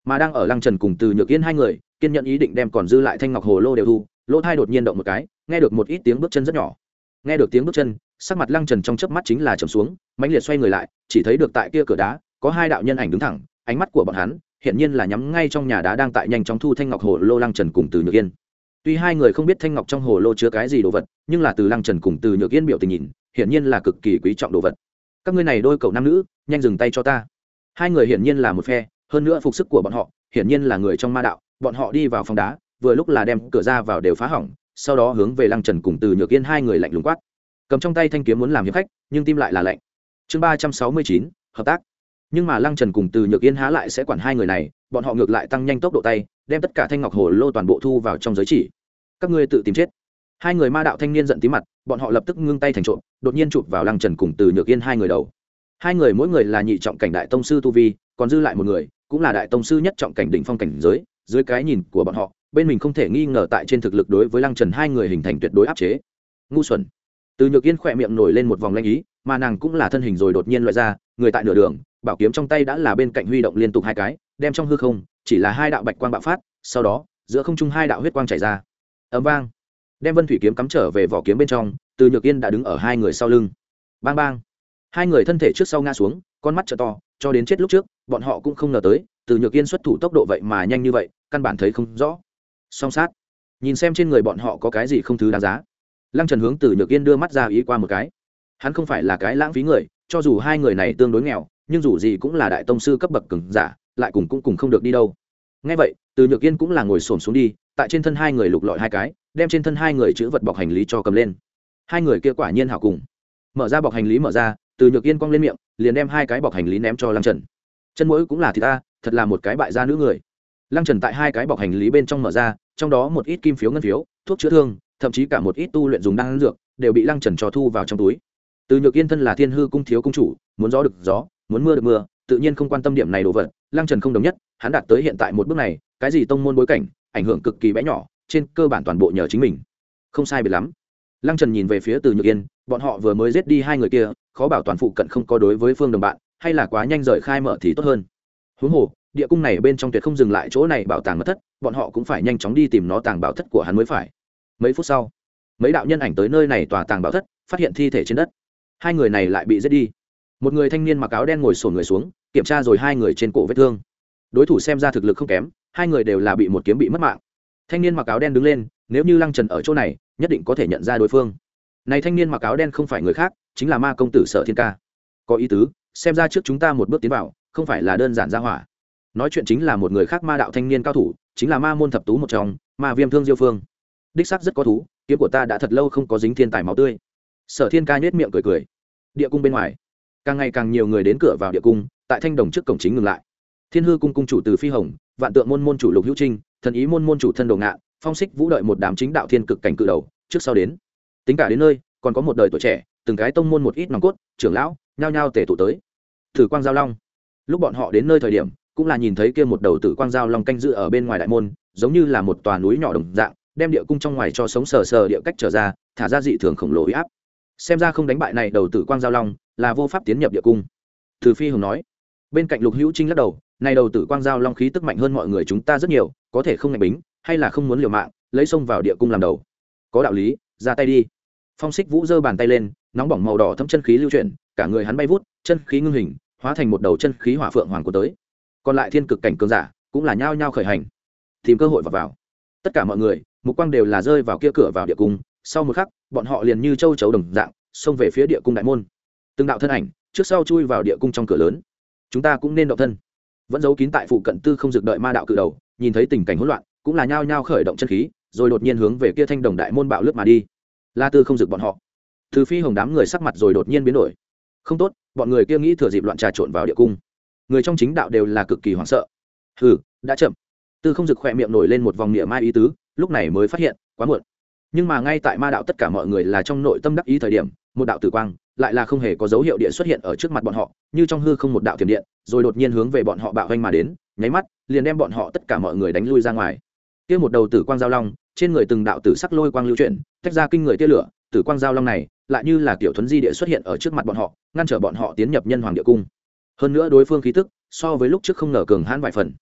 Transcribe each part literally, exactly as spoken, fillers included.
mà đang ở Lăng Trần cùng Từ Nhược Yên hai người kiên nhẫn ý định đem còn dư lại thanh ngọc hồ lô đều thu, lỗ thai đột nhiên động một cái, nghe được một ít tiếng bước chân rất nhỏ. Nghe được tiếng bước chân, sắc mặt Lăng Trần trong chớp mắt chính là trầm xuống, mãnh liệt xoay người lại, chỉ thấy được tại kia cửa đá có hai đạo nhân ảnh đứng thẳng, ánh mắt của bọn hắn hiện nhiên là nhắm ngay trong nhà đá đang tại nhanh chóng thu thanh ngọc hồ lô Lăng Trần cùng Từ Nhược Yên. Tuy hai người không biết thanh ngọc trong hồ lô chứa cái gì đồ vật, nhưng là từ Lăng Trần cùng Từ Nhược Yên biểu tình nhìn, hiện nhiên là cực kỳ quý trọng đồ vật. Các ngươi này đôi cậu nam nữ, nhanh dừng tay cho ta. Hai người hiển nhiên là một phe, hơn nữa phục sức của bọn họ hiển nhiên là người trong ma đạo. Bọn họ đi vào phòng đá, vừa lúc là đem cửa ra vào đều phá hỏng, sau đó hướng về Lăng Trần cùng Từ Nhược Yên hai người lạnh lùng quát, cầm trong tay thanh kiếm muốn làm hiệp khách, nhưng tim lại là lạnh. Chương ba trăm sáu mươi chín, hợp tác. Nhưng mà Lăng Trần cùng Từ Nhược Yên há lại sẽ quản hai người này, bọn họ ngược lại tăng nhanh tốc độ tay, đem tất cả thanh ngọc hồ lô toàn bộ thu vào trong giới chỉ. Các ngươi tự tìm chết. Hai người ma đạo thanh niên giận tím mặt, bọn họ lập tức ngưng tay thành trộm, đột nhiên chụp vào Lăng Trần cùng Từ Nhược Yên hai người đầu. Hai người mỗi người là nhị trọng cảnh đại tông sư tu vi, còn dư lại một người cũng là đại tông sư nhất trọng cảnh đỉnh phong cảnh giới. Dưới cái nhìn của bọn họ, bên mình không thể nghi ngờ tại trên thực lực đối với Lăng Trần hai người hình thành tuyệt đối áp chế. Ngu xuẩn. Từ Nhược Yên khỏe miệng nổi lên một vòng lanh ý, mà nàng cũng là thân hình rồi đột nhiên loại ra, người tại nửa đường, bảo kiếm trong tay đã là bên cạnh huy động liên tục hai cái, đem trong hư không chỉ là hai đạo bạch quang bạo phát, sau đó giữa không trung hai đạo huyết quang chảy ra. Ầm vang, đem Vân Thủy kiếm cắm trở về vỏ kiếm bên trong. Từ Nhược Yên đã đứng ở hai người sau lưng. Bang bang, hai người thân thể trước sau ngã xuống, con mắt trợ to, cho đến chết lúc trước, bọn họ cũng không ngờ tới, Từ Nhược Yên xuất thủ tốc độ vậy mà nhanh như vậy, căn bản thấy không rõ. Song sát, nhìn xem trên người bọn họ có cái gì không thứ đáng giá. Lăng Trần hướng Từ Nhược Yên đưa mắt ra ý qua một cái. Hắn không phải là cái lãng phí người, cho dù hai người này tương đối nghèo, nhưng dù gì cũng là đại tông sư cấp bậc cường giả, lại cùng cũng cùng không được đi đâu. Nghe vậy, Từ Nhược Yên cũng là ngồi xổm xuống đi, tại trên thân hai người lục lọi hai cái, đem trên thân hai người chữ vật bọc hành lý cho cầm lên. Hai người kia quả nhiên hảo cùng. Mở ra bọc hành lý mở ra, Từ Nhược Yên cong lên miệng, liền đem hai cái bọc hành lý ném cho Lăng Trần. Chân mũi cũng là thịt ta, thật là một cái bại gia nữ người. Lăng Trần tại hai cái bọc hành lý bên trong mở ra, trong đó một ít kim phiếu ngân phiếu, thuốc chữa thương, thậm chí cả một ít tu luyện dùng đan dược, đều bị Lăng Trần cho thu vào trong túi. Từ Nhược Yên thân là Thiên Hư cung thiếu cung chủ, muốn gió được gió, muốn mưa được mưa, tự nhiên không quan tâm điểm này đồ vật. Lăng Trần không đồng nhất, hắn đạt tới hiện tại một bước này, cái gì tông môn bối cảnh, ảnh hưởng cực kỳ bé nhỏ, trên cơ bản toàn bộ nhờ chính mình. Không sai biệt lắm. Lăng Trần nhìn về phía Từ Nhược Yên, bọn họ vừa mới giết đi hai người kia, khó bảo toàn phụ cận không có đối với phương đồng bạn, hay là quá nhanh rời khai mở thì tốt hơn. Huống hồ, địa cung này bên trong tuyệt không dừng lại chỗ này bảo tàng mật thất, bọn họ cũng phải nhanh chóng đi tìm nó tàng bảo thất của hắn mới phải. Mấy phút sau, mấy đạo nhân ảnh tới nơi này tòa tàng bảo thất, phát hiện thi thể trên đất. Hai người này lại bị giết đi. Một người thanh niên mặc áo đen ngồi xổm người xuống, kiểm tra rồi hai người trên cổ vết thương. Đối thủ xem ra thực lực không kém, hai người đều là bị một kiếm bị mất mạng. Thanh niên mặc áo đen đứng lên, nếu như Lăng Trần ở chỗ này, nhất định có thể nhận ra đối phương. Này thanh niên mặc áo đen không phải người khác, chính là Ma công tử Sở Thiên Ca. Có ý tứ, xem ra trước chúng ta một bước tiến vào, không phải là đơn giản ra hỏa. Nói chuyện chính là một người khác ma đạo thanh niên cao thủ, chính là Ma môn thập tú một trong, Ma Viêm Thương Diêu Phương. Đích xác rất có thú, kiếm của ta đã thật lâu không có dính thiên tài máu tươi. Sở Thiên Ca nhếch miệng cười cười. Địa cung bên ngoài, càng ngày càng nhiều người đến cửa vào địa cung, tại thanh đồng trước cổng chính ngừng lại. Thiên Hư cung cung chủ Từ Phi Hồng, Vạn Tượng môn môn chủ Lục Hữu Trinh, Thần Ý môn môn chủ Thân Đồ Ngạn, Phong Xích Vũ đợi một đám chính đạo thiên cực cảnh cự đầu, trước sau đến. Tính cả đến nơi, còn có một đời tuổi trẻ, từng cái tông môn một ít nòng cốt, trưởng lão, nhao nhao tề tụ tới. Thử Quang Giao Long. Lúc bọn họ đến nơi thời điểm, cũng là nhìn thấy kia một đầu Tử Quang Giao Long canh giữ ở bên ngoài đại môn, giống như là một tòa núi nhỏ đồng dạng, đem địa cung trong ngoài cho sống sờ sờ địa cách trở ra, thả ra dị thường khổng lồ uy áp. Xem ra không đánh bại này đầu Tử Quang Giao Long, là vô pháp tiến nhập địa cung. Từ Phi Hồng nói. Bên cạnh Lục Hữu Trinh lắc đầu, này đầu Tử Quang Giao Long khí tức mạnh hơn mọi người chúng ta rất nhiều, có thể không ngại bính, hay là không muốn liều mạng, lấy xông vào địa cung làm đầu. Có đạo lý, ra tay đi. Phong Xích Vũ giơ bàn tay lên, nóng bỏng màu đỏ thấm chân khí lưu chuyển, cả người hắn bay vút, chân khí ngưng hình, hóa thành một đầu chân khí hỏa phượng hoàng của tới. Còn lại thiên cực cảnh cường giả, cũng là nhao nhao khởi hành, tìm cơ hội vào vào. Tất cả mọi người, mục quang đều là rơi vào kia cửa vào địa cung, sau một khắc, bọn họ liền như châu chấu đồng dạng, xông về phía địa cung đại môn. Từng đạo thân ảnh, trước sau chui vào địa cung trong cửa lớn. Chúng ta cũng nên động thân. Vẫn giấu kín tại phụ cận Tư Không Dực đợi ma đạo cự đầu, nhìn thấy tình cảnh hỗn loạn, cũng là nhao nhao khởi động chân khí, rồi đột nhiên hướng về kia thanh đồng đại môn bạo lướt mà đi. La Tư Không Dực bọn họ. Từ Phi Hồng đám người sắc mặt rồi đột nhiên biến đổi. Không tốt, bọn người kia nghĩ thừa dịp loạn trà trộn vào địa cung. Người trong chính đạo đều là cực kỳ hoảng sợ. Hừ, đã chậm. Tư Không Dực khỏe miệng nổi lên một vòng niệm mai ý tứ, lúc này mới phát hiện, quá muộn. Nhưng mà ngay tại ma đạo tất cả mọi người là trong nội tâm đắc ý thời điểm, một đạo tử quang lại là không hề có dấu hiệu địa xuất hiện ở trước mặt bọn họ, như trong hư không một đạo thiểm điện, rồi đột nhiên hướng về bọn họ bạo vây mà đến, nháy mắt liền đem bọn họ tất cả mọi người đánh lui ra ngoài. Kia một đầu tử quang giao long, trên người từng đạo tử sắc lôi quang lưu chuyển, tách ra kinh người tia lửa, tử quang giao long này lại như là kiểu thuấn di địa xuất hiện ở trước mặt bọn họ, ngăn trở bọn họ tiến nhập nhân hoàng địa cung. Hơn nữa đối phương khí tức so với lúc trước không ngờ cường hãn vài phần.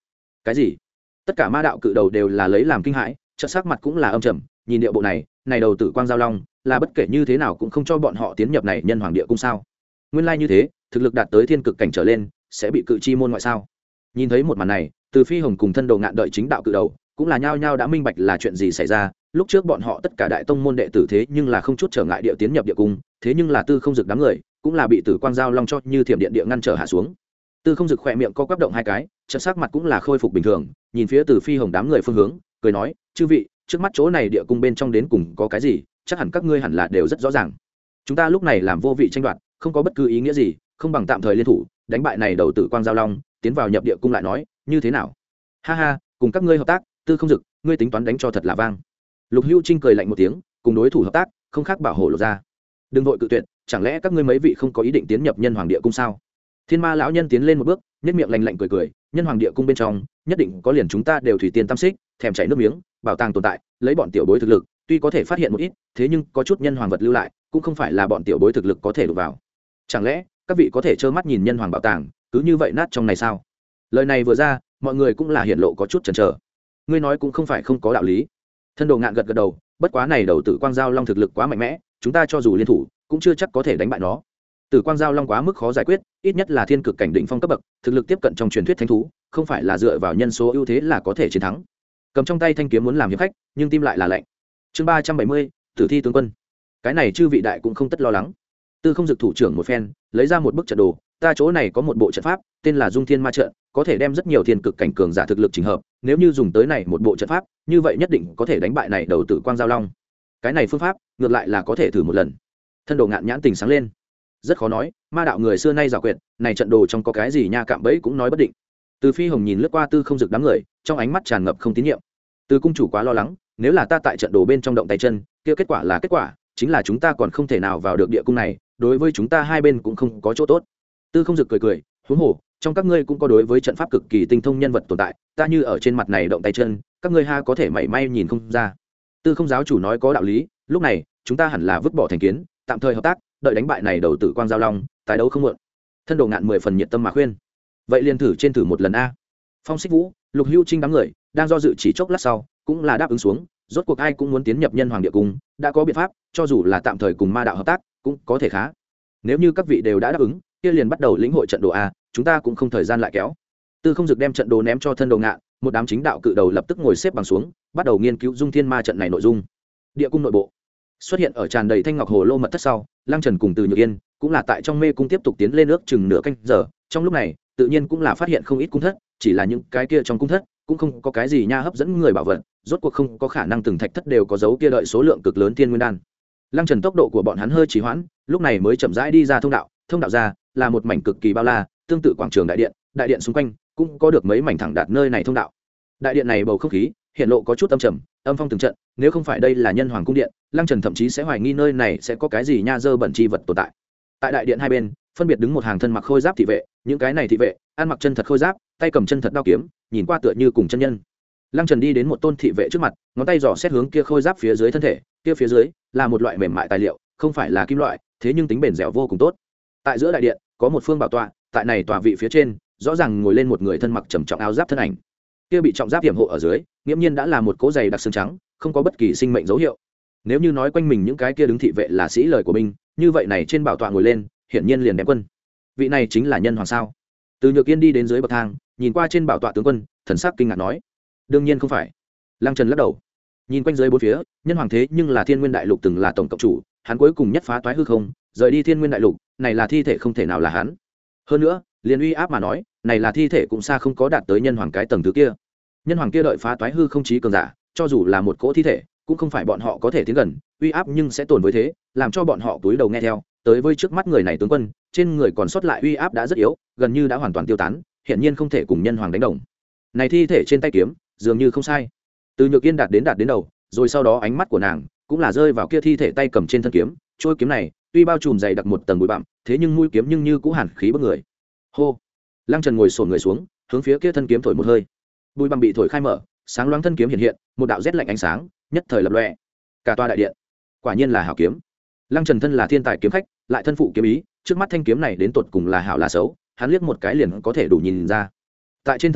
Cái gì? Tất cả ma đạo cự đầu đều là lấy làm kinh hãi, chợt sắc mặt cũng là âm trầm, nhìn điệu bộ này, này đầu tử quang giao long, là bất kể như thế nào cũng không cho bọn họ tiến nhập này nhân hoàng địa cung sao? Nguyên lai như thế, thực lực đạt tới thiên cực cảnh trở lên, sẽ bị cự chi môn ngoại sao? Nhìn thấy một màn này, Từ Phi Hồng cùng thân đồ ngạn đợi chính đạo cự đầu, cũng là nhao nhao đã minh bạch là chuyện gì xảy ra. Lúc trước bọn họ tất cả đại tông môn đệ tử thế nhưng là không chút trở ngại địa tiến nhập địa cung, thế nhưng là Tư Không Dực đám người, cũng là bị tử quang giao long cho như thiểm điện địa ngăn trở hạ xuống. Tư Không Dực khỏe miệng co quắp động hai cái, chợt sắc mặt cũng là khôi phục bình thường, nhìn phía Từ Phi Hồng đám người phương hướng, cười nói: "Chư vị, trước mắt chỗ này địa cung bên trong đến cùng có cái gì, chắc hẳn các ngươi hẳn là đều rất rõ ràng. Chúng ta lúc này làm vô vị tranh đoạt, không có bất cứ ý nghĩa gì, không bằng tạm thời liên thủ, đánh bại này đầu tử quang giao long, tiến vào nhập địa cung lại nói, như thế nào?" "Ha ha, cùng các ngươi hợp tác, Tư Không Dực, ngươi tính toán đánh cho thật là vang." Lục Hưu Trinh cười lạnh một tiếng, cùng đối thủ hợp tác, không khác bảo hộ lột ra. "Đừng vội cự tuyệt, chẳng lẽ các ngươi mấy vị không có ý định tiến nhập nhân hoàng địa cung sao?" Thiên Ma lão nhân tiến lên một bước, nhếch miệng lạnh lạnh cười cười, "Nhân hoàng địa cung bên trong, nhất định có liền chúng ta đều thủy tiên tam xích, thèm chảy nước miếng, bảo tàng tồn tại, lấy bọn tiểu bối thực lực, tuy có thể phát hiện một ít, thế nhưng có chút nhân hoàng vật lưu lại, cũng không phải là bọn tiểu bối thực lực có thể đụng vào. Chẳng lẽ các vị có thể trơ mắt nhìn nhân hoàng bảo tàng cứ như vậy nát trong này sao?" Lời này vừa ra, mọi người cũng là hiện lộ có chút chần chờ. Ngươi nói cũng không phải không có đạo lý. Thân đồ ngạn gật gật đầu, bất quá này đầu tử quang giao long thực lực quá mạnh mẽ, chúng ta cho dù liên thủ, cũng chưa chắc có thể đánh bại nó. Tử quang giao long quá mức khó giải quyết, ít nhất là thiên cực cảnh đỉnh phong cấp bậc, thực lực tiếp cận trong truyền thuyết thánh thú, không phải là dựa vào nhân số ưu thế là có thể chiến thắng. Cầm trong tay thanh kiếm muốn làm hiệp khách, nhưng tim lại là lạnh. Chương ba trăm bảy mươi, Tử thi tướng quân. Cái này chư vị đại cũng không tất lo lắng. Tư Không Dực thủ trưởng một phen, lấy ra một bức trận đồ, ta chỗ này có một bộ trận pháp, tên là Dung Thiên Ma trận, có thể đem rất nhiều thiên cực cảnh cường giả thực lực chỉnh hợp, nếu như dùng tới này một bộ trận pháp, như vậy nhất định có thể đánh bại này đầu tử quang giao long. Cái này phương pháp, ngược lại là có thể thử một lần. Thân đồ ngạn nhãn tình sáng lên. Rất khó nói, ma đạo người xưa nay giàu quyệt, này trận đồ trong có cái gì nha cạm bẫy cũng nói bất định. Từ Phi Hồng nhìn lướt qua Tư Không Dực đám người, trong ánh mắt tràn ngập không tín nhiệm. Từ cung chủ quá lo lắng, nếu là ta tại trận đồ bên trong động tay chân, kia kết quả là kết quả, chính là chúng ta còn không thể nào vào được địa cung này, đối với chúng ta hai bên cũng không có chỗ tốt. Tư Không Dực cười cười, huống hồ, trong các ngươi cũng có đối với trận pháp cực kỳ tinh thông nhân vật tồn tại, ta như ở trên mặt này động tay chân, các ngươi ha có thể mảy may nhìn không ra. Tư Không giáo chủ nói có đạo lý, lúc này, chúng ta hẳn là vứt bỏ thành kiến, tạm thời hợp tác, đợi đánh bại này đầu tử quang giao long, tài đấu không muộn. Thân đồ ngạn mười phần nhiệt tâm mà khuyên. Vậy liền thử trên thử một lần a. Phong Xích Vũ, Lục Hưu Trinh đám người đang do dự chỉ chốc lát sau, cũng là đáp ứng xuống, rốt cuộc ai cũng muốn tiến nhập nhân hoàng địa cung, đã có biện pháp, cho dù là tạm thời cùng ma đạo hợp tác, cũng có thể khá. Nếu như các vị đều đã đáp ứng, kia liền bắt đầu lĩnh hội trận đồ a, chúng ta cũng không thời gian lại kéo. Tư Không Dực đem trận đồ ném cho thân đồ ngạn, một đám chính đạo cự đầu lập tức ngồi xếp bằng xuống, bắt đầu nghiên cứu Dung Thiên Ma trận này nội dung. Địa cung nội bộ xuất hiện ở tràn đầy thanh ngọc hồ lô mật thất sau, Lăng Trần cùng Từ Nhược Yên cũng là tại trong mê cung tiếp tục tiến lên nước chừng nửa canh giờ. Trong lúc này, tự nhiên cũng là phát hiện không ít cung thất, chỉ là những cái kia trong cung thất cũng không có cái gì nha hấp dẫn người bảo vật, rốt cuộc không có khả năng từng thạch thất đều có dấu kia đợi số lượng cực lớn thiên nguyên đan. Lăng Trần tốc độ của bọn hắn hơi trì hoãn, lúc này mới chậm rãi đi ra thông đạo, thông đạo ra là một mảnh cực kỳ bao la, tương tự quảng trường đại điện, đại điện xung quanh cũng có được mấy mảnh thẳng đạt nơi này thông đạo. Đại điện này bầu không khí hiện lộ có chút âm trầm, âm phong từng trận, nếu không phải đây là nhân hoàng cung điện, Lăng Trần thậm chí sẽ hoài nghi nơi này sẽ có cái gì nha dơ bẩn chi vật tồn tại. Tại đại điện hai bên, phân biệt đứng một hàng thân mặc khôi giáp thị vệ, những cái này thị vệ ăn mặc chân thật khôi giáp, tay cầm chân thật đao kiếm, nhìn qua tựa như cùng chân nhân. Lăng Trần đi đến một tôn thị vệ trước mặt, ngón tay dò xét hướng kia khôi giáp phía dưới thân thể, kia phía dưới là một loại mềm mại tài liệu, không phải là kim loại, thế nhưng tính bền dẻo vô cùng tốt. Tại giữa đại điện có một phương bảo tọa, tại này tòa vị phía trên, rõ ràng ngồi lên một người thân mặc trầm trọng áo giáp thân ảnh. Kia bị trọng giáp hiểm hộ ở dưới, nghiễm nhiên đã là một cỗ giày đặc xương trắng, không có bất kỳ sinh mệnh dấu hiệu. Nếu như nói quanh mình những cái kia đứng thị vệ là sĩ lời của binh, như vậy này trên bảo tọa ngồi lên, hiển nhiên liền đem quân. Vị này chính là nhân hoàng sao? Từ Nhược Yên đi đến dưới bậc thang, nhìn qua trên bảo tọa tướng quân, thần sắc kinh ngạc nói: "Đương nhiên không phải." Lăng Trần lắc đầu. Nhìn quanh dưới bốn phía, nhân hoàng thế nhưng là Thiên Nguyên Đại Lục từng là tổng cộng chủ, hắn cuối cùng nhất phá toái hư không, rời đi Thiên Nguyên Đại Lục, này là thi thể không thể nào là hắn. Hơn nữa, liền uy áp mà nói, này là thi thể cũng xa không có đạt tới nhân hoàng cái tầng thứ kia. Nhân hoàng kia đợi phá toái hư không chí cường giả, cho dù là một cỗ thi thể, cũng không phải bọn họ có thể tiến gần, uy áp nhưng sẽ tồn với thế, làm cho bọn họ túi đầu nghe theo. Tới với trước mắt người này tướng quân, trên người còn sót lại uy áp đã rất yếu, gần như đã hoàn toàn tiêu tán, hiển nhiên không thể cùng nhân hoàng đánh đồng. Này thi thể trên tay kiếm, dường như không sai. Từ Nhược Yên đạt đến đạt đến đầu, rồi sau đó ánh mắt của nàng cũng là rơi vào kia thi thể tay cầm trên thân kiếm, trôi kiếm này tuy bao trùm dày đặc một tầng bụi bặm, thế nhưng mũi kiếm nhưng như cũ hàn khí bức người. Hô. Lăng Trần ngồi xổm người xuống, hướng phía kia thân kiếm thổi một hơi. Bụi bặm bị thổi khai mở, sáng loáng thân kiếm hiện hiện, một đạo rét lạnh ánh sáng, nhất thời lập lòe. Cả tòa đại điện, quả nhiên là hảo kiếm. Lăng Trần thân là thiên tài kiếm khách, lại thân phụ kiếm ý, trước mắt thanh kiếm này đến tột cùng là hảo là xấu, hắn liếc một cái liền có thể đủ nhìn ra. Tại trên thân kiếm,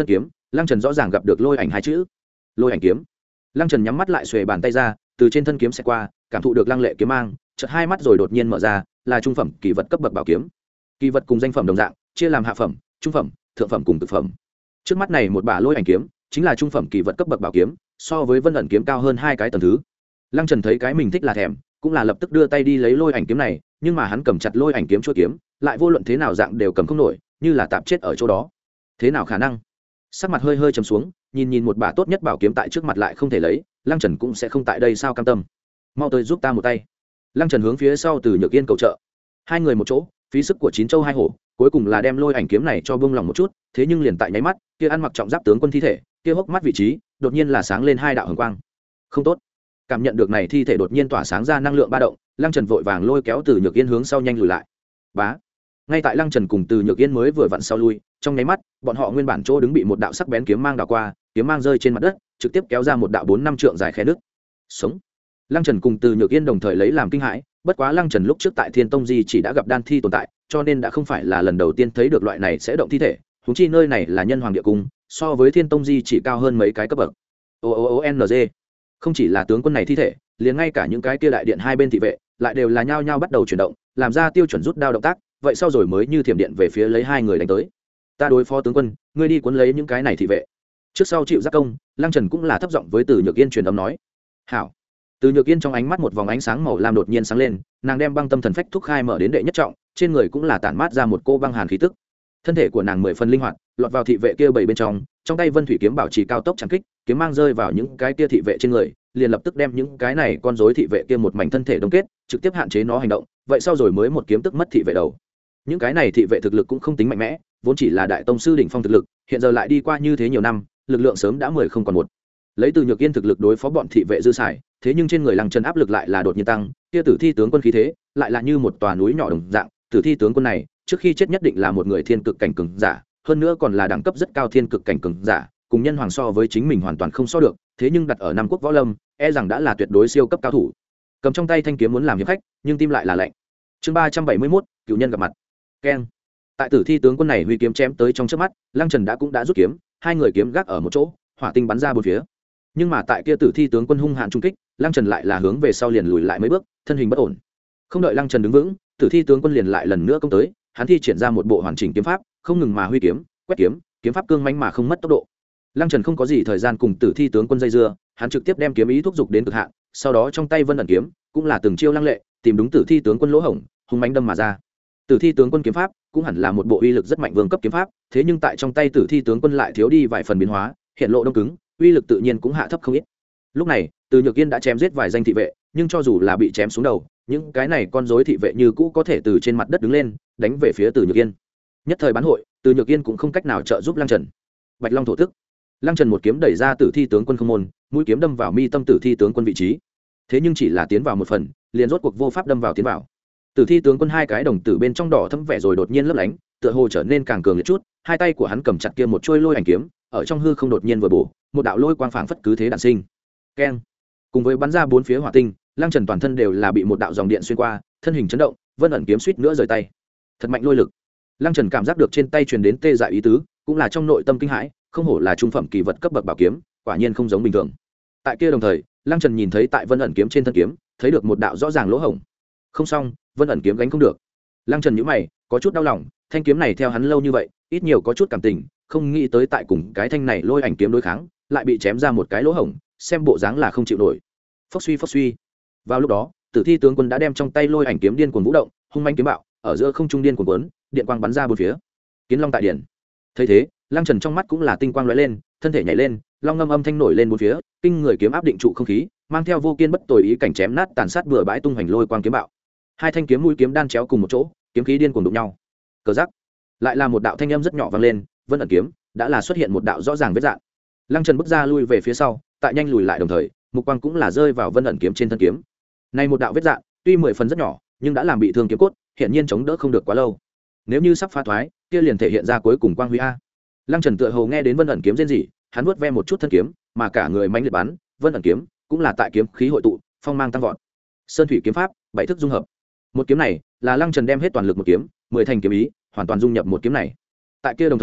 lăng trần rõ ràng gặp được lôi ảnh hai chữ. Lôi ảnh kiếm. Lăng trần nhắm mắt lại xuề bàn tay ra, từ trên thân kiếm sẽ qua, cảm thụ được lăng lệ kiếm mang, chợt hai mắt rồi đột nhiên mở ra, là trung phẩm kỳ vật cấp bậc bảo kiếm. Kỳ vật cùng danh phẩm đồng dạng, chia làm hạ phẩm, trung phẩm, thượng phẩm cùng cực phẩm. Trước mắt này một bả lôi ảnh kiếm chính là trung phẩm kỳ vật cấp bậc bảo kiếm, so với vân ẩn kiếm cao hơn hai cái tầng thứ. Lăng trần thấy cái mình thích là thèm, cũng là lập tức đưa tay đi lấy lôi ảnh kiếm này, nhưng mà hắn cầm chặt lôi ảnh kiếm chuôi kiếm, lại vô luận thế nào dạng đều cầm không nổi, như là tạm chết ở chỗ đó. Thế nào khả năng? Sắc mặt hơi hơi trầm xuống, nhìn nhìn một bả tốt nhất bảo kiếm tại trước mặt lại không thể lấy, Lăng Trần cũng sẽ không tại đây sao cam tâm. Mau tới giúp ta một tay. Lăng Trần hướng phía sau Từ Nhược Yên cầu trợ. Hai người một chỗ, phí sức của chín châu hai hổ, cuối cùng là đem lôi ảnh kiếm này cho bông lòng một chút, thế nhưng liền tại nháy mắt, kia ăn mặc trọng giáp tướng quân thi thể, kia hốc mắt vị trí, đột nhiên là sáng lên hai đạo hồng quang. Không tốt. Cảm nhận được này thi thể đột nhiên tỏa sáng ra năng lượng ba động, Lăng Trần vội vàng lôi kéo Từ Nhược Yên hướng sau nhanh lùi lại. Bá. Ngay tại Lăng Trần cùng Từ Nhược Yên mới vừa vặn sau lui, trong nháy mắt, bọn họ nguyên bản chỗ đứng bị một đạo sắc bén kiếm mang đảo qua, kiếm mang rơi trên mặt đất, trực tiếp kéo ra một đạo bốn năm trượng dài khe nước. Sống. Lăng Trần cùng Từ Nhược Yên đồng thời lấy làm kinh hãi, bất quá Lăng Trần lúc trước tại Thiên Tông Di chỉ đã gặp đan thi tồn tại, cho nên đã không phải là lần đầu tiên thấy được loại này sẽ động thi thể, huống chi nơi này là Nhân Hoàng địa cung, so với Thiên Tông Di chỉ cao hơn mấy cái cấp bậc. O O O N G. Không chỉ là tướng quân này thi thể, liền ngay cả những cái kia đại điện hai bên thị vệ, lại đều là nhao nhao bắt đầu chuyển động, làm ra tiêu chuẩn rút đao động tác, vậy sau rồi mới như thiểm điện về phía lấy hai người đánh tới. Ta đối phó tướng quân, ngươi đi cuốn lấy những cái này thị vệ. Trước sau chịu giác công, Lăng Trần cũng là thấp giọng với Từ Nhược Yên truyền âm nói. Hảo. Từ Nhược Yên trong ánh mắt một vòng ánh sáng màu lam đột nhiên sáng lên, nàng đem băng tâm thần phách thúc khai mở đến đệ nhất trọng, trên người cũng là tản mát ra một cô băng hàn khí tức. Thân thể của nàng mười phần linh hoạt, lọt vào thị vệ kia bảy bên trong, trong tay Vân Thủy kiếm bảo trì cao tốc chẳng kích, kiếm mang rơi vào những cái kia thị vệ trên người, liền lập tức đem những cái này con rối thị vệ kia một mảnh thân thể đông kết, trực tiếp hạn chế nó hành động, vậy sau rồi mới một kiếm tức mất thị vệ đầu. Những cái này thị vệ thực lực cũng không tính mạnh mẽ, vốn chỉ là đại tông sư đỉnh phong thực lực, hiện giờ lại đi qua như thế nhiều năm, lực lượng sớm đã mười không còn một. Lấy Từ Nhược Yên thực lực đối phó bọn thị vệ dư xài, thế nhưng trên người Lăng Trần áp lực lại là đột nhiên tăng, kia Tử Thi tướng quân khí thế, lại là như một tòa núi nhỏ đồng dạng, Tử Thi tướng quân này, trước khi chết nhất định là một người thiên cực cảnh cường giả, hơn nữa còn là đẳng cấp rất cao thiên cực cảnh cường giả, cùng Nhân Hoàng so với chính mình hoàn toàn không so được, thế nhưng đặt ở Nam Quốc Võ Lâm, e rằng đã là tuyệt đối siêu cấp cao thủ. Cầm trong tay thanh kiếm muốn làm hiệp khách, nhưng tim lại là lạnh. Chương ba trăm bảy mươi mốt, cửu nhân gặp mặt. Keng. Tại Tử Thi tướng quân này huy kiếm chém tới trong chớp mắt, Lăng Trần đã cũng đã rút kiếm, hai người kiếm gác ở một chỗ, hỏa tinh bắn ra bốn phía. Nhưng mà tại kia Tử Thi tướng quân hung hãn trung kích, Lăng Trần lại là hướng về sau liền lùi lại mấy bước, thân hình bất ổn. Không đợi Lăng Trần đứng vững, Tử Thi tướng quân liền lại lần nữa công tới, hắn thi triển ra một bộ hoàn chỉnh kiếm pháp, không ngừng mà huy kiếm, quét kiếm, kiếm pháp cương mãnh mà không mất tốc độ. Lăng Trần không có gì thời gian cùng Tử Thi tướng quân dây dưa, hắn trực tiếp đem kiếm ý thúc giục đến cực hạn, sau đó trong tay Vân ẩn kiếm, cũng là từng chiêu lăng lệ, tìm đúng Tử Thi tướng quân lỗ hổng, hung mãnh đâm mà ra. Tử Thi tướng quân kiếm pháp cũng hẳn là một bộ uy lực rất mạnh vương cấp kiếm pháp, thế nhưng tại trong tay Tử Thi tướng quân lại thiếu đi vài phần biến hóa, hiện lộ đông cứng, uy lực tự nhiên cũng hạ thấp không ít. Lúc này, Từ Nhược Yên đã chém giết vài danh thị vệ, nhưng cho dù là bị chém xuống đầu, những cái này con rối thị vệ như cũ có thể từ trên mặt đất đứng lên, đánh về phía Từ Nhược Yên. Nhất thời bán hội, Từ Nhược Yên cũng không cách nào trợ giúp Lăng Trần. Bạch Long thổ tức. Lăng Trần một kiếm đẩy ra Tử Thi tướng quân không môn, mũi kiếm đâm vào mi tâm Tử Thi tướng quân vị trí. Thế nhưng chỉ là tiến vào một phần, liền rốt cuộc vô pháp đâm vào tiến vào. Tử Thi tướng quân hai cái đồng tử bên trong đỏ thẫm vẻ rồi đột nhiên lấp lánh, tựa hồ trở nên càng cường liệt chút, hai tay của hắn cầm chặt kia một chuôi lôi ảnh kiếm, ở trong hư không đột nhiên vừa bổ, một đạo lôi quang phảng phất cứ thế đản sinh. Keng. Cùng với bắn ra bốn phía hỏa tinh, Lăng Trần toàn thân đều là bị một đạo dòng điện xuyên qua, thân hình chấn động, Vân ẩn kiếm suýt nữa rời tay. Thật mạnh lôi lực. Lăng Trần cảm giác được trên tay truyền đến tê dại ý tứ, cũng là trong nội tâm kinh hãi, không hổ là trung phẩm kỳ vật cấp bậc bảo kiếm, quả nhiên không giống bình thường. Tại kia đồng thời, Lăng Trần nhìn thấy tại Vân ẩn kiếm trên thân kiếm, thấy được một đạo rõ ràng lỗ hổng. Không xong, Vân ẩn kiếm gánh không được. Lăng Trần nhíu mày, có chút đau lòng, thanh kiếm này theo hắn lâu như vậy, ít nhiều có chút cảm tình, không nghĩ tới tại cùng cái thanh này lôi ảnh kiếm đối kháng, lại bị chém ra một cái lỗ hổng, xem bộ dáng là không chịu nổi. Phốc suy phốc suy. Vào lúc đó, Tử Thi tướng quân đã đem trong tay lôi ảnh kiếm điên cuồng vũ động, hung manh kiếm bạo, ở giữa không trung điên cuồng cuốn, điện quang bắn ra bốn phía. Kiến Long tại điện. Thấy thế, Lăng Trần trong mắt cũng là tinh quang lóe lên, thân thể nhảy lên, long ngâm âm thanh nổi lên bốn phía, kinh người kiếm áp định trụ không khí, mang theo vô kiên bất tồi ý cảnh chém nát tàn sát bừa bãi tung hoành lôi quang kiếm bạo. Hai thanh kiếm mũi kiếm đan chéo cùng một chỗ, kiếm khí điên cuồng đụng nhau. Cờ rắc. Lại là một đạo thanh âm rất nhỏ vang lên, Vân ẩn kiếm đã là xuất hiện một đạo rõ ràng vết rạn. Lăng Trần bước ra lui về phía sau, tại nhanh lùi lại đồng thời, mục quang cũng là rơi vào Vân ẩn kiếm trên thân kiếm. Này một đạo vết rạn, tuy mười phần rất nhỏ, nhưng đã làm bị thương kiếm cốt, hiện nhiên chống đỡ không được quá lâu. Nếu như sắp phá thoái, kia liền thể hiện ra cuối cùng quang huy a. Lăng Trần tựa hồ nghe đến Vân ẩn kiếm rên rỉ, hắn vuốt ve một chút thân kiếm, mà cả người mãnh liệt bắn, Vân ẩn kiếm cũng là tại kiếm khí hội tụ, phong mang tăng vọt. Sơn thủy kiếm pháp, bảy thức dung hợp. Một kiếm này, là Lăng Trần đem hết toàn lực một kiếm, mười thành kiếm ý, hoàn toàn dung nhập một kiếm này. Tại kia đồng thời,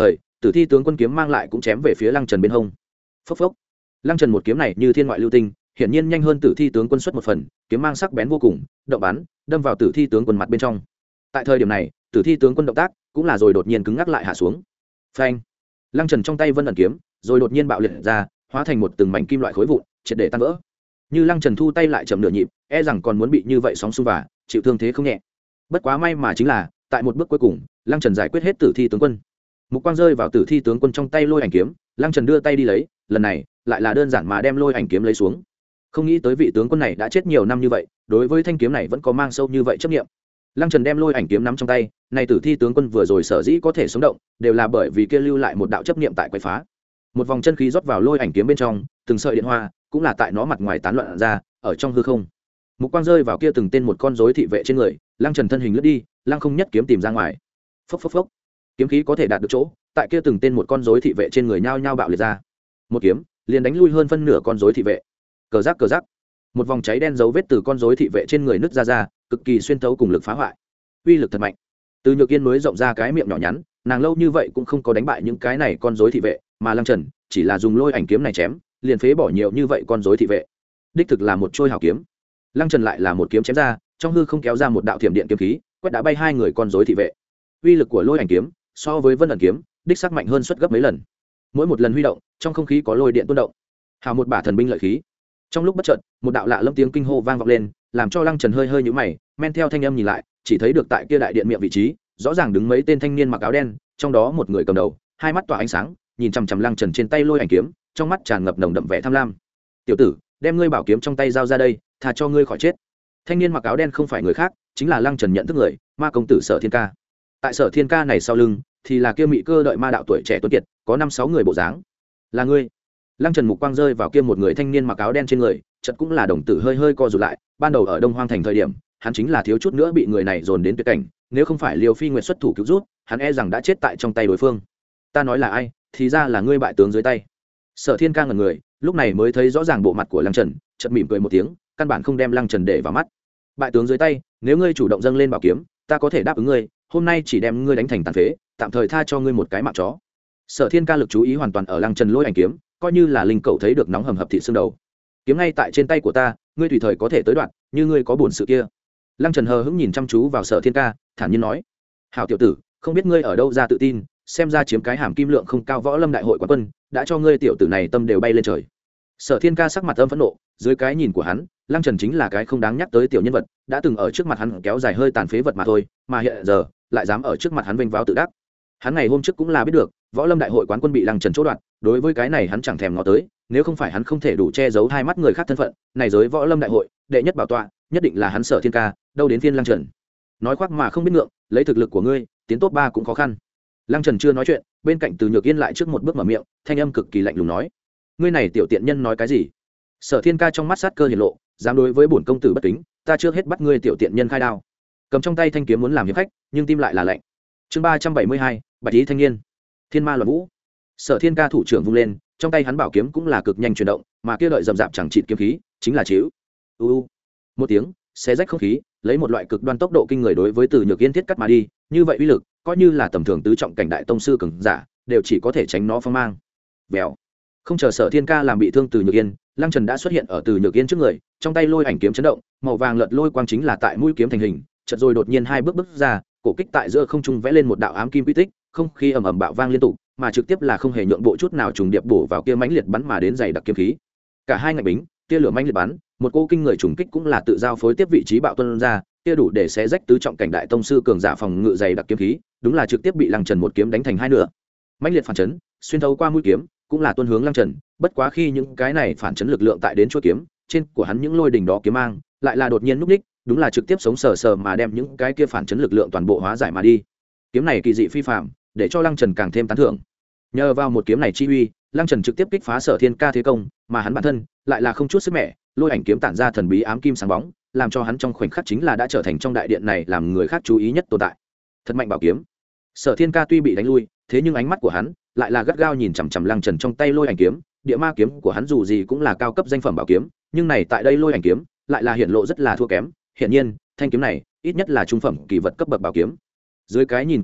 tử thi tướng quân kiếm mang lại cũng chém về phía lăng trần bên hông. Phốc phốc, lăng trần một kiếm này như thiên ngoại lưu tinh, hiển nhiên nhanh hơn tử thi tướng quân xuất một phần, kiếm mang sắc bén vô cùng, động bắn đâm vào tử thi tướng quân mặt bên trong. Tại thời điểm này, tử thi tướng quân động tác cũng là rồi đột nhiên cứng ngắc lại hạ xuống. Phanh, lăng trần trong tay vân ẩn kiếm rồi đột nhiên bạo liệt ra, hóa thành một từng mảnh kim loại khối vụn, triệt để tan vỡ. Như lăng trần thu tay lại chậm nửa nhịp, e rằng còn muốn bị như vậy sóng xung và chịu thương thế không nhẹ. Bất quá may mà chính là tại một bước cuối cùng, lăng trần giải quyết hết tử thi tướng quân. Mục quang rơi vào tử thi tướng quân trong tay lôi ảnh kiếm, lăng trần đưa tay đi lấy, lần này lại là đơn giản mà đem lôi ảnh kiếm lấy xuống. Không nghĩ tới vị tướng quân này đã chết nhiều năm như vậy, đối với thanh kiếm này vẫn có mang sâu như vậy chấp niệm. Lăng trần đem lôi ảnh kiếm nắm trong tay, này tử thi tướng quân vừa rồi sở dĩ có thể sống động, đều là bởi vì kia lưu lại một đạo chấp niệm tại quậy phá. Một vòng chân khí rót vào lôi ảnh kiếm bên trong, từng sợi điện hoa cũng là tại nó mặt ngoài tán loạn ra, ở trong hư không. Mục quang rơi vào kia từng tên một con rối thị vệ trên người, lăng trần thân hình lướt đi, lăng không nhất kiếm tìm ra ngoài. Phốc phốc phốc, kiếm khí có thể đạt được chỗ, tại kia từng tên một con rối thị vệ trên người nhao nhao bạo liệt ra. Một kiếm liền đánh lui hơn phân nửa con rối thị vệ. Cờ rắc cờ rắc, một vòng cháy đen dấu vết từ con rối thị vệ trên người nứt ra ra, cực kỳ xuyên thấu cùng lực phá hoại, uy lực thật mạnh. Từ Nhược Yên mới rộng ra cái miệng nhỏ nhắn, nàng lâu như vậy cũng không có đánh bại những cái này con rối thị vệ, mà lăng trần chỉ là dùng lôi ảnh kiếm này chém, liền phế bỏ nhiều như vậy con rối thị vệ. Đích thực là một trôi hào kiếm. Lăng trần lại là một kiếm chém ra, trong hư không kéo ra một đạo thiểm điện kiếm khí, quét đã bay hai người con rối thị vệ. Uy lực của lôi ảnh kiếm so với vân ẩn kiếm đích sắc mạnh hơn suất gấp mấy lần. Mỗi một lần huy động, trong không khí có lôi điện tuôn động. Hào một bả thần binh lợi khí. Trong lúc bất chợt, một đạo lạ lâm tiếng kinh hô vang vọng lên, làm cho lăng trần hơi hơi nhíu mày, men theo thanh âm nhìn lại, chỉ thấy được tại kia đại điện miệng vị trí, rõ ràng đứng mấy tên thanh niên mặc áo đen, trong đó một người cầm đầu, hai mắt tỏa ánh sáng, nhìn chằm chằm lăng trần trên tay lôi ảnh kiếm, trong mắt tràn ngập nồng đậm vẻ tham lam. Tiểu tử, đem ngươi bảo kiếm trong tay giao ra đây, tha cho ngươi khỏi chết. Thanh niên mặc áo đen không phải người khác, chính là lăng trần nhận thức người, ma công tử Sở Thiên Ca. Tại Sở Thiên Ca này sau lưng thì là kia mị cơ đợi ma đạo tuổi trẻ tuấn kiệt, có năm sáu người bộ dáng. Là ngươi? Lăng trần mục quang rơi vào kia một người thanh niên mặc áo đen trên người, chợt cũng là đồng tử hơi hơi co rụt lại. Ban đầu ở Đông Hoang thành thời điểm, hắn chính là thiếu chút nữa bị người này dồn đến tuyệt cảnh, nếu không phải Liêu Phi Nguyệt xuất thủ cứu rút, hắn e rằng đã chết tại trong tay đối phương. Ta nói là ai? Thì ra là ngươi bại tướng dưới tay. Sở Thiên Ca ngẩn người, lúc này mới thấy rõ ràng bộ mặt của lăng trần, chợt mỉm cười một tiếng, căn bản không đem lăng trần để vào mắt. Bại tướng dưới tay, nếu ngươi chủ động dâng lên bảo kiếm, ta có thể đáp ứng ngươi, hôm nay chỉ đem ngươi đánh thành tàn phế, tạm thời tha cho ngươi một cái mạng chó. Sở Thiên Ca lực chú ý hoàn toàn ở lăng trần lôi ảnh kiếm, coi như là linh cẩu thấy được nóng hầm hập thịt xương đầu. Kiếm ngay tại trên tay của ta, ngươi tùy thời có thể tới đoạn, như ngươi có buồn sự kia. Lăng trần hờ hững nhìn chăm chú vào Sở Thiên Ca, thản nhiên nói: hảo tiểu tử, không biết ngươi ở đâu ra tự tin, xem ra chiếm cái hàm kim lượng không cao võ lâm đại hội quán quân, đã cho ngươi tiểu tử này tâm đều bay lên trời. Sở Thiên Ca sắc mặt âm phẫn nộ, dưới cái nhìn của hắn, lăng trần chính là cái không đáng nhắc tới tiểu nhân vật, đã từng ở trước mặt hắn kéo dài hơi tàn phế vật mà thôi, mà hiện giờ lại dám ở trước mặt hắn vênh váo tự đắc. Hắn ngày hôm trước cũng là biết được võ lâm đại hội quán quân bị lăng trần chỗ đoạt, đối với cái này hắn chẳng thèm ngó tới, nếu không phải hắn không thể đủ che giấu hai mắt người khác thân phận, này giới võ lâm đại hội đệ nhất bảo tọa nhất định là hắn Sở Thiên Ca, đâu đến phiên lăng trần. Nói khoác mà không biết ngượng, lấy thực lực của ngươi tiến top ba cũng khó khăn. Lăng trần chưa nói chuyện, bên cạnh Từ Nhược Yên lại trước một bước mở miệng, thanh âm cực kỳ lạnh lùng nói: ngươi này tiểu tiện nhân nói cái gì? Sở Thiên Ca trong mắt sát cơ hiển lộ, dám đối với bổn công tử bất kính, ta trước hết bắt ngươi tiểu tiện nhân khai đao. Cầm trong tay thanh kiếm muốn làm hiệp khách, nhưng tim lại là lạnh. Chương ba trăm bảy mươi hai, Bạch ý thanh niên. Thiên ma loạn vũ. Sở Thiên Ca thủ trưởng vung lên, trong tay hắn bảo kiếm cũng là cực nhanh chuyển động, mà kia đợi rầm rạp chẳng chịt kiếm khí, chính là chiếu. U u. Một tiếng, xé rách không khí, lấy một loại cực đoan tốc độ kinh người đối với Từ Nhược Yên thiết cắt mà đi, như vậy uy lực, coi như là tầm thường tứ trọng cảnh đại tông sư cường giả, đều chỉ có thể tránh nó phong mang. Vèo. Không chờ Sở Thiên Ca làm bị thương Từ Nhược Yên, lăng trần đã xuất hiện ở Từ Nhược Yên trước người, trong tay lôi ảnh kiếm chấn động, màu vàng lật lôi quang chính là tại mũi kiếm thành hình, chợt rồi đột nhiên hai bước bước ra, cổ kích tại giữa không trung vẽ lên một đạo ám kim quy tích, không khí ầm ầm bạo vang liên tục, mà trực tiếp là không hề nhượng bộ chút nào trùng điệp bổ vào kia mãnh liệt bắn mà đến dày đặc kiếm khí. Cả hai ngạch bính, tia lửa mãnh liệt bắn, một cô kinh người trùng kích cũng là tự giao phối tiếp vị trí bạo tuân ra, tia đủ để xé rách tứ trọng cảnh đại tông sư cường giả phòng ngự dày đặc kiếm khí, đúng là trực tiếp bị lăng trần một kiếm đánh thành hai nửa. Mãnh liệt phản chấn, xuyên thấu qua mũi kiếm, cũng là tuân hướng lăng trần, bất quá khi những cái này phản chấn lực lượng tại đến chuôi kiếm trên của hắn, những lôi đỉnh đó kiếm mang lại là đột nhiên núp ních, đúng là trực tiếp sống sờ sờ mà đem những cái kia phản chấn lực lượng toàn bộ hóa giải mà đi. Kiếm này kỳ dị phi phàm, để cho lăng trần càng thêm tán thưởng. Nhờ vào một kiếm này chi uy, lăng trần trực tiếp kích phá Sở Thiên Ca thế công, mà hắn bản thân lại là không chút sức mẻ, lôi ảnh kiếm tản ra thần bí ám kim sáng bóng, làm cho hắn trong khoảnh khắc chính là đã trở thành trong đại điện này làm người khác chú ý nhất tồn tại. Thật mạnh bảo kiếm. Sở Thiên Ca tuy bị đánh lui, thế nhưng ánh mắt của hắn lại là gắt gao nhìn chằm chằm lăng trần trong tay lôi ảnh kiếm. Địa ma kiếm của hắn dù gì cũng là cao cấp danh phẩm bảo kiếm, nhưng này tại đây lôi ảnh kiếm lại là hiện lộ rất là thua kém. Hiển nhiên thanh kiếm này ít nhất là trung phẩm kỳ vật cấp bậc bảo kiếm. Dưới cái nhìn của hắn,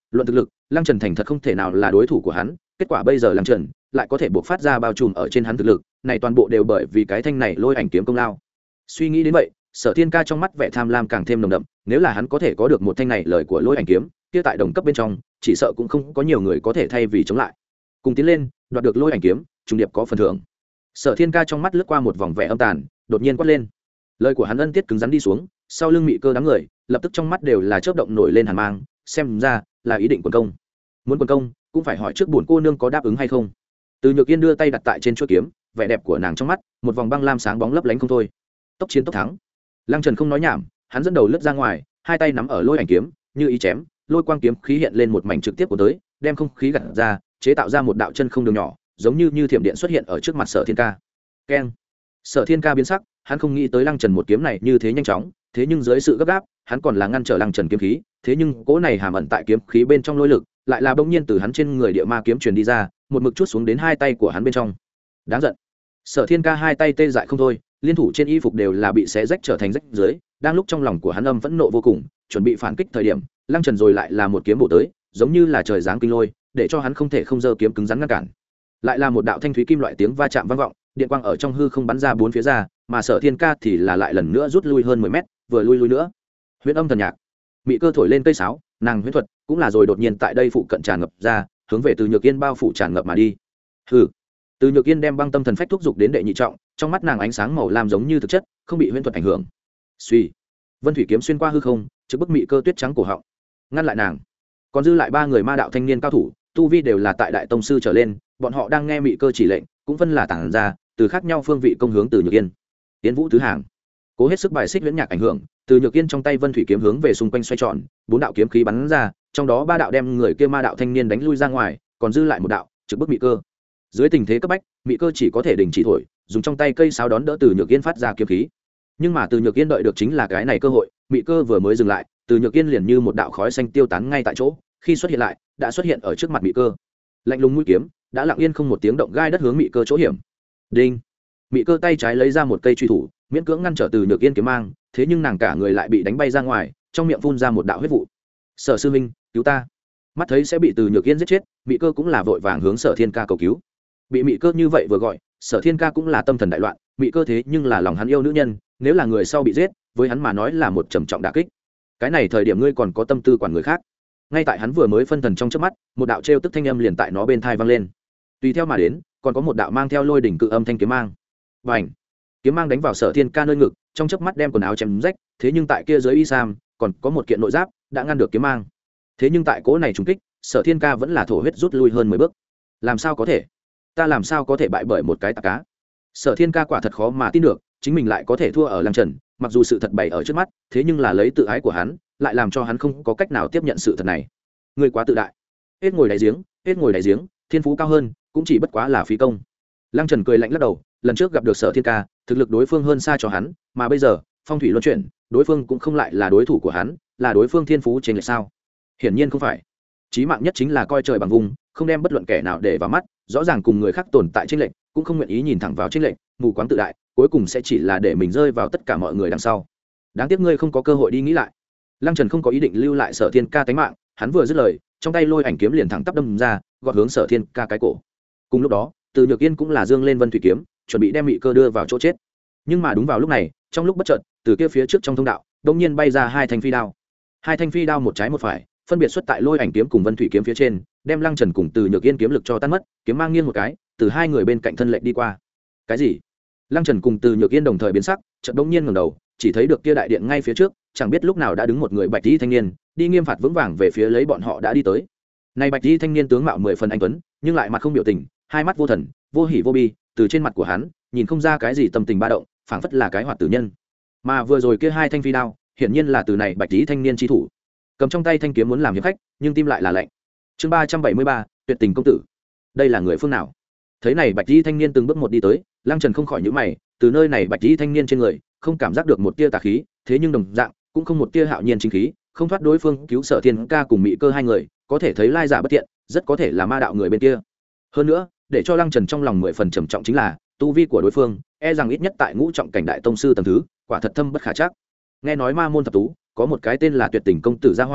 luận thực lực lăng trần thành thật không thể nào là đối thủ của hắn, kết quả bây giờ lăng trần lại có thể buộc phát ra bao trùm ở trên hắn thực lực này, toàn bộ đều bởi vì cái thanh này lôi ảnh kiếm công lao. Suy nghĩ đến vậy, Sở Thiên Ca trong mắt vẻ tham lam càng thêm nồng đậm, nếu là hắn có thể có được một thanh này lời của lôi ảnh kiếm, kia tại đồng cấp bên trong chỉ sợ cũng không có nhiều người có thể thay vì chống lại. Cùng tiến lên đoạt được lôi ảnh kiếm, trùng điệp có phần thưởng. Sở Thiên Ca trong mắt lướt qua một vòng vẻ âm tàn, đột nhiên quát lên. Lời của hắn ân tiết cứng rắn đi xuống, sau lưng mị cơ đám người lập tức trong mắt đều là chớp động nổi lên hàn mang, xem ra là ý định quần công. Muốn quần công cũng phải hỏi trước bổn cô nương có đáp ứng hay không. Từ Nhược Yên đưa tay đặt tại trên chuôi kiếm, vẻ đẹp của nàng trong mắt một vòng băng lam sáng bóng lấp lánh không thôi. Tốc chiến tốc thắng. Lăng Trần không nói nhảm, hắn dẫn đầu lướt ra ngoài, hai tay nắm ở lôi ảnh kiếm, như ý chém, lôi quang kiếm khí hiện lên một mảnh trực tiếp của tới, đem không khí gạt ra, chế tạo ra một đạo chân không đường nhỏ, giống như như thiểm điện xuất hiện ở trước mặt Sở Thiên Ca. Keng. Sở Thiên Ca biến sắc, hắn không nghĩ tới Lăng Trần một kiếm này như thế nhanh chóng, thế nhưng dưới sự gấp gáp, hắn còn là ngăn trở Lăng Trần kiếm khí, thế nhưng cỗ này hàm ẩn tại kiếm khí bên trong lôi lực, lại là bỗng nhiên từ hắn trên người địa ma kiếm truyền đi ra, một mực chuốt xuống đến hai tay của hắn bên trong. Đáng giận. Sở Thiên Ca hai tay tê dại không thôi, liên thủ trên y phục đều là bị xé rách trở thành rách dưới, đang lúc trong lòng của hắn âm phẫn nộ vô cùng, chuẩn bị phản kích thời điểm, Lăng Trần rồi lại là một kiếm bổ tới, giống như là trời giáng kinh lôi, để cho hắn không thể không giơ kiếm cứng rắn ngăn cản. Lại là một đạo thanh thúy kim loại tiếng va chạm vang vọng, điện quang ở trong hư không bắn ra bốn phía ra, mà Sở Thiên Ca thì là lại lần nữa rút lui hơn mười mét, vừa lui lui nữa. Huyễn âm thần nhạc, mị cơ thổi lên cây sáo, nàng huyễn thuật cũng là rồi đột nhiên tại đây phụ cận tràn ngập ra, hướng về Từ Nhược Yên bao phủ tràn ngập mà đi. Hừ. Từ Nhược Yên đem băng tâm thần phách thúc dục đến đệ nhị trọng, trong mắt nàng ánh sáng màu lam giống như thực chất, không bị huyễn thuật ảnh hưởng. Suy, Vân Thủy kiếm xuyên qua hư không, trực bức mị cơ tuyết trắng cổ họng, ngăn lại nàng. Còn dư lại ba người ma đạo thanh niên cao thủ, tu vi đều là tại đại tông sư trở lên, bọn họ đang nghe mị cơ chỉ lệnh, cũng phân là tản ra, từ khác nhau phương vị công hướng Từ Nhược Yên. Tiến Vũ tứ hàng, cố hết sức bài xích huyễn nhạc ảnh hưởng, Từ Nhược Yên trong tay Vân Thủy kiếm hướng về xung quanh xoay tròn, bốn đạo kiếm khí bắn ra, trong đó ba đạo đem người kia ma đạo thanh niên đánh lui ra ngoài, còn dư lại một đạo trực bức mị cơ. Dưới tình thế cấp bách, mị cơ chỉ có thể đình chỉ thổi, dùng trong tay cây sáo đón đỡ Từ Nhược Yên phát ra kiếm khí. Nhưng mà Từ Nhược Yên đợi được chính là cái này cơ hội, mị cơ vừa mới dừng lại, Từ Nhược Yên liền như một đạo khói xanh tiêu tán ngay tại chỗ, khi xuất hiện lại, đã xuất hiện ở trước mặt mị cơ. Lạnh lùng mũi kiếm, đã lặng yên không một tiếng động gai đất hướng mị cơ chỗ hiểm. Đinh. Mị cơ tay trái lấy ra một cây truy thủ, miễn cưỡng ngăn trở Từ Nhược Yên kiếm mang, thế nhưng nàng cả người lại bị đánh bay ra ngoài, trong miệng phun ra một đạo huyết vụ. Sở sư huynh, cứu ta. Mắt thấy sẽ bị Từ Nhược Yên giết chết, mị cơ cũng là vội vàng hướng Sở Thiên Ca cầu cứu. Bị mị cơ như vậy vừa gọi, Sở Thiên Ca cũng là tâm thần đại loạn, mị cơ thế nhưng là lòng hắn yêu nữ nhân, nếu là người sau bị giết, với hắn mà nói là một trầm trọng đả kích. Cái này thời điểm ngươi còn có tâm tư quản người khác? Ngay tại hắn vừa mới phân thần trong chớp mắt, một đạo trêu tức thanh âm liền tại nó bên tai vang lên. Tùy theo mà đến, còn có một đạo mang theo lôi đỉnh cự âm thanh kiếm mang. Bành! Kiếm mang đánh vào Sở Thiên Ca nơi ngực, trong chớp mắt đem quần áo chém rách, thế nhưng tại kia dưới y sam, còn có một kiện nội giáp đã ngăn được kiếm mang. Thế nhưng tại cỗ này trùng kích, Sở Thiên Ca vẫn là thổ huyết rút lui hơn mười bước. Làm sao có thể? Ta làm sao có thể bại bởi một cái tạp cá? Sở Thiên Ca quả thật khó mà tin được, chính mình lại có thể thua ở Lăng Trần, mặc dù sự thật bày ở trước mắt, thế nhưng là lấy tự ái của hắn, lại làm cho hắn không có cách nào tiếp nhận sự thật này. Ngươi quá tự đại. Hết ngồi đáy giếng, hết ngồi đáy giếng, thiên phú cao hơn, cũng chỉ bất quá là phí công. Lăng Trần cười lạnh lắc đầu, lần trước gặp được Sở Thiên Ca, thực lực đối phương hơn xa cho hắn, mà bây giờ, phong thủy luân chuyển, đối phương cũng không lại là đối thủ của hắn, là đối phương thiên phú trên lệch sao? Hiển nhiên không phải. Chí mạng nhất chính là coi trời bằng vùng, không đem bất luận kẻ nào để vào mắt, rõ ràng cùng người khác tồn tại trên lệch, cũng không nguyện ý nhìn thẳng vào trên lệch, mù quáng tự đại, cuối cùng sẽ chỉ là để mình rơi vào tất cả mọi người đằng sau. Đáng tiếc ngươi không có cơ hội đi nghĩ lại. Lăng Trần không có ý định lưu lại Sở Thiên Ca tánh mạng, hắn vừa dứt lời, trong tay lôi ảnh kiếm liền thẳng tắp đâm ra, gọt hướng Sở Thiên Ca cái cổ. Cùng lúc đó, Từ Nhược Yên cũng là dương lên Vân Thủy kiếm, chuẩn bị đem mị cơ đưa vào chỗ chết. Nhưng mà đúng vào lúc này, trong lúc bất chợt, từ kia phía trước trong thông đạo, đột nhiên bay ra hai thanh phi đao. Hai thanh phi đao một trái một phải, phân biệt xuất tại lôi ảnh kiếm cùng Vân Thủy kiếm phía trên, đem Lăng Trần cùng Từ Nhược Yên kiếm lực cho tan mất, kiếm mang nghiêng một cái, từ hai người bên cạnh thân lệnh đi qua. Cái gì? Lăng Trần cùng Từ Nhược Yên đồng thời biến sắc, chợt bỗng nhiên ngẩng đầu, chỉ thấy được kia đại điện ngay phía trước, chẳng biết lúc nào đã đứng một người bạch y thanh niên, đi nghiêm phạt vững vàng về phía lấy bọn họ đã đi tới. Này bạch y thanh niên tướng mạo mười phần anh tuấn, nhưng lại mặt không biểu tình, hai mắt vô thần, vô hỉ vô bi, từ trên mặt của hắn, nhìn không ra cái gì tâm tình ba động, phảng phất là cái hoạt tử nhân. Mà vừa rồi kia hai thanh phi đao, hiển nhiên là từ này bạch y thanh niên chi thủ. Cầm trong tay thanh kiếm muốn làm hiệp khách, nhưng tim lại là lạnh. Chương ba trăm bảy mươi ba, tuyệt tình công tử. Đây là người phương nào? Thấy này bạch y thanh niên từng bước một đi tới, Lăng Trần không khỏi nhíu mày, từ nơi này bạch y thanh niên trên người, không cảm giác được một tia tà khí, thế nhưng đồng dạng cũng không một tia hạo nhiên chính khí, không thoát đối phương cứu Sở Thiên Ca cùng Mị Cơ hai người, có thể thấy lai giả bất thiện, rất có thể là ma đạo người bên kia. Hơn nữa, để cho Lăng Trần trong lòng mười phần trầm trọng chính là tu vi của đối phương, e rằng ít nhất tại ngũ trọng cảnh đại tông sư tầng thứ, quả thật thâm bất khả trắc. Nghe nói ma môn thập tú có một cái tên là Tuyệt Tình công tử gia hỏa,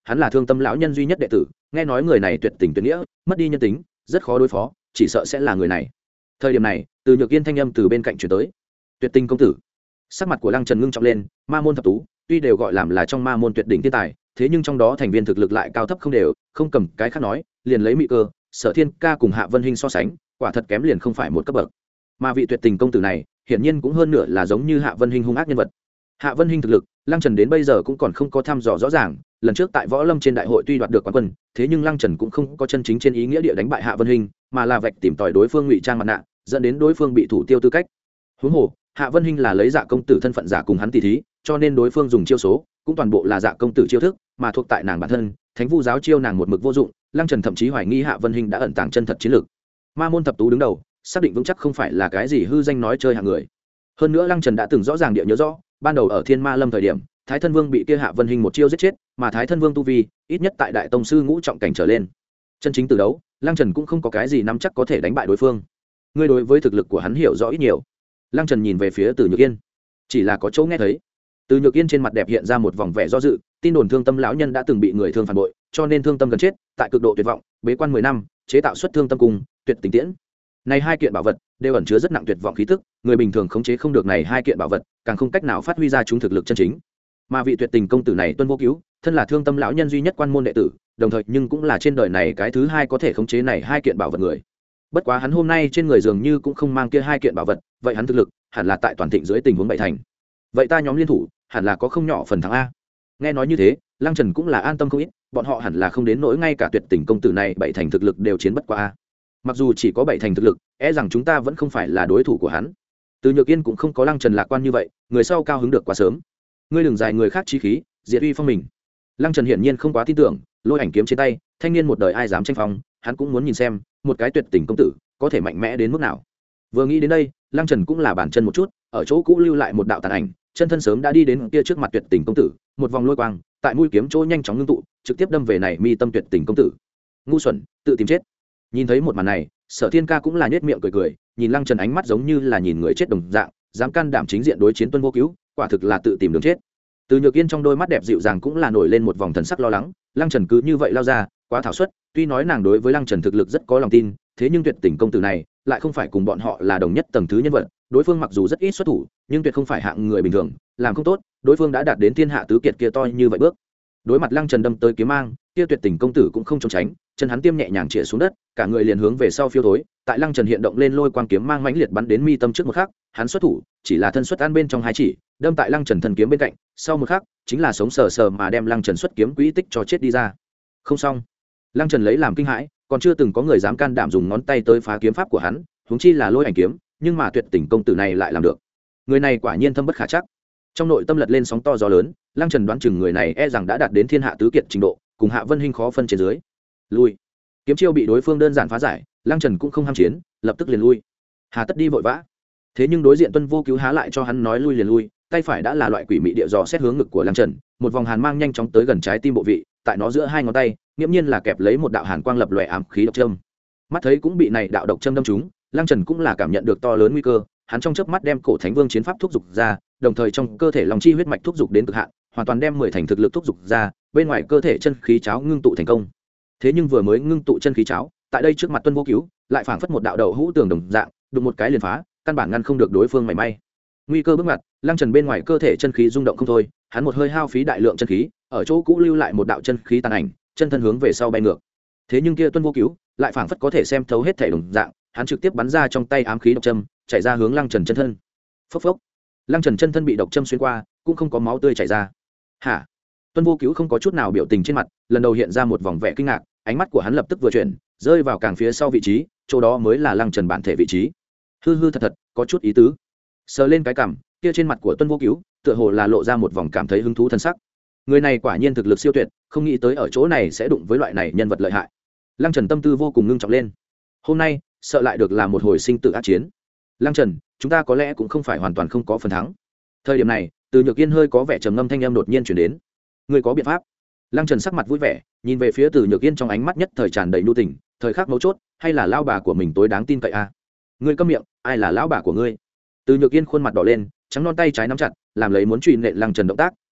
hắn là thương tâm lão nhân duy nhất đệ tử, nghe nói người này tuyệt tình tuyệt nghĩa, mất đi nhân tính, rất khó đối phó, chỉ sợ sẽ là người này. Thời điểm này, Từ Nhược Yên thanh âm từ bên cạnh truyền tới. Tuyệt tình công tử. Sắc mặt của Lăng Trần ngưng trọng lên, ma môn thập tú, tuy đều gọi làm là trong ma môn tuyệt đỉnh thiên tài, thế nhưng trong đó thành viên thực lực lại cao thấp không đều, không cầm cái khác nói, liền lấy Mị Cơ, Sở Thiên Ca cùng Hạ Vân Hinh so sánh, quả thật kém liền không phải một cấp bậc. Mà vị tuyệt tình công tử này, hiển nhiên cũng hơn nửa là giống như Hạ Vân Hinh hung ác nhân vật. Hạ Vân Hinh thực lực, Lăng Trần đến bây giờ cũng còn không có thăm dò rõ ràng, lần trước tại Võ Lâm trên đại hội tuy đoạt được quán quân, thế nhưng Lăng Trần cũng không có chân chính trên ý nghĩa địa đánh bại Hạ Vân Hinh, mà là vạch tìm tòi đối phương ngụy trang mặt nạ, dẫn đến đối phương bị thủ tiêu tư cách. Huống hồ, Hạ Vân Hinh là lấy Dạ công tử thân phận giả cùng hắn tỷ thí, cho nên đối phương dùng chiêu số, cũng toàn bộ là Dạ công tử chiêu thức, mà thuộc tại nàng bản thân, Thánh Vu giáo chiêu nàng một mực vô dụng, Lăng Trần thậm chí hoài nghi Hạ Vân Hinh đã ẩn tàng chân thật chiến lược. Ma môn thập tú đứng đầu, xác định vững chắc không phải là cái gì hư danh nói chơi hạng người. Hơn nữa Lăng Trần đã từng rõ ràng địa nhớ rõ, ban đầu ở Thiên Ma Lâm thời điểm, Thái Thân Vương bị kia Hạ Vân Hinh một chiêu giết chết, mà Thái Thân Vương tu vi, ít nhất tại đại tông sư ngũ trọng cảnh trở lên. Chân chính từ đấu, Lăng Trần cũng không có cái gì nắm chắc có thể đánh bại đối phương. Ngươi đối với thực lực của hắn hiểu rõ ít nhiều. Lăng Trần nhìn về phía Từ Nhược Yên, chỉ là có chỗ nghe thấy. Từ Nhược Yên trên mặt đẹp hiện ra một vòng vẻ do dự, tin đồn thương tâm lão nhân đã từng bị người thương phản bội, cho nên thương tâm gần chết, tại cực độ tuyệt vọng, bế quan mười năm, chế tạo xuất thương tâm cung, tuyệt tình tiễn. Này hai kiện bảo vật đều ẩn chứa rất nặng tuyệt vọng khí tức, người bình thường khống chế không được này hai kiện bảo vật, càng không cách nào phát huy ra chúng thực lực chân chính. Mà vị tuyệt tình công tử này Tuân Vô Cứu, thân là thương tâm lão nhân duy nhất quan môn đệ tử, đồng thời nhưng cũng là trên đời này cái thứ hai có thể khống chế này hai kiện bảo vật người. Bất quá hắn hôm nay trên người dường như cũng không mang kia hai kiện bảo vật, vậy hắn thực lực hẳn là tại toàn thịnh dưới tình huống bảy thành. Vậy ta nhóm liên thủ, hẳn là có không nhỏ phần thắng a. Nghe nói như thế, Lăng Trần cũng là an tâm không ít, bọn họ hẳn là không đến nỗi ngay cả tuyệt tình công tử này bảy thành thực lực đều chiến bất qua a. Mặc dù chỉ có bảy thành thực lực, e rằng chúng ta vẫn không phải là đối thủ của hắn. Từ Nhược Yên cũng không có Lăng Trần lạc quan như vậy, người sau cao hứng được quá sớm. Ngươi đừng dài người khác chí khí, diệt uy phong mình. Lăng Trần hiển nhiên không quá tin tưởng, lôi ảnh kiếm trên tay, thanh niên một đời ai dám tranh phong, hắn cũng muốn nhìn xem, một cái tuyệt tình công tử có thể mạnh mẽ đến mức nào. Vừa nghĩ đến đây, Lăng Trần cũng là bản chân một chút, ở chỗ cũ lưu lại một đạo tàn ảnh, chân thân sớm đã đi đến kia trước mặt tuyệt tình công tử, một vòng lôi quang, tại mũi kiếm chỗ nhanh chóng ngưng tụ, trực tiếp đâm về này mi tâm tuyệt tình công tử. Ngu xuẩn, tự tìm chết. Nhìn thấy một màn này, Sở Thiên Ca cũng là nhếch miệng cười cười, nhìn Lăng Trần ánh mắt giống như là nhìn người chết đồng dạng, dám can đảm chính diện đối chiến Tuân Vô Cứu, quả thực là tự tìm đường chết. Từ Nhược Yên trong đôi mắt đẹp dịu dàng cũng là nổi lên một vòng thần sắc lo lắng, Lăng Trần cứ như vậy lao ra, quá thảo suất, tuy nói nàng đối với Lăng Trần thực lực rất có lòng tin, thế nhưng tuyệt tình công tử này lại không phải cùng bọn họ là đồng nhất tầng thứ nhân vật, đối phương mặc dù rất ít xuất thủ, nhưng tuyệt không phải hạng người bình thường, làm không tốt, đối phương đã đạt đến thiên hạ tứ kiệt kia to như vậy bước. Đối mặt Lăng Trần đâm tới kiếm mang, kia tuyệt tình công tử cũng không trốn tránh, chân hắn tiêm nhẹ nhàng chĩa xuống đất, cả người liền hướng về sau phiêu thối, tại Lăng Trần hiện động lên lôi quang kiếm mang mãnh liệt bắn đến mi tâm trước một khắc, hắn xuất thủ, chỉ là thân xuất an bên trong hai chỉ, đâm tại Lăng Trần thần kiếm bên cạnh, sau một khắc, chính là sống sờ sờ mà đem Lăng Trần xuất kiếm quỹ tích cho chết đi ra. Không xong. Lăng Trần lấy làm kinh hãi, còn chưa từng có người dám can đảm dùng ngón tay tới phá kiếm pháp của hắn, huống chi là lôi ảnh kiếm, nhưng mà tuyệt tình công tử này lại làm được. Người này quả nhiên thâm bất khả trắc. Trong nội tâm lật lên sóng to gió lớn, Lăng Trần đoán chừng người này e rằng đã đạt đến thiên hạ tứ kiệt trình độ, cùng Hạ Vân Hinh khó phân trên dưới. Lui. Kiếm chiêu bị đối phương đơn giản phá giải, Lăng Trần cũng không ham chiến, lập tức liền lui. Hà tất đi vội vã. Thế nhưng đối diện Tuân Vô Cứu há lại cho hắn nói lui liền lui, tay phải đã là loại quỷ mị địa dò xét hướng ngực của Lăng Trần, một vòng hàn mang nhanh chóng tới gần trái tim bộ vị, tại nó giữa hai ngón tay, nghiễm nhiên là kẹp lấy một đạo hàn quang lập lòe ám khí độc châm. Mắt thấy cũng bị này đạo độc châm đâm trúng, Lăng Trần cũng là cảm nhận được to lớn nguy cơ, hắn trong chớp mắt đem cổ Thánh Vương chiến pháp thúc dục ra, đồng thời trong cơ thể long chi huyết mạch thúc dục đến cực hạn, hoàn toàn đem mười thành thực lực thúc dục ra, bên ngoài cơ thể chân khí cháo ngưng tụ thành công. Thế nhưng vừa mới ngưng tụ chân khí cháo, tại đây trước mặt Tuân Vô Cứu, lại phảng phất một đạo đầu hũ tường đồng dạng, đụng một cái liền phá, căn bản ngăn không được đối phương mảy may. Nguy cơ bước ngoặt, Lăng Trần bên ngoài cơ thể chân khí rung động không thôi, hắn một hơi hao phí đại lượng chân khí, ở chỗ cũ lưu lại một đạo chân khí tàn ảnh, chân thân hướng về sau bay ngược. Thế nhưng kia Tuân Vô Cứu, lại phảng phất có thể xem thấu hết thể đồng dạng, hắn trực tiếp bắn ra trong tay ám khí độc châm, chạy ra hướng Lăng Trần chân thân. Phốc phốc. Lăng Trần chân thân bị độc châm xuyên qua, cũng không có máu tươi chảy ra. Hả? Tuân Vô Cứu không có chút nào biểu tình trên mặt, lần đầu hiện ra một vòng vẻ kinh ngạc, ánh mắt của hắn lập tức vừa chuyển, rơi vào càng phía sau vị trí, chỗ đó mới là Lăng Trần bản thể vị trí. Hư hư thật thật, có chút ý tứ. Sờ lên cái cằm, kia trên mặt của Tuân Vô Cứu, tựa hồ là lộ ra một vòng cảm thấy hứng thú thân sắc. Người này quả nhiên thực lực siêu tuyệt, không nghĩ tới ở chỗ này sẽ đụng với loại này nhân vật lợi hại. Lăng Trần tâm tư vô cùng ngưng trọng lên. Hôm nay, sợ lại được là một hồi sinh tử ác chiến. Lăng Trần, chúng ta có lẽ cũng không phải hoàn toàn không có phần thắng. Thời điểm này, Từ Nhược Yên hơi có vẻ trầm ngâm thanh âm đột nhiên truyền đến. Người có biện pháp? Lăng Trần sắc mặt vui vẻ, nhìn về phía Từ Nhược Yên trong ánh mắt nhất thời tràn đầy nhu tình, thời khắc mấu chốt, hay là lão bà của mình tối đáng tin cậy a? À? Ngươi câm miệng, ai là lão bà của ngươi? Từ Nhược Yên khuôn mặt đỏ lên, trắng non tay trái nắm chặt, làm lấy muốn truy nện Lăng Trần động tác,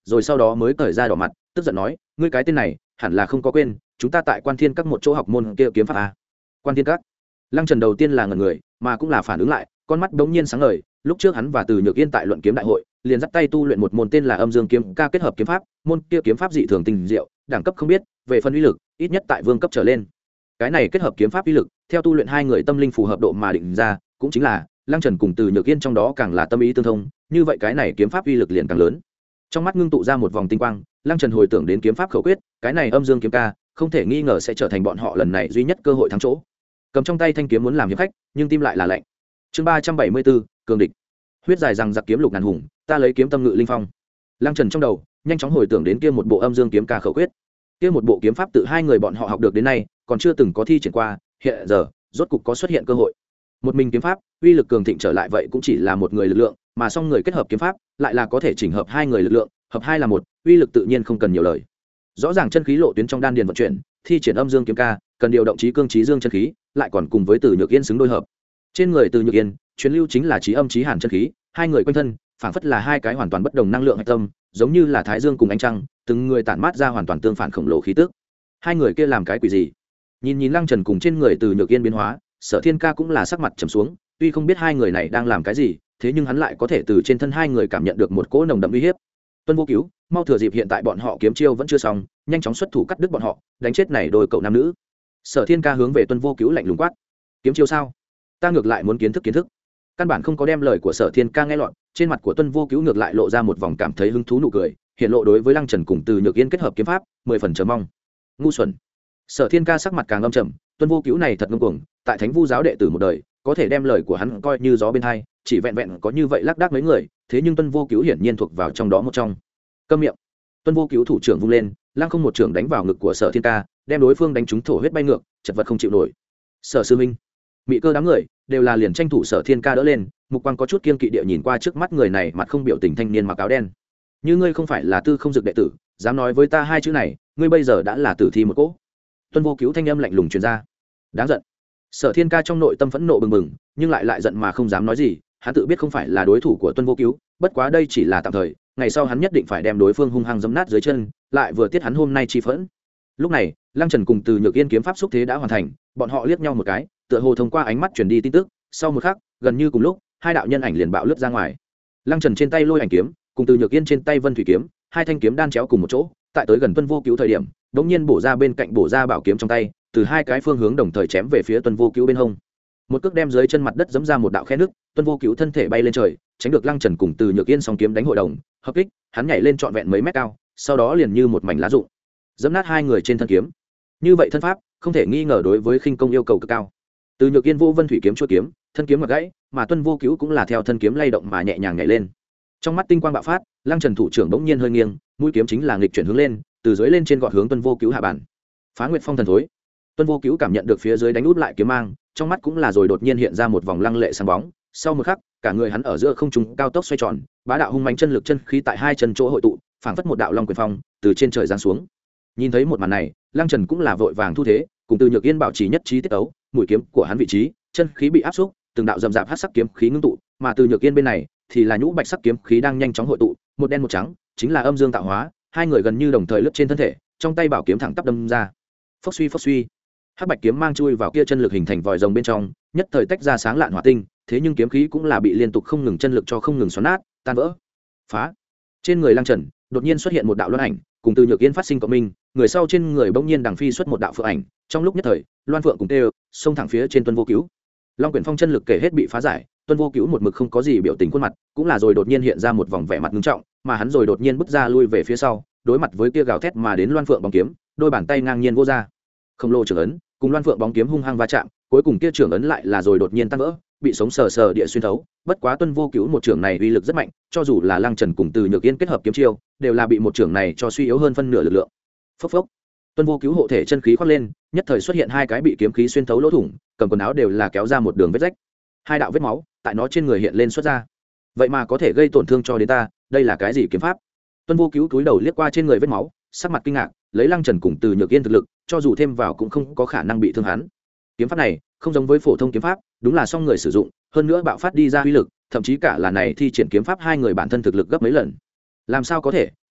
rồi sau đó mới cởi ra đỏ mặt tức giận nói ngươi cái tên này hẳn là không có quên chúng ta tại Quan Thiên Các một chỗ học môn kia kiếm pháp à. Quan Thiên Các. Lăng Trần đầu tiên là ngẩn người mà cũng là phản ứng lại, con mắt bỗng nhiên sáng ngời. Lúc trước hắn và Từ Nhược Yên tại luận kiếm đại hội liền dắt tay tu luyện một môn tên là Âm Dương Kiếm Ca kết hợp kiếm pháp, môn kia kiếm pháp dị thường tinh diệu, đẳng cấp không biết, về phần uy lực ít nhất tại vương cấp trở lên. Cái này kết hợp kiếm pháp uy lực theo tu luyện hai người tâm linh phù hợp độ mà định ra, cũng chính là Lăng Trần cùng Từ Nhược Yên trong đó càng là tâm ý tương thông, như vậy cái này kiếm pháp uy lực liền càng lớn. Trong mắt ngưng tụ ra một vòng tinh quang, Lăng Trần hồi tưởng đến kiếm pháp khẩu quyết, cái này Âm Dương Kiếm Ca không thể nghi ngờ sẽ trở thành bọn họ lần này duy nhất cơ hội thắng chỗ. Cầm trong tay thanh kiếm muốn làm hiệp khách, nhưng tim lại là lạnh. Chương ba trăm bảy mươi bốn, cường địch. Huyết dài rằng giặc kiếm lục ngàn hùng, ta lấy kiếm tâm ngự linh phong. Lăng Trần trong đầu nhanh chóng hồi tưởng đến kia một bộ Âm Dương Kiếm Ca khẩu quyết. Kia một bộ kiếm pháp tự hai người bọn họ học được đến nay, còn chưa từng có thi triển qua, hiện giờ rốt cục có xuất hiện cơ hội. Một mình kiếm pháp, uy lực cường thịnh trở lại vậy cũng chỉ là một người lực lượng, mà song người kết hợp kiếm pháp, lại là có thể chỉnh hợp hai người lực lượng, hợp hai là một, uy lực tự nhiên không cần nhiều lời. Rõ ràng chân khí lộ tuyến trong đan điền vận chuyển, thi triển Âm Dương Kiếm Ca, cần điều động chí cương chí dương chân khí, lại còn cùng với Từ Nhược Yên xứng đôi hợp. Trên người Từ Nhược Yên, truyền lưu chính là chí âm chí hàn chân khí, hai người quanh thân, phảng phất là hai cái hoàn toàn bất đồng năng lượng hạch tâm, giống như là thái dương cùng ánh trăng, từng người tản mát ra hoàn toàn tương phản khổng lồ khí tức. Hai người kia làm cái quỷ gì? Nhìn nhìn Lăng Trần cùng trên người Từ Nhược Yên biến hóa, Sở Thiên Ca cũng là sắc mặt trầm xuống, tuy không biết hai người này đang làm cái gì, thế nhưng hắn lại có thể từ trên thân hai người cảm nhận được một cỗ nồng đậm uy hiếp. Tuân Vô Cứu, mau thừa dịp hiện tại bọn họ kiếm chiêu vẫn chưa xong, nhanh chóng xuất thủ cắt đứt bọn họ, đánh chết này đôi cậu nam nữ. Sở Thiên Ca hướng về Tuân Vô Cứu lạnh lùng quát: kiếm chiêu sao? Ta ngược lại muốn kiến thức kiến thức. Căn bản không có đem lời của Sở Thiên Ca nghe lọt, trên mặt của Tuân Vô Cứu ngược lại lộ ra một vòng cảm thấy hứng thú nụ cười, hiện lộ đối với Lăng Trần cùng Từ Nhược Yên kết hợp kiếm pháp, mười phần chờ mong. Ngu xuẩn. Sở Thiên Ca sắc mặt càng âm trầm, Tuân Vô Cứu này thật ngông cuồng, tại Thánh Vu giáo đệ tử một đời, có thể đem lời của hắn coi như gió bên tai, chỉ vẹn vẹn có như vậy lác đác mấy người, thế nhưng Tuân Vô Cứu hiển nhiên thuộc vào trong đó một trong. Câm miệng. Tuân Vô Cứu thủ trưởng vung lên, lăng không một trưởng đánh vào ngực của Sở Thiên Ca, đem đối phương đánh trúng thổ huyết bay ngược, chật vật không chịu nổi. Sở sư minh, mị cơ đám người đều là liền tranh thủ Sở Thiên Ca đỡ lên, mục quang có chút kiên kỵ địa nhìn qua trước mắt người này, mặt không biểu tình thanh niên mặc áo đen. Như ngươi không phải là Tư Không Dực đệ tử, dám nói với ta hai chữ này, ngươi bây giờ đã là tử thi một cỗ. Tuân Vô Cứu thanh âm lạnh lùng truyền ra. Đáng giận. Sở Thiên Ca trong nội tâm phẫn nộ bừng bừng, nhưng lại lại giận mà không dám nói gì, hắn tự biết không phải là đối thủ của Tuân Vô Cứu, bất quá đây chỉ là tạm thời, ngày sau hắn nhất định phải đem đối phương hung hăng giẫm nát dưới chân, lại vừa tiết hắn hôm nay chi phẫn. Lúc này, Lăng Trần cùng Từ Nhược Yên kiếm pháp xúc thế đã hoàn thành, bọn họ liếc nhau một cái, tựa hồ thông qua ánh mắt truyền đi tin tức, sau một khắc, gần như cùng lúc, hai đạo nhân ảnh liền bạo lướt ra ngoài. Lăng Trần trên tay lôi ảnh kiếm, cùng Từ Nhược Yên trên tay Vân Thủy kiếm, hai thanh kiếm đan chéo cùng một chỗ, tại tới gần Tuân Vô Cứu thời điểm, đột nhiên bổ ra bên cạnh bổ ra bảo kiếm trong tay, từ hai cái phương hướng đồng thời chém về phía Tuân Vô Cứu bên hông. Một cước đem dưới chân mặt đất giẫm ra một đạo khe nước, Tuân Vô Cứu thân thể bay lên trời, tránh được Lăng Trần cùng Từ Nhược Yên song kiếm đánh hội đồng, hợp kích, hắn nhảy lên trọn vẹn mấy mét cao, sau đó liền như một mảnh lá rụng, giẫm nát hai người trên thân kiếm. Như vậy thân pháp, không thể nghi ngờ đối với khinh công yêu cầu cực cao. Từ Nhược Yên vô Vân Thủy kiếm chua kiếm, thân kiếm mà gãy, mà Tuân Vô Cứu cũng là theo thân kiếm lay động mà nhẹ nhàng nhảy lên. Trong mắt tinh quang bạo phát, Lăng Trần thủ trưởng bỗng nhiên hơi nghiêng, mũi kiếm chính là nghịch chuyển hướng lên, từ dưới lên trên gọt hướng Tuân Vô Cứu hạ bản. Phá Nguyệt Phong thần thối. Tuân Vô Cứu cảm nhận được phía dưới đánh út lại kiếm mang, trong mắt cũng là rồi đột nhiên hiện ra một vòng lăng lệ sáng bóng, sau một khắc, cả người hắn ở giữa không trung cao tốc xoay tròn, bá đạo hung mãnh chân lực chân khí tại hai chân chỗ hội tụ, phảng phất một đạo long quyền phong từ trên trời giáng xuống. Nhìn thấy một màn này, Lăng Trần cũng là vội vàng thu thế, cùng Từ Nhược Yên bảo trì nhất trí tiết tấu, mũi kiếm của hắn vị trí, chân khí bị áp xúc, từng đạo rầm rạp hắc sắc kiếm khí ngưng tụ, mà Từ Nhược Yên bên này thì là nhũ bạch sắc kiếm khí đang nhanh chóng hội tụ, một đen một trắng, chính là âm dương tạo hóa, hai người gần như đồng thời lướt trên thân thể, trong tay bảo kiếm thẳng tắp đâm ra. Phốc suy phốc suy, hắc bạch kiếm mang chui vào kia chân lực hình thành vòi rồng bên trong, nhất thời tách ra sáng lạn hỏa tinh, thế nhưng kiếm khí cũng là bị liên tục không ngừng chân lực cho không ngừng xoắn nát, tan vỡ. Phá. Trên người Lăng Trần đột nhiên xuất hiện một đạo loan ảnh, cùng Từ Nhược Yên phát sinh cộng minh, người sau trên người bỗng nhiên đằng phi xuất một đạo phượng ảnh, trong lúc nhất thời, loan phượng cùng tê xông thẳng phía trên Tuân Vô Cứu. Long Quyển Phong chân lực kể hết bị phá giải, Tuân Vô Cứu một mực không có gì biểu tình khuôn mặt, cũng là rồi đột nhiên hiện ra một vòng vẻ mặt nghiêm trọng, mà hắn rồi đột nhiên bước ra lui về phía sau, đối mặt với kia gào thét mà đến loan phượng bóng kiếm, đôi bàn tay ngang nhiên vô ra. Khổng lồ trưởng ấn, cùng loan phượng bóng kiếm hung hăng va chạm, cuối cùng kia trưởng ấn lại là rồi đột nhiên tan vỡ, bị sống sờ sờ địa xuyên thấu. Bất quá Tuân Vô Cứu một trưởng này uy lực rất mạnh, cho dù là Lăng Trần cùng Từ Nhược Yên kết hợp kiếm chiêu, đều là bị một trưởng này cho suy yếu hơn phân nửa lực lượng. Phốc phốc. Tuân Vô Cứu hộ thể chân khí khoác lên, nhất thời xuất hiện hai cái bị kiếm khí xuyên thấu lỗ thủng, cầm quần áo đều là kéo ra một đường vết rách. Hai đạo vết máu tại nó trên người hiện lên xuất ra. Vậy mà có thể gây tổn thương cho đến ta, đây là cái gì kiếm pháp? Tuân Vô Cứu cúi đầu liếc qua trên người vết máu, sắc mặt kinh ngạc, lấy Lăng Trần cùng Từ Nhược Yên thực lực, cho dù thêm vào cũng không có khả năng bị thương hắn. Kiếm pháp này không giống với phổ thông kiếm pháp, đúng là song người sử dụng, hơn nữa bạo phát đi ra uy lực, thậm chí cả là này thi triển kiếm pháp hai người bản thân thực lực gấp mấy lần. Làm sao có thể?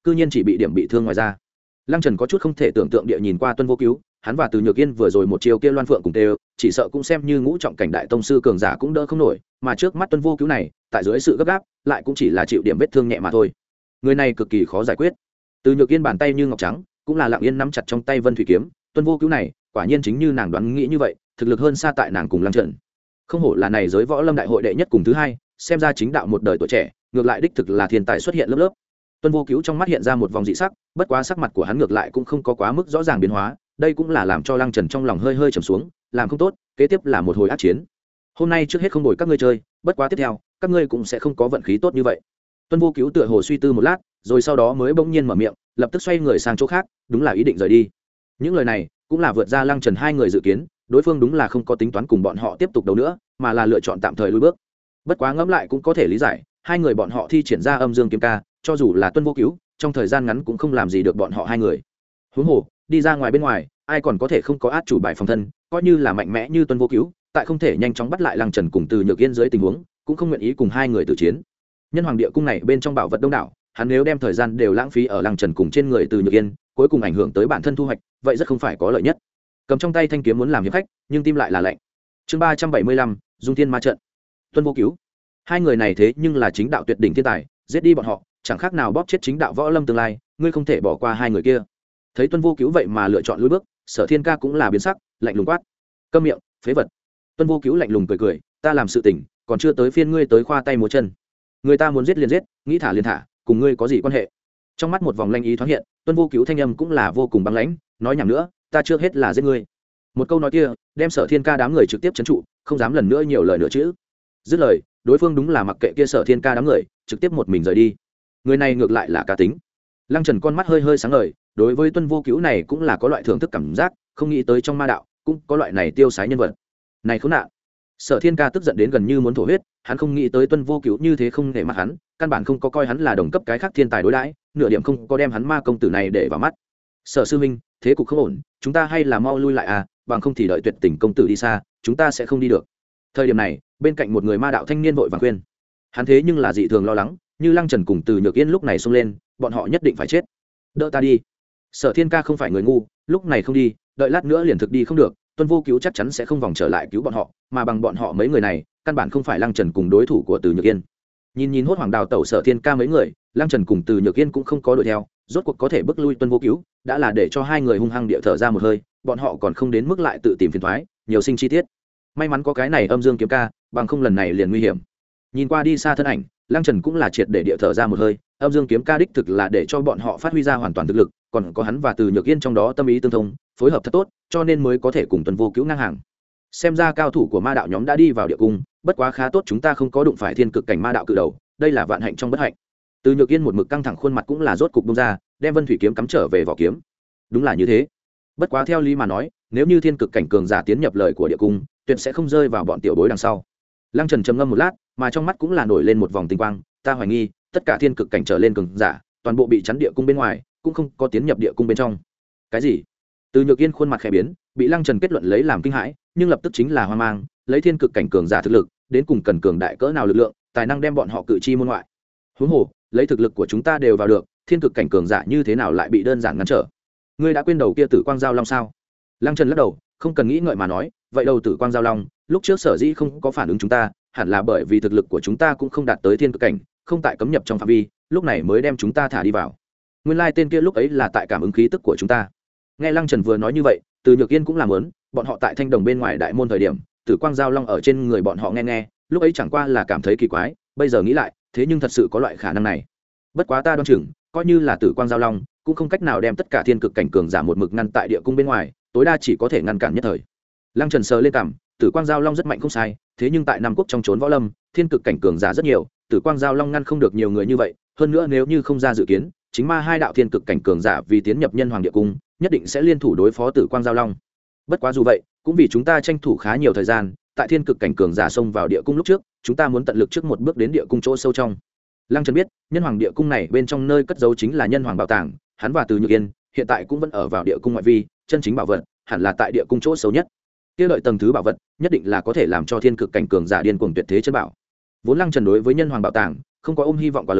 cư nhiên chỉ bị điểm bị thương ngoài ra. Lăng Trần có chút không thể tưởng tượng địa nhìn qua Tuân Vô Cứu, hắn và Từ Nhược Yên vừa rồi một chiều kia Loan Phượng cùng tê, chỉ sợ cũng xem như ngũ trọng cảnh đại tông sư cường giả cũng đỡ không nổi, mà trước mắt Tuân Vô Cứu này, tại dưới sự gấp gáp, lại cũng chỉ là chịu điểm vết thương nhẹ mà thôi. Người này cực kỳ khó giải quyết. Từ Nhược Yên bàn tay như ngọc trắng, cũng là lặng yên nắm chặt trong tay Vân Thủy kiếm, Tuân Vô Cứu này, quả nhiên chính như nàng đoán nghĩ như vậy, thực lực hơn xa tại nàng cùng Lăng Trần. Không hổ là này giới võ lâm đại hội đệ nhất cùng thứ hai, xem ra chính đạo một đời tuổi trẻ, ngược lại đích thực là thiên tài xuất hiện lớp lớp. Tuân Vô Cứu trong mắt hiện ra một vòng dị sắc, bất quá sắc mặt của hắn ngược lại cũng không có quá mức rõ ràng biến hóa, đây cũng là làm cho Lăng Trần trong lòng hơi hơi trầm xuống, làm không tốt, kế tiếp là một hồi ác chiến. Hôm nay trước hết không đổi các ngươi chơi, bất quá tiếp theo, các ngươi cũng sẽ không có vận khí tốt như vậy. Tuân Vô Cứu tựa hồ suy tư một lát, rồi sau đó mới bỗng nhiên mở miệng, lập tức xoay người sang chỗ khác, đúng là ý định rời đi. Những lời này cũng là vượt ra Lăng Trần hai người dự kiến, đối phương đúng là không có tính toán cùng bọn họ tiếp tục đấu nữa, mà là lựa chọn tạm thời lùi bước. Bất quá ngẫm lại cũng có thể lý giải, hai người bọn họ thi triển ra âm dương kiếm ca, cho dù là Tuân Vô Cứu, trong thời gian ngắn cũng không làm gì được bọn họ hai người. Huống hồ, đi ra ngoài bên ngoài, ai còn có thể không có át chủ bài phòng thân, coi như là mạnh mẽ như Tuân Vô Cứu, tại không thể nhanh chóng bắt lại Lăng Trần cùng Từ Nhược Yên dưới tình huống, cũng không nguyện ý cùng hai người tử chiến. Nhân Hoàng Địa cung này bên trong bảo vật đông đảo, hắn nếu đem thời gian đều lãng phí ở Lăng Trần cùng trên người Từ Nhược Yên, cuối cùng ảnh hưởng tới bản thân thu hoạch, vậy rất không phải có lợi nhất. Cầm trong tay thanh kiếm muốn làm hiệp khách, nhưng tim lại là lạnh. Chương ba trăm bảy mươi lăm, Dung Thiên Ma trận. Tuân Vô Cứu. Hai người này thế nhưng là chính đạo tuyệt đỉnh thiên tài, giết đi bọn họ, chẳng khác nào bóp chết chính đạo võ lâm tương lai, ngươi không thể bỏ qua hai người kia. Thấy Tuân Vô Cứu vậy mà lựa chọn lùi bước, Sở Thiên Ca cũng là biến sắc, lạnh lùng quát: "Câm miệng, phế vật." Tuân Vô Cứu lạnh lùng cười cười: "Ta làm sự tình, còn chưa tới phiên ngươi tới khoa tay múa chân. Người ta muốn giết liền giết, nghĩ thả liền thả, cùng ngươi có gì quan hệ?" Trong mắt một vòng lanh ý thoáng hiện, Tuân Vô Cứu thanh âm cũng là vô cùng băng lãnh, nói nhảm nữa, ta trước hết là giết ngươi. Một câu nói kia, đem Sở Thiên Ca đám người trực tiếp trấn trụ, không dám lần nữa nhiều lời nữa chữ. Dứt lời, đối phương đúng là mặc kệ kia Sở Thiên Ca đám người, trực tiếp một mình rời đi. Người này ngược lại là cá tính. Lăng Trần con mắt hơi hơi sáng ngời, đối với Tuân Vô Cứu này cũng là có loại thưởng thức cảm giác, không nghĩ tới trong ma đạo cũng có loại này tiêu sái nhân vật. Này khốn nạn. Sở Thiên Ca tức giận đến gần như muốn thổ huyết, hắn không nghĩ tới Tuân Vô Cứu như thế không nể mặt hắn, căn bản không có coi hắn là đồng cấp cái khác thiên tài đối đãi, nửa điểm không có đem hắn ma công tử này để vào mắt. Sở sư huynh, thế cục không ổn, chúng ta hay là mau lui lại à, bằng không thì đợi tuyệt tình công tử đi xa, chúng ta sẽ không đi được. Thời điểm này, bên cạnh một người ma đạo thanh niên vội vàng khuyên. Hắn thế nhưng là dị thường lo lắng, như Lăng Trần cùng Từ Nhược Yên lúc này xông lên, bọn họ nhất định phải chết. Đỡ ta đi. Sở Thiên Ca không phải người ngu, lúc này không đi, đợi lát nữa liền thực đi không được, Tuân Vô Cứu chắc chắn sẽ không vòng trở lại cứu bọn họ, mà bằng bọn họ mấy người này, căn bản không phải Lăng Trần cùng đối thủ của Từ Nhược Yên. Nhìn nhìn hốt hoảng đào tẩu Sở Thiên Ca mấy người, Lăng Trần cùng Từ Nhược Yên cũng không có đuổi theo, rốt cuộc có thể bước lui Tuân Vô Cứu, đã là để cho hai người hung hăng địa thở ra một hơi, bọn họ còn không đến mức lại tự tìm phiền toái, nhiều sinh chi tiết. May mắn có cái này âm dương kiếm ca, bằng không lần này liền nguy hiểm. Nhìn qua đi xa thân ảnh, Lăng Trần cũng là triệt để địa thở ra một hơi, âm dương kiếm ca đích thực là để cho bọn họ phát huy ra hoàn toàn thực lực, còn có hắn và Từ Nhược Yên trong đó tâm ý tương thông, phối hợp thật tốt, cho nên mới có thể cùng Tuân Vô Cứu ngang hàng. Xem ra cao thủ của ma đạo nhóm đã đi vào địa cung, bất quá khá tốt chúng ta không có đụng phải thiên cực cảnh ma đạo cự đầu, đây là vạn hạnh trong bất hạnh. Từ Nhược Yên một mực căng thẳng khuôn mặt cũng là rốt cục bung ra, đem Vân Thủy kiếm cắm trở về vỏ kiếm. Đúng là như thế. Bất quá theo lý mà nói, nếu như thiên cực cảnh cường giả tiến nhập lời của địa cung, tuyệt sẽ không rơi vào bọn tiểu bối đằng sau. Lăng Trần trầm ngâm một lát, mà trong mắt cũng là nổi lên một vòng tinh quang, ta hoài nghi, tất cả thiên cực cảnh trở lên cường giả, toàn bộ bị chắn địa cung bên ngoài, cũng không có tiến nhập địa cung bên trong. Cái gì? Từ Nhược Yên khuôn mặt khẽ biến, bị Lăng Trần kết luận lấy làm kinh hãi, nhưng lập tức chính là hoang mang, lấy thiên cực cảnh cường giả thực lực, đến cùng cần cường đại cỡ nào lực lượng, tài năng đem bọn họ cự chi môn ngoại. Huống hồ, lấy thực lực của chúng ta đều vào được, thiên cực cảnh cường giả như thế nào lại bị đơn giản ngăn trở? Ngươi đã quên đầu kia Tử Quang Giao Long sao? Lăng Trần lắc đầu, không cần nghĩ ngợi mà nói, vậy đầu Tử Quang Giao Long, lúc trước sở dĩ không có phản ứng chúng ta, hẳn là bởi vì thực lực của chúng ta cũng không đạt tới thiên cực cảnh, không tại cấm nhập trong phạm vi, lúc này mới đem chúng ta thả đi vào. Nguyên lai tên kia lúc ấy là tại cảm ứng khí tức của chúng ta. Nghe Lăng Trần vừa nói như vậy, Từ Nhược Yên cũng làm muốn, bọn họ tại Thanh Đồng bên ngoài đại môn thời điểm, Tử Quang Giao Long ở trên người bọn họ nghe nghe, lúc ấy chẳng qua là cảm thấy kỳ quái, bây giờ nghĩ lại, thế nhưng thật sự có loại khả năng này. Bất quá ta đoán chừng, coi như là Tử Quang Giao Long, cũng không cách nào đem tất cả thiên cực cảnh cường giả một mực ngăn tại địa cung bên ngoài, tối đa chỉ có thể ngăn cản nhất thời. Lăng Trần sờ lên cằm, Tử Quang Giao Long rất mạnh không sai, thế nhưng tại Nam Quốc trong trốn võ lâm, thiên cực cảnh cường giả rất nhiều, Tử Quang Giao Long ngăn không được nhiều người như vậy, hơn nữa nếu như không ra dự kiến, chính ma hai đạo thiên cực cảnh cường giả vì tiến nhập nhân hoàng địa cung, nhất định sẽ liên thủ đối phó Tử Quang Giao Long. Bất quá dù vậy, cũng vì chúng ta tranh thủ khá nhiều thời gian, tại thiên cực cảnh cường giả xông vào địa cung lúc trước, chúng ta muốn tận lực trước một bước đến địa cung chỗ sâu trong. Lăng Trần biết, nhân hoàng địa cung này bên trong nơi cất giấu chính là nhân hoàng bảo tàng, hắn và Từ Nhược Yên hiện tại cũng vẫn ở vào địa cung ngoại vi, chân chính bảo vật hẳn là tại địa cung chỗ sâu nhất. Kia đợi tầng thứ bảo vật, nhất định là có thể làm cho thiên cực cảnh cường giả điên cuồng tuyệt thế chân bảo. Vốn Lăng Trần đối với nhân hoàng bảo tàng không có ôm hy vọng quá lớn,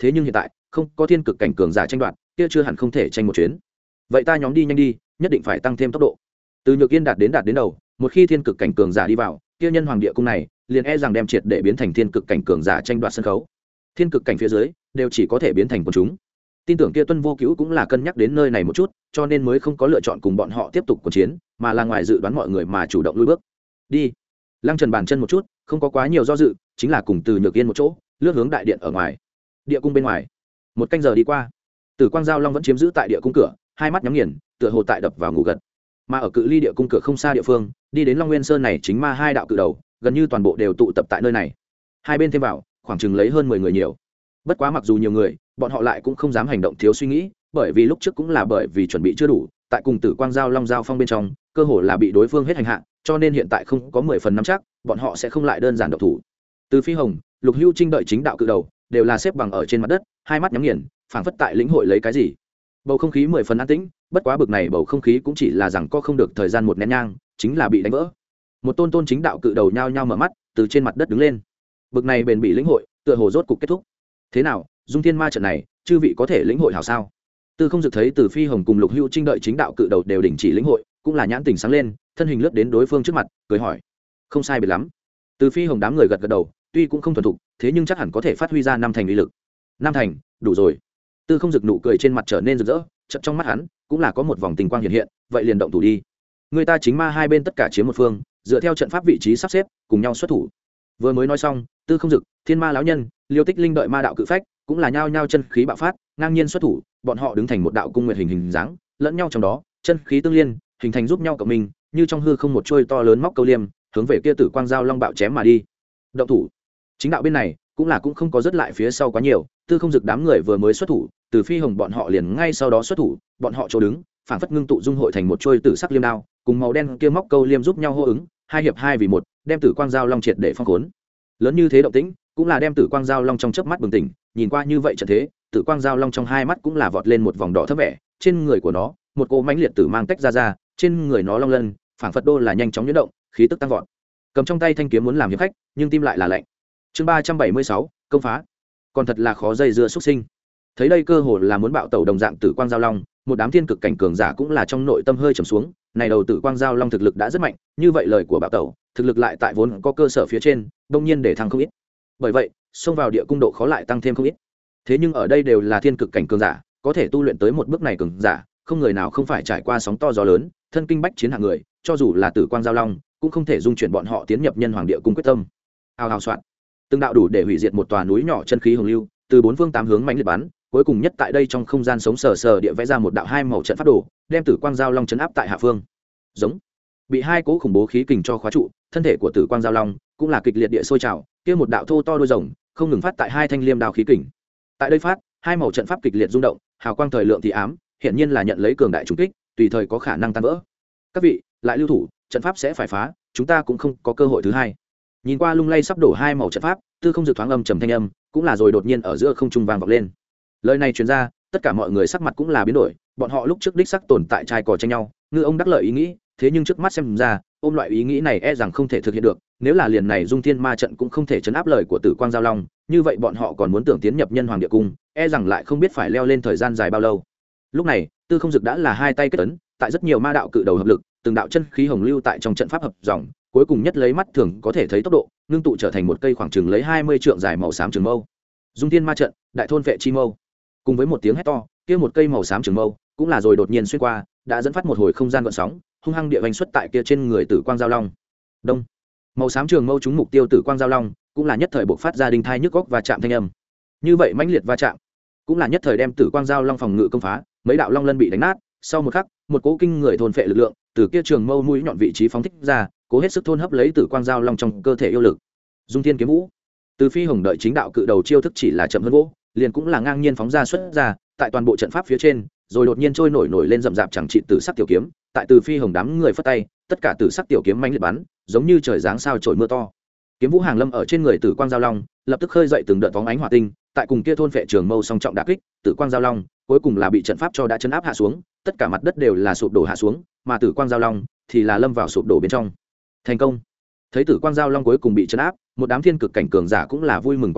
thế nhưng hiện tại không có thiên cực cảnh cường giả tranh đoạt, kia chưa hẳn không thể tranh một chuyến. Vậy ta nhóm đi nhanh đi, nhất định phải tăng thêm tốc độ. Từ Nhược Yên đạt đến đạt đến đầu, một khi thiên cực cảnh cường giả đi vào, kia nhân hoàng địa cung này liền e rằng đem triệt để biến thành thiên cực cảnh cường giả tranh đoạt sân khấu. Thiên cực cảnh phía dưới đều chỉ có thể biến thành quần chúng. Tin tưởng kia Tuân Vô Cứu cũng là cân nhắc đến nơi này một chút, cho nên mới không có lựa chọn cùng bọn họ tiếp tục cuộc chiến, mà là ngoài dự đoán mọi người mà chủ động lùi bước. Đi. Lăng Trần bàn chân một chút, không có quá nhiều do dự, chính là cùng Từ Nhược Yên một chỗ, lướt hướng đại điện ở ngoài. Địa cung bên ngoài, một canh giờ đi qua, Tử Quang Giao Long vẫn chiếm giữ tại địa cung cửa, hai mắt nhắm nghiền, tựa hồ tại đập vào ngủ gật. Mà ở cự ly địa cung cửa không xa địa phương, đi đến Long Nguyên Sơn này chính ma hai đạo cự đầu, gần như toàn bộ đều tụ tập tại nơi này. Hai bên thêm vào, khoảng chừng lấy hơn mười người nhiều. Bất quá mặc dù nhiều người, bọn họ lại cũng không dám hành động thiếu suy nghĩ, bởi vì lúc trước cũng là bởi vì chuẩn bị chưa đủ, tại cùng Tử Quang Giao Long giao phong bên trong, cơ hồ là bị đối phương hết hành hạ, cho nên hiện tại không có mười phần nắm chắc, bọn họ sẽ không lại đơn giản động thủ. Từ Phi Hồng, Lục Hưu Trinh đợi chính đạo cự đầu, đều là xếp bằng ở trên mặt đất, hai mắt nhắm nghiền, phảng phất tại lĩnh hội lấy cái gì. Bầu không khí mười phần an tĩnh, bất quá bực này bầu không khí cũng chỉ là rằng có không được thời gian một nén nhang, chính là bị đánh vỡ. Một tôn tôn chính đạo cự đầu nhao nhao mở mắt, từ trên mặt đất đứng lên. Bực này bền bị lĩnh hội, tựa hồ rốt cục kết thúc. Thế nào, Dung Thiên Ma trận này, chư vị có thể lĩnh hội hảo sao? Tư Không Dực thấy Từ Phi Hồng cùng Lục Hưu Trinh đợi chính đạo cự đầu đều đình chỉ lĩnh hội, cũng là nhãn tình sáng lên, thân hình lướt đến đối phương trước mặt, cười hỏi: "Không sai biệt lắm." Từ Phi Hồng đám người gật gật đầu, tuy cũng không thuần thục, thế nhưng chắc hẳn có thể phát huy ra năm thành uy lực. Năm thành, đủ rồi. Tư Không Dực nụ cười trên mặt trở nên rực rỡ, chợt trong mắt hắn cũng là có một vòng tình quang hiện hiện, vậy liền động thủ đi. Người ta chính ma hai bên tất cả chiếm một phương, dựa theo trận pháp vị trí sắp xếp, cùng nhau xuất thủ. Vừa mới nói xong, Tư Không Dực, Thiên Ma lão nhân, Liêu Tích Linh đợi ma đạo cự phách, cũng là nhao nhao chân khí bạo phát, ngang nhiên xuất thủ, bọn họ đứng thành một đạo cung nguyệt hình hình dáng, lẫn nhau trong đó, chân khí tương liên, hình thành giúp nhau cộng minh, như trong hư không một chuôi to lớn móc câu liêm, hướng về kia Tử Quang Giao Long bạo chém mà đi. Động thủ. Chính đạo bên này, cũng là cũng không có rất lại phía sau quá nhiều, Tư Không Dực đám người vừa mới xuất thủ, Từ Phi Hồng bọn họ liền ngay sau đó xuất thủ, bọn họ chỗ đứng, phảng phất ngưng tụ dung hội thành một chuôi tử sắc liêm đao, cùng màu đen kia móc câu liêm giúp nhau hô ứng, hai hiệp hai vì một, đem Tử Quang Giao Long triệt để phong khốn. Lớn như thế động tĩnh, cũng là đem Tử Quang Giao Long trong chớp mắt bừng tỉnh, nhìn qua như vậy trận thế, Tử Quang Giao Long trong hai mắt cũng là vọt lên một vòng đỏ thấp vẻ, trên người của nó, một cỗ mãnh liệt tử mang tách ra ra, trên người nó long lân, phảng phất đô là nhanh chóng nhuyễn động, khí tức tăng vọt. Cầm trong tay thanh kiếm muốn làm hiệp khách, nhưng tim lại là lạnh. Chương ba trăm bảy mươi sáu, công phá. Còn thật là khó dây dưa xuất sinh. Thấy đây cơ hồ là muốn bạo tẩu đồng dạng Tử Quang Giao Long, một đám thiên cực cảnh cường giả cũng là trong nội tâm hơi trầm xuống, này đầu Tử Quang Giao Long thực lực đã rất mạnh, như vậy lời của bạo tẩu, thực lực lại tại vốn có cơ sở phía trên, đương nhiên để thăng không ít. Bởi vậy, xông vào địa cung độ khó lại tăng thêm không ít. Thế nhưng ở đây đều là thiên cực cảnh cường giả, có thể tu luyện tới một bước này cường giả, không người nào không phải trải qua sóng to gió lớn, thân kinh bách chiến hạng người, cho dù là Tử Quang Giao Long, cũng không thể dung chuyển bọn họ tiến nhập nhân hoàng địa cung quyết tâm. Hào hào soạn, từng đạo đủ để hủy diệt một tòa núi nhỏ chân khí hồng lưu, từ bốn phương tám hướng mãnh liệt bắn, cuối cùng nhất tại đây trong không gian sống sờ sờ địa vẽ ra một đạo hai màu trận pháp đồ, đem Tử Quang Giao Long chấn áp tại hạ phương. Giống, bị hai cỗ khủng bố khí kình cho khóa trụ, thân thể của Tử Quang Giao Long cũng là kịch liệt địa sôi trào, kia một đạo thô to đuôi rồng, không ngừng phát tại hai thanh liêm đao khí kình. Tại đây phát, hai màu trận pháp kịch liệt rung động, hào quang thời lượng thì ám, hiện nhiên là nhận lấy cường đại trùng kích, tùy thời có khả năng tan vỡ. Các vị, lại lưu thủ, trận pháp sẽ phải phá, chúng ta cũng không có cơ hội thứ hai. Nhìn qua lung lay sắp đổ hai màu trận pháp, Tư Không Dực thoáng âm trầm thanh âm, cũng là rồi đột nhiên ở giữa không trung vang vọng lên. Lời này truyền ra, tất cả mọi người sắc mặt cũng là biến đổi, bọn họ lúc trước đích sắc tồn tại trai cò tranh nhau, ngư ông đắc lợi ý nghĩ, thế nhưng trước mắt xem ra, ôm loại ý nghĩ này e rằng không thể thực hiện được, nếu là liền này Dung Thiên Ma trận cũng không thể chấn áp lời của Tử Quang Giao Long, như vậy bọn họ còn muốn tưởng tiến nhập nhân hoàng địa cung, e rằng lại không biết phải leo lên thời gian dài bao lâu. Lúc này, Tư Không Dực đã là hai tay kết ấn, tại rất nhiều ma đạo cự đầu hợp lực, từng đạo chân khí hồng lưu tại trong trận pháp hợp dòng, cuối cùng nhất lấy mắt thường có thể thấy tốc độ, ngưng tụ trở thành một cây khoảng chừng lấy hai mươi trượng dài màu xám trường mâu. Dung Thiên Ma trận, đại thôn vệ chi mâu. Cùng với một tiếng hét to, kia một cây màu xám trường mâu, cũng là rồi đột nhiên xuyên qua, đã dẫn phát một hồi không gian gợn sóng, hung hăng địa vành xuất tại kia trên người Tử Quang Giao Long. Đông. Màu xám trường mâu trúng mục tiêu Tử Quang Giao Long, cũng là nhất thời bộc phát ra đinh thai nhức góc và chạm thanh âm. Như vậy mãnh liệt va chạm, cũng là nhất thời đem Tử Quang Giao Long phòng ngự công phá, mấy đạo long lân bị đánh nát, sau một khắc, một cỗ kinh người thôn phệ lực lượng, từ kia trường mâu mũi nhọn vị trí phóng thích ra, cố hết sức thôn hấp lấy Tử Quang Giao Long trong cơ thể yêu lực. Dung Thiên kiếm vũ. Từ Phi Hồng đợi chính đạo cự đầu chiêu thức chỉ là chậm hơn gỗ, liền cũng là ngang nhiên phóng ra xuất ra, tại toàn bộ trận pháp phía trên, rồi đột nhiên trôi nổi nổi lên rậm rạp chẳng trị tử sắc tiểu kiếm, tại Từ Phi Hồng đám người phất tay, tất cả tử sắc tiểu kiếm mãnh liệt bắn, giống như trời giáng sao chổi mưa to. Kiếm vũ hàng lâm ở trên người Tử Quang Giao Long, lập tức khơi dậy từng đợt phóng ánh hỏa tinh, tại cùng kia thôn phệ trường mâu song trọng đả kích, Tử Quang Giao Long cuối cùng là bị trận pháp cho đã chấn áp hạ xuống, tất cả mặt đất đều là sụp đổ hạ xuống, mà Tử Quang Giao Long thì là lâm vào sụp đổ bên trong. Thành công. Thấy Tử Quang Giao Long cuối cùng bị chấn áp, một đám thiên cực cảnh cường giả cũng là vui mừng quá đỗi,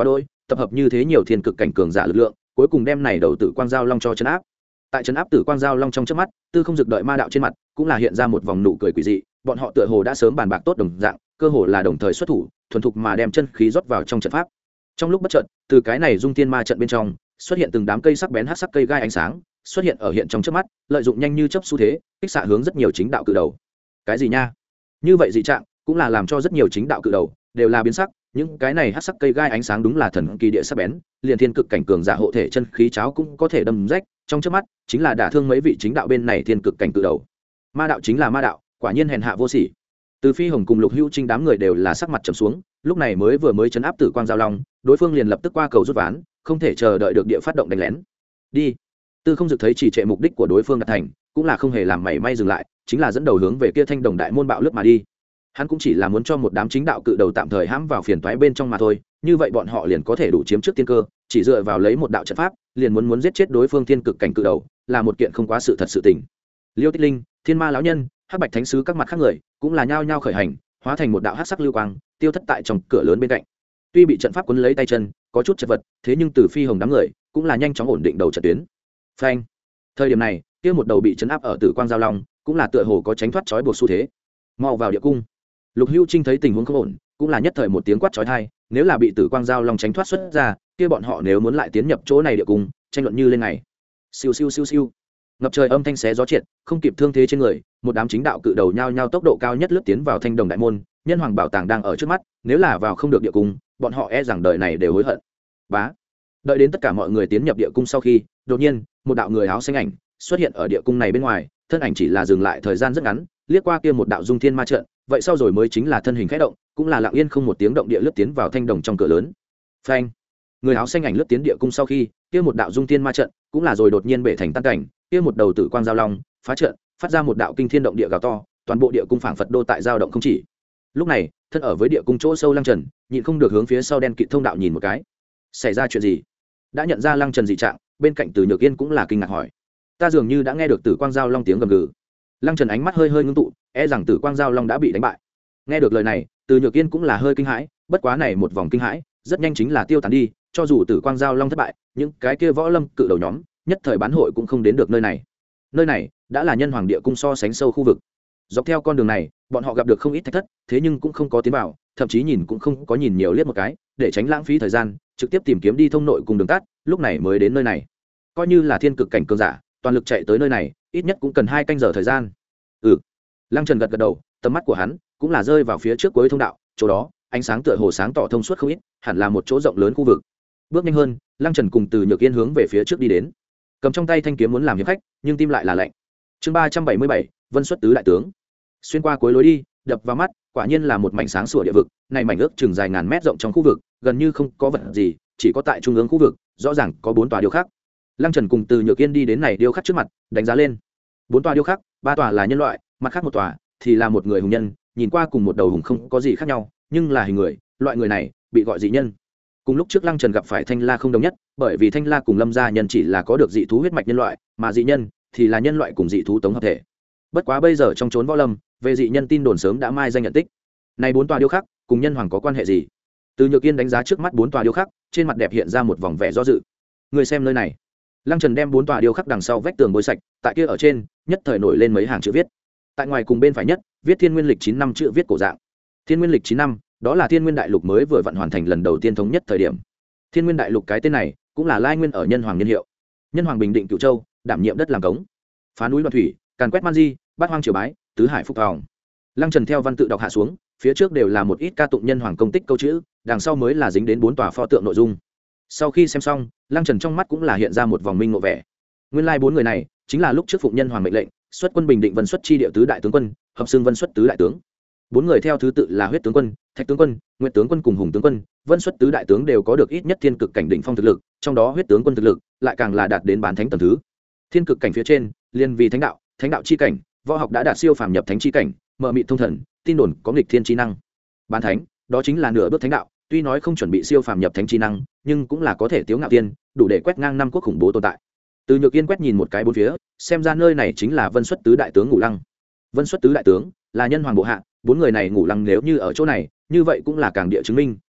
tập hợp như thế nhiều thiên cực cảnh cường giả lực lượng, cuối cùng đem này đầu tử quang giao long cho chấn áp. Tại chấn áp tử quang giao long trong chớp mắt, Tư Không Dực đợi ma đạo trên mặt cũng là hiện ra một vòng nụ cười quỷ dị, bọn họ tựa hồ đã sớm bàn bạc tốt đồng dạng, cơ hồ là đồng thời xuất thủ, thuần thục mà đem chân khí rót vào trong trận pháp. Trong lúc bất chợt, từ cái này dung tiên ma trận bên trong xuất hiện từng đám cây sắc bén hắc sắc cây gai ánh sáng, xuất hiện ở hiện trong chớp mắt, lợi dụng nhanh như chớp xu thế, kích xạ hướng rất nhiều chính đạo cự đầu. Cái gì nha? Như vậy dị trạng, cũng là làm cho rất nhiều chính đạo cự đầu đều là biến sắc, những cái này hắc sắc cây gai ánh sáng đúng là thần kỳ địa sắc bén, liền thiên cực cảnh cường giả hộ thể chân khí cháo cũng có thể đâm rách, trong chớp mắt chính là đả thương mấy vị chính đạo bên này thiên cực cảnh cự đầu. Ma đạo chính là ma đạo, quả nhiên hèn hạ vô sỉ. Từ Phi Hồng cùng Lục Hữu Trinh đám người đều là sắc mặt trầm xuống, lúc này mới vừa mới chấn áp tử quang giao long, đối phương liền lập tức qua cầu rút ván, không thể chờ đợi được địa phát động đánh lén. Đi. Tư Không Dực thấy chỉ trệ mục đích của đối phương đạt thành, cũng là không hề làm mảy may dừng lại, chính là dẫn đầu hướng về kia Thanh Đồng đại môn bạo lướt mà đi. Hắn cũng chỉ là muốn cho một đám chính đạo cự đầu tạm thời hãm vào phiền toái bên trong mà thôi, như vậy bọn họ liền có thể đủ chiếm trước tiên cơ, chỉ dựa vào lấy một đạo trận pháp, liền muốn muốn giết chết đối phương thiên cực cảnh cự đầu, là một kiện không quá sự thật sự tình. Liêu Tích Linh, Thiên Ma lão nhân, Hắc Bạch Thánh sứ các mặt khác người, cũng là nhao nhao khởi hành, hóa thành một đạo hắc sắc lưu quang, tiêu thất tại trong cửa lớn bên cạnh. Tuy bị trận pháp cuốn lấy tay chân, có chút chật vật, thế nhưng Từ Phi Hồng đám người cũng là nhanh chóng ổn định đầu trận tuyến. Phanh. Thời điểm này, kia một đầu bị chấn áp ở Tử Quang Giao Long, cũng là tựa hồ có tránh thoát trói buộc xu thế. Mau vào địa cung. Lục Hữu Trinh thấy tình huống không ổn, cũng là nhất thời một tiếng quát chói tai, nếu là bị Tử Quang Giao Long tránh thoát xuất ra, kia bọn họ nếu muốn lại tiến nhập chỗ này địa cung, tranh luận như lên ngày. Siêu siêu siêu siêu. Ngập trời âm thanh xé gió triệt, không kịp thương thế trên người, một đám chính đạo cự đầu nhao nhao tốc độ cao nhất lướt tiến vào Thanh Đồng đại môn, nhân hoàng bảo tàng đang ở trước mắt, nếu là vào không được địa cung, bọn họ e rằng đời này đều hối hận. Bá. Đợi đến tất cả mọi người tiến nhập địa cung sau khi, đột nhiên, một đạo người áo xanh ảnh xuất hiện ở địa cung này bên ngoài, thân ảnh chỉ là dừng lại thời gian rất ngắn, liếc qua kia một đạo dung thiên ma trận, vậy sau rồi mới chính là thân hình khẽ động, cũng là lặng yên không một tiếng động địa lướt tiến vào Thanh Đồng trong cửa lớn. Phanh. Người áo xanh ảnh lướt tiến địa cung sau khi, kia một đạo dung thiên ma trận, cũng là rồi đột nhiên bể thành tan cảnh, kia một đầu tử quang giao long phá trận, phát ra một đạo kinh thiên động địa gào to, toàn bộ địa cung phảng phật đô tại dao động không chỉ. Lúc này, thân ở với địa cung chỗ sâu Lăng Trần, nhịn không được hướng phía sau đen kịt thông đạo nhìn một cái. Xảy ra chuyện gì? Đã nhận ra Lăng Trần dị trạng, bên cạnh Từ Nhược Yên cũng là kinh ngạc hỏi. Ta dường như đã nghe được tử quang giao long tiếng gầm gừ. Lăng Trần ánh mắt hơi hơi ngưng tụ, e rằng tử quang giao long đã bị đánh bại. Nghe được lời này, Từ Nhược Yên cũng là hơi kinh hãi, bất quá này một vòng kinh hãi rất nhanh chính là tiêu tán đi, cho dù tử quang giao long thất bại, những cái kia võ lâm cự đầu nhóm nhất thời bán hội cũng không đến được nơi này. Nơi này đã là nhân hoàng địa cung so sánh sâu khu vực. Dọc theo con đường này, bọn họ gặp được không ít thách thất, thế nhưng cũng không có tiến vào, thậm chí nhìn cũng không có nhìn nhiều liếc một cái, để tránh lãng phí thời gian, trực tiếp tìm kiếm đi thông nội cùng đường tắt, lúc này mới đến nơi này. Coi như là thiên cực cảnh cường giả, toàn lực chạy tới nơi này, ít nhất cũng cần hai canh giờ thời gian. Ừ. Lăng Trần gật gật đầu, tầm mắt của hắn cũng là rơi vào phía trước cuối thông đạo, chỗ đó, ánh sáng tựa hồ sáng tỏ thông suốt không ít, hẳn là một chỗ rộng lớn khu vực. Bước nhanh hơn, Lăng Trần cùng Từ Nhược Yên hướng về phía trước đi đến. Cầm trong tay thanh kiếm muốn làm hiệp khách, nhưng tim lại là lạnh. Chương ba trăm bảy mươi bảy, Vân Xuất tứ đại tướng. Xuyên qua cuối lối đi, đập vào mắt, quả nhiên là một mảnh sáng sủa địa vực, này mảnh ước chừng dài ngàn mét rộng trong khu vực, gần như không có vật gì, chỉ có tại trung ương khu vực, rõ ràng có bốn tòa điêu khắc. Lăng Trần cùng Từ Nhược Yên đi đến này điêu khắc trước mặt, đánh giá lên. Bốn tòa điêu khắc, ba tòa là nhân loại, mặt khác một tòa thì là một người hùng nhân, nhìn qua cùng một đầu hùng không có gì khác nhau, nhưng là hình người, loại người này bị gọi dị nhân. Cùng lúc trước Lăng Trần gặp phải Thanh La không đồng nhất, bởi vì Thanh La cùng Lâm gia nhân chỉ là có được dị thú huyết mạch nhân loại, mà dị nhân thì là nhân loại cùng dị thú tống hợp thể. Bất quá bây giờ trong chốn võ lâm, về dị nhân tin đồn sớm đã mai danh nhận tích. Này bốn tòa điêu khắc cùng nhân hoàng có quan hệ gì? Từ Nhược Yên đánh giá trước mắt bốn tòa điêu khắc, trên mặt đẹp hiện ra một vòng vẻ do dự. Người xem nơi này. Lăng Trần đem bốn tòa điêu khắc đằng sau vách tường bôi sạch, tại kia ở trên, nhất thời nổi lên mấy hàng chữ viết. Tại ngoài cùng bên phải nhất, viết Thiên Nguyên lịch chín năm chữ viết cổ dạng. Thiên Nguyên lịch chín năm, đó là Thiên Nguyên đại lục mới vừa vận hoàn thành lần đầu tiên thống nhất thời điểm. Thiên Nguyên đại lục cái tên này, cũng là lai nguyên ở nhân hoàng niên hiệu. Nhân hoàng bình định Cửu Châu, đảm nhiệm đất làm cống, phá núi loạn thủy, càn quét man di, bát hoang triều bái, tứ hải phúc vòng. Lăng Trần theo văn tự đọc hạ xuống, phía trước đều là một ít ca tụng nhân hoàng công tích câu chữ, đằng sau mới là dính đến bốn tòa pho tượng nội dung. Sau khi xem xong, Lăng Trần trong mắt cũng là hiện ra một vòng minh ngộ vẻ. Nguyên lai like bốn người này chính là lúc trước phụng nhân hoàng mệnh lệnh, xuất quân bình định Vân Xuất chi địa tứ đại tướng quân, hợp xưng Vân Xuất tứ đại tướng. Bốn người theo thứ tự là Huyết tướng quân, Thạch tướng quân, Nguyệt tướng quân cùng Hùng tướng quân, Vân Xuất tứ đại tướng đều có được ít nhất thiên cực cảnh đỉnh phong thực lực, trong đó Huyết tướng quân thực lực lại càng là đạt đến bán thánh tầng thứ. Thiên cực cảnh phía trên, liên vì thánh đạo, thánh đạo chi cảnh, võ học đã đạt siêu phàm nhập thánh chi cảnh, mở mịt thông thần, tin đồn có nghịch thiên chi năng. Bán thánh, đó chính là nửa bước thánh đạo, tuy nói không chuẩn bị siêu phàm nhập thánh chi năng, nhưng cũng là có thể tiếu ngạo tiên, đủ để quét ngang năm quốc khủng bố tồn tại. Từ Nhược Yên quét nhìn một cái bốn phía, xem ra nơi này chính là Vân Xuất tứ đại tướng ngủ lăng. Vân Xuất tứ đại tướng là nhân hoàng bộ hạ, bốn người này ngủ lăng nếu như ở chỗ này, như vậy cũng là càng địa chứng minh,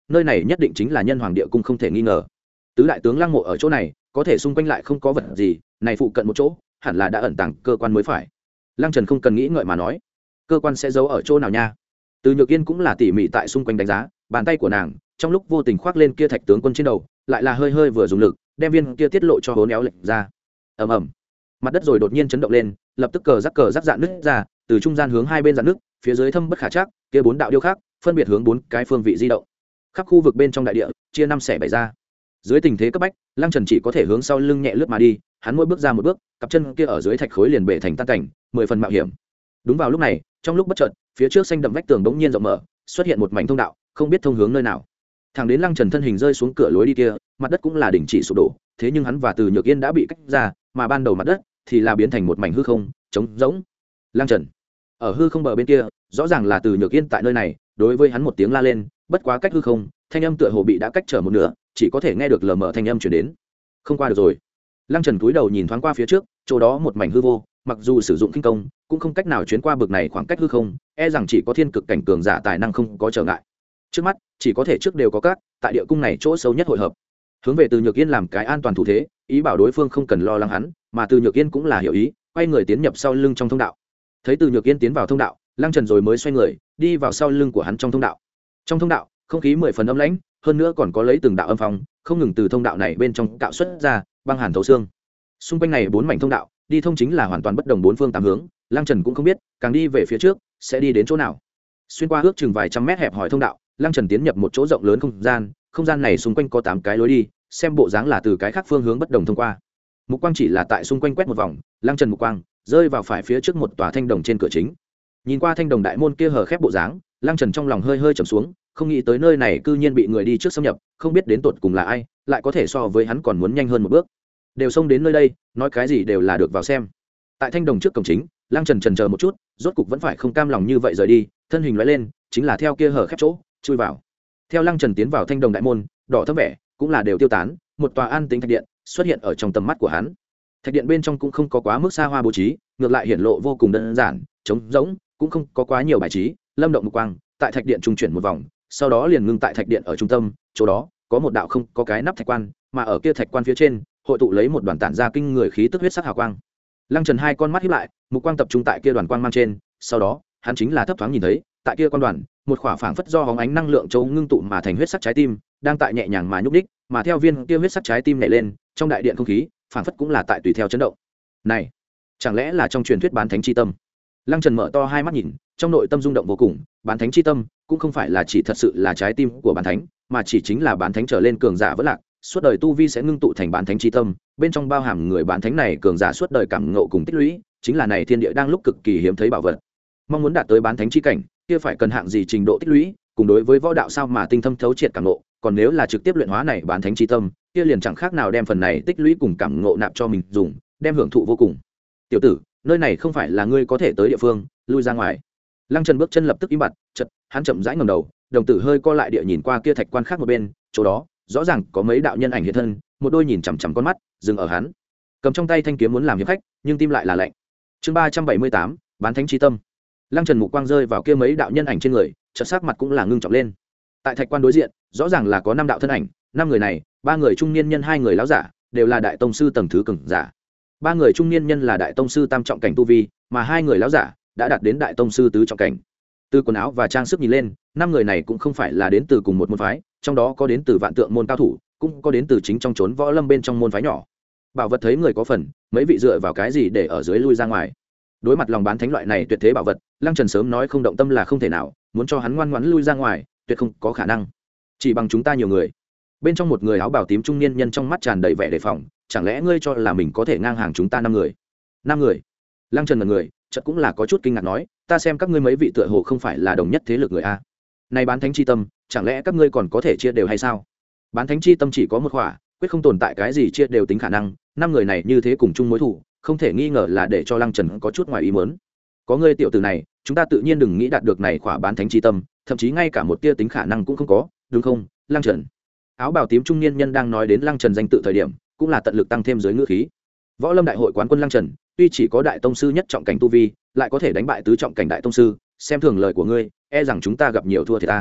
nơi này nhất định chính là nhân hoàng địa cung không thể nghi ngờ. Tứ đại tướng lăng mộ ở chỗ này, có thể xung quanh lại không có vật gì, này phụ cận một chỗ hẳn là đã ẩn tàng cơ quan mới phải. Lăng Trần không cần nghĩ ngợi mà nói, cơ quan sẽ giấu ở chỗ nào nha? Từ Nhược Yên cũng là tỉ mỉ tại xung quanh đánh giá, bàn tay của nàng trong lúc vô tình khoác lên kia thạch tướng quân trên đầu, lại là hơi hơi vừa dùng lực đem viên kia tiết lộ cho hố néo lệch ra. Ầm ầm, mặt đất rồi đột nhiên chấn động lên, lập tức cờ rắc cờ rắc dạn nứt ra, từ trung gian hướng hai bên dạn nước, phía dưới thâm bất khả trắc, kia bốn đạo điêu khác phân biệt hướng bốn cái phương vị di động, khắp khu vực bên trong đại địa chia năm xẻ bảy ra. Dưới tình thế cấp bách, Lăng Trần chỉ có thể hướng sau lưng nhẹ lướt mà đi, hắn mỗi bước ra một bước, cặp chân kia ở dưới thạch khối liền bể thành tan cảnh, mười phần mạo hiểm. Đúng vào lúc này, trong lúc bất chợt, phía trước xanh đậm vách tường bỗng nhiên rộng mở, xuất hiện một mảnh thông đạo, không biết thông hướng nơi nào. Thẳng đến Lăng Trần thân hình rơi xuống cửa lối đi kia, mặt đất cũng là đình chỉ sụp đổ, thế nhưng hắn và Từ Nhược Yên đã bị cách ra, mà ban đầu mặt đất thì là biến thành một mảnh hư không, trống rỗng. Lăng Trần ở hư không bờ bên kia, rõ ràng là Từ Nhược Yên tại nơi này, đối với hắn một tiếng la lên, bất quá cách hư không, thanh âm tựa hồ bị đã cách trở một nửa, chỉ có thể nghe được lờ mờ thanh âm truyền đến. Không qua được rồi. Lăng Trần cúi đầu nhìn thoáng qua phía trước, chỗ đó một mảnh hư vô, mặc dù sử dụng kinh công, cũng không cách nào chuyến qua bực này khoảng cách hư không, e rằng chỉ có thiên cực cảnh cường giả tài năng không có trở ngại. Trước mắt, chỉ có thể trước đều có các, tại địa cung này chỗ sâu nhất hội hợp. Hướng về Từ Nhược Yên làm cái an toàn thủ thế, ý bảo đối phương không cần lo lắng hắn, mà Từ Nhược Yên cũng là hiểu ý, quay người tiến nhập sau lưng trong thông đạo. Thấy Từ Nhược Yên tiến vào thông đạo, Lăng Trần rồi mới xoay người, đi vào sau lưng của hắn trong thông đạo. Trong thông đạo, không khí mười phần âm lãnh, hơn nữa còn có lấy từng đạo âm phong, không ngừng từ thông đạo này bên trong cạo xuất ra, băng hàn thấu xương. Xung quanh này bốn mảnh thông đạo, đi thông chính là hoàn toàn bất đồng bốn phương tám hướng, Lăng Trần cũng không biết, càng đi về phía trước sẽ đi đến chỗ nào. Xuyên qua ước chừng vài trăm mét hẹp hòi thông đạo, Lăng Trần tiến nhập một chỗ rộng lớn không gian, không gian này xung quanh có tám cái lối đi, xem bộ dáng là từ cái khác phương hướng bất đồng thông qua. Mục quang chỉ là tại xung quanh quét một vòng, Lăng Trần mục quang rơi vào phải phía trước một tòa thanh đồng trên cửa chính. Nhìn qua thanh đồng đại môn kia hở khép bộ dáng, Lăng Trần trong lòng hơi hơi trầm xuống, không nghĩ tới nơi này cư nhiên bị người đi trước xâm nhập, không biết đến tột cùng là ai, lại có thể so với hắn còn muốn nhanh hơn một bước. Đều xông đến nơi đây, nói cái gì đều là được vào xem. Tại thanh đồng trước cổng chính, Lăng Trần chần chờ một chút, rốt cục vẫn phải không cam lòng như vậy rời đi, thân hình lóe lên, chính là theo kia hở khép chỗ, chui vào. Theo Lăng Trần tiến vào thanh đồng đại môn, đỏ thẫm vẻ cũng là đều tiêu tán, một tòa an tĩnh thạch điện xuất hiện ở trong tầm mắt của hắn. Thạch điện bên trong cũng không có quá mức xa hoa bố trí, ngược lại hiển lộ vô cùng đơn giản, trống rỗng, cũng không có quá nhiều bài trí. Lâm động mục quang tại thạch điện trung chuyển một vòng, sau đó liền ngưng tại thạch điện ở trung tâm, chỗ đó có một đạo không có cái nắp thạch quan, mà ở kia thạch quan phía trên hội tụ lấy một đoàn tản ra kinh người khí tức huyết sắc hào quang. Lăng Trần hai con mắt híp lại, mục quang tập trung tại kia đoàn quang mang trên, sau đó hắn chính là thấp thoáng nhìn thấy, tại kia quan đoàn, một khỏa phảng phất do hóng ánh năng lượng châu ngưng tụ mà thành huyết sắc trái tim, đang tại nhẹ nhàng mà nhúc đích, mà theo viên kia huyết sắc trái tim nhảy lên, trong đại điện không khí phảng phất cũng là tại tùy theo chấn động. Này, chẳng lẽ là trong truyền thuyết bán thánh chi tâm? Lăng Trần mở to hai mắt nhìn, trong nội tâm rung động vô cùng, bán thánh chi tâm cũng không phải là chỉ thật sự là trái tim của bán thánh, mà chỉ chính là bán thánh trở lên cường giả vỡ lạc, suốt đời tu vi sẽ ngưng tụ thành bán thánh chi tâm, bên trong bao hàm người bán thánh này cường giả suốt đời cảm ngộ cùng tích lũy, chính là này thiên địa đang lúc cực kỳ hiếm thấy bảo vật. Mong muốn đạt tới bán thánh chi cảnh, kia phải cần hạng gì trình độ tích lũy, cùng đối với võ đạo sao mà tinh thâm thấu triệt cảm ngộ, còn nếu là trực tiếp luyện hóa này bán thánh chi tâm, kia liền chẳng khác nào đem phần này tích lũy cùng cảm ngộ nạp cho mình dùng, đem hưởng thụ vô cùng. Tiểu tử, nơi này không phải là ngươi có thể tới địa phương, lui ra ngoài. Lăng Trần bước chân lập tức im bặt, chợt hắn chậm rãi ngẩng đầu, đồng tử hơi co lại địa nhìn qua kia thạch quan khác một bên, chỗ đó rõ ràng có mấy đạo nhân ảnh hiện thân, một đôi nhìn chằm chằm con mắt dừng ở hắn, cầm trong tay thanh kiếm muốn làm hiệp khách, nhưng tim lại là lạnh. Chương ba trăm bảy mươi tám, bán thánh chi tâm. Lăng Trần mục quang rơi vào kia mấy đạo nhân ảnh trên người, chợt sắc mặt cũng là ngưng trọng lên. Tại thạch quan đối diện, rõ ràng là có năm đạo thân ảnh, năm người này, ba người trung niên nhân, hai người lão giả, đều là đại tông sư tầng thứ cường giả. Ba người trung niên nhân là đại tông sư tam trọng cảnh tu vi, mà hai người lão giả đã đạt đến đại tông sư tứ trọng cảnh. Từ quần áo và trang sức nhìn lên, năm người này cũng không phải là đến từ cùng một môn phái, trong đó có đến từ vạn tượng môn cao thủ, cũng có đến từ chính trong chốn võ lâm bên trong môn phái nhỏ. Bảo vật thấy người có phần, mấy vị dựa vào cái gì để ở dưới lui ra ngoài? Đối mặt lòng bán thánh loại này tuyệt thế bảo vật, Lăng Trần sớm nói không động tâm là không thể nào, muốn cho hắn ngoan ngoãn lui ra ngoài, tuyệt không có khả năng. Chỉ bằng chúng ta nhiều người. Bên trong một người áo bào tím trung niên nhân trong mắt tràn đầy vẻ đề phòng, chẳng lẽ ngươi cho là mình có thể ngang hàng chúng ta năm người? Năm người? Lăng Trần là người, chợt cũng là có chút kinh ngạc nói, ta xem các ngươi mấy vị tựa hồ không phải là đồng nhất thế lực người a. Này bán thánh chi tâm, chẳng lẽ các ngươi còn có thể chia đều hay sao? Bán thánh chi tâm chỉ có một khỏa, quyết không tồn tại cái gì chia đều tính khả năng, năm người này như thế cùng chung mối thù, không thể nghi ngờ là để cho Lăng Trần có chút ngoài ý muốn. Có ngươi tiểu tử này, chúng ta tự nhiên đừng nghĩ đạt được này khỏa bán thánh chi tâm, thậm chí ngay cả một tia tính khả năng cũng không có, đúng không, Lăng Trần? Áo bào tím trung niên nhân đang nói đến Lăng Trần danh tự thời điểm, cũng là tận lực tăng thêm dưới ngữ khí. Võ Lâm đại hội quán quân Lăng Trần, tuy chỉ có đại tông sư nhất trọng cảnh tu vi, lại có thể đánh bại tứ trọng cảnh đại tông sư, xem thường lời của ngươi, e rằng chúng ta gặp nhiều thua thì ta.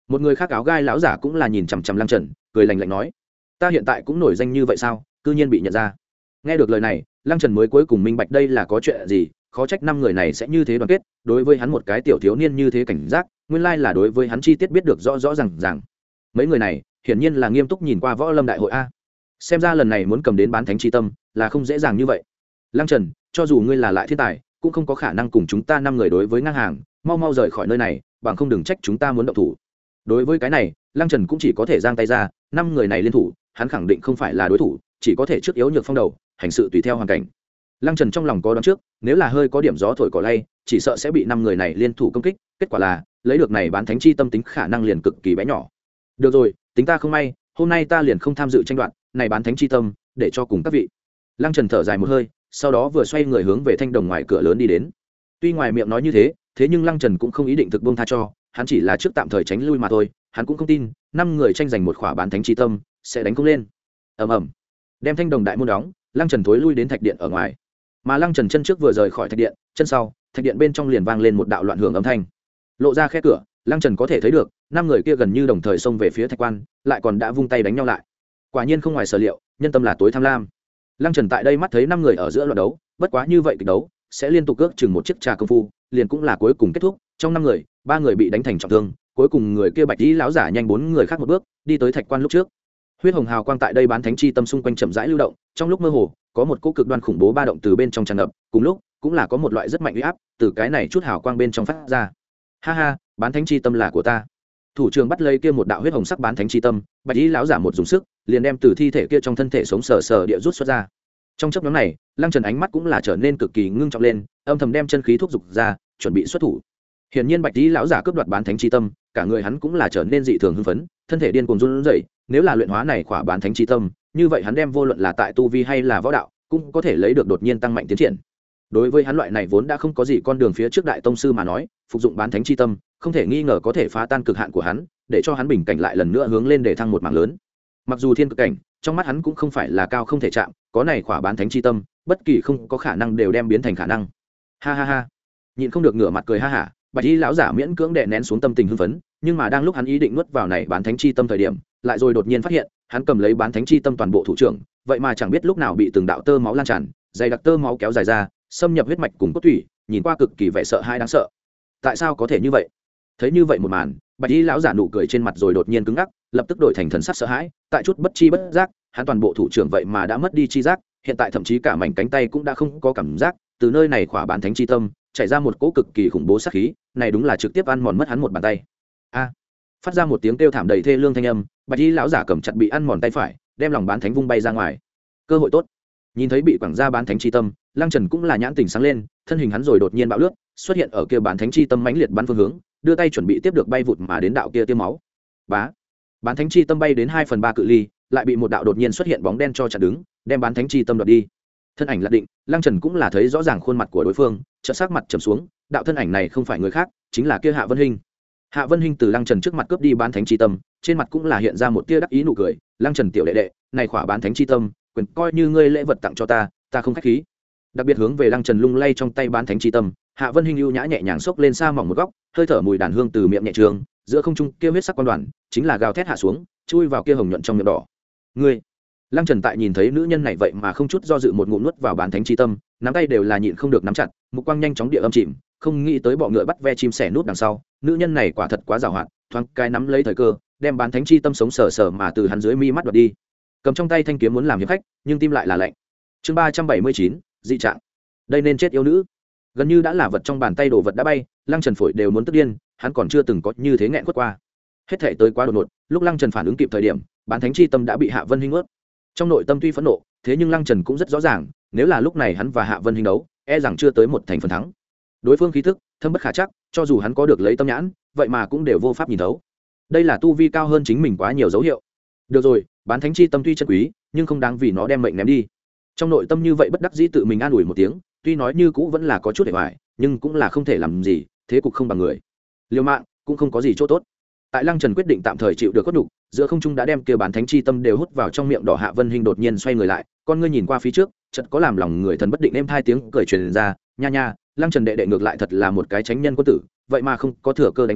một người khác áo gai lão giả cũng là nhìn chằm chằm Lăng Trần, cười lạnh lạnh nói: ta hiện tại cũng nổi danh như vậy sao, cư nhiên bị nhận ra. Nghe được lời này, Lăng Trần mới cuối cùng minh bạch đây là có chuyện gì, khó trách năm người này sẽ như thế đoàn kết, đối với hắn một cái tiểu thiếu niên như thế cảnh giác, nguyên lai là đối với hắn chi tiết biết được rõ rõ ràng ràng. Mấy người này hiển nhiên là nghiêm túc nhìn qua võ lâm đại hội a, xem ra lần này muốn cầm đến bán thánh chi tâm là không dễ dàng như vậy. Lăng Trần, cho dù ngươi là lại thiên tài cũng không có khả năng cùng chúng ta năm người đối với ngang hàng, mau mau rời khỏi nơi này, bằng không đừng trách chúng ta muốn động thủ. Đối với cái này, Lăng Trần cũng chỉ có thể giang tay ra, năm người này liên thủ hắn khẳng định không phải là đối thủ, chỉ có thể trước yếu nhược phong đầu, hành sự tùy theo hoàn cảnh. Lăng Trần trong lòng có đoán trước, nếu là hơi có điểm gió thổi cỏ lay, chỉ sợ sẽ bị năm người này liên thủ công kích, kết quả là lấy được này bán thánh chi tâm tính khả năng liền cực kỳ bé nhỏ. Được rồi, tính ta không may, hôm nay ta liền không tham dự tranh đoạt này bán thánh chi tâm, để cho cùng các vị. Lăng Trần thở dài một hơi, sau đó vừa xoay người hướng về thanh đồng ngoài cửa lớn đi đến. Tuy ngoài miệng nói như thế, thế nhưng Lăng Trần cũng không ý định thực buông tha cho, hắn chỉ là trước tạm thời tránh lui mà thôi, hắn cũng không tin năm người tranh giành một khỏa bán thánh chi tâm sẽ đánh không lên. Ầm ầm, đem thanh đồng đại môn đóng, Lăng Trần thối lui đến thạch điện ở ngoài. Mà Lăng Trần chân trước vừa rời khỏi thạch điện, chân sau, thạch điện bên trong liền vang lên một đạo loạn hưởng âm thanh. Lộ ra khe cửa, Lăng Trần có thể thấy được, năm người kia gần như đồng thời xông về phía thạch quan, lại còn đã vung tay đánh nhau lại. Quả nhiên không ngoài sở liệu, nhân tâm là tối tham lam. Lăng Trần tại đây mắt thấy năm người ở giữa loạn đấu, bất quá như vậy kịch đấu sẽ liên tục cước chừng một chiếc trà công phu, liền cũng là cuối cùng kết thúc. Trong năm người, ba người bị đánh thành trọng thương, cuối cùng người kia bạch y lão giả nhanh bốn người khác một bước, đi tới thạch quan lúc trước. Huyết hồng hào quang tại đây bán thánh chi tâm xung quanh chậm rãi lưu động, trong lúc mơ hồ, có một cỗ cực đoan khủng bố ba động từ bên trong tràn ngập, cùng lúc, cũng là có một loại rất mạnh uy áp từ cái này chút hào quang bên trong phát ra. Ha ha, bán thánh chi tâm là của ta. Thủ trưởng bắt lấy kia một đạo huyết hồng sắc bán thánh chi tâm, bạch y lão giả một dùng sức, liền đem từ thi thể kia trong thân thể sống sờ sờ địa rút xuất ra. Trong chốc ngắn này, Lăng Trần ánh mắt cũng là trở nên cực kỳ ngưng trọng lên, âm thầm đem chân khí thúc dục ra, chuẩn bị xuất thủ. Hiển nhiên bạch y lão giả cướp đoạt bán thánh chi tâm, cả người hắn cũng là trở nên dị thường hưng phấn, thân thể điên cuồng run rẩy, nếu là luyện hóa này khỏa bán thánh chi tâm, như vậy hắn đem vô luận là tại tu vi hay là võ đạo, cũng có thể lấy được đột nhiên tăng mạnh tiến triển. Đối với hắn loại này vốn đã không có gì con đường phía trước đại tông sư mà nói, phục dụng bán thánh chi tâm, không thể nghi ngờ có thể phá tan cực hạn của hắn, để cho hắn bình cảnh lại lần nữa hướng lên để thăng một mảng lớn. Mặc dù thiên cực cảnh, trong mắt hắn cũng không phải là cao không thể chạm, có này khỏa bán thánh chi tâm, bất kỳ không có khả năng đều đem biến thành khả năng. Ha ha ha. Nhịn không được ngửa mặt cười ha hả, bạch y lão giả miễn cưỡng đè nén xuống tâm tình hưng phấn, nhưng mà đang lúc hắn ý định nuốt vào này bán thánh chi tâm thời điểm, lại rồi đột nhiên phát hiện, hắn cầm lấy bán thánh chi tâm toàn bộ thủ trưởng, vậy mà chẳng biết lúc nào bị từng đạo tơ máu lan tràn, dày đặc tơ máu kéo dài ra, xâm nhập huyết mạch cùng cốt tủy, nhìn qua cực kỳ vẻ sợ hãi đáng sợ. Tại sao có thể như vậy? Thấy như vậy một màn, bạch y lão giả nụ cười trên mặt rồi đột nhiên cứng ngắc, lập tức đổi thành thần sắc sợ hãi, tại chút bất chi bất giác, hắn toàn bộ thủ trưởng vậy mà đã mất đi chi giác, hiện tại thậm chí cả mảnh cánh tay cũng đã không có cảm giác, từ nơi này khỏa bán thánh chi tâm chảy ra một cỗ cực kỳ khủng bố sát khí, này đúng là trực tiếp ăn mòn mất hắn một bàn tay. A! Phát ra một tiếng kêu thảm đầy thê lương thanh âm, bạch y lão giả cầm chặt bị ăn mòn tay phải, đem lòng bán thánh vung bay ra ngoài. Cơ hội tốt. Nhìn thấy bị quẳng ra bán thánh chi tâm, Lăng Trần cũng là nhãn tình sáng lên, thân hình hắn rồi đột nhiên bạo lướt, xuất hiện ở kia bán thánh chi tâm mãnh liệt bắn phương hướng, đưa tay chuẩn bị tiếp được bay vụt mà đến đạo kia tiêm máu. Bá! Bán thánh chi tâm bay đến hai phần ba cự ly, lại bị một đạo đột nhiên xuất hiện bóng đen cho chặn đứng, đem bán thánh chi tâm đoạt đi. Thân ảnh lật định, Lăng Trần cũng là thấy rõ ràng khuôn mặt của đối phương, chợt sắc mặt trầm xuống, đạo thân ảnh này không phải người khác, chính là kia Hạ Vân Hinh. Hạ Vân Hinh từ Lăng Trần trước mặt cướp đi bán thánh chi tâm, trên mặt cũng là hiện ra một tia đắc ý nụ cười, "Lăng Trần tiểu đệ đệ, này khỏa bán thánh chi tâm, quyền coi như ngươi lễ vật tặng cho ta, ta không khách khí." Đặc biệt hướng về Lăng Trần lung lay trong tay bán thánh chi tâm, Hạ Vân Hinh ưu nhã nhẹ nhàng xốc lên xa mỏng một góc, hơi thở mùi đàn hương từ miệng nhẹ trường, giữa không trung kia huyết sắc quan đoàn, chính là gào thét hạ xuống, chui vào kia hồng nhuận trong miệng đỏ. "Ngươi!" Lăng Trần tại nhìn thấy nữ nhân này vậy mà không chút do dự một ngụm nuốt vào bán thánh chi tâm, nắm tay đều là nhịn không được nắm chặt, mục quang nhanh chóng địa âm chìm, không nghĩ tới bọ ngựa bắt ve chim sẻ nút đằng sau, nữ nhân này quả thật quá giàu hoạt, thoáng cái nắm lấy thời cơ, đem bán thánh chi tâm sống sờ sờ mà từ hắn dưới mi mắt đoạt đi. Cầm trong tay thanh kiếm muốn làm hiệp khách, nhưng tim lại là lạnh. Chương ba trăm bảy mươi chín, dị trạng. Đây nên chết yêu nữ. Gần như đã là vật trong bàn tay đồ vật đã bay, Lăng Trần phổi đều muốn tức điên, hắn còn chưa từng có như thế nghẹn quất qua. Hết thảy tới quá đột ngột, lúc Lăng Trần phản ứng kịp thời điểm, bán thánh chi tâm đã bị Hạ Vân Hinh ướt. Trong nội tâm tuy phẫn nộ, thế nhưng Lăng Trần cũng rất rõ ràng, nếu là lúc này hắn và Hạ Vân Hinh đấu, e rằng chưa tới một thành phần thắng. Đối phương khí tức thâm bất khả chắc, cho dù hắn có được lấy tâm nhãn, vậy mà cũng đều vô pháp nhìn thấu. Đây là tu vi cao hơn chính mình quá nhiều dấu hiệu. Được rồi, bán thánh chi tâm tuy chân quý, nhưng không đáng vì nó đem mệnh ném đi. Trong nội tâm như vậy bất đắc dĩ tự mình an ủi một tiếng, tuy nói như cũ vẫn là có chút để hoài, nhưng cũng là không thể làm gì, thế cục không bằng người. Liều mạng cũng không có gì chỗ tốt. Tại Lăng Trần quyết định tạm thời chịu được khuất nhục, giữa không trung đã đem kia bán thánh chi tâm đều hút vào trong miệng đỏ. Hạ Vân Hinh đột nhiên xoay người lại, con ngươi nhìn qua phía trước, chợt có làm lòng người thần bất định êm hai tiếng cười truyền ra, nha nha, Lăng Trần đệ đệ ngược lại thật là một cái chánh nhân quân tử, vậy mà không có thừa cơ đánh lén,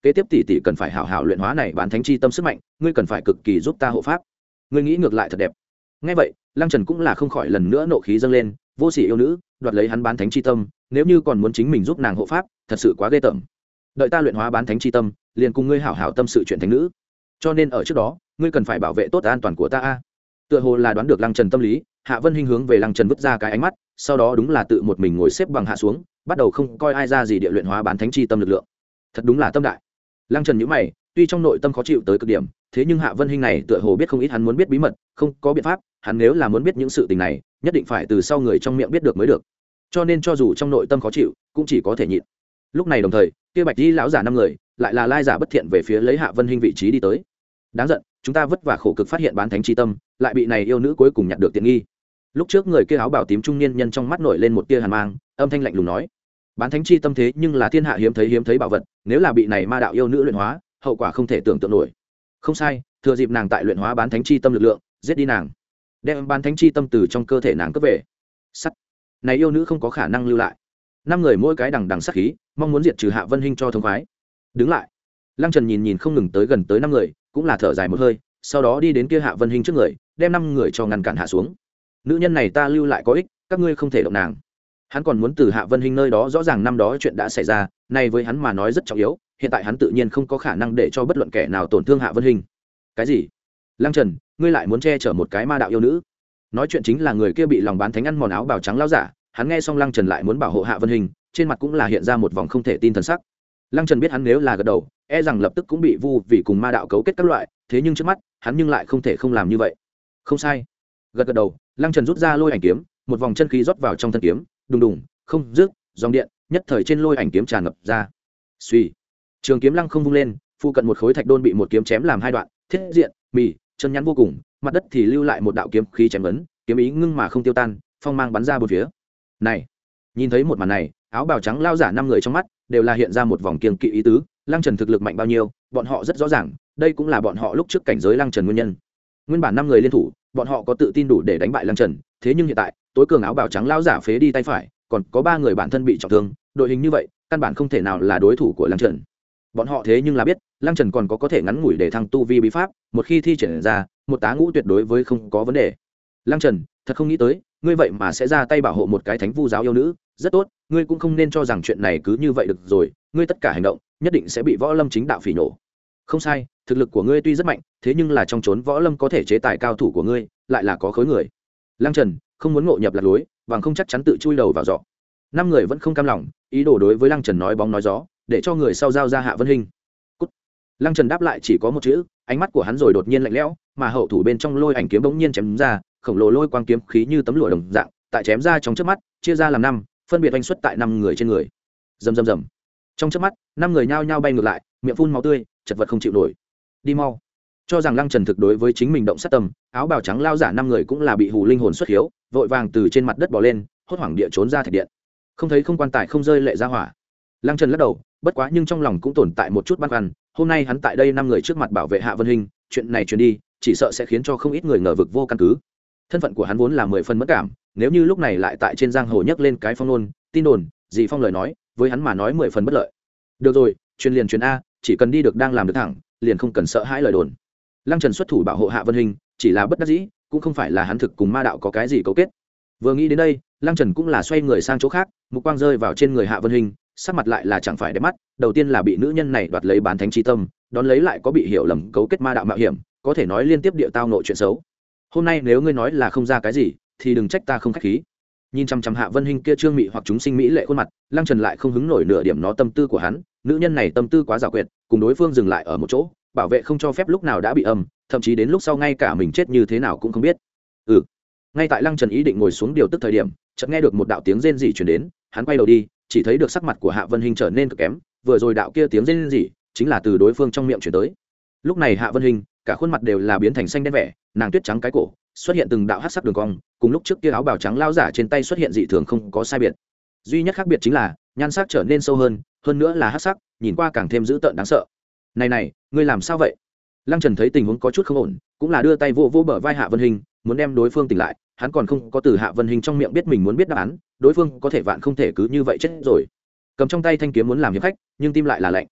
kế tiếp tỷ tỷ cần phải hảo hảo luyện hóa này bán thánh chi tâm sức mạnh, ngươi cần phải cực kỳ giúp ta hộ pháp. Ngươi nghĩ ngược lại thật đẹp. Nghe vậy, Lăng Trần cũng là không khỏi lần nữa nộ khí dâng lên, vô sỉ yêu nữ, đoạt lấy hắn bán thánh chi tâm, nếu như còn muốn chính mình giúp nàng hộ pháp, thật sự quá ghê tởm. Đợi ta luyện hóa bán thánh chi tâm, liền cùng ngươi hảo hảo tâm sự chuyện thánh nữ. Cho nên ở trước đó, ngươi cần phải bảo vệ tốt an toàn của ta a. Tựa hồ là đoán được Lăng Trần tâm lý, Hạ Vân Hinh hướng về Lăng Trần vứt ra cái ánh mắt, sau đó đúng là tự một mình ngồi xếp bằng hạ xuống, bắt đầu không coi ai ra gì địa luyện hóa bán thánh chi tâm lực lượng. Thật đúng là tâm đại. Lăng Trần nhíu mày, tuy trong nội tâm khó chịu tới cực điểm, thế nhưng Hạ Vân Hinh này tựa hồ biết không ít hắn muốn biết bí mật, không có biện pháp, hắn nếu là muốn biết những sự tình này, nhất định phải từ sau người trong miệng biết được mới được. Cho nên cho dù trong nội tâm khó chịu, cũng chỉ có thể nhịn. Lúc này đồng thời, kia Bạch Y lão giả năm người, lại là lai giả bất thiện về phía lấy Hạ Vân Hinh vị trí đi tới. Đáng giận, chúng ta vất vả khổ cực phát hiện bán thánh chi tâm, lại bị này yêu nữ cuối cùng nhặt được tiện nghi. Lúc trước người kia áo bào tím trung niên nhân trong mắt nổi lên một tia hàn mang, âm thanh lạnh lùng nói: bán thánh chi tâm thế nhưng là thiên hạ hiếm thấy hiếm thấy bảo vật, nếu là bị này ma đạo yêu nữ luyện hóa, hậu quả không thể tưởng tượng nổi. Không sai, thừa dịp nàng tại luyện hóa bán thánh chi tâm lực lượng, giết đi nàng, đem bán thánh chi tâm từ trong cơ thể nàng cướp về. Sắt, này yêu nữ không có khả năng lưu lại. Năm người mỗi cái đằng đằng sát khí, mong muốn diệt trừ Hạ Vân Hinh cho thông khoái. Đứng lại. Lăng Trần nhìn nhìn không ngừng tới gần tới năm người, cũng là thở dài một hơi, sau đó đi đến kia Hạ Vân Hinh trước người, đem năm người cho ngăn cản hạ xuống. Nữ nhân này ta lưu lại có ích, các ngươi không thể động nàng. Hắn còn muốn từ Hạ Vân Hinh nơi đó rõ ràng năm đó chuyện đã xảy ra, này với hắn mà nói rất trọng yếu, hiện tại hắn tự nhiên không có khả năng để cho bất luận kẻ nào tổn thương Hạ Vân Hinh. Cái gì? Lăng Trần, ngươi lại muốn che chở một cái ma đạo yêu nữ? Nói chuyện chính là người kia bị lòng bán thánh ăn mòn áo bào trắng lão giả, hắn nghe xong Lăng Trần lại muốn bảo hộ Hạ Vân Hinh, trên mặt cũng là hiện ra một vòng không thể tin thần sắc. Lăng Trần biết hắn nếu là gật đầu, e rằng lập tức cũng bị vu vì cùng ma đạo cấu kết các loại, thế nhưng trước mắt, hắn nhưng lại không thể không làm như vậy. Không sai. Gật gật đầu, Lăng Trần rút ra lôi ảnh kiếm, một vòng chân khí rót vào trong thân kiếm, đùng đùng, không dứt, dòng điện, nhất thời trên lôi ảnh kiếm tràn ngập ra. Suy, trường kiếm lăng không vung lên, phụ cận một khối thạch đôn bị một kiếm chém làm hai đoạn, thiết diện, mì, chân nhắn vô cùng, mặt đất thì lưu lại một đạo kiếm khí chém vấn, kiếm ý ngưng mà không tiêu tan, phong mang bắn ra bốn phía. Này, nhìn thấy một màn này, áo bào trắng lao giả năm người trong mắt đều là hiện ra một vòng kiêng kỵ ý tứ. Lăng Trần thực lực mạnh bao nhiêu, bọn họ rất rõ ràng, đây cũng là bọn họ lúc trước cảnh giới Lăng Trần nguyên nhân. Nguyên bản năm người liên thủ, bọn họ có tự tin đủ để đánh bại Lăng Trần, thế nhưng hiện tại, tối cường áo bào trắng lao giả phế đi tay phải, còn có ba người bản thân bị trọng thương, đội hình như vậy, căn bản không thể nào là đối thủ của Lăng Trần. Bọn họ thế nhưng là biết, Lăng Trần còn có có thể ngắn ngủi để thăng tu vi bí pháp, một khi thi triển ra, một tá ngũ tuyệt đối với không có vấn đề. Lăng Trần, thật không nghĩ tới, ngươi vậy mà sẽ ra tay bảo hộ một cái thánh vu giáo yêu nữ, rất tốt, ngươi cũng không nên cho rằng chuyện này cứ như vậy được rồi, ngươi tất cả hành động nhất định sẽ bị võ lâm chính đạo phỉ nổ. Không sai, thực lực của ngươi tuy rất mạnh, thế nhưng là trong chốn võ lâm có thể chế tài cao thủ của ngươi, lại là có khối người. Lăng Trần không muốn ngộ nhập lạc lối, bằng không chắc chắn tự chui đầu vào giỏ. Năm người vẫn không cam lòng, ý đồ đối với Lăng Trần nói bóng nói gió, để cho người sau giao ra Hạ Vân Hinh. Cút. Lăng Trần đáp lại chỉ có một chữ, ánh mắt của hắn rồi đột nhiên lạnh lẽo, mà hậu thủ bên trong lôi ảnh kiếm bỗng nhiên chém ra, khổng lồ lôi quang kiếm khí như tấm lụa đồng dạng, tại chém ra trong chớp mắt, chia ra làm năm, phân biệt oanh xuất tại năm người trên người. Rầm rầm rầm. Trong chớp mắt, năm người nhao nhao bay ngược lại, miệng phun máu tươi, chật vật không chịu nổi. Đi mau. Cho rằng Lăng Trần thực đối với chính mình động sát tâm, áo bào trắng lao giả năm người cũng là bị hù linh hồn xuất hiếu, vội vàng từ trên mặt đất bò lên, hốt hoảng địa trốn ra thạch điện. Không thấy không quan tài không rơi lệ ra hỏa. Lăng Trần lắc đầu, bất quá nhưng trong lòng cũng tồn tại một chút băn khoăn, hôm nay hắn tại đây năm người trước mặt bảo vệ Hạ Vân Hinh, chuyện này truyền đi, chỉ sợ sẽ khiến cho không ít người ngờ vực vô căn cứ. Thân phận của hắn vốn là mười phần mất cảm, nếu như lúc này lại tại trên giang hồ nhấc lên cái phong nôn, tin đồn, gì phong lời nói, với hắn mà nói mười phần bất lợi. Được rồi, truyền liền truyền a, chỉ cần đi được đang làm được thẳng, liền không cần sợ hãi lời đồn. Lăng Trần xuất thủ bảo hộ Hạ Vân Hinh, chỉ là bất đắc dĩ, cũng không phải là hắn thực cùng ma đạo có cái gì cấu kết. Vừa nghĩ đến đây, Lăng Trần cũng là xoay người sang chỗ khác, mục quang rơi vào trên người Hạ Vân Hinh, sắc mặt lại là chẳng phải đẹp mắt, đầu tiên là bị nữ nhân này đoạt lấy bán thánh chi tâm, đón lấy lại có bị hiểu lầm cấu kết ma đạo mạo hiểm, có thể nói liên tiếp địa tao nội chuyện xấu. Hôm nay nếu ngươi nói là không ra cái gì, thì đừng trách ta không khách khí. Nhìn chăm chăm Hạ Vân Hinh kia trương mị hoặc chúng sinh mỹ lệ khuôn mặt, Lăng Trần lại không hứng nổi nửa điểm nó tâm tư của hắn, nữ nhân này tâm tư quá giàu quyệt, cùng đối phương dừng lại ở một chỗ, bảo vệ không cho phép lúc nào đã bị âm, thậm chí đến lúc sau ngay cả mình chết như thế nào cũng không biết. Ừ. Ngay tại Lăng Trần ý định ngồi xuống điều tức thời điểm, chợt nghe được một đạo tiếng rên rỉ truyền đến, hắn quay đầu đi, chỉ thấy được sắc mặt của Hạ Vân Hinh trở nên cực kém, vừa rồi đạo kia tiếng rên rỉ chính là từ đối phương trong miệng truyền tới. Lúc này Hạ Vân Hinh, cả khuôn mặt đều là biến thành xanh đen vẻ, nàng tuyết trắng cái cổ, xuất hiện từng đạo hắc sắc đường cong, cùng lúc trước kia áo bào trắng lao giả trên tay xuất hiện dị thường không có sai biệt. Duy nhất khác biệt chính là nhan sắc trở nên sâu hơn, hơn nữa là hắc sắc, nhìn qua càng thêm dữ tợn đáng sợ. Này này, ngươi làm sao vậy? Lăng Trần thấy tình huống có chút không ổn, cũng là đưa tay vô vô bờ vai Hạ Vân Hinh, muốn đem đối phương tỉnh lại, hắn còn không có từ Hạ Vân Hinh trong miệng biết mình muốn biết đáp án, đối phương có thể vạn không thể cứ như vậy chết rồi. Cầm trong tay thanh kiếm muốn làm hiệp khách, nhưng tim lại là lạnh.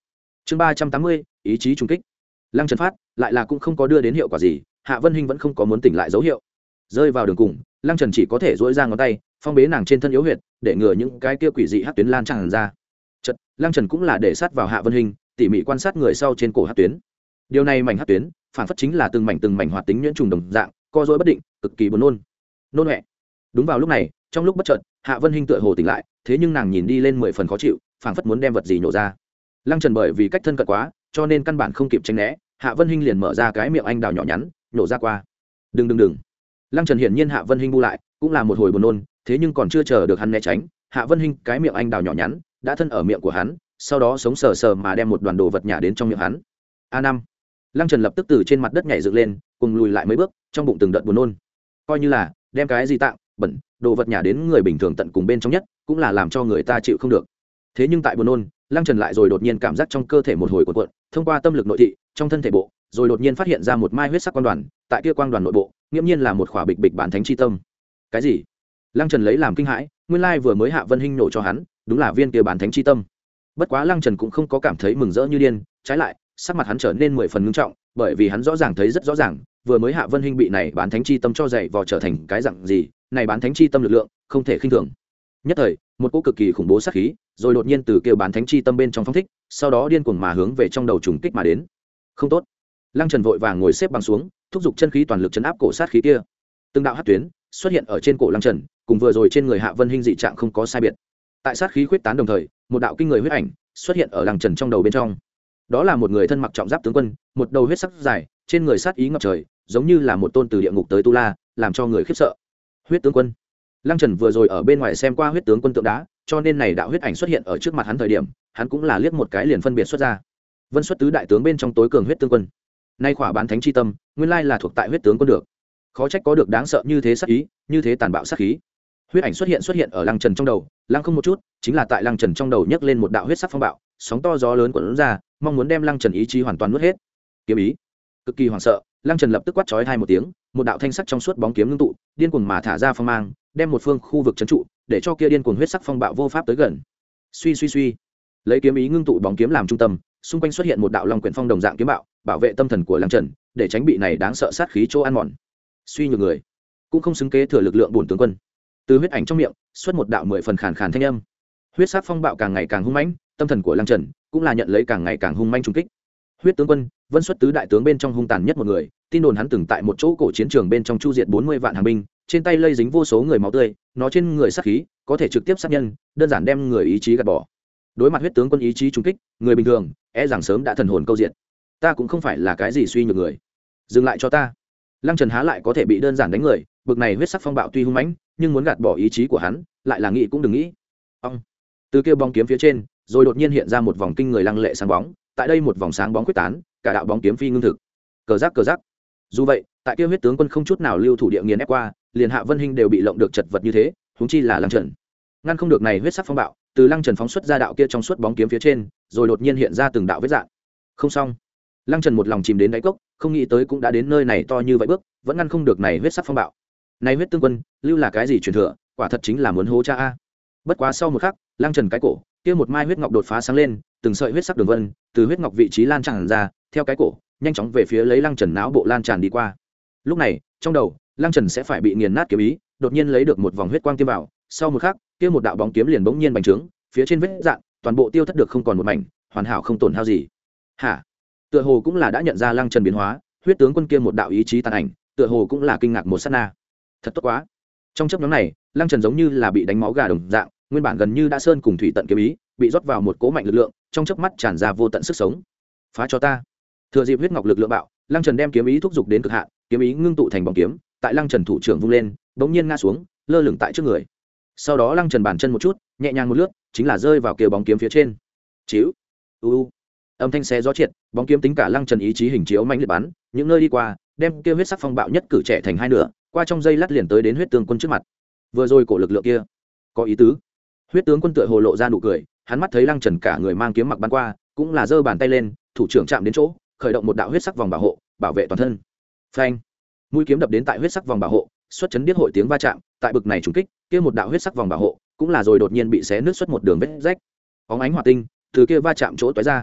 chương ba trăm tám mươi ý chí trung kích. Lăng Trần phát lại là cũng không có đưa đến hiệu quả gì, Hạ Vân Hinh vẫn không có muốn tỉnh lại dấu hiệu. Rơi vào đường cùng, Lăng Trần chỉ có thể duỗi ra ngón tay phong bế nàng trên thân yếu huyệt, để ngừa những cái kia quỷ dị hắc tuyến lan tràn ra. Chợt Lăng Trần cũng là để sát vào Hạ Vân Hinh, tỉ mỉ quan sát người sau trên cổ hắc tuyến. Điều này mảnh hắc tuyến phản phất chính là từng mảnh từng mảnh hoạt tính nhuyễn trùng đồng dạng, co rối bất định, cực kỳ buồn nôn. Nôn mẹ. Đúng vào lúc này, trong lúc bất chợt, Hạ Vân Hinh tựa hồ tỉnh lại, thế nhưng nàng nhìn đi lên mười phần khó chịu, phảng phất muốn đem vật gì nhổ ra. Lăng Trần bởi vì cách thân cận quá, cho nên căn bản không kịp tránh né, Hạ Vân Hinh liền mở ra cái miệng anh đào nhỏ nhắn, nhổ ra qua. Đừng đừng đừng. Lăng Trần hiển nhiên Hạ Vân Hinh bu lại, cũng là một hồi buồn nôn, thế nhưng còn chưa chờ được hắn né tránh, Hạ Vân Hinh cái miệng anh đào nhỏ nhắn đã thân ở miệng của hắn, sau đó sống sờ sờ mà đem một đoàn đồ vật nhả đến trong miệng hắn. A năm. Lăng Trần lập tức từ trên mặt đất nhảy dựng lên, cùng lùi lại mấy bước, trong bụng từng đợt buồn nôn. Coi như là đem cái gì tạng, bẩn, đồ vật nhả đến người bình thường tận cùng bên trong nhất, cũng là làm cho người ta chịu không được. Thế nhưng tại buồn nôn, Lăng Trần lại rồi đột nhiên cảm giác trong cơ thể một hồi cuộn cuộn, thông qua tâm lực nội thị, trong thân thể bộ, rồi đột nhiên phát hiện ra một mai huyết sắc quang đoàn, tại kia quang đoàn nội bộ, nghiêm nhiên là một khỏa bịch bịch bản thánh chi tâm. Cái gì? Lăng Trần lấy làm kinh hãi, nguyên lai vừa mới Hạ Vân Hinh nổ cho hắn, đúng là viên kia bản thánh chi tâm. Bất quá Lăng Trần cũng không có cảm thấy mừng rỡ như điên, trái lại, sắc mặt hắn trở nên mười phần nghiêm trọng, bởi vì hắn rõ ràng thấy rất rõ ràng, vừa mới Hạ Vân Hinh bị này bản thánh chi tâm cho dạy vò trở thành cái dạng gì, này bản thánh chi tâm lực lượng, không thể khinh thường. Nhất thời, một cỗ cực kỳ khủng bố sát khí, rồi đột nhiên từ kia bản thánh chi tâm bên trong phóng thích, sau đó điên cuồng mà hướng về trong đầu trùng kích mà đến. Không tốt. Lăng Trần vội vàng ngồi xếp bằng xuống, thúc giục chân khí toàn lực chấn áp cổ sát khí kia. Từng đạo hắc tuyến xuất hiện ở trên cổ Lăng Trần, cùng vừa rồi trên người Hạ Vân Hinh dị trạng không có sai biệt. Tại sát khí khuyết tán đồng thời, một đạo kinh người huyết ảnh xuất hiện ở Lăng Trần trong đầu bên trong. Đó là một người thân mặc trọng giáp tướng quân, một đầu huyết sắc dài, trên người sát ý ngập trời, giống như là một tôn từ địa ngục tới tu la, làm cho người khiếp sợ. Huyết tướng quân. Lăng Trần vừa rồi ở bên ngoài xem qua huyết tướng quân tượng đá, cho nên này đạo huyết ảnh xuất hiện ở trước mặt hắn thời điểm, hắn cũng là liếc một cái liền phân biệt xuất ra. Vân xuất tứ đại tướng bên trong tối cường huyết tướng quân. Nay khỏa bán thánh chi tâm, nguyên lai là thuộc tại huyết tướng quân được. Khó trách có được đáng sợ như thế sát ý, như thế tàn bạo sát khí. Huyết ảnh xuất hiện xuất hiện ở Lăng Trần trong đầu, Lăng không một chút, chính là tại Lăng Trần trong đầu nhấc lên một đạo huyết sắc phong bạo, sóng to gió lớn cuộn ra, mong muốn đem Lăng Trần ý chí hoàn toàn nuốt hết. Kiếm ý. Cực kỳ hoảng sợ, Lăng Trần lập tức quát chói hai một tiếng, một đạo thanh sắc trong suốt bóng kiếm ngưng tụ, điên cuồng mà thả ra phong mang, đem một phương khu vực trấn trụ, để cho kia điên cuồng huyết sắc phong bạo vô pháp tới gần. Suy suy suy, lấy kiếm ý ngưng tụ bóng kiếm làm trung tâm, xung quanh xuất hiện một đạo long quyển phong đồng dạng kiếm bạo, bảo vệ tâm thần của Lăng Trần, để tránh bị này đáng sợ sát khí chỗ ăn mòn. Suy nhược người, cũng không xứng kế thừa lực lượng bổn tướng quân. Từ huyết ảnh trong miệng xuất một đạo mười phần khàn khàn thanh âm. Huyết sắc phong bạo càng ngày càng hung mãnh, tâm thần của Lăng Trần cũng là nhận lấy càng ngày càng hung mãnh trùng kích. Huyết tướng quân, Vân xuất tứ đại tướng bên trong hung tàn nhất một người, tin đồn hắn từng tại một chỗ cổ chiến trường bên trong chu diệt bốn mươi vạn hàng binh, trên tay lây dính vô số người máu tươi, nó trên người sát khí có thể trực tiếp sát nhân, đơn giản đem người ý chí gạt bỏ. Đối mặt huyết tướng quân ý chí trùng kích, người bình thường e rằng sớm đã thần hồn câu diện. Ta cũng không phải là cái gì suy nhược người, dừng lại cho ta. Lăng Trần há lại có thể bị đơn giản đánh người, bực này huyết sắc phong bạo tuy hung mãnh, nhưng muốn gạt bỏ ý chí của hắn, lại là nghĩ cũng đừng nghĩ. Ông, từ kia bóng kiếm phía trên, rồi đột nhiên hiện ra một vòng kinh người lăng lệ sáng bóng, tại đây một vòng sáng bóng quyết tán, cả đạo bóng kiếm phi ngưng thực. Cờ giác cờ giác. Dù vậy, tại kia huyết tướng quân không chút nào lưu thủ địa nghiền ép qua, liền Hạ Vân Hinh đều bị lộng được chật vật như thế, huống chi là Lăng Trần. Ngăn không được này huyết sắc phong bạo, từ Lăng Trần phóng xuất ra đạo kia trong suốt bóng kiếm phía trên, rồi đột nhiên hiện ra từng đạo vết rạn. Không xong. Lăng Trần một lòng chìm đến đáy cốc, không nghĩ tới cũng đã đến nơi này to như vậy bước, vẫn ngăn không được này huyết sắc phong bạo. Này huyết tướng quân, lưu là cái gì truyền thừa, quả thật chính là muốn hố cha a. Bất quá sau một khắc, Lăng Trần cái cổ, kia một mai huyết ngọc đột phá sáng lên, từng sợi huyết sắc đường vân từ huyết ngọc vị trí lan tràn ra, theo cái cổ, nhanh chóng về phía lấy Lăng Trần não bộ lan tràn đi qua. Lúc này, trong đầu, Lăng Trần sẽ phải bị nghiền nát kiếm ý, đột nhiên lấy được một vòng huyết quang tiêm vào, sau một khắc, kia một đạo bóng kiếm liền bỗng nhiên bành trướng, phía trên vết dạn, toàn bộ tiêu thất được không còn một mảnh, hoàn hảo không tổn hao gì. Hả? Tựa hồ cũng là đã nhận ra Lăng Trần biến hóa, huyết tướng quân kia một đạo ý chí tàn ảnh, tựa hồ cũng là kinh ngạc một sát na. Thật tốt quá. Trong chốc ngắn này, Lăng Trần giống như là bị đánh máu gà đồng dạng, nguyên bản gần như đã sơn cùng thủy tận kiếm ý, bị rót vào một cỗ mạnh lực lượng, trong chớp mắt tràn ra vô tận sức sống. Phá cho ta. Thừa dịp huyết ngọc lực lượng bạo, Lăng Trần đem kiếm ý thúc giục đến cực hạn, kiếm ý ngưng tụ thành bóng kiếm, tại Lăng Trần thủ trưởng vung lên, bỗng nhiên ngã xuống, lơ lửng tại trước người. Sau đó Lăng Trần bàn chân một chút, nhẹ nhàng một lướt, chính là rơi vào kia bóng kiếm phía trên. Chíu. U u. Âm thanh xé gió triệt, bóng kiếm tính cả Lăng Trần ý chí hình chiếu mạnh liệt bắn, những nơi đi qua, đem kia huyết sắc phong bạo nhất cử trẻ thành hai nửa, qua trong dây lát liền tới đến huyết tướng quân trước mặt. Vừa rồi cổ lực lượng kia, có ý tứ. Huyết tướng quân tựa hồ lộ ra nụ cười, hắn mắt thấy Lăng Trần cả người mang kiếm mặc bắn qua, cũng là giơ bàn tay lên, thủ trưởng chạm đến chỗ, khởi động một đạo huyết sắc vòng bảo hộ, bảo vệ toàn thân. Phanh! Mũi kiếm đập đến tại huyết sắc vòng bảo hộ, xuất chấn điếc hội tiếng va chạm, tại bực này trùng kích, kia một đạo huyết sắc vòng bảo hộ, cũng là rồi đột nhiên bị xé nứt xuất một đường vết rách. Bóng ánh hỏa tinh từ kia va chạm chỗ tóe ra.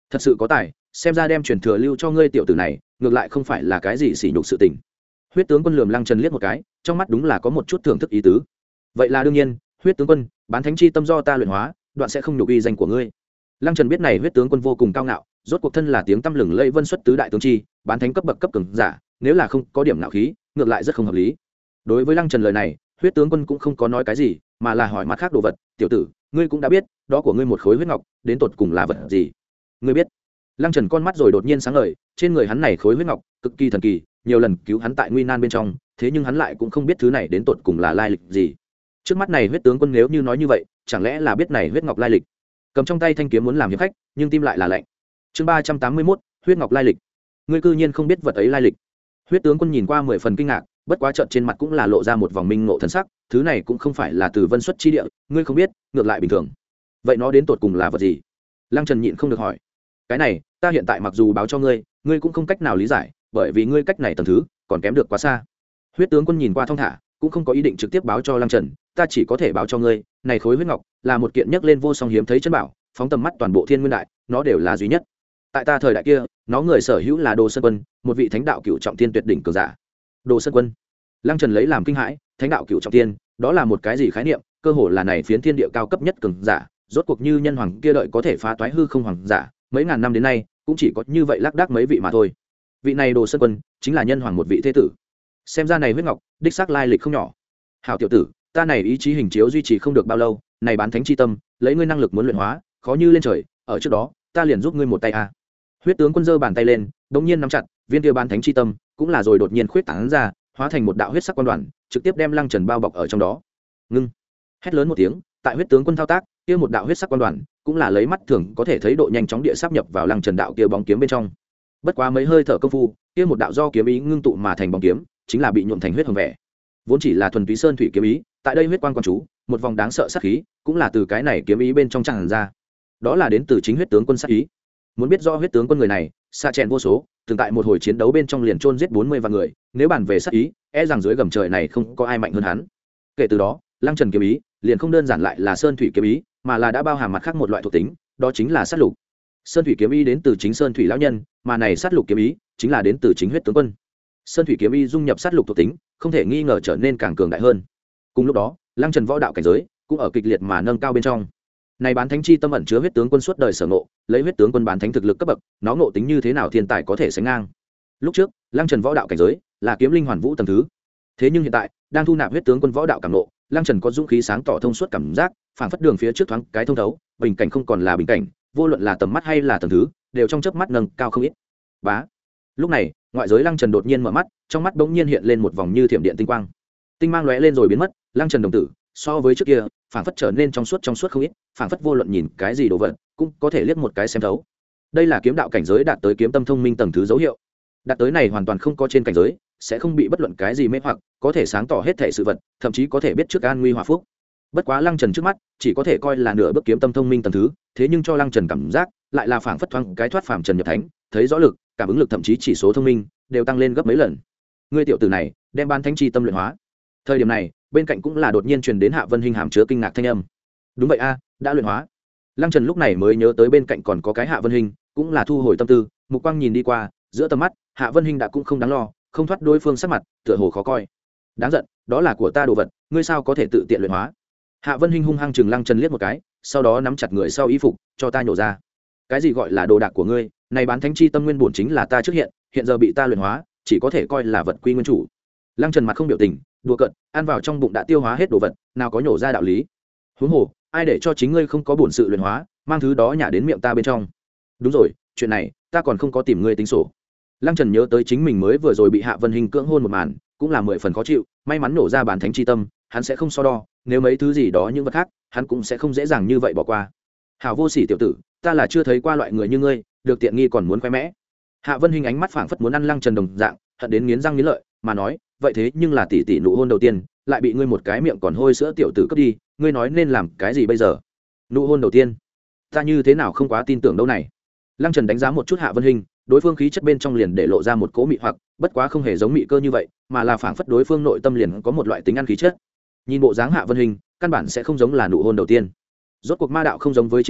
thật sự có tài, xem ra đem truyền thừa lưu cho ngươi tiểu tử này ngược lại không phải là cái gì sỉ nhục sự tình. Huyết tướng quân lườm Lăng Trần liếc một cái, trong mắt đúng là có một chút thưởng thức ý tứ. Vậy là đương nhiên, huyết tướng quân, bán thánh chi tâm do ta luyện hóa, đoạn sẽ không nhục uy danh của ngươi. Lăng Trần biết này huyết tướng quân vô cùng cao ngạo, rốt cuộc thân là tiếng tăm lừng lẫy Vân xuất tứ đại tướng chi, bán thánh cấp bậc cấp cường giả, nếu là không có điểm nạo khí, ngược lại rất không hợp lý. Đối với Lăng Trần lời này, huyết tướng quân cũng không có nói cái gì, mà là hỏi mặt khác đồ vật. Tiểu tử, ngươi cũng đã biết, đó của ngươi một khối huyết ngọc, đến tột cùng là vật gì? Ngươi biết? Lăng Trần con mắt rồi đột nhiên sáng ngời, trên người hắn này khối huyết ngọc cực kỳ thần kỳ, nhiều lần cứu hắn tại nguy nan bên trong, thế nhưng hắn lại cũng không biết thứ này đến tột cùng là lai lịch gì. Trước mắt này huyết tướng quân nếu như nói như vậy, chẳng lẽ là biết này huyết ngọc lai lịch? Cầm trong tay thanh kiếm muốn làm hiệp khách, nhưng tim lại là lạnh. Chương ba trăm tám mươi mốt, huyết ngọc lai lịch. Ngươi cư nhiên không biết vật ấy lai lịch? Huyết tướng quân nhìn qua mười phần kinh ngạc, bất quá trợn trên mặt cũng là lộ ra một vòng minh ngộ thần sắc, thứ này cũng không phải là từ Vân xuất chi địa, ngươi không biết, ngược lại bình thường. Vậy nó đến tột cùng là vật gì? Lăng Trần nhịn không được hỏi. Cái này, ta hiện tại mặc dù báo cho ngươi, ngươi cũng không cách nào lý giải, bởi vì ngươi cách này tầng thứ còn kém được quá xa. Huyết tướng quân nhìn qua thong thả, cũng không có ý định trực tiếp báo cho Lăng Trần, ta chỉ có thể báo cho ngươi, này khối huyết ngọc là một kiện nhấc lên vô song hiếm thấy chân bảo, phóng tầm mắt toàn bộ Thiên Nguyên đại, nó đều là duy nhất. Tại ta thời đại kia, nó người sở hữu là Đồ Sơn Quân, một vị thánh đạo cựu trọng thiên tuyệt đỉnh cường giả. Đồ Sơn Quân. Lăng Trần lấy làm kinh hãi, thánh đạo cựu trọng thiên, đó là một cái gì khái niệm, cơ hồ là này phiến thiên địa cao cấp nhất cường giả, rốt cuộc như nhân hoàng kia đợi có thể phá toái hư không hoàng giả, mấy ngàn năm đến nay cũng chỉ có như vậy lác đác mấy vị mà thôi. Vị này Đồ Sơn Quân chính là nhân hoàng một vị thế tử. Xem ra này huyết ngọc đích xác lai lịch không nhỏ. Hảo tiểu tử, ta này ý chí hình chiếu duy trì không được bao lâu, này bán thánh chi tâm, lấy ngươi năng lực muốn luyện hóa, khó như lên trời, ở trước đó, ta liền giúp ngươi một tay a. Huyết tướng quân giơ bàn tay lên, đột nhiên nắm chặt, viên kia bán thánh chi tâm, cũng là rồi đột nhiên khuyết tán ra, hóa thành một đạo huyết sắc quan đoàn, trực tiếp đem Lăng Trần bao bọc ở trong đó. Ngưng. Hét lớn một tiếng, tại huyết tướng quân thao tác, kia một đạo huyết sắc quan đoàn, cũng là lấy mắt thường có thể thấy độ nhanh chóng địa sáp nhập vào Lăng Trần đạo kia bóng kiếm bên trong. Bất quá mấy hơi thở công phu, kia một đạo do kiếm ý ngưng tụ mà thành bóng kiếm, chính là bị nhuộm thành huyết hồng vẻ. Vốn chỉ là thuần túy sơn thủy kiếm ý, tại đây huyết quang quan chú, một vòng đáng sợ sát khí, cũng là từ cái này kiếm ý bên trong tràn ra. Đó là đến từ chính huyết tướng quân sát ý. Muốn biết rõ huyết tướng quân người này, xa chèn vô số, từng tại một hồi chiến đấu bên trong liền chôn giết bốn mươi vạn người, nếu bàn về sát ý, e rằng dưới gầm trời này không có ai mạnh hơn hắn. Kể từ đó, Lăng Trần kiếm ý, liền không đơn giản lại là sơn thủy kiếm ý, mà là đã bao hàm mặt khác một loại thuộc tính, đó chính là sát lục. Sơn thủy kiếm ý đến từ chính sơn thủy lão nhân, mà này sát lục kiếm ý chính là đến từ chính huyết tướng quân. Sơn thủy kiếm ý dung nhập sát lục thuộc tính, không thể nghi ngờ trở nên càng cường đại hơn. Cùng lúc đó, Lăng Trần võ đạo cảnh giới cũng ở kịch liệt mà nâng cao bên trong. Này bán thánh chi tâm ẩn chứa huyết tướng quân suốt đời sở ngộ, lấy huyết tướng quân bán thánh thực lực cấp bậc, nó ngộ tính như thế nào thiên tài có thể sánh ngang. Lúc trước, Lăng Trần võ đạo cảnh giới là kiếm linh hoàn vũ tầng thứ. Thế nhưng hiện tại, đang thu nạp huyết tướng quân võ đạo cảm ngộ, Lăng Trần có dũng khí sáng tỏ thông suốt cảm giác, phảng phất đường phía trước thoáng cái thông thấu, bình cảnh không còn là bình cảnh, vô luận là tầm mắt hay là tầng thứ, đều trong chớp mắt nâng cao không ít. Bá. Lúc này, ngoại giới Lăng Trần đột nhiên mở mắt, trong mắt bỗng nhiên hiện lên một vòng như thiểm điện tinh quang. Tinh mang lóe lên rồi biến mất, Lăng Trần đồng tử, so với trước kia, phảng phất trở nên trong suốt trong suốt không ít, phảng phất vô luận nhìn cái gì đồ vật, cũng có thể liếc một cái xem thấu. Đây là kiếm đạo cảnh giới đạt tới kiếm tâm thông minh tầng thứ dấu hiệu. Đạt tới này hoàn toàn không có trên cảnh giới, sẽ không bị bất luận cái gì mê hoặc, có thể sáng tỏ hết thảy sự vật, thậm chí có thể biết trước an nguy hòa phúc. Bất quá Lăng Trần trước mắt, chỉ có thể coi là nửa bước kiếm tâm thông minh tầng thứ, thế nhưng cho Lăng Trần cảm giác, lại là phảng phất thoáng cái thoát phàm trần nhập thánh, thấy rõ lực, cảm ứng lực thậm chí chỉ số thông minh đều tăng lên gấp mấy lần. Ngươi tiểu tử này, đem ban thánh chi tâm luyện hóa. Thời điểm này, bên cạnh cũng là đột nhiên truyền đến Hạ Vân Hinh hàm chứa kinh ngạc thanh âm. Đúng vậy a, đã luyện hóa. Lăng Trần lúc này mới nhớ tới bên cạnh còn có cái Hạ Vân Hinh, cũng là thu hồi tâm tư, mục quang nhìn đi qua, giữa tầm mắt, Hạ Vân Hinh đã cũng không đáng lo, không thoát đối phương sắc mặt, tựa hồ khó coi. Đáng giận, đó là của ta đồ vật, ngươi sao có thể tự tiện luyện hóa? Hạ Vân Hinh hung hăng chừng Lăng Trần liếc một cái, sau đó nắm chặt người sau y phục, cho ta nhổ ra. Cái gì gọi là đồ đạc của ngươi? Này bán thánh chi tâm nguyên bổn chính là ta trước hiện, hiện giờ bị ta luyện hóa, chỉ có thể coi là vật quy nguyên chủ. Lăng Trần mặt không biểu tình, đùa cợt, ăn vào trong bụng đã tiêu hóa hết đồ vật, nào có nhổ ra đạo lý. Huống hồ, ai để cho chính ngươi không có bổn sự luyện hóa, mang thứ đó nhả đến miệng ta bên trong. Đúng rồi, chuyện này, ta còn không có tìm ngươi tính sổ. Lăng Trần nhớ tới chính mình mới vừa rồi bị Hạ Vân Hinh cưỡng hôn một màn, cũng là mười phần khó chịu, may mắn nổ ra bản thánh chi tâm, hắn sẽ không so đo, nếu mấy thứ gì đó những vật khác, hắn cũng sẽ không dễ dàng như vậy bỏ qua. Hảo vô sỉ tiểu tử, ta là chưa thấy qua loại người như ngươi, được tiện nghi còn muốn khoe mẽ. Hạ Vân Hinh ánh mắt phảng phất muốn ăn Lăng Trần đồng dạng, hận đến nghiến răng nghiến lợi, mà nói, vậy thế nhưng là tỷ tỷ nụ hôn đầu tiên, lại bị ngươi một cái miệng còn hôi sữa tiểu tử cướp đi, ngươi nói nên làm cái gì bây giờ? Nụ hôn đầu tiên, ta như thế nào không quá tin tưởng đâu này. Lăng Trần đánh giá một chút Hạ Vân Hinh, đối phương khí chất bên trong liền để lộ ra một cỗ mị hoặc, bất quá không hề giống mị cơ như vậy, mà là phảng phất đối phương nội tâm liền có một loại tính ăn khí chất. Nhìn bộ dáng Hạ Vân Hinh, căn bản sẽ không giống là nụ hôn đầu tiên. Rốt cuộc ma đạo không giống với chính đạo,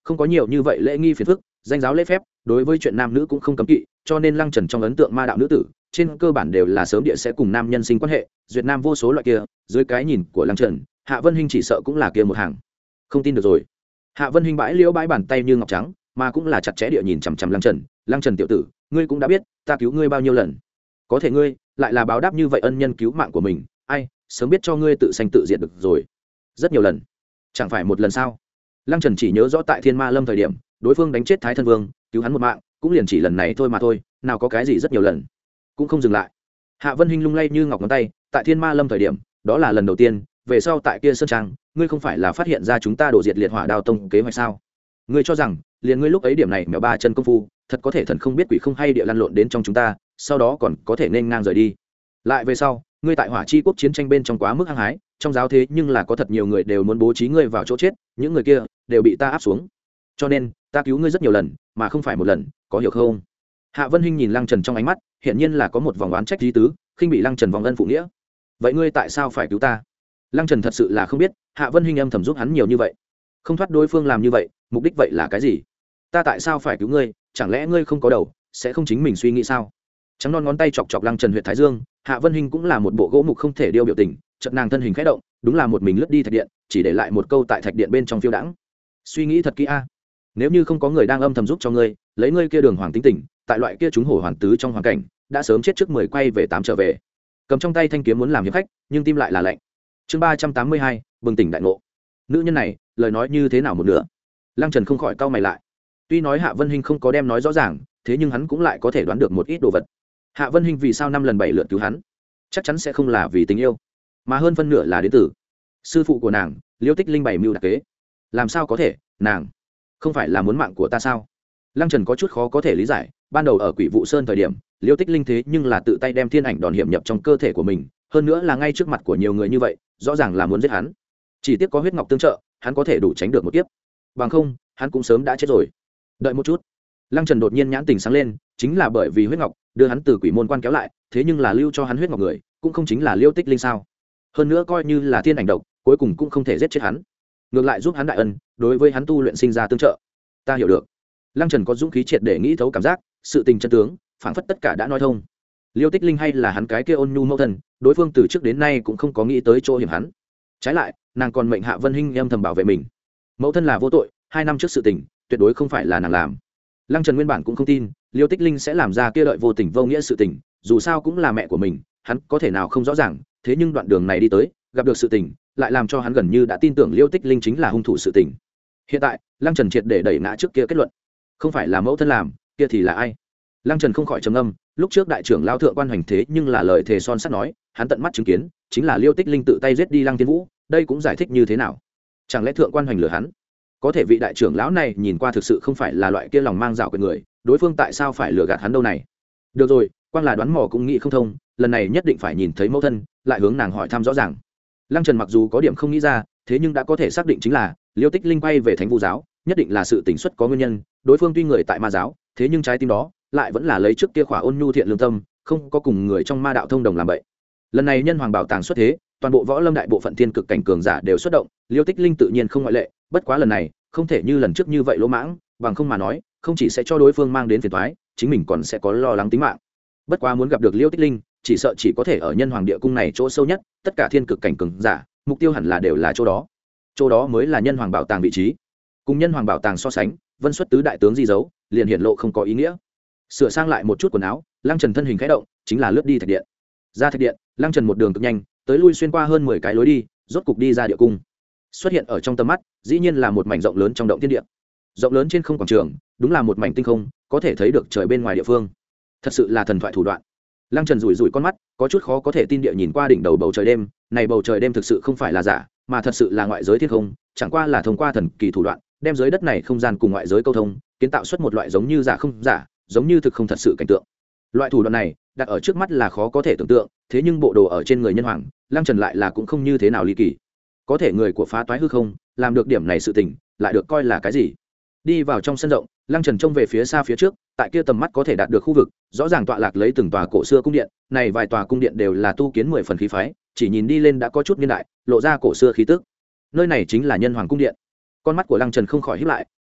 không có nhiều như vậy lễ nghi phiền phức, danh giáo lễ phép, đối với chuyện nam nữ cũng không cấm kỵ, cho nên Lăng Trần trong ấn tượng ma đạo nữ tử trên cơ bản đều là sớm địa sẽ cùng nam nhân sinh quan hệ, duyệt nam vô số loại kia, dưới cái nhìn của Lăng Trần, Hạ Vân Hinh chỉ sợ cũng là kia một hàng. Không tin được rồi. Hạ Vân Hinh bãi liễu bãi bàn tay như ngọc trắng, mà cũng là chặt chẽ địa nhìn chằm chằm Lăng Trần, Lăng Trần tiểu tử, ngươi cũng đã biết, ta cứu ngươi bao nhiêu lần. Có thể ngươi lại là báo đáp như vậy ân nhân cứu mạng của mình, ai, sớm biết cho ngươi tự sanh tự diệt được rồi. Rất nhiều lần. Chẳng phải một lần sao? Lăng Trần chỉ nhớ rõ tại Thiên Ma Lâm thời điểm, đối phương đánh chết Thái Thân Vương, cứu hắn một mạng, cũng liền chỉ lần này thôi mà thôi, nào có cái gì rất nhiều lần. Cũng không dừng lại. Hạ Vân Hinh lung lay như ngọc ngón tay, tại Thiên Ma Lâm thời điểm, đó là lần đầu tiên, về sau tại kia sơn trang, ngươi không phải là phát hiện ra chúng ta đổ diệt liệt hỏa đao tông kế hoạch sao? Ngươi cho rằng, liền ngươi lúc ấy điểm này mèo ba chân công phu, thật có thể thần không biết quỷ không hay địa lăn lộn đến trong chúng ta, sau đó còn có thể nên ngang rời đi. Lại về sau, ngươi tại Hỏa Chi quốc chiến tranh bên trong quá mức hăng hái, trong giáo thế nhưng là có thật nhiều người đều muốn bố trí ngươi vào chỗ chết, những người kia đều bị ta áp xuống. Cho nên, ta cứu ngươi rất nhiều lần, mà không phải một lần, có hiểu không? Hạ Vân Hinh nhìn Lăng Trần trong ánh mắt, hiện nhiên là có một vòng oán trách lý tứ, khinh bị Lăng Trần vòng ân phụ nghĩa. Vậy ngươi tại sao phải cứu ta? Lăng Trần thật sự là không biết, Hạ Vân Hinh âm thầm giúp hắn nhiều như vậy, không thoát đối phương làm như vậy, mục đích vậy là cái gì? Ta tại sao phải cứu ngươi? Chẳng lẽ ngươi không có đầu, sẽ không chính mình suy nghĩ sao? Trắng non ngón tay chọc chọc Lăng Trần huyệt thái dương, Hạ Vân Hinh cũng là một bộ gỗ mục không thể điêu biểu tình, chợt nàng thân hình khẽ động, đúng là một mình lướt đi thạch điện, chỉ để lại một câu tại thạch điện bên trong phiêu đãng. Suy nghĩ thật kỹ a, nếu như không có người đang âm thầm giúp cho ngươi, lấy ngươi kia đường hoàng tính tình, tại loại kia chúng hổ hoàn tứ trong hoàn cảnh, đã sớm chết trước mười quay về tám trở về. Cầm trong tay thanh kiếm muốn làm hiệp khách, nhưng tim lại là lạnh. Chương ba trăm tám mươi hai, bừng tỉnh đại ngộ. Nữ nhân này, lời nói như thế nào một nửa? Lăng Trần không khỏi cau mày lại. Tuy nói Hạ Vân Hinh không có đem nói rõ ràng, thế nhưng hắn cũng lại có thể đoán được một ít đồ vật. Hạ Vân Hinh vì sao năm lần bảy lượt cứu hắn, chắc chắn sẽ không là vì tình yêu, mà hơn phân nửa là đến từ sư phụ của nàng, Liêu Tích Linh bày mưu đặc kế. Làm sao có thể, nàng không phải là muốn mạng của ta sao? Lăng Trần có chút khó có thể lý giải, ban đầu ở Quỷ Vụ Sơn thời điểm, Liêu Tích Linh thế nhưng là tự tay đem thiên ảnh đòn hiểm nhập trong cơ thể của mình, hơn nữa là ngay trước mặt của nhiều người như vậy, rõ ràng là muốn giết hắn. Chỉ tiếc có huyết ngọc tương trợ, hắn có thể đủ tránh được một kiếp. Bằng không, hắn cũng sớm đã chết rồi. Đợi một chút. Lăng Trần đột nhiên nhãn tình sáng lên, chính là bởi vì huyết ngọc đưa hắn từ quỷ môn quan kéo lại, thế nhưng là lưu cho hắn huyết ngọc người, cũng không chính là Liêu Tích Linh sao? Hơn nữa coi như là thiên ảnh độc, cuối cùng cũng không thể giết chết hắn, ngược lại giúp hắn đại ân, đối với hắn tu luyện sinh ra tương trợ. Ta hiểu được. Lăng Trần có dũng khí triệt để nghĩ thấu cảm giác, sự tình chân tướng, phảng phất tất cả đã nói thông. Liêu Tích Linh hay là hắn cái kia ôn nhu mẫu thân, đối phương từ trước đến nay cũng không có nghĩ tới chỗ hiểm hắn. Trái lại, nàng còn mệnh Hạ Vân Hinh âm thầm bảo vệ mình. Mẫu thân là vô tội, hai năm trước sự tình, tuyệt đối không phải là nàng làm. Lăng Trần nguyên bản cũng không tin Liêu Tích Linh sẽ làm ra kia đợi vô tình vô nghĩa sự tình, dù sao cũng là mẹ của mình, hắn có thể nào không rõ ràng. Thế nhưng đoạn đường này đi tới, gặp được sự tình, lại làm cho hắn gần như đã tin tưởng Liêu Tích Linh chính là hung thủ sự tình. Hiện tại, Lăng Trần triệt để đẩy ngã trước kia kết luận, không phải là mẫu thân làm, kia thì là ai? Lăng Trần không khỏi trầm ngâm, lúc trước đại trưởng lao thượng quan hoành thế nhưng là lời thề son sắt nói, hắn tận mắt chứng kiến, chính là Liêu Tích Linh tự tay giết đi Lăng Tiên Vũ, đây cũng giải thích như thế nào? Chẳng lẽ thượng quan hoành lừa hắn? Có thể vị đại trưởng lão này nhìn qua thực sự không phải là loại kia lòng mang dạo của người, đối phương tại sao phải lừa gạt hắn đâu này? Được rồi, quan là đoán mò cũng nghĩ không thông, lần này nhất định phải nhìn thấy mẫu thân, lại hướng nàng hỏi thăm rõ ràng. Lăng Trần mặc dù có điểm không nghĩ ra, thế nhưng đã có thể xác định chính là Liêu Tích Linh quay về Thánh Vu giáo, nhất định là sự tình xuất có nguyên nhân, đối phương tuy người tại ma giáo, thế nhưng trái tim đó lại vẫn là lấy trước kia khỏa ôn nhu thiện lương tâm, không có cùng người trong ma đạo thông đồng làm vậy. Lần này nhân hoàng bảo tàng xuất thế, toàn bộ võ lâm đại bộ phận thiên cực cảnh cường giả đều xuất động, Liêu Tích Linh tự nhiên không ngoại lệ, bất quá lần này không thể như lần trước như vậy lỗ mãng, bằng không mà nói, không chỉ sẽ cho đối phương mang đến phiền toái, chính mình còn sẽ có lo lắng tính mạng. Bất quá muốn gặp được Liêu Tích Linh, chỉ sợ chỉ có thể ở nhân hoàng địa cung này chỗ sâu nhất, tất cả thiên cực cảnh cường giả, mục tiêu hẳn là đều là chỗ đó. Chỗ đó mới là nhân hoàng bảo tàng vị trí. Cùng nhân hoàng bảo tàng so sánh, Vân Xuất tứ đại tướng di dấu, liền hiện lộ không có ý nghĩa. Sửa sang lại một chút quần áo, Lăng Trần thân hình khẽ động, chính là lướt đi thạch điện. Ra thạch điện, Lăng Trần một đường cực nhanh, tới lui xuyên qua hơn mười cái lối đi, rốt cục đi ra địa cung. Xuất hiện ở trong tầm mắt, dĩ nhiên là một mảnh rộng lớn trong động thiên địa. Rộng lớn trên không quảng trường, đúng là một mảnh tinh không, có thể thấy được trời bên ngoài địa phương. Thật sự là thần thoại thủ đoạn. Lăng Trần rủi rủi con mắt, có chút khó có thể tin địa nhìn qua đỉnh đầu bầu trời đêm, này bầu trời đêm thực sự không phải là giả, mà thật sự là ngoại giới thiên không, chẳng qua là thông qua thần kỳ thủ đoạn, đem dưới đất này không gian cùng ngoại giới câu thông, kiến tạo xuất một loại giống như giả không giả, giống như thực không thật sự cảnh tượng. Loại thủ đoạn này, đặt ở trước mắt là khó có thể tưởng tượng, thế nhưng bộ đồ ở trên người nhân hoàng, Lăng Trần lại là cũng không như thế nào ly kỳ. Có thể người của phá toái hư không, làm được điểm này sự tình, lại được coi là cái gì? Đi vào trong sân rộng, Lăng Trần trông về phía xa phía trước, tại kia tầm mắt có thể đạt được khu vực, rõ ràng tọa lạc lấy từng tòa cổ xưa cung điện, này vài tòa cung điện đều là tu kiến mười phần khí phái, chỉ nhìn đi lên đã có chút niên đại, lộ ra cổ xưa khí tức. Nơi này chính là nhân hoàng cung điện. Con mắt của Lăng Trần không khỏi híp lại,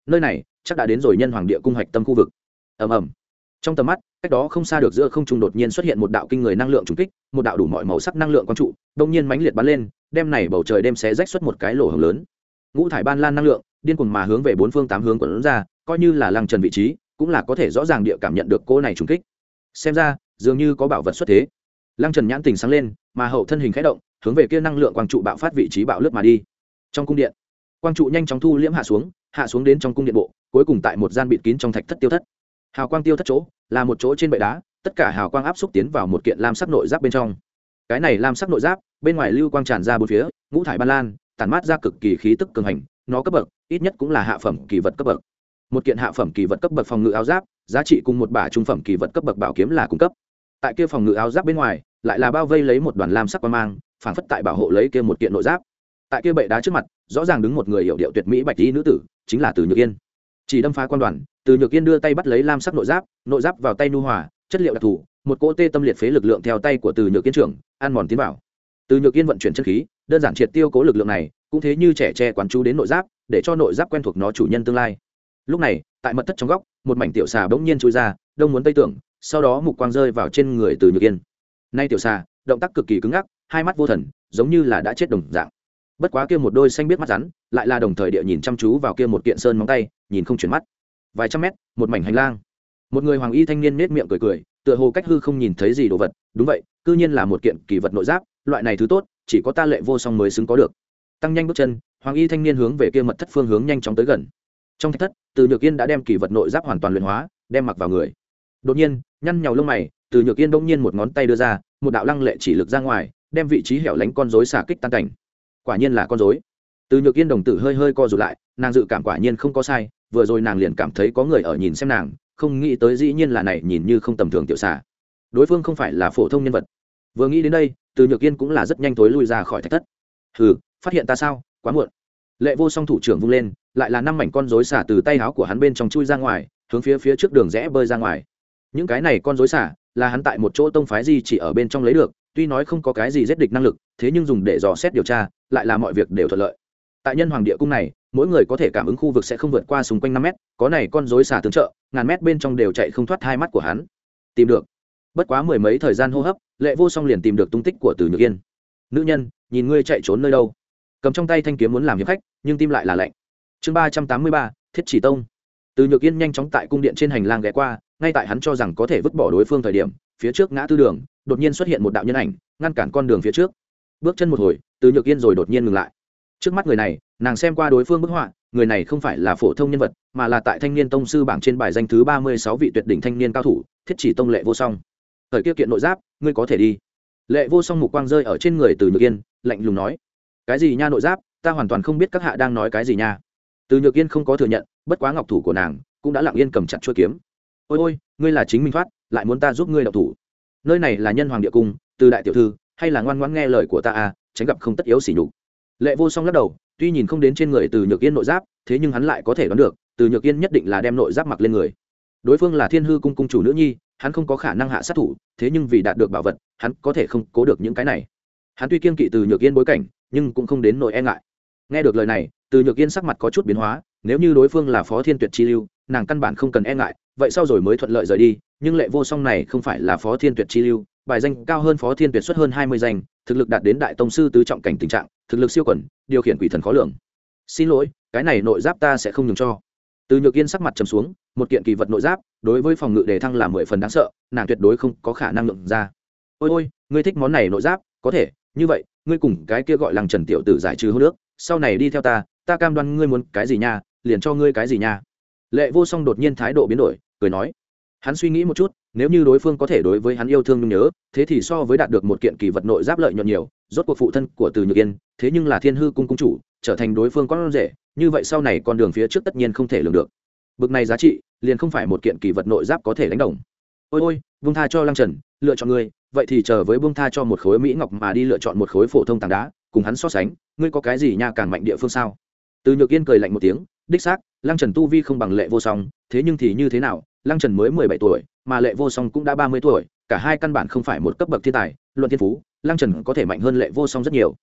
nơi này chắc đã đến rồi nhân hoàng địa cung hạch tâm khu vực. Ầm ầm. Trong tầm mắt, cách đó không xa được giữa không trung đột nhiên xuất hiện một đạo kinh người năng lượng trùng kích, một đạo đủ mọi màu sắc năng lượng quang trụ, đột nhiên mãnh liệt bắn lên, đem này bầu trời đem xé rách xuất một cái lỗ hổng lớn. Ngũ thải ban lan năng lượng, điên cuồng mà hướng về bốn phương tám hướng quấn ra, coi như là Lăng Trần vị trí, cũng là có thể rõ ràng địa cảm nhận được cỗ này trùng kích. Xem ra, dường như có bảo vật xuất thế. Lăng Trần nhãn tình sáng lên, mà hậu thân hình khẽ động, hướng về kia năng lượng quang trụ bạo phát vị trí bạo lướt mà đi. Trong cung điện, quang trụ nhanh chóng thu liễm hạ xuống, hạ xuống đến trong cung điện bộ, cuối cùng tại một gian bịt kín trong thạch thất tiêu thất. Hào quang tiêu thất chỗ, là một chỗ trên bệ đá, tất cả hào quang áp xúc tiến vào một kiện lam sắc nội giáp bên trong. Cái này lam sắc nội giáp, bên ngoài lưu quang tràn ra bốn phía, ngũ thải ban lan, tản mát ra cực kỳ khí tức cường hành, nó cấp bậc, ít nhất cũng là hạ phẩm kỳ vật cấp bậc. Một kiện hạ phẩm kỳ vật cấp bậc phòng ngự áo giáp, giá trị cùng một bả trung phẩm kỳ vật cấp bậc bảo kiếm là cung cấp. Tại kia phòng ngự áo giáp bên ngoài, lại là bao vây lấy một đoàn lam sắc quang mang, phảng phất tại bảo hộ lấy kia một kiện nội giáp. Tại kia bệ đá trước mặt, rõ ràng đứng một người hiểu điệu tuyệt mỹ bạch y nữ tử, chính là Từ Nhược Yên. Chỉ đâm phá quan đoàn, Từ Nhược Yên đưa tay bắt lấy lam sắc nội giáp, nội giáp vào tay nhu hòa, chất liệu đặc thù, một cỗ tê tâm liệt phế lực lượng theo tay của Từ Nhược Yên trưởng, ăn mòn tiến vào. Từ Nhược Yên vận chuyển chân khí, đơn giản triệt tiêu cố lực lượng này, cũng thế như trẻ tre quán chú đến nội giáp, để cho nội giáp quen thuộc nó chủ nhân tương lai. Lúc này, tại mật thất trong góc, một mảnh tiểu xà bỗng nhiên chui ra, đông muốn tây tưởng, sau đó mục quang rơi vào trên người Từ Nhược Yên. Nay tiểu xà, động tác cực kỳ cứng ngắc, hai mắt vô thần, giống như là đã chết đồng dạng. Bất quá kia một đôi xanh biết mắt rắn, lại là đồng thời địa nhìn chăm chú vào kia một kiện sơn móng tay, nhìn không chuyển mắt. Vài trăm mét, một mảnh hành lang. Một người hoàng y thanh niên nhếch miệng cười cười, tựa hồ cách hư không nhìn thấy gì đồ vật. Đúng vậy, cư nhiên là một kiện kỳ vật nội giáp, loại này thứ tốt, chỉ có ta Lệ Vô Song mới xứng có được. Tăng nhanh bước chân, hoàng y thanh niên hướng về kia mật thất phương hướng nhanh chóng tới gần. Trong thạch thất, Từ Nhược Yên đã đem kỳ vật nội giáp hoàn toàn luyện hóa, đem mặc vào người. Đột nhiên, nhăn nhào lông mày, Từ Nhược Yên bỗng nhiên một ngón tay đưa ra, một đạo lăng lệ chỉ lực ra ngoài, đem vị trí hẻo lánh con rối xả kích tan cảnh. Quả nhiên là con rối. Từ Nhược Yên đồng tử hơi hơi co rụt lại, nàng dự cảm quả nhiên không có sai, vừa rồi nàng liền cảm thấy có người ở nhìn xem nàng, không nghĩ tới dĩ nhiên là này nhìn như không tầm thường tiểu xà. Đối phương không phải là phổ thông nhân vật. Vừa nghĩ đến đây, Từ Nhược Yên cũng là rất nhanh tối lui ra khỏi thạch thất. Hừ, phát hiện ta sao? Quá muộn. Lệ Vô Song thủ trưởng vung lên, lại là năm mảnh con rối xả từ tay áo của hắn bên trong chui ra ngoài, hướng phía phía trước đường rẽ bơi ra ngoài. Những cái này con rối xả là hắn tại một chỗ tông phái gì chỉ ở bên trong lấy được, tuy nói không có cái gì giết địch năng lực, thế nhưng dùng để dò xét điều tra, lại là mọi việc đều thuận lợi. Tại nhân hoàng địa cung này, mỗi người có thể cảm ứng khu vực sẽ không vượt qua xung quanh năm mét, có này con rối xả tương trợ, ngàn mét bên trong đều chạy không thoát hai mắt của hắn. Tìm được. Bất quá mười mấy thời gian hô hấp, Lệ Vô Song liền tìm được tung tích của Từ Nhược Yên. Nữ nhân, nhìn ngươi chạy trốn nơi đâu? Cầm trong tay thanh kiếm muốn làm hiệp khách, nhưng tim lại là lạnh. Chương ba trăm tám mươi ba, Thiết Chỉ Tông. Từ Nhược Yên nhanh chóng tại cung điện trên hành lang ghé qua, ngay tại hắn cho rằng có thể vứt bỏ đối phương thời điểm, phía trước ngã tư đường, đột nhiên xuất hiện một đạo nhân ảnh, ngăn cản con đường phía trước. Bước chân một hồi, Từ Nhược Yên rồi đột nhiên ngừng lại. Trước mắt người này, nàng xem qua đối phương bức họa, người này không phải là phổ thông nhân vật, mà là tại Thanh Niên Tông sư bảng trên bài danh thứ ba mươi sáu vị tuyệt đỉnh thanh niên cao thủ, Thiết Chỉ Tông Lệ Vô Song. Thời kia kiện nội giáp, ngươi có thể đi. Lệ Vô Song mục quang rơi ở trên người Từ Nhược Yên, lạnh lùng nói: "Cái gì nha nội giáp, ta hoàn toàn không biết các hạ đang nói cái gì nha." Từ Nhược Yên không có thừa nhận, bất quá ngọc thủ của nàng cũng đã lặng yên cầm chặt chuôi kiếm. "Ôi ôi, ngươi là chính mình thoát, lại muốn ta giúp ngươi động thủ. Nơi này là nhân hoàng địa cung, Từ đại tiểu thư, hay là ngoan ngoãn nghe lời của ta à, tránh gặp không tất yếu sỉ nhục." Lệ Vô Song lắc đầu, tuy nhìn không đến trên người Từ Nhược Yên nội giáp, thế nhưng hắn lại có thể đoán được, Từ Nhược Yên nhất định là đem nội giáp mặc lên người. Đối phương là Thiên Hư cung cung chủ nữ nhi, hắn không có khả năng hạ sát thủ, thế nhưng vì đạt được bảo vật, hắn có thể không cố được những cái này. Hắn tuy kiêng kỵ Từ Nhược Yên bối cảnh, nhưng cũng không đến nỗi e ngại. Nghe được lời này, Từ Nhược Yên sắc mặt có chút biến hóa, nếu như đối phương là Phó Thiên Tuyệt chi lưu, nàng căn bản không cần e ngại, vậy sau rồi mới thuận lợi rời đi, nhưng Lệ Vô Song này không phải là Phó Thiên Tuyệt chi lưu, bài danh cao hơn Phó Thiên Tuyệt suất hơn hai mươi danh, thực lực đạt đến đại tông sư tứ trọng cảnh tình trạng, thực lực siêu quần, điều khiển quỷ thần khó lường. Xin lỗi, cái này nội giáp ta sẽ không nhường cho. Từ Nhược Yên sắc mặt trầm xuống, một kiện kỳ vật nội giáp, đối với phòng ngự đề thăng là mười phần đáng sợ, nàng tuyệt đối không có khả năng lượng ra. Ôi ôi, ngươi thích món này nội giáp, có thể, như vậy, ngươi cùng cái kia gọi Lăng Trần tiểu tử giải trừ hôn nước, sau này đi theo ta, ta cam đoan ngươi muốn cái gì nha, liền cho ngươi cái gì nha. Lệ Vô Song đột nhiên thái độ biến đổi, cười nói. Hắn suy nghĩ một chút, nếu như đối phương có thể đối với hắn yêu thương nhung nhớ, thế thì so với đạt được một kiện kỳ vật nội giáp lợi nhuận nhiều, rốt cuộc phụ thân của Từ Nhược Yên, thế nhưng là Thiên Hư cung cung chủ, trở thành đối phương con rể, như vậy sau này con đường phía trước tất nhiên không thể lường được. Bực này giá trị, liền không phải một kiện kỳ vật nội giáp có thể đánh đồng. Ôi ôi, buông tha cho Lăng Trần, lựa chọn ngươi, vậy thì chờ với buông tha cho một khối mỹ ngọc mà đi lựa chọn một khối phổ thông tảng đá, cùng hắn so sánh, ngươi có cái gì nha càng mạnh địa phương sao? Từ Nhược Yên cười lạnh một tiếng, đích xác, Lăng Trần tu vi không bằng Lệ Vô Song, thế nhưng thì như thế nào, Lăng Trần mới mười bảy tuổi, mà Lệ Vô Song cũng đã ba mươi tuổi, cả hai căn bản không phải một cấp bậc thiên tài, luận thiên phú, Lăng Trần có thể mạnh hơn Lệ Vô Song rất nhiều.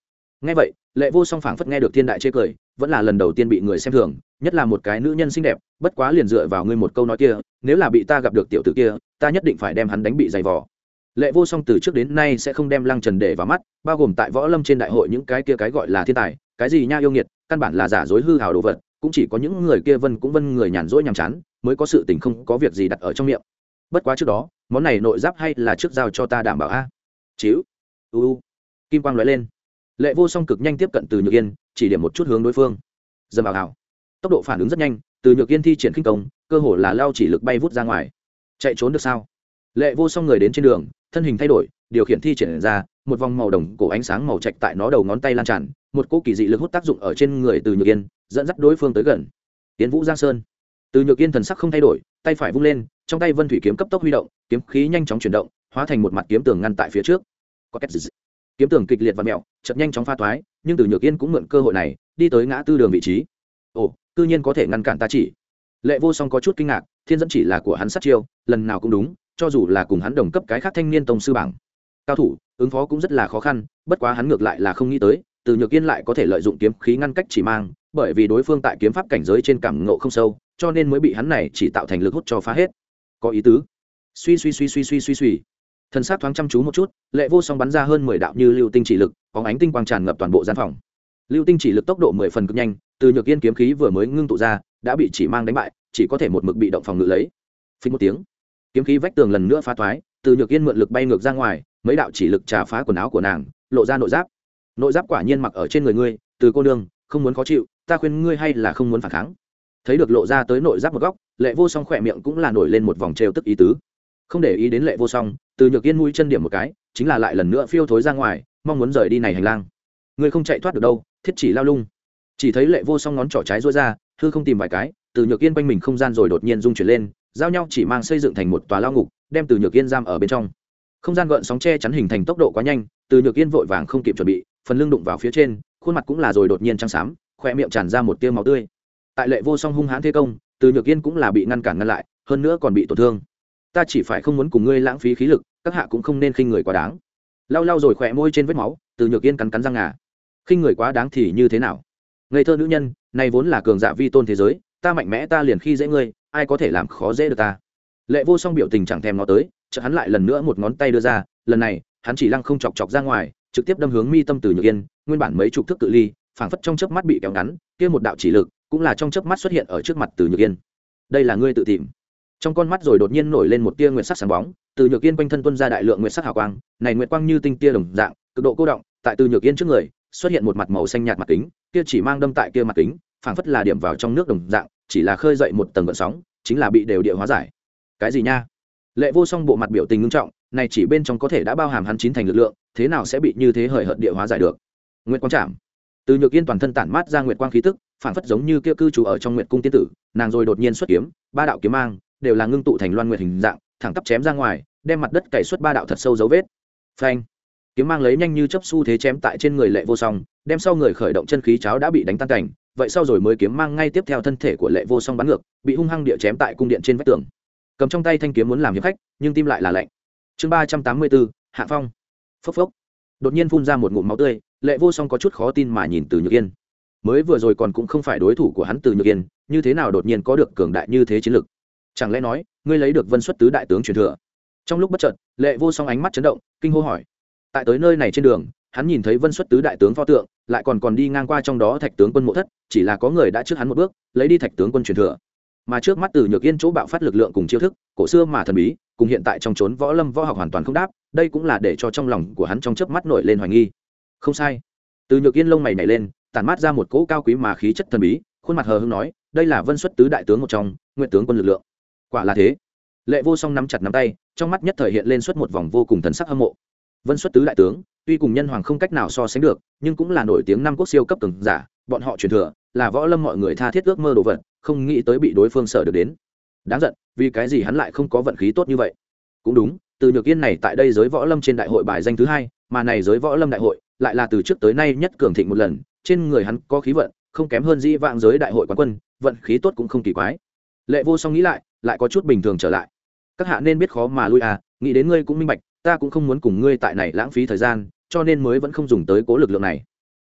Nghe vậy, Lệ Vô Song phảng phất nghe được thiên đại chê cười, vẫn là lần đầu tiên bị người xem thường, nhất là một cái nữ nhân xinh đẹp, bất quá liền dựa vào ngươi một câu nói kia, nếu là bị ta gặp được tiểu tử kia, ta nhất định phải đem hắn đánh bị dày vò. Lệ Vô Song từ trước đến nay sẽ không đem Lăng Trần để vào mắt, bao gồm tại võ lâm trên đại hội những cái kia cái gọi là thiên tài, cái gì nha yêu nghiệt, căn bản là giả dối hư hào đồ vật, cũng chỉ có những người kia vân cũng vân người nhàn rỗi nhàm chán, mới có sự tình không có việc gì đặt ở trong miệng. Bất quá trước đó, món này nội giáp hay là trước giao cho ta đảm bảo a. Chíu. U u. Kim quang lóe lên. Lệ Vô Song cực nhanh tiếp cận Từ Nhược Yên, chỉ điểm một chút hướng đối phương. Dầm vào hào. Tốc độ phản ứng rất nhanh, Từ Nhược Yên thi triển khinh công, cơ hồ là lao chỉ lực bay vút ra ngoài. Chạy trốn được sao? Lệ Vô Song người đến trên đường, thân hình thay đổi, điều khiển thi triển ra, một vòng màu đồng cổ ánh sáng màu trạch tại nó đầu ngón tay lan tràn, một cỗ kỳ dị lực hút tác dụng ở trên người Từ Nhược Yên, dẫn dắt đối phương tới gần. Tiến Vũ Giang Sơn. Từ Nhược Yên thần sắc không thay đổi, tay phải vung lên, trong tay Vân Thủy kiếm cấp tốc huy động, kiếm khí nhanh chóng chuyển động, hóa thành một mặt kiếm tường ngăn tại phía trước. Có cách gì? Kiếm tường kịch liệt và mèo, chợt nhanh chóng pha toái, nhưng Từ Nhược Yên cũng mượn cơ hội này, đi tới ngã tư đường vị trí. Ồ, cư nhiên có thể ngăn cản ta chỉ. Lệ Vô Song có chút kinh ngạc, thiên dẫn chỉ là của hắn sát chiêu, lần nào cũng đúng, cho dù là cùng hắn đồng cấp cái khác thanh niên tông sư bảng cao thủ, ứng phó cũng rất là khó khăn, bất quá hắn ngược lại là không nghĩ tới, Từ Nhược Yên lại có thể lợi dụng kiếm khí ngăn cách chỉ mang, bởi vì đối phương tại kiếm pháp cảnh giới trên cảm ngộ không sâu, cho nên mới bị hắn này chỉ tạo thành lực hút cho phá hết. Có ý tứ. Suy suy suy suy suy suy suy. Thần sắc thoáng chăm chú một chút, Lệ Vô Song bắn ra hơn mười đạo như lưu tinh chỉ lực, bóng ánh tinh quang tràn ngập toàn bộ gian phòng. Lưu tinh chỉ lực tốc độ mười phần cực nhanh, Từ Nhược Yên kiếm khí vừa mới ngưng tụ ra, đã bị chỉ mang đánh bại, chỉ có thể một mực bị động phòng ngự lấy. Phình một tiếng, kiếm khí vách tường lần nữa phá toái, Từ Nhược Yên mượn lực bay ngược ra ngoài, mấy đạo chỉ lực trà phá quần áo của nàng, lộ ra nội giáp. Nội giáp quả nhiên mặc ở trên người ngươi, Từ cô nương, không muốn khó chịu, ta khuyên ngươi hay là không muốn phản kháng. Thấy được lộ ra tới nội giáp một góc, Lệ Vô Song khỏe miệng cũng là nổi lên một vòng trêu tức ý tứ. Không để ý đến Lệ Vô Song, Từ Nhược Yên mũi chân điểm một cái, chính là lại lần nữa phiêu thối ra ngoài, mong muốn rời đi này hành lang. Ngươi không chạy thoát được đâu, thiết chỉ lao lung. Chỉ thấy Lệ Vô Song ngón trỏ trái duỗi ra, hư không tìm vài cái, Từ Nhược Yên quanh mình không gian rồi đột nhiên rung chuyển lên, giao nhau chỉ mang xây dựng thành một tòa lao ngục, đem Từ Nhược Yên giam ở bên trong. Không gian gợn sóng che chắn hình thành tốc độ quá nhanh, Từ Nhược Yên vội vàng không kịp chuẩn bị, phần lưng đụng vào phía trên, khuôn mặt cũng là rồi đột nhiên trắng xám, khóe miệng tràn ra một tia máu tươi. Tại Lệ Vô Song hung hãn thế công, Từ Nhược Yên cũng là bị ngăn cản ngăn lại, hơn nữa còn bị tổn thương. Ta chỉ phải không muốn cùng ngươi lãng phí khí lực, các hạ cũng không nên khinh người quá đáng. Lau lau rồi khỏe môi trên vết máu, Từ Nhược Yên cắn cắn răng ngà. Khinh người quá đáng thì như thế nào? Ngây thơ nữ nhân, này vốn là cường giả vi tôn thế giới, ta mạnh mẽ ta liền khi dễ ngươi, ai có thể làm khó dễ được ta? Lệ Vô Song biểu tình chẳng thèm nó tới, chợt hắn lại lần nữa một ngón tay đưa ra, lần này, hắn chỉ lăng không chọc chọc ra ngoài, trực tiếp đâm hướng mi tâm Từ Nhược Yên, nguyên bản mấy chục thước cự ly, phảng phất trong chớp mắt bị kéo ngắn, kia một đạo chỉ lực, cũng là trong chớp mắt xuất hiện ở trước mặt Từ Nhược Yên. Đây là ngươi tự tìm. Trong con mắt rồi đột nhiên nổi lên một tia nguyệt sắc sáng bóng, Từ Nhược Yên quanh thân tuôn ra đại lượng nguyệt sắc hào quang, này nguyệt quang như tinh tia đồng dạng, cực độ cô động, tại Từ Nhược Yên trước người, xuất hiện một mặt màu xanh nhạt mặt kính, kia chỉ mang đâm tại kia mặt kính, phảng phất là điểm vào trong nước đồng dạng, chỉ là khơi dậy một tầng gợn sóng, chính là bị đều địa hóa giải. Cái gì nha? Lệ Vô Song bộ mặt biểu tình nghiêm trọng, này chỉ bên trong có thể đã bao hàm hắn chín thành lực lượng, thế nào sẽ bị như thế hời hợt địa hóa giải được? Nguyệt quang chạm. Từ Nhược Yên toàn thân tản mát ra nguyệt quang khí tức, phảng phất giống như kia cư trú ở trong nguyệt cung tiên tử, nàng rồi đột nhiên xuất kiếm, ba đạo kiếm mang đều là ngưng tụ thành loan nguyệt hình dạng, thẳng tắp chém ra ngoài, đem mặt đất cày xuất ba đạo thật sâu dấu vết. Phanh! Kiếm mang lấy nhanh như chớp xu thế chém tại trên người Lệ Vô Song, đem sau người khởi động chân khí cháo đã bị đánh tan cảnh, vậy sau rồi mới kiếm mang ngay tiếp theo thân thể của Lệ Vô Song bắn ngược, bị hung hăng địa chém tại cung điện trên vách tường. Cầm trong tay thanh kiếm muốn làm hiệp khách, nhưng tim lại là lạnh. Chương ba trăm tám mươi bốn, Hạ Phong. Phốc phốc. Đột nhiên phun ra một ngụm máu tươi, Lệ Vô Song có chút khó tin mà nhìn Từ Nhược Yên. Mới vừa rồi còn cũng không phải đối thủ của hắn Từ Nhược Yên, như thế nào đột nhiên có được cường đại như thế chiến lực? Chẳng lẽ nói, ngươi lấy được Vân Xuất tứ đại tướng truyền thừa? Trong lúc bất chợt, Lệ Vô Song ánh mắt chấn động, kinh hô hỏi. Tại tới nơi này trên đường, hắn nhìn thấy Vân Xuất tứ đại tướng pho tượng, lại còn còn đi ngang qua trong đó Thạch tướng quân mộ thất, chỉ là có người đã trước hắn một bước, lấy đi Thạch tướng quân truyền thừa. Mà trước mắt Từ Nhược Yên chỗ bạo phát lực lượng cùng chiêu thức, cổ xưa mà thần bí, cùng hiện tại trong chốn võ lâm võ học hoàn toàn không đáp, đây cũng là để cho trong lòng của hắn trong chớp mắt nổi lên hoài nghi. Không sai. Từ Nhược Yên lông mày nhảy lên, tản mát ra một cỗ cao quý mà khí chất thần bí, khuôn mặt hờ hững nói, đây là Vân Xuất tứ đại tướng một trong, Nguyệt tướng quân lực lượng. Quả là thế. Lệ Vô Song nắm chặt nắm tay, trong mắt nhất thời hiện lên xuất một vòng vô cùng thần sắc hâm mộ. Vân Xuất tứ đại tướng, tuy cùng nhân hoàng không cách nào so sánh được, nhưng cũng là nổi tiếng năm quốc siêu cấp cường giả, bọn họ truyền thừa, là võ lâm mọi người tha thiết ước mơ đồ vật, không nghĩ tới bị đối phương sở được đến. Đáng giận, vì cái gì hắn lại không có vận khí tốt như vậy? Cũng đúng, Từ Nhược Yên này tại đây giới võ lâm trên đại hội bài danh thứ hai, mà này giới võ lâm đại hội lại là từ trước tới nay nhất cường thịnh một lần, trên người hắn có khí vận, không kém hơn Dĩ Vãng giới đại hội quán quân, vận khí tốt cũng không kỳ quái. Lệ Vô Song nghĩ lại, lại có chút bình thường trở lại. Các hạ nên biết khó mà lui à, nghĩ đến ngươi cũng minh bạch, ta cũng không muốn cùng ngươi tại này lãng phí thời gian, cho nên mới vẫn không dùng tới cố lực lượng này.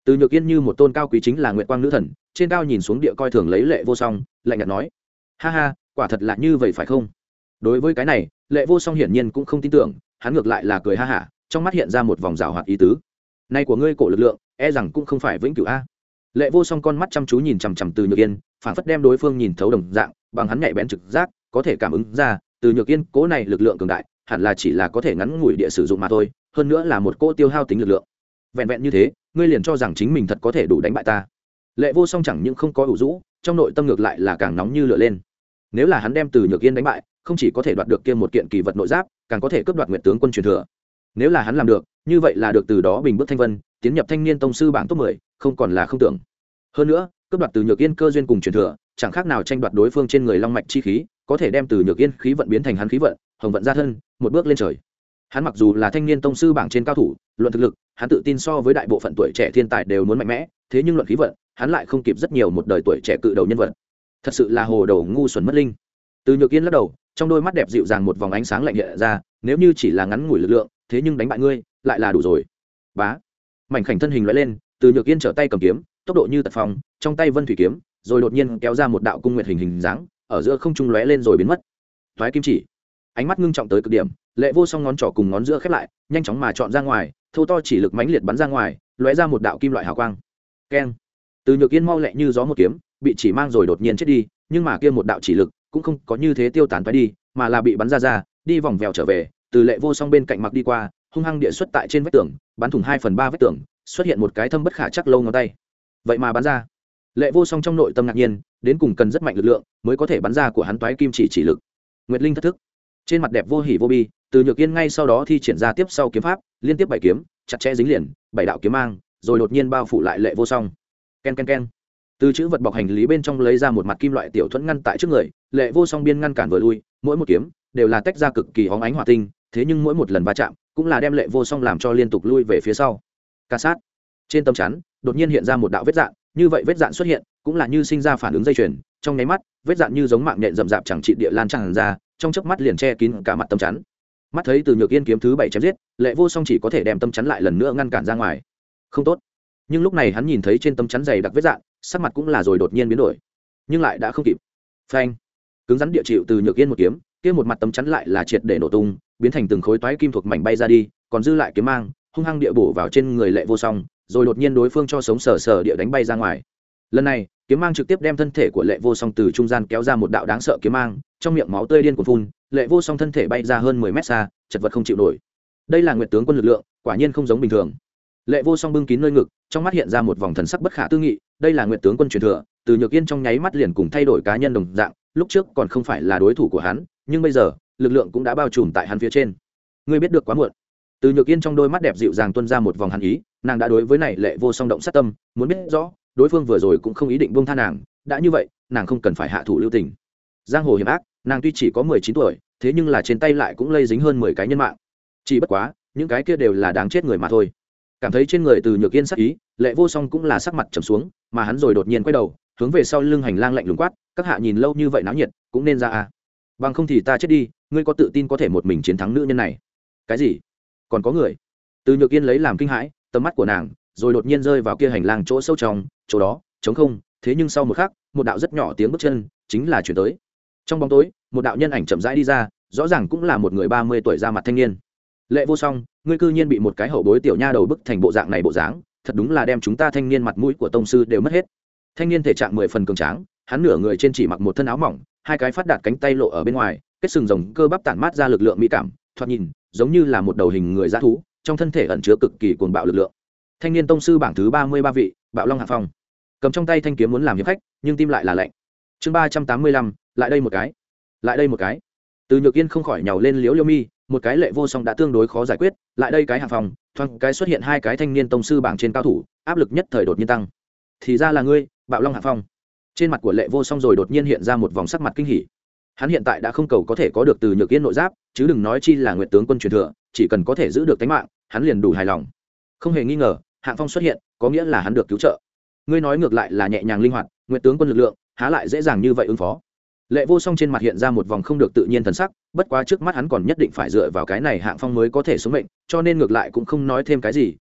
Từ Nhược Yên như một tôn cao quý chính là nguyệt quang nữ thần, trên cao nhìn xuống địa coi thường lấy Lệ Vô Song, lạnh nhạt nói: ha ha, quả thật là như vậy phải không? Đối với cái này, Lệ Vô Song hiển nhiên cũng không tin tưởng, hắn ngược lại là cười ha hả, trong mắt hiện ra một vòng rào hoạt ý tứ. Nay của ngươi cổ lực lượng, e rằng cũng không phải vĩnh cửu a. Lệ Vô Song con mắt chăm chú nhìn chằm chằm Từ Nhược Yên, phảng phất đem đối phương nhìn thấu đồng dạng, bằng hắn nhạy bén trực giác, có thể cảm ứng ra, Từ Nhược Yên cố này lực lượng cường đại, hẳn là chỉ là có thể ngắn ngủi địa sử dụng mà thôi, hơn nữa là một cỗ tiêu hao tính lực lượng. Vẹn vẹn như thế, ngươi liền cho rằng chính mình thật có thể đủ đánh bại ta? Lệ Vô Song chẳng những không có ủ rũ, trong nội tâm ngược lại là càng nóng như lửa lên. Nếu là hắn đem Từ Nhược Yên đánh bại, không chỉ có thể đoạt được kia một kiện kỳ vật nội giáp, càng có thể cướp đoạt Nguyệt tướng quân truyền thừa. Nếu là hắn làm được, như vậy là được từ đó bình bước thanh vân, tiến nhập thanh niên tông sư bảng top mười, không còn là không tưởng. Hơn nữa, cướp đoạt Từ Nhược Yên cơ duyên cùng truyền thừa, chẳng khác nào tranh đoạt đối phương trên người long mạch chi khí, có thể đem Từ Nhược Yên khí vận biến thành hắn khí vận, hồng vận ra thân, một bước lên trời. Hắn mặc dù là thanh niên tông sư bảng trên cao thủ, luận thực lực, hắn tự tin so với đại bộ phận tuổi trẻ thiên tài đều muốn mạnh mẽ, thế nhưng luận khí vận, hắn lại không kịp rất nhiều một đời tuổi trẻ cự đầu nhân vật. Thật sự là hồ đồ ngu xuẩn mất linh. Từ Nhược Yên lắc đầu, trong đôi mắt đẹp dịu dàng một vòng ánh sáng lạnh hiện ra, nếu như chỉ là ngắn ngủi lực lượng, thế nhưng đánh bại ngươi, lại là đủ rồi. Bá. Mảnh khảnh thân hình lóe lên, Từ Nhược Yên trở tay cầm kiếm, tốc độ như tật phong, trong tay vân thủy kiếm, rồi đột nhiên kéo ra một đạo cung nguyệt hình hình dáng, ở giữa không trung lóe lên rồi biến mất. Toái kim chỉ. Ánh mắt ngưng trọng tới cực điểm, Lệ Vô Song ngón trỏ cùng ngón giữa khép lại, nhanh chóng mà chọn ra ngoài, thô to chỉ lực mãnh liệt bắn ra ngoài, lóe ra một đạo kim loại hào quang. Keng. Từ Nhược Yên mau lẹ như gió một kiếm, bị chỉ mang rồi đột nhiên chết đi, nhưng mà kia một đạo chỉ lực cũng không có như thế tiêu tán phải đi, mà là bị bắn ra ra, đi vòng vèo trở về, từ Lệ Vô Song bên cạnh mặc đi qua, hung hăng địa xuất tại trên vách tường, bắn thủng hai phần ba vách tường, xuất hiện một cái thâm bất khả chắc lâu ngón tay. Vậy mà bắn ra. Lệ Vô Song trong nội tâm ngạc nhiên, đến cùng cần rất mạnh lực lượng mới có thể bắn ra của hắn toái kim chỉ chỉ lực. Nguyệt Linh thất thức. Trên mặt đẹp vô hỉ vô bi, Từ Nhược Yên ngay sau đó thi triển ra tiếp sau kiếm pháp, liên tiếp bảy kiếm, chặt chẽ dính liền, bảy đạo kiếm mang, rồi đột nhiên bao phủ lại Lệ Vô Song. Ken ken ken. Từ chữ vật bọc hành lý bên trong lấy ra một mặt kim loại tiểu thuẫn ngăn tại trước người, Lệ Vô Song biên ngăn cản vừa lui, mỗi một kiếm đều là tách ra cực kỳ óng ánh hỏa tinh, thế nhưng mỗi một lần va chạm cũng là đem Lệ Vô Song làm cho liên tục lui về phía sau. Ca sát. Trên tấm chắn đột nhiên hiện ra một đạo vết dạn, như vậy vết dạn xuất hiện cũng là như sinh ra phản ứng dây chuyền, trong nháy mắt vết dạn như giống mạng nhện rậm rạp chẳng trị địa lan tràn ra, trong chớp mắt liền che kín cả mặt tấm chắn. Mắt thấy Từ Nhược Yên kiếm thứ bảy chém giết, Lệ Vô Song chỉ có thể đem tấm chắn lại lần nữa ngăn cản ra ngoài. Không tốt. Nhưng lúc này hắn nhìn thấy trên tấm chắn dày đặc vết dạn, sắc mặt cũng là rồi đột nhiên biến đổi, nhưng lại đã không kịp. Phanh. Cứng rắn địa chịu Từ Nhược Yên một kiếm, kia một mặt tấm chắn lại là triệt để nổ tung, biến thành từng khối toái kim thuộc mảnh bay ra đi, còn dư lại kiếm mang hung hăng địa bổ vào trên người Lệ Vô Song, rồi đột nhiên đối phương cho sống sờ sờ địa đánh bay ra ngoài. Lần này kiếm mang trực tiếp đem thân thể của Lệ Vô Song từ trung gian kéo ra một đạo đáng sợ kiếm mang, trong miệng máu tươi điên cuồng phun, Lệ Vô Song thân thể bay ra hơn mười mét xa, chật vật không chịu nổi. Đây là Nguyệt tướng quân lực lượng, quả nhiên không giống bình thường. Lệ Vô Song bưng kín nơi ngực, trong mắt hiện ra một vòng thần sắc bất khả tư nghị, đây là Nguyệt tướng quân truyền thừa. Từ Nhược Yên trong nháy mắt liền cùng thay đổi cá nhân đồng dạng, lúc trước còn không phải là đối thủ của hắn, nhưng bây giờ lực lượng cũng đã bao trùm tại hắn phía trên. Ngươi biết được quá muộn. Từ Nhược Yên trong đôi mắt đẹp dịu dàng tuôn ra một vòng hàn ý, nàng đã đối với này Lệ Vô Song động sát tâm, muốn biết rõ đối phương vừa rồi cũng không ý định buông tha nàng, đã như vậy nàng không cần phải hạ thủ lưu tình. Giang hồ hiểm ác, nàng tuy chỉ có mười chín tuổi, thế nhưng là trên tay lại cũng lây dính hơn mười cái nhân mạng. Chỉ bất quá những cái kia đều là đáng chết người mà thôi. Cảm thấy trên người Từ Nhược Yên sắc ý, Lệ Vô Song cũng là sắc mặt trầm xuống, mà hắn rồi đột nhiên quay đầu hướng về sau lưng hành lang lạnh lùng quát, các hạ nhìn lâu như vậy náo nhiệt cũng nên ra à, bằng không thì ta chết đi, ngươi có tự tin có thể một mình chiến thắng nữ nhân này? Cái gì? Còn có người? Từ Nhược Yên lấy làm kinh hãi, tầm mắt của nàng rồi đột nhiên rơi vào kia hành lang chỗ sâu trong, chỗ đó trống không, thế nhưng sau một khắc một đạo rất nhỏ tiếng bước chân chính là chuyển tới. Trong bóng tối một đạo nhân ảnh chậm rãi đi ra, rõ ràng cũng là một người ba mươi tuổi ra mặt thanh niên. Lệ Vô Song, ngươi cư nhiên bị một cái hậu bối tiểu nha đầu bức thành bộ dạng này bộ dáng, thật đúng là đem chúng ta thanh niên mặt mũi của tông sư đều mất hết. Thanh niên thể trạng mười phần cường tráng, hắn nửa người trên chỉ mặc một thân áo mỏng, hai cái phát đạt cánh tay lộ ở bên ngoài, kết sừng rồng cơ bắp tản mát ra lực lượng mỹ cảm, thoạt nhìn giống như là một đầu hình người dã thú, trong thân thể ẩn chứa cực kỳ cuồng bạo lực lượng. Thanh niên tông sư bảng thứ ba mươi ba vị, Bạo Long Hạ Phong. Cầm trong tay thanh kiếm muốn làm hiệp khách, nhưng tim lại là lạnh. Chương ba trăm tám mươi lăm, lại đây một cái. Lại đây một cái. Từ Nhược Yên không khỏi nhào lên liếu liêu mi, một cái Lệ Vô Song đã tương đối khó giải quyết, lại đây cái Hạ Phong, thoáng cái xuất hiện hai cái thanh niên tông sư bảng trên cao thủ, áp lực nhất thời đột nhiên tăng. Thì ra là ngươi, Bạo Long Hạ Phong. Trên mặt của Lệ Vô Song rồi đột nhiên hiện ra một vòng sắc mặt kinh hỉ. Hắn hiện tại đã không cầu có thể có được Từ Nhược Yên nội giáp, chứ đừng nói chi là Nguyệt tướng quân truyền thừa, chỉ cần có thể giữ được tính mạng, hắn liền đủ hài lòng. Không hề nghi ngờ, Hạng Phong xuất hiện, có nghĩa là hắn được cứu trợ. Ngươi nói ngược lại là nhẹ nhàng linh hoạt, Nguyệt tướng quân lực lượng, há lại dễ dàng như vậy ứng phó. Lệ Vô Song trên mặt hiện ra một vòng không được tự nhiên thần sắc, bất quá trước mắt hắn còn nhất định phải dựa vào cái này Hạng Phong mới có thể sống mệnh, cho nên ngược lại cũng không nói thêm cái gì,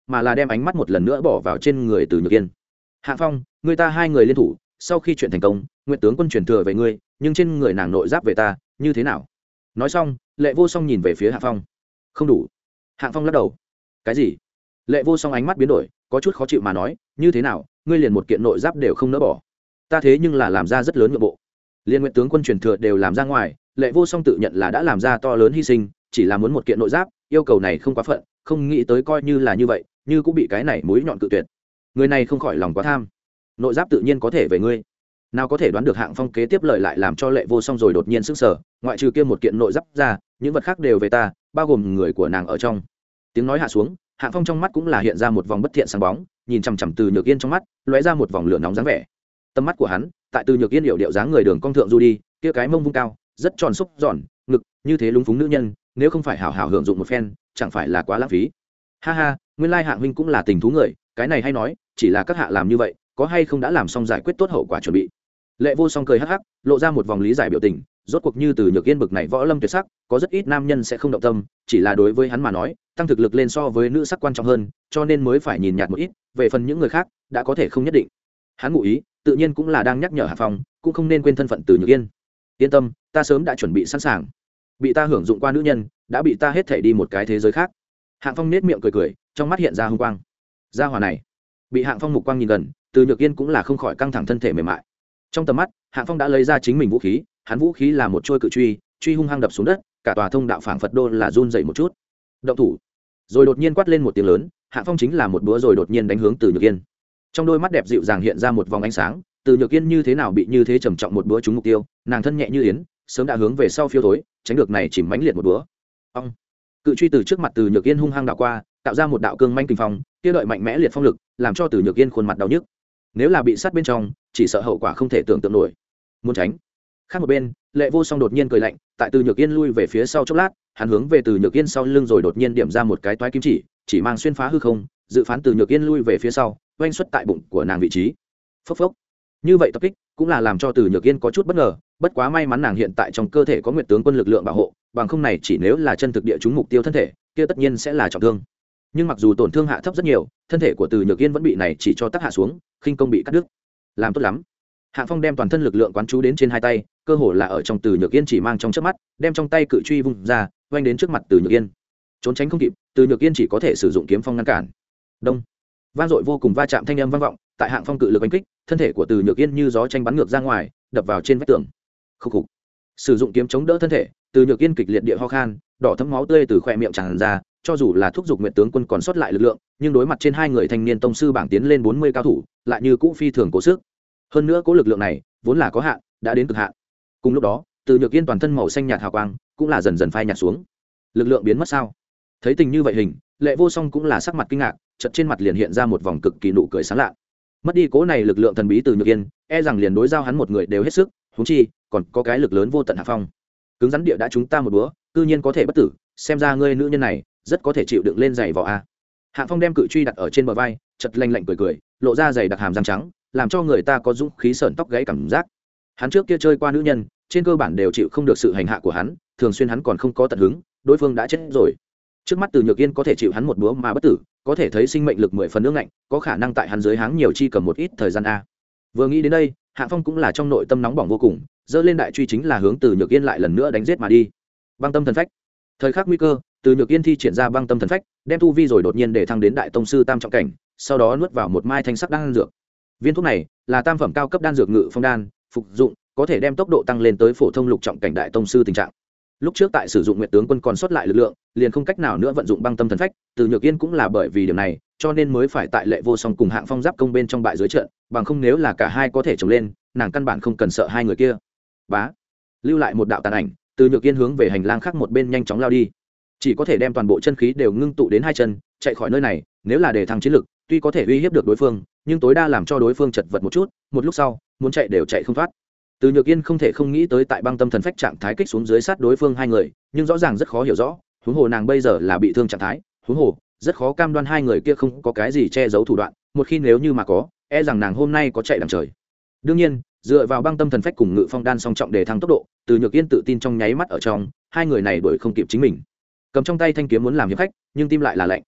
mà là đem ánh mắt một lần nữa bỏ vào trên người từ nhược yên. Hạng Phong, người ta hai người liên thủ, sau khi chuyện thành công, nguyện tướng quân truyền thừa về ngươi, nhưng trên người nàng nội giáp về ta, như thế nào? Nói xong, Lệ Vô Song nhìn về phía Hạng Phong. Không đủ. Hạng Phong lắc đầu. Cái gì? Lệ Vô Song ánh mắt biến đổi, có chút khó chịu mà nói, như thế nào, ngươi liền một kiện nội giáp đều không nỡ bỏ? Ta thế nhưng là làm ra rất lớn nhượng bộ. Liên nguyện tướng quân truyền thừa đều làm ra ngoài, Lệ Vô Song tự nhận là đã làm ra to lớn hy sinh, chỉ là muốn một kiện nội giáp, yêu cầu này không quá phận, không nghĩ tới coi như là như vậy, như cũng bị cái này mũi nhọn cự tuyệt. Người này không khỏi lòng quá tham. Nội giáp tự nhiên có thể về ngươi. Nào có thể đoán được Hạng Phong kế tiếp lời lại làm cho Lệ Vô Song rồi đột nhiên sững sờ, ngoại trừ kia một kiện nội giáp ra, những vật khác đều về ta, bao gồm người của nàng ở trong. Tiếng nói hạ xuống, Hạng Phong trong mắt cũng là hiện ra một vòng bất thiện sáng bóng, nhìn chằm chằm Từ Nhược Yên trong mắt, lóe ra một vòng lửa nóng dáng vẻ. Tầm mắt của hắn, tại Từ Nhược Yên điệu điệu dáng người đường cong thượng du đi, kia cái mông vung cao, rất tròn xúc giòn, ngực, như thế lúng phúng nữ nhân, nếu không phải hảo hảo hưởng dụng một phen, chẳng phải là quá lãng phí. Ha ha, nguyên lai Hạng huynh cũng là tình thú người, cái này hay nói, chỉ là các hạ làm như vậy, có hay không đã làm xong giải quyết tốt hậu quả chuẩn bị. Lệ Vô Song cười hắc hắc, lộ ra một vòng lý giải biểu tình, rốt cuộc như Từ Nhược Yên bực này võ lâm tuyệt sắc, có rất ít nam nhân sẽ không động tâm, chỉ là đối với hắn mà nói, tăng thực lực lên so với nữ sắc quan trọng hơn, cho nên mới phải nhìn nhạt một ít, về phần những người khác, đã có thể không nhất định. Hắn ngụ ý, tự nhiên cũng là đang nhắc nhở Hạ Phong, cũng không nên quên thân phận Từ Nhược Yên. Yên tâm, ta sớm đã chuẩn bị sẵn sàng. Bị ta hưởng dụng qua nữ nhân, đã bị ta hết thảy đi một cái thế giới khác. Hạng Phong nét miệng cười cười, trong mắt hiện ra hung quang. Gia hỏa này, bị Hạng Phong mục quang nhìn gần, Từ Nhược Yên cũng là không khỏi căng thẳng thân thể mềm mại. Trong tầm mắt, Hạng Phong đã lấy ra chính mình vũ khí, hắn vũ khí là một trôi cự truy, truy hung hăng đập xuống đất, cả tòa thông đạo phảng phật đô là run dậy một chút. Động thủ. Rồi đột nhiên quát lên một tiếng lớn, Hạng Phong chính là một búa rồi đột nhiên đánh hướng Từ Nhược Yên. Trong đôi mắt đẹp dịu dàng hiện ra một vòng ánh sáng, Từ Nhược Yên như thế nào bị như thế trầm trọng một búa trúng mục tiêu, nàng thân nhẹ như yến, sớm đã hướng về sau phiêu thối, tránh được này chỉ mãnh liệt một búa. Ông. Cự truy từ trước mặt Từ Nhược Yên hung hăng đảo qua, tạo ra một đạo cương manh kình phong, kia đợi mạnh mẽ liệt phong lực, làm cho Từ Nhược Yên khuôn mặt đau nhức. Nếu là bị sát bên trong, chỉ sợ hậu quả không thể tưởng tượng nổi. Muốn tránh. Khác một bên, Lệ Vô Song đột nhiên cười lạnh, tại Từ Nhược Yên lui về phía sau chốc lát, hắn hướng về Từ Nhược Yên sau lưng rồi đột nhiên điểm ra một cái toái kim chỉ, chỉ mang xuyên phá hư không, dự phán Từ Nhược Yên lui về phía sau, oanh xuất tại bụng của nàng vị trí. Phốc phốc. Như vậy tập kích, cũng là làm cho Từ Nhược Yên có chút bất ngờ, bất quá may mắn nàng hiện tại trong cơ thể có Nguyệt tướng quân lực lượng bảo hộ, bằng không này chỉ nếu là chân thực địa trúng mục tiêu thân thể, kia tất nhiên sẽ là trọng thương. Nhưng mặc dù tổn thương hạ thấp rất nhiều, thân thể của Từ Nhược Yên vẫn bị này chỉ cho tác hạ xuống, khinh công bị cắt đứt. Làm tốt lắm. Hạng Phong đem toàn thân lực lượng quán chú đến trên hai tay, cơ hồ là ở trong Từ Nhược Yên chỉ mang trong chớp mắt, đem trong tay cự truy vung ra, vung đến trước mặt Từ Nhược Yên. Trốn tránh không kịp, Từ Nhược Yên chỉ có thể sử dụng kiếm phong ngăn cản. Đông. Vang dội vô cùng va chạm thanh âm vang vọng, tại Hạng Phong cự lực đánh kích, thân thể của Từ Nhược Yên như gió tranh bắn ngược ra ngoài, đập vào trên vách tường. Khục khục. Sử dụng kiếm chống đỡ thân thể, Từ Nhược Yên kịch liệt địa ho khan, đỏ thấm máu tươi từ khóe miệng tràn ra, cho dù là thúc giục Nguyệt tướng quân còn sót lại lực lượng, nhưng đối mặt trên hai người thanh niên tông sư bảng tiến lên bốn mươi cao thủ, lại như cũ phi thường cố sức. Hơn nữa cố lực lượng này, vốn là có hạn, đã đến cực hạn. Cùng lúc đó, Từ Nhược Yên toàn thân màu xanh nhạt hào quang, cũng là dần dần phai nhạt xuống. Lực lượng biến mất sao? Thấy tình như vậy hình, Lệ Vô Song cũng là sắc mặt kinh ngạc, chợt trên mặt liền hiện ra một vòng cực kỳ nụ cười sáng lạ. Mất đi cố này lực lượng thần bí Từ Nhược Yên, e rằng liền đối giao hắn một người đều hết sức, huống chi còn có cái lực lớn vô tận Hạ Phong. Cứng rắn địa đã chúng ta một búa, cư nhiên có thể bất tử, xem ra ngươi nữ nhân này rất có thể chịu đựng lên giày vò a. Hạ Phong đem cự truy đặt ở trên bờ vai, chợt lanh lạnh cười cười, lộ ra giày đặc hàm răng trắng, làm cho người ta có dũng khí sởn tóc gáy cảm giác. Hắn trước kia chơi qua nữ nhân, trên cơ bản đều chịu không được sự hành hạ của hắn, thường xuyên hắn còn không có tận hứng, đối phương đã chết rồi. Trước mắt Từ Nhược Yên có thể chịu hắn một búa mà bất tử, có thể thấy sinh mệnh lực mười phần nước lạnh, có khả năng tại hắn dưới háng nhiều chi cầm một ít thời gian a. Vừa nghĩ đến đây, Hạ Phong cũng là trong nội tâm nóng bỏng vô cùng, giơ lên đại truy chính là hướng Từ Nhược Yên lại lần nữa đánh giết mà đi. Băng tâm thần phách. Thời khắc nguy cơ, Từ Nhược Yên thi triển ra băng tâm thần phách, đem tu vi rồi đột nhiên để thăng đến đại tông sư tam trọng cảnh, sau đó nuốt vào một mai thanh sắc đan dược. Viên thuốc này là tam phẩm cao cấp đan dược ngự phong đan, phục dụng có thể đem tốc độ tăng lên tới phổ thông lục trọng cảnh đại tông sư tình trạng. Lúc trước tại sử dụng Nguyệt tướng quân còn sót lại lực lượng, liền không cách nào nữa vận dụng băng tâm thần phách, Từ Nhược Yên cũng là bởi vì điều này, cho nên mới phải tại Lệ Vô Song cùng Hạng Phong giáp công bên trong bại dưới trận, bằng không nếu là cả hai có thể chống lên, nàng căn bản không cần sợ hai người kia. Bá, lưu lại một đạo tàn ảnh, Từ Nhược Yên hướng về hành lang khác một bên nhanh chóng lao đi. Chỉ có thể đem toàn bộ chân khí đều ngưng tụ đến hai chân, chạy khỏi nơi này, nếu là để thăng chiến lực, tuy có thể uy hiếp được đối phương, nhưng tối đa làm cho đối phương chật vật một chút, một lúc sau, muốn chạy đều chạy không thoát. Từ Nhược Yên không thể không nghĩ tới tại băng tâm thần phách trạng thái kích xuống dưới sát đối phương hai người, nhưng rõ ràng rất khó hiểu rõ, huống hồ nàng bây giờ là bị thương trạng thái, huống hồ rất khó cam đoan hai người kia không có cái gì che giấu thủ đoạn, một khi nếu như mà có, e rằng nàng hôm nay có chạy đằng trời. Đương nhiên, dựa vào băng tâm thần phách cùng ngự phong đan song trọng để thăng tốc độ, Từ Nhược Yên tự tin trong nháy mắt ở trong, hai người này đuổi không kịp chính mình. Cầm trong tay thanh kiếm muốn làm hiệp khách, nhưng tim lại là lạnh.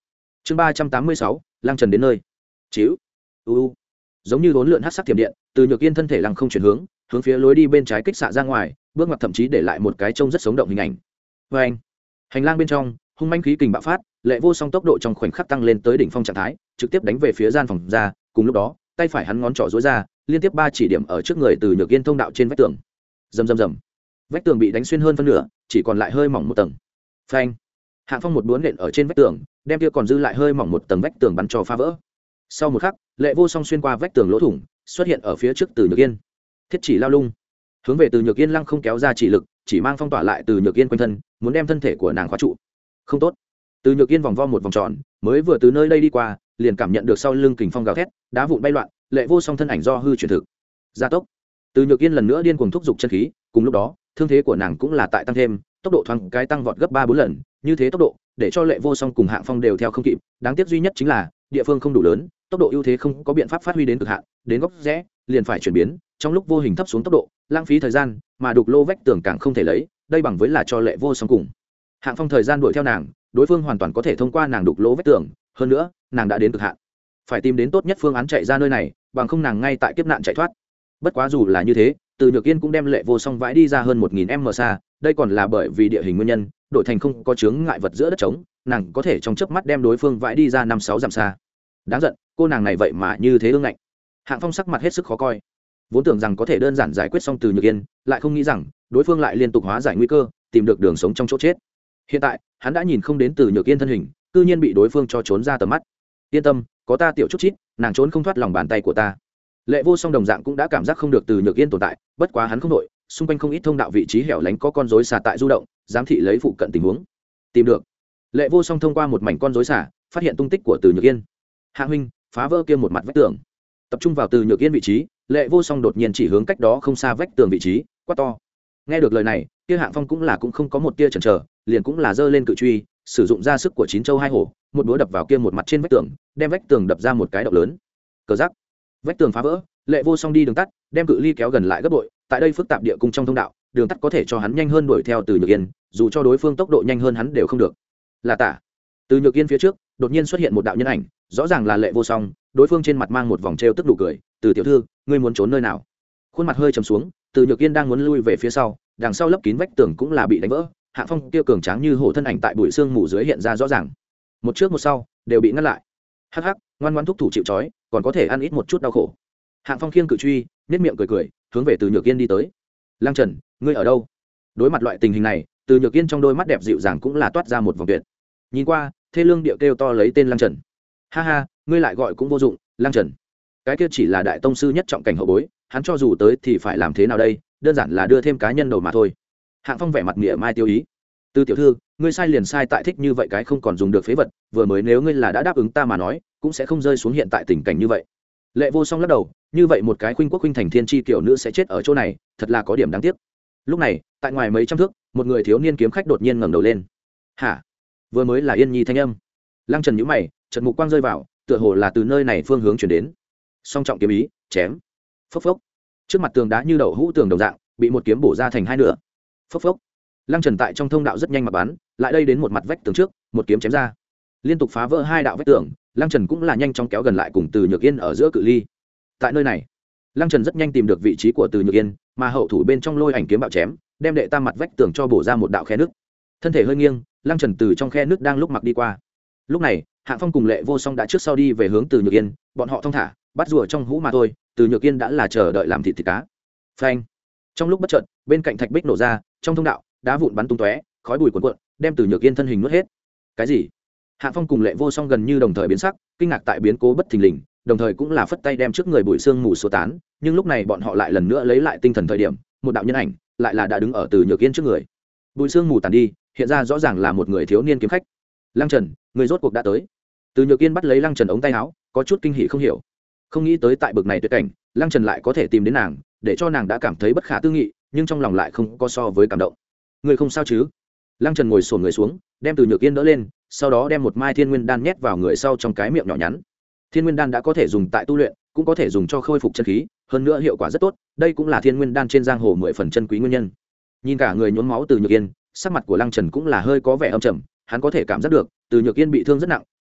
chương ba trăm tám mươi sáu lang trần đến nơi. Chíu u giống như vốn lượn hát sắc tiềm điện, từ nhược yên thân thể lăng không chuyển hướng hướng phía lối đi bên trái kích xạ ra ngoài, bước ngoặt thậm chí để lại một cái trông rất sống động hình ảnh. Vê anh, hành lang bên trong hung manh khí kình bạo phát, Lệ Vô Song tốc độ trong khoảnh khắc tăng lên tới đỉnh phong trạng thái, trực tiếp đánh về phía gian phòng ra. Cùng lúc đó tay phải hắn ngón trỏ dối ra, liên tiếp ba chỉ điểm ở trước người từ nhược yên thông đạo trên vách tường. Rầm rầm rầm, vách tường bị đánh xuyên hơn phân nửa, chỉ còn lại hơi mỏng một tầng. Phanh, Hạng Phong một đũa nện ở trên vách tường, đem kia còn dư lại hơi mỏng một tầng vách tường bắn cho phá vỡ. Sau một khắc, Lệ Vô Song xuyên qua vách tường lỗ thủng, xuất hiện ở phía trước từ nhược yên. Thiết chỉ lao lung hướng về từ nhược yên lăng không kéo ra chỉ lực, chỉ mang phong tỏa lại từ nhược yên quanh thân, muốn đem thân thể của nàng khóa trụ. Không tốt. Từ nhược yên vòng vo một vòng tròn, mới vừa từ nơi đây đi qua, liền cảm nhận được sau lưng kình phong gào thét, đá vụn bay loạn, Lệ Vô Song thân ảnh do hư chuyển thực. Gia tốc. Từ nhược yên lần nữa điên cuồng thúc giục chân khí, cùng lúc đó thương thế của nàng cũng là tại tăng thêm, tốc độ thoáng cái tăng vọt gấp ba bốn lần, như thế tốc độ để cho Lệ Vô Song cùng Hạng Phong đều theo không kịp. Đáng tiếc duy nhất chính là địa phương không đủ lớn, tốc độ ưu thế không có biện pháp phát huy đến cực hạn, đến góc rẽ liền phải chuyển biến, trong lúc vô hình thấp xuống tốc độ, lãng phí thời gian, mà đục lô vách tường càng không thể lấy, đây bằng với là cho Lệ Vô Song cùng Hạng Phong thời gian đuổi theo nàng, đối phương hoàn toàn có thể thông qua nàng đục lỗ vách tường, hơn nữa nàng đã đến cực hạn, phải tìm đến tốt nhất phương án chạy ra nơi này, bằng không nàng ngay tại kiếp nạn chạy thoát. Bất quá dù là như thế, từ nhược yên cũng đem Lệ Vô Song vãi đi ra hơn một nghìn m xa, đây còn là bởi vì địa hình nguyên nhân, đội thành không có chướng ngại vật giữa đất trống, nàng có thể trong chớp mắt đem đối phương vãi đi ra năm sáu dặm xa. Đáng giận, cô nàng này vậy mà như thế ương ngạnh. Hạng Phong sắc mặt hết sức khó coi, vốn tưởng rằng có thể đơn giản giải quyết xong từ nhược yên, lại không nghĩ rằng đối phương lại liên tục hóa giải nguy cơ, tìm được đường sống trong chỗ chết. Hiện tại hắn đã nhìn không đến từ nhược yên thân hình, cư nhiên bị đối phương cho trốn ra tầm mắt. Yên tâm, có ta tiểu chút chít, nàng trốn không thoát lòng bàn tay của ta. Lệ Vô Song đồng dạng cũng đã cảm giác không được từ nhược yên tồn tại, bất quá hắn không đội, xung quanh không ít thông đạo vị trí hẻo lánh có con rối xà tại du động, giám thị lấy phụ cận tình huống. Tìm được. Lệ Vô Song thông qua một mảnh con rối xà, phát hiện tung tích của từ nhược yên. Hạ huynh, phá vỡ kia một mặt vách tường, tập trung vào từ nhược yên vị trí. Lệ Vô Song đột nhiên chỉ hướng cách đó không xa vách tường vị trí, quát to. Nghe được lời này, kia Hạng Phong cũng là cũng không có một tia chần chờ, liền cũng là giơ lên cự truy, sử dụng ra sức của chín châu hai hổ, một búa đập vào kia một mặt trên vách tường, đem vách tường đập ra một cái động lớn. Cờ giắc, vách tường phá vỡ, Lệ Vô Song đi đường tắt, đem cự ly kéo gần lại gấp bội. Tại đây phức tạp địa cung trong thông đạo, đường tắt có thể cho hắn nhanh hơn đuổi theo từ nhược yên, dù cho đối phương tốc độ nhanh hơn hắn đều không được. Là tả, từ nhược yên phía trước đột nhiên xuất hiện một đạo nhân ảnh, rõ ràng là Lệ Vô Song, đối phương trên mặt mang một vòng trêu tức nụ cười. Từ tiểu thư, ngươi muốn trốn nơi nào? Khuôn mặt hơi trầm xuống, từ nhược yên đang muốn lui về phía sau, đằng sau lấp kín vách tường cũng là bị đánh vỡ. Hạng Phong kia cường tráng như hổ thân ảnh tại bụi xương mù dưới hiện ra rõ ràng, một trước một sau đều bị ngăn lại. Hắc hắc, ngoan ngoãn thúc thủ chịu trói, còn có thể ăn ít một chút đau khổ. Hạng Phong khiêng cự truy, nét miệng cười cười, hướng về từ nhược yên đi tới. Lang Trần, ngươi ở đâu? Đối mặt loại tình hình này, từ nhược yên trong đôi mắt đẹp dịu dàng cũng là toát ra một vòng tuyệt. Nhìn qua, thê lương địa kêu to lấy tên Lang Trần. Ha ha, ngươi lại gọi cũng vô dụng, Lang Trần. Cái kia chỉ là đại tông sư nhất trọng cảnh hậu bối, hắn cho dù tới thì phải làm thế nào đây, đơn giản là đưa thêm cá nhân đầu mà thôi. Hạng Phong vẻ mặt mỉa mai tiêu ý. Từ tiểu thư, ngươi sai liền sai tại thích như vậy cái không còn dùng được phế vật, vừa mới nếu ngươi là đã đáp ứng ta mà nói, cũng sẽ không rơi xuống hiện tại tình cảnh như vậy. Lệ Vô Song lắc đầu, như vậy một cái khuynh quốc khuynh thành thiên chi tiểu nữ sẽ chết ở chỗ này, thật là có điểm đáng tiếc. Lúc này, tại ngoài mấy trăm thước, một người thiếu niên kiếm khách đột nhiên ngẩng đầu lên. Hả? Vừa mới là Yên Nhi thanh âm. Lăng Trần nhíu mày, chợt mục quang rơi vào, tựa hồ là từ nơi này phương hướng chuyển đến. Song trọng kiếm ý, chém. Phốc phốc. Trước mặt tường đá như đậu hũ tường đồng dạng, bị một kiếm bổ ra thành hai nửa. Phốc phốc. Lăng Trần tại trong thông đạo rất nhanh mà bắn, lại đây đến một mặt vách tường trước, một kiếm chém ra, liên tục phá vỡ hai đạo vách tường. Lăng Trần cũng là nhanh chóng kéo gần lại cùng Từ Nhược Yên ở giữa cự ly. Tại nơi này, Lăng Trần rất nhanh tìm được vị trí của Từ Nhược Yên, mà hậu thủ bên trong lôi ảnh kiếm bạo chém, đem đệ tam mặt vách tường cho bổ ra một đạo khe nứt. Thân thể hơi nghiêng, Lăng Trần từ trong khe nứt đang lúc mặc đi qua. Lúc này, Hạng Phong cùng Lệ Vô Song đã trước sau đi về hướng Từ Nhược Yên, bọn họ thong thả, bắt rùa trong hũ mà thôi. Từ Nhược Yên đã là chờ đợi làm thịt thịt cá. Phanh! Trong lúc bất chợt, bên cạnh thạch bích nổ ra, trong thông đạo, đá vụn bắn tung tóe, khói bụi cuồn cuộn, đem Từ Nhược Yên thân hình nuốt hết. Cái gì? Hạng Phong cùng Lệ Vô Song gần như đồng thời biến sắc, kinh ngạc tại biến cố bất thình lình, đồng thời cũng là phất tay đem trước người bụi sương mù xua tán, nhưng lúc này bọn họ lại lần nữa lấy lại tinh thần thời điểm, một đạo nhân ảnh lại là đã đứng ở Từ Nhược Yên trước người. Bụi sương mù tàn đi, hiện ra rõ ràng là một người thiếu niên kiếm khách. Lăng Trần, người rốt cuộc đã tới. Từ Nhược Yên bắt lấy Lăng Trần ống tay áo, có chút kinh hỉ không hiểu, không nghĩ tới tại bực này tuyệt cảnh, Lăng Trần lại có thể tìm đến nàng, để cho nàng đã cảm thấy bất khả tư nghị, nhưng trong lòng lại không có so với cảm động. Người không sao chứ? Lăng Trần ngồi xổm người xuống, đem Từ Nhược Yên đỡ lên, sau đó đem một mai Thiên Nguyên đan nhét vào người sau trong cái miệng nhỏ nhắn. Thiên Nguyên đan đã có thể dùng tại tu luyện, cũng có thể dùng cho khôi phục chân khí, hơn nữa hiệu quả rất tốt, đây cũng là Thiên Nguyên đan trên giang hồ mười phần chân quý nguyên nhân. Nhìn cả người nhuốm máu Từ Nhược Yên, sắc mặt của Lăng Trần cũng là hơi có vẻ âm trầm, hắn có thể cảm giác được Từ Nhược Yên bị thương rất nặng,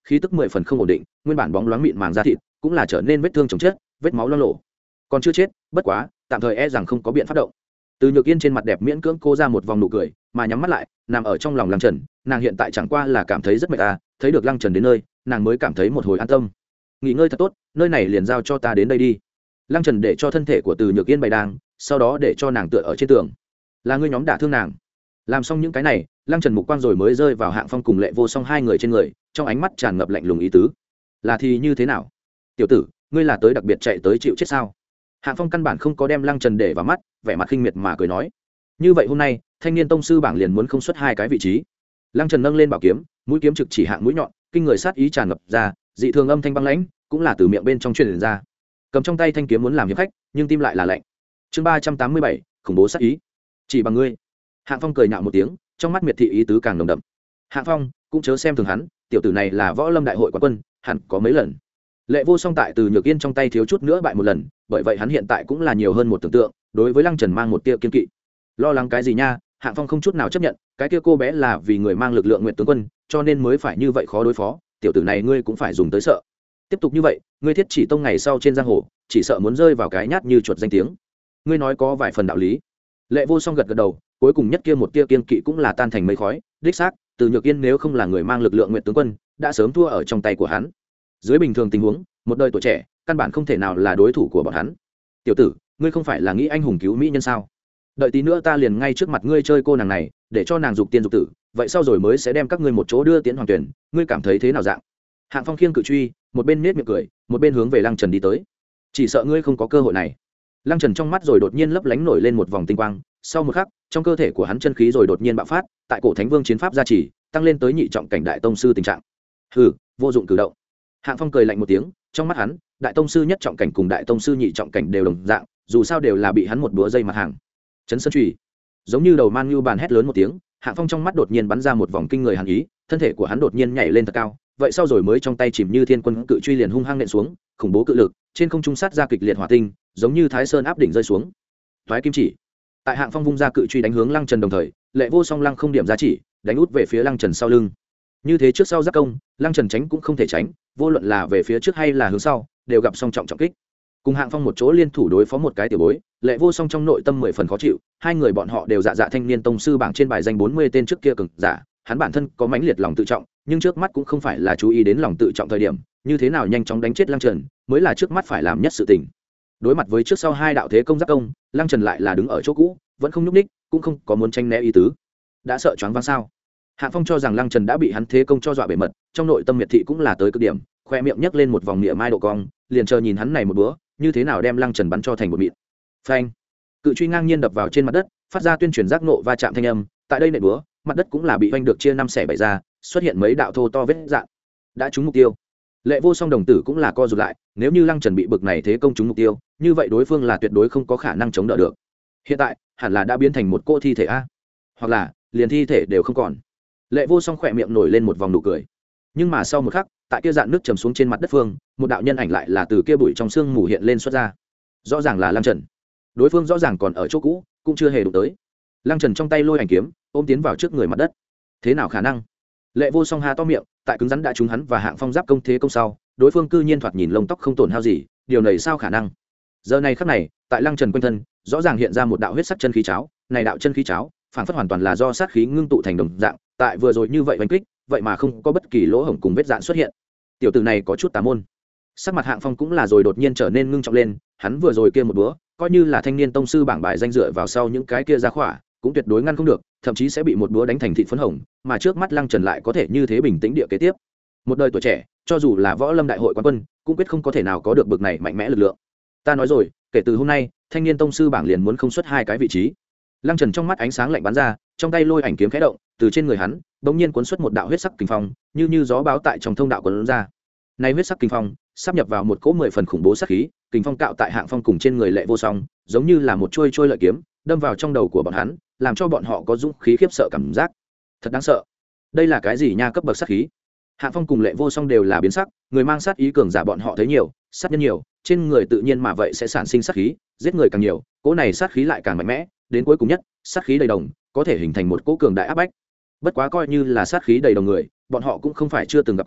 khí tức mười phần không ổn định, nguyên bản bóng loáng mịn màng da thịt cũng là trở nên vết thương chồng chết, vết máu loang lổ. Còn chưa chết, bất quá tạm thời e rằng không có biện pháp động. Từ Nhược Yên trên mặt đẹp miễn cưỡng cô ra một vòng nụ cười, mà nhắm mắt lại, nằm ở trong lòng Lăng Trần, nàng hiện tại chẳng qua là cảm thấy rất mệt à, thấy được Lăng Trần đến nơi, nàng mới cảm thấy một hồi an tâm. Nghỉ ngơi thật tốt, nơi này liền giao cho ta đến đây đi. Lăng Trần để cho thân thể của Từ Nhược Yên bày đang, sau đó để cho nàng tựa ở trên tường. Là ngươi nhóm đả thương nàng. Làm xong những cái này, Lăng Trần mục quang rồi mới rơi vào Hạng Phong cùng Lệ Vô Song hai người trên người, trong ánh mắt tràn ngập lạnh lùng ý tứ. Là thì như thế nào? Tiểu tử, ngươi là tới đặc biệt chạy tới chịu chết sao? Hạng Phong căn bản không có đem Lăng Trần để vào mắt, vẻ mặt khinh miệt mà cười nói. Như vậy hôm nay, thanh niên tông sư bảng liền muốn không xuất hai cái vị trí. Lăng Trần nâng lên bảo kiếm, mũi kiếm trực chỉ Hạng mũi nhọn, kinh người sát ý tràn ngập ra, dị thường âm thanh băng lãnh, cũng là từ miệng bên trong truyền ra. Cầm trong tay thanh kiếm muốn làm hiệp khách, nhưng tim lại là lạnh. Chương ba trăm tám mươi bảy, khủng bố sát ý. Chỉ bằng ngươi. Hạng Phong cười nhạo một tiếng, trong mắt miệt thị ý tứ càng nồng đậm. Hạng Phong, cũng chớ xem thường hắn, tiểu tử này là võ lâm đại hội quán quân, hẳn có mấy lần. Lệ Vô Song tại Từ Nhược Yên trong tay thiếu chút nữa bại một lần, bởi vậy hắn hiện tại cũng là nhiều hơn một tưởng tượng, đối với Lăng Trần mang một tia kiên kỵ. Lo lắng cái gì nha? Hạng Phong không chút nào chấp nhận, cái kia cô bé là vì người mang lực lượng Nguyệt tướng quân, cho nên mới phải như vậy khó đối phó, tiểu tử này ngươi cũng phải dùng tới sợ. Tiếp tục như vậy, ngươi Thiết Chỉ Tông ngày sau trên giang hồ, chỉ sợ muốn rơi vào cái nhát như chuột danh tiếng. Ngươi nói có vài phần đạo lý. Lệ Vô Song gật gật đầu, cuối cùng nhất kia một tia kiên kỵ cũng là tan thành mây khói, đích xác, Từ Nhược Yên nếu không là người mang lực lượng Nguyệt tướng quân, đã sớm thua ở trong tay của hắn. Dưới bình thường tình huống, một đời tuổi trẻ, căn bản không thể nào là đối thủ của bọn hắn. Tiểu tử, ngươi không phải là nghĩ anh hùng cứu mỹ nhân sao? Đợi tí nữa ta liền ngay trước mặt ngươi chơi cô nàng này, để cho nàng dục tiên dục tử, vậy sau rồi mới sẽ đem các ngươi một chỗ đưa tiến hoàng tuyển, ngươi cảm thấy thế nào dạng? Hạng Phong khiêng cự truy, một bên nết miệng cười, một bên hướng về Lăng Trần đi tới. Chỉ sợ ngươi không có cơ hội này. Lăng Trần trong mắt rồi đột nhiên lấp lánh nổi lên một vòng tinh quang, sau một khắc, trong cơ thể của hắn chân khí rồi đột nhiên bạo phát, tại cổ Thánh Vương chiến pháp gia trì, tăng lên tới nhị trọng cảnh đại tông sư tình trạng. Hừ, vô dụng cử động. Hạng Phong cười lạnh một tiếng, trong mắt hắn, đại tông sư nhất trọng cảnh cùng đại tông sư nhị trọng cảnh đều đồng dạng, dù sao đều là bị hắn một búa dây mặt hàng. Chấn sơn chùy, giống như đầu man như bàn hét lớn một tiếng, Hạng Phong trong mắt đột nhiên bắn ra một vòng kinh người hàn ý, thân thể của hắn đột nhiên nhảy lên thật cao, vậy sau rồi mới trong tay chìm như thiên quân cự truy liền hung hăng nện xuống, khủng bố cự lực, trên không trung sát ra kịch liệt hỏa tinh, giống như Thái Sơn áp đỉnh rơi xuống. Toái kim chỉ. Tại Hạng Phong vung ra cự truy đánh hướng Lăng Trần đồng thời, Lệ Vô Song lăng không điểm ra chỉ, đánh út về phía Lăng Trần sau lưng. Như thế trước sau giáp công, Lăng Trần tránh cũng không thể tránh, vô luận là về phía trước hay là hướng sau, đều gặp song trọng trọng kích. Cùng Hạng Phong một chỗ liên thủ đối phó một cái tiểu bối, Lệ Vô Song trong nội tâm mười phần khó chịu, hai người bọn họ đều dạ dạ thanh niên tông sư bảng trên bài danh bốn mươi tên trước kia cường giả, hắn bản thân có mãnh liệt lòng tự trọng, nhưng trước mắt cũng không phải là chú ý đến lòng tự trọng thời điểm, như thế nào nhanh chóng đánh chết Lăng Trần, mới là trước mắt phải làm nhất sự tình. Đối mặt với trước sau hai đạo thế công giáp công, Lăng Trần lại là đứng ở chỗ cũ, vẫn không nhúc ních, cũng không có muốn tranh né ý tứ. Đã sợ choáng váng sao? Hạng Phong cho rằng Lăng Trần đã bị hắn thế công cho dọa bể mật, trong nội tâm miệt thị cũng là tới cực điểm, khoe miệng nhấc lên một vòng mỉa mai độ cong, liền chờ nhìn hắn này một bữa, như thế nào đem Lăng Trần bắn cho thành một mịn. Phanh! Cự truy ngang nhiên đập vào trên mặt đất, phát ra tuyên truyền giác nộ va chạm thanh âm, tại đây nện búa, mặt đất cũng là bị hoành được chia năm xẻ bảy ra, xuất hiện mấy đạo thô to vết rạn. Đã trúng mục tiêu. Lệ Vô Song đồng tử cũng là co rụt lại, nếu như Lăng Trần bị bực này thế công trúng mục tiêu, như vậy đối phương là tuyệt đối không có khả năng chống đỡ được. Hiện tại, hẳn là đã biến thành một cô thi thể a, hoặc là liền thi thể đều không còn. Lệ Vô Song khỏe miệng nổi lên một vòng nụ cười, nhưng mà sau một khắc, tại kia dạn nước trầm xuống trên mặt đất phương, một đạo nhân ảnh lại là từ kia bụi trong xương mù hiện lên xuất ra. Rõ ràng là Lăng Trần. Đối phương rõ ràng còn ở chỗ cũ, cũng chưa hề đụng tới. Lăng Trần trong tay lôi ảnh kiếm, ôm tiến vào trước người mặt đất. Thế nào khả năng? Lệ Vô Song ha to miệng, tại cứng rắn đã trúng hắn và Hạng Phong giáp công thế công sau, đối phương cư nhiên thoạt nhìn lông tóc không tổn hao gì, điều này sao khả năng? Giờ này khắc này, tại Lăng Trần quanh thân, rõ ràng hiện ra một đạo huyết sắc chân khí cháo, này đạo chân khí cháo, phản phất hoàn toàn là do sát khí ngưng tụ thành đồng dạng, tại vừa rồi như vậy đánh kích, vậy mà không có bất kỳ lỗ hổng cùng vết dạn xuất hiện. Tiểu tử này có chút tà môn. Sắc mặt Hạng Phong cũng là rồi đột nhiên trở nên ngưng trọng lên, hắn vừa rồi kia một búa, coi như là thanh niên tông sư bảng bài danh dựa vào sau những cái kia ra khỏa, cũng tuyệt đối ngăn không được, thậm chí sẽ bị một búa đánh thành thịt phấn hồng, mà trước mắt Lăng Trần lại có thể như thế bình tĩnh địa kế tiếp. Một đời tuổi trẻ, cho dù là võ lâm đại hội quán quân, cũng quyết không có thể nào có được bực này mạnh mẽ lực lượng. Ta nói rồi, kể từ hôm nay, thanh niên tông sư bảng liền muốn không xuất hai cái vị trí. Lăng Trần trong mắt ánh sáng lạnh bắn ra, trong tay lôi ảnh kiếm khẽ động, từ trên người hắn, bỗng nhiên cuốn xuất một đạo huyết sắc kình phong, như như gió bão tại trong thông đạo cuốn ra. Này huyết sắc kình phong, sắp nhập vào một cỗ mười phần khủng bố sát khí, kình phong cạo tại Hạng Phong cùng trên người Lệ Vô Song, giống như là một chuôi chuôi lợi kiếm, đâm vào trong đầu của bọn hắn, làm cho bọn họ có dũng khí khiếp sợ cảm giác. Thật đáng sợ. Đây là cái gì nha, cấp bậc sát khí? Hạng Phong cùng Lệ Vô Song đều là biến sắc, người mang sát ý cường giả bọn họ thấy nhiều, sát nhân nhiều, trên người tự nhiên mà vậy sẽ sản sinh sát khí, giết người càng nhiều, cỗ này sát khí lại càng mạnh mẽ, đến cuối cùng nhất, sát khí đầy đồng, có thể hình thành một cỗ cường đại áp bách. Bất quá coi như là sát khí đầy đồng người, bọn họ cũng không phải chưa từng gặp qua,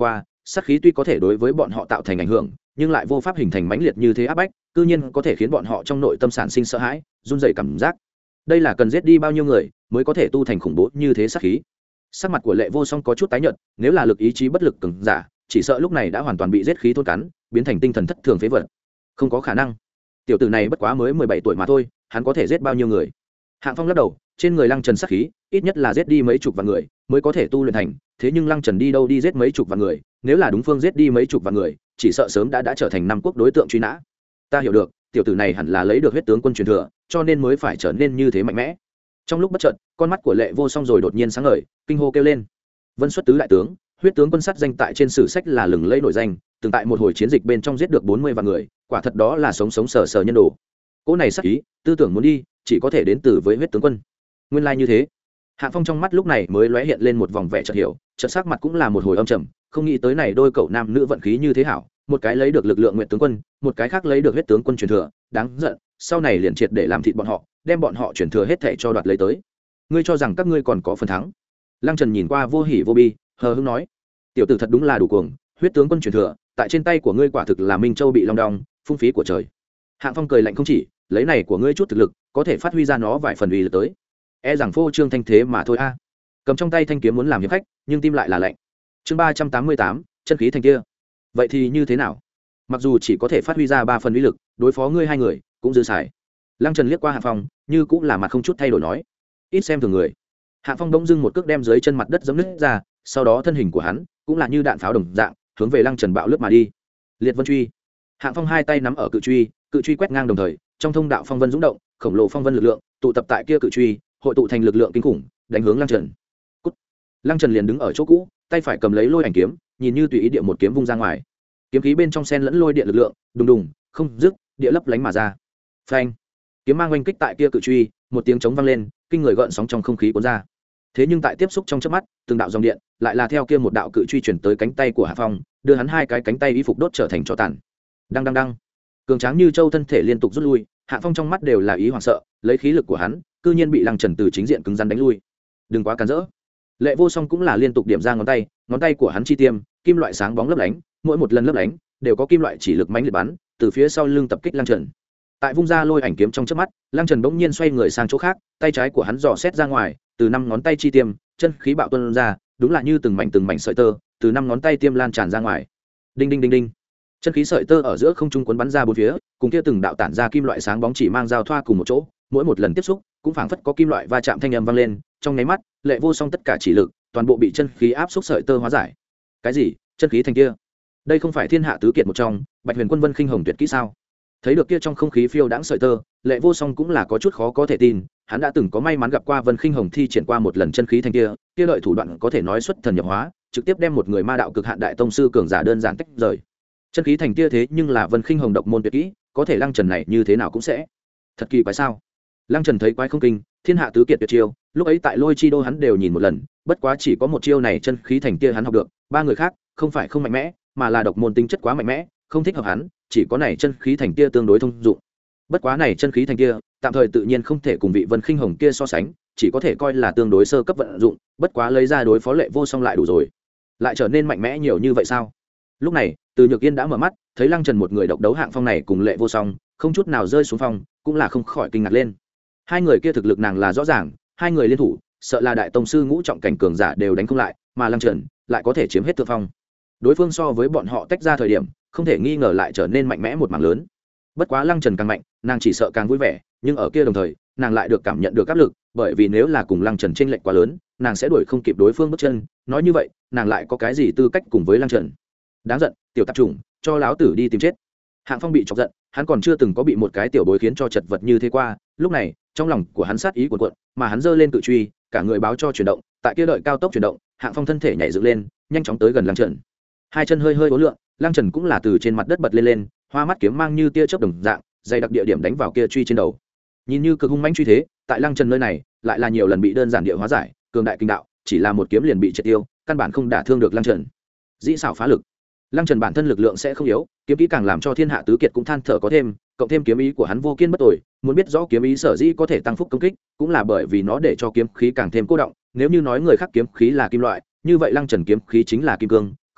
sát khí tuy có thể đối với bọn họ tạo thành ảnh hưởng nhưng lại vô pháp hình thành mãnh liệt như thế áp bách, cư nhiên có thể khiến bọn họ trong nội tâm sản sinh sợ hãi, run rẩy cảm giác. Đây là cần giết đi bao nhiêu người mới có thể tu thành khủng bố như thế sát khí. Sắc mặt của Lệ Vô Song có chút tái nhợt, nếu là lực ý chí bất lực cường giả, chỉ sợ lúc này đã hoàn toàn bị giết khí thôn cắn, biến thành tinh thần thất thường phế vật. Không có khả năng. Tiểu tử này bất quá mới mười bảy tuổi mà thôi, hắn có thể giết bao nhiêu người? Hạng Phong lắc đầu, trên người Lăng Trần sát khí, ít nhất là giết đi mấy chục vạn người mới có thể tu luyện thành, thế nhưng Lăng Trần đi đâu đi giết mấy chục vạn người, nếu là đúng phương giết đi mấy chục vạn người, chỉ sợ sớm đã đã trở thành năm quốc đối tượng truy nã. Ta hiểu được, tiểu tử này hẳn là lấy được huyết tướng quân truyền thừa, cho nên mới phải trở nên như thế mạnh mẽ. Trong lúc bất chợt, con mắt của Lệ Vô Song rồi đột nhiên sáng ngời, kinh hô kêu lên. Vân Xuất tứ đại tướng, huyết tướng quân sát danh tại trên sử sách là lừng lẫy nổi danh, từng tại một hồi chiến dịch bên trong giết được bốn mươi vạn người, quả thật đó là sống sống sờ sờ nhân đồ. Cỗ này sát ý, tư tưởng muốn đi, chỉ có thể đến từ với huyết tướng quân. Nguyên lai like như thế. Hạng Phong trong mắt lúc này mới lóe hiện lên một vòng vẻ chợt hiểu, chợt sắc mặt cũng là một hồi âm trầm, không nghĩ tới này đôi cậu nam nữ vận khí như thế hảo, một cái lấy được lực lượng nguyện tướng quân, một cái khác lấy được huyết tướng quân truyền thừa, đáng giận, sau này liền triệt để làm thịt bọn họ, đem bọn họ truyền thừa hết thảy cho đoạt lấy tới. Ngươi cho rằng các ngươi còn có phần thắng? Lăng Trần nhìn qua vô hỉ vô bi, hờ hững nói, tiểu tử thật đúng là đủ cuồng, huyết tướng quân truyền thừa, tại trên tay của ngươi quả thực là Minh Châu bị long đong, phung phí của trời. Hạng Phong cười lạnh không chỉ, lấy này của ngươi chút thực lực, có thể phát huy ra nó vài phần uy lực tới. E rằng phô trương thanh thế mà thôi a. Cầm trong tay thanh kiếm muốn làm hiệp khách, nhưng tim lại là lạnh. Chương ba trăm tám mươi tám, chân khí thành kia. Vậy thì như thế nào? Mặc dù chỉ có thể phát huy ra ba phần uy lực, đối phó ngươi hai người cũng dư xài. Lăng Trần liếc qua Hạng Phong, như cũng là mặt không chút thay đổi nói, ít xem thường người. Hạng Phong bỗng dưng một cước đem dưới chân mặt đất giẫm nứt ra, sau đó thân hình của hắn cũng là như đạn pháo đồng dạng, hướng về Lăng Trần bạo lướt mà đi. Liệt Vân truy. Hạng Phong hai tay nắm ở cự truy, cự truy quét ngang đồng thời, trong thông đạo phong vân dũng động, khổng lồ phong vân lực lượng tụ tập tại kia cự truy, hội tụ thành lực lượng kinh khủng, đánh hướng Lăng Trần. Cút. Lăng Trần liền đứng ở chỗ cũ, tay phải cầm lấy lôi ảnh kiếm, nhìn như tùy ý địa một kiếm vung ra ngoài. Kiếm khí bên trong xen lẫn lôi điện lực lượng, đùng đùng, không dứt, địa lấp lánh mà ra. Phanh. Kiếm mang oanh kích tại kia cự truy, một tiếng trống vang lên, kinh người gợn sóng trong không khí cuốn ra. Thế nhưng tại tiếp xúc trong chớp mắt, từng đạo dòng điện lại là theo kia một đạo cự truy chuyển tới cánh tay của Hạ Phong, đưa hắn hai cái cánh tay y phục đốt trở thành tro tàn. Đăng đăng đăng. Cường tráng như châu thân thể liên tục rút lui, Hạ Phong trong mắt đều là ý hoảng sợ, lấy khí lực của hắn, cư nhiên bị Lăng Trần từ chính diện cứng rắn đánh lui. Đừng quá cản rỡ. Lệ Vô Song cũng là liên tục điểm ra ngón tay, ngón tay của hắn chi tiêm, kim loại sáng bóng lấp lánh, mỗi một lần lấp lánh đều có kim loại chỉ lực mãnh liệt bắn từ phía sau lưng tập kích Lăng Trần. Tại vung ra lôi ảnh kiếm trong chớp mắt, Lăng Trần bỗng nhiên xoay người sang chỗ khác, tay trái của hắn dò xét ra ngoài, từ năm ngón tay chi tiêm, chân khí bạo tuôn ra, đúng là như từng mảnh từng mảnh sợi tơ, từ năm ngón tay tiêm lan tràn ra ngoài. Đinh đinh đinh đinh. Chân khí sợi tơ ở giữa không trung cuốn bắn ra bốn phía, cùng kia từng đạo tản ra kim loại sáng bóng chỉ mang giao thoa cùng một chỗ, mỗi một lần tiếp xúc, cũng phảng phất có kim loại va chạm thanh âm vang lên, trong nháy mắt, Lệ Vô Song tất cả chỉ lực, toàn bộ bị chân khí áp xúc sợi tơ hóa giải. Cái gì? Chân khí thành kia? Đây không phải thiên hạ tứ kiệt một trong, Bạch Huyền Quân Vân Khinh Hồng tuyệt kỹ sao? Thấy được kia trong không khí phiêu đãng sợi tơ, Lệ Vô Song cũng là có chút khó có thể tin, hắn đã từng có may mắn gặp qua Vân Khinh Hồng thi triển qua một lần chân khí thành kia, kia lợi thủ đoạn có thể nói xuất thần nhập hóa, trực tiếp đem một người ma đạo cực hạn đại tông sư cường giả đơn giản tách rời. Chân khí thành kia thế nhưng là Vân Khinh Hồng độc môn tuyệt kỹ, có thể Lăng Trần này như thế nào cũng sẽ. Thật kỳ quái sao? Lăng Trần thấy quái không kinh, thiên hạ tứ kiệt tuyệt chiêu, lúc ấy tại Lôi Chi Đô hắn đều nhìn một lần, bất quá chỉ có một chiêu này chân khí thành kia hắn học được, ba người khác không phải không mạnh mẽ, mà là độc môn tính chất quá mạnh mẽ, không thích hợp hắn, chỉ có này chân khí thành kia tương đối thông dụng. Bất quá này chân khí thành kia, tạm thời tự nhiên không thể cùng vị Vân Khinh Hồng kia so sánh, chỉ có thể coi là tương đối sơ cấp vận dụng, bất quá lấy ra đối phó Lệ Vô Song lại đủ rồi. Lại trở nên mạnh mẽ nhiều như vậy sao? Lúc này, Từ Nhược Yên đã mở mắt, thấy Lăng Trần một người độc đấu Hạng Phong này cùng Lệ Vô Song, không chút nào rơi xuống phong, cũng là không khỏi kinh ngạc lên. Hai người kia thực lực nàng là rõ ràng, hai người liên thủ, sợ là đại tông sư ngũ trọng cảnh cường giả đều đánh không lại, mà Lăng Trần lại có thể chiếm hết thượng phong. Đối phương so với bọn họ tách ra thời điểm, không thể nghi ngờ lại trở nên mạnh mẽ một mảng lớn. Bất quá Lăng Trần càng mạnh, nàng chỉ sợ càng vui vẻ, nhưng ở kia đồng thời, nàng lại được cảm nhận được áp lực, bởi vì nếu là cùng Lăng Trần chênh lệch quá lớn, nàng sẽ đuổi không kịp đối phương bước chân, nói như vậy, nàng lại có cái gì tư cách cùng với Lăng Trần? Đáng giận, tiểu tạp chủng, cho láo tử đi tìm chết. Hạng Phong bị chọc giận, hắn còn chưa từng có bị một cái tiểu bối khiến cho chật vật như thế qua, lúc này, trong lòng của hắn sát ý cuồn cuộn, mà hắn giơ lên cự truy, cả người báo cho chuyển động, tại kia đợi cao tốc chuyển động, Hạng Phong thân thể nhảy dựng lên, nhanh chóng tới gần Lăng Trần. Hai chân hơi hơi uốn lượn, Lăng Trần cũng là từ trên mặt đất bật lên lên, hoa mắt kiếm mang như tia chớp đồng dạng, dày đặc địa điểm đánh vào kia truy trên đầu. Nhìn như cực hung mãnh truy thế, tại Lăng Trần nơi này, lại là nhiều lần bị đơn giản địa hóa giải, cường đại kinh đạo, chỉ là một kiếm liền bị triệt tiêu, căn bản không đả thương được Lăng Trần. Dĩ xảo phá lực. Lăng Trần bản thân lực lượng sẽ không yếu, kiếm kỹ càng làm cho thiên hạ tứ kiệt cũng than thở có thêm, cộng thêm kiếm ý của hắn vô kiên bất tồi, muốn biết rõ kiếm ý sở dĩ có thể tăng phúc công kích, cũng là bởi vì nó để cho kiếm khí càng thêm cô động, nếu như nói người khác kiếm khí là kim loại, như vậy Lăng Trần kiếm khí chính là kim cương,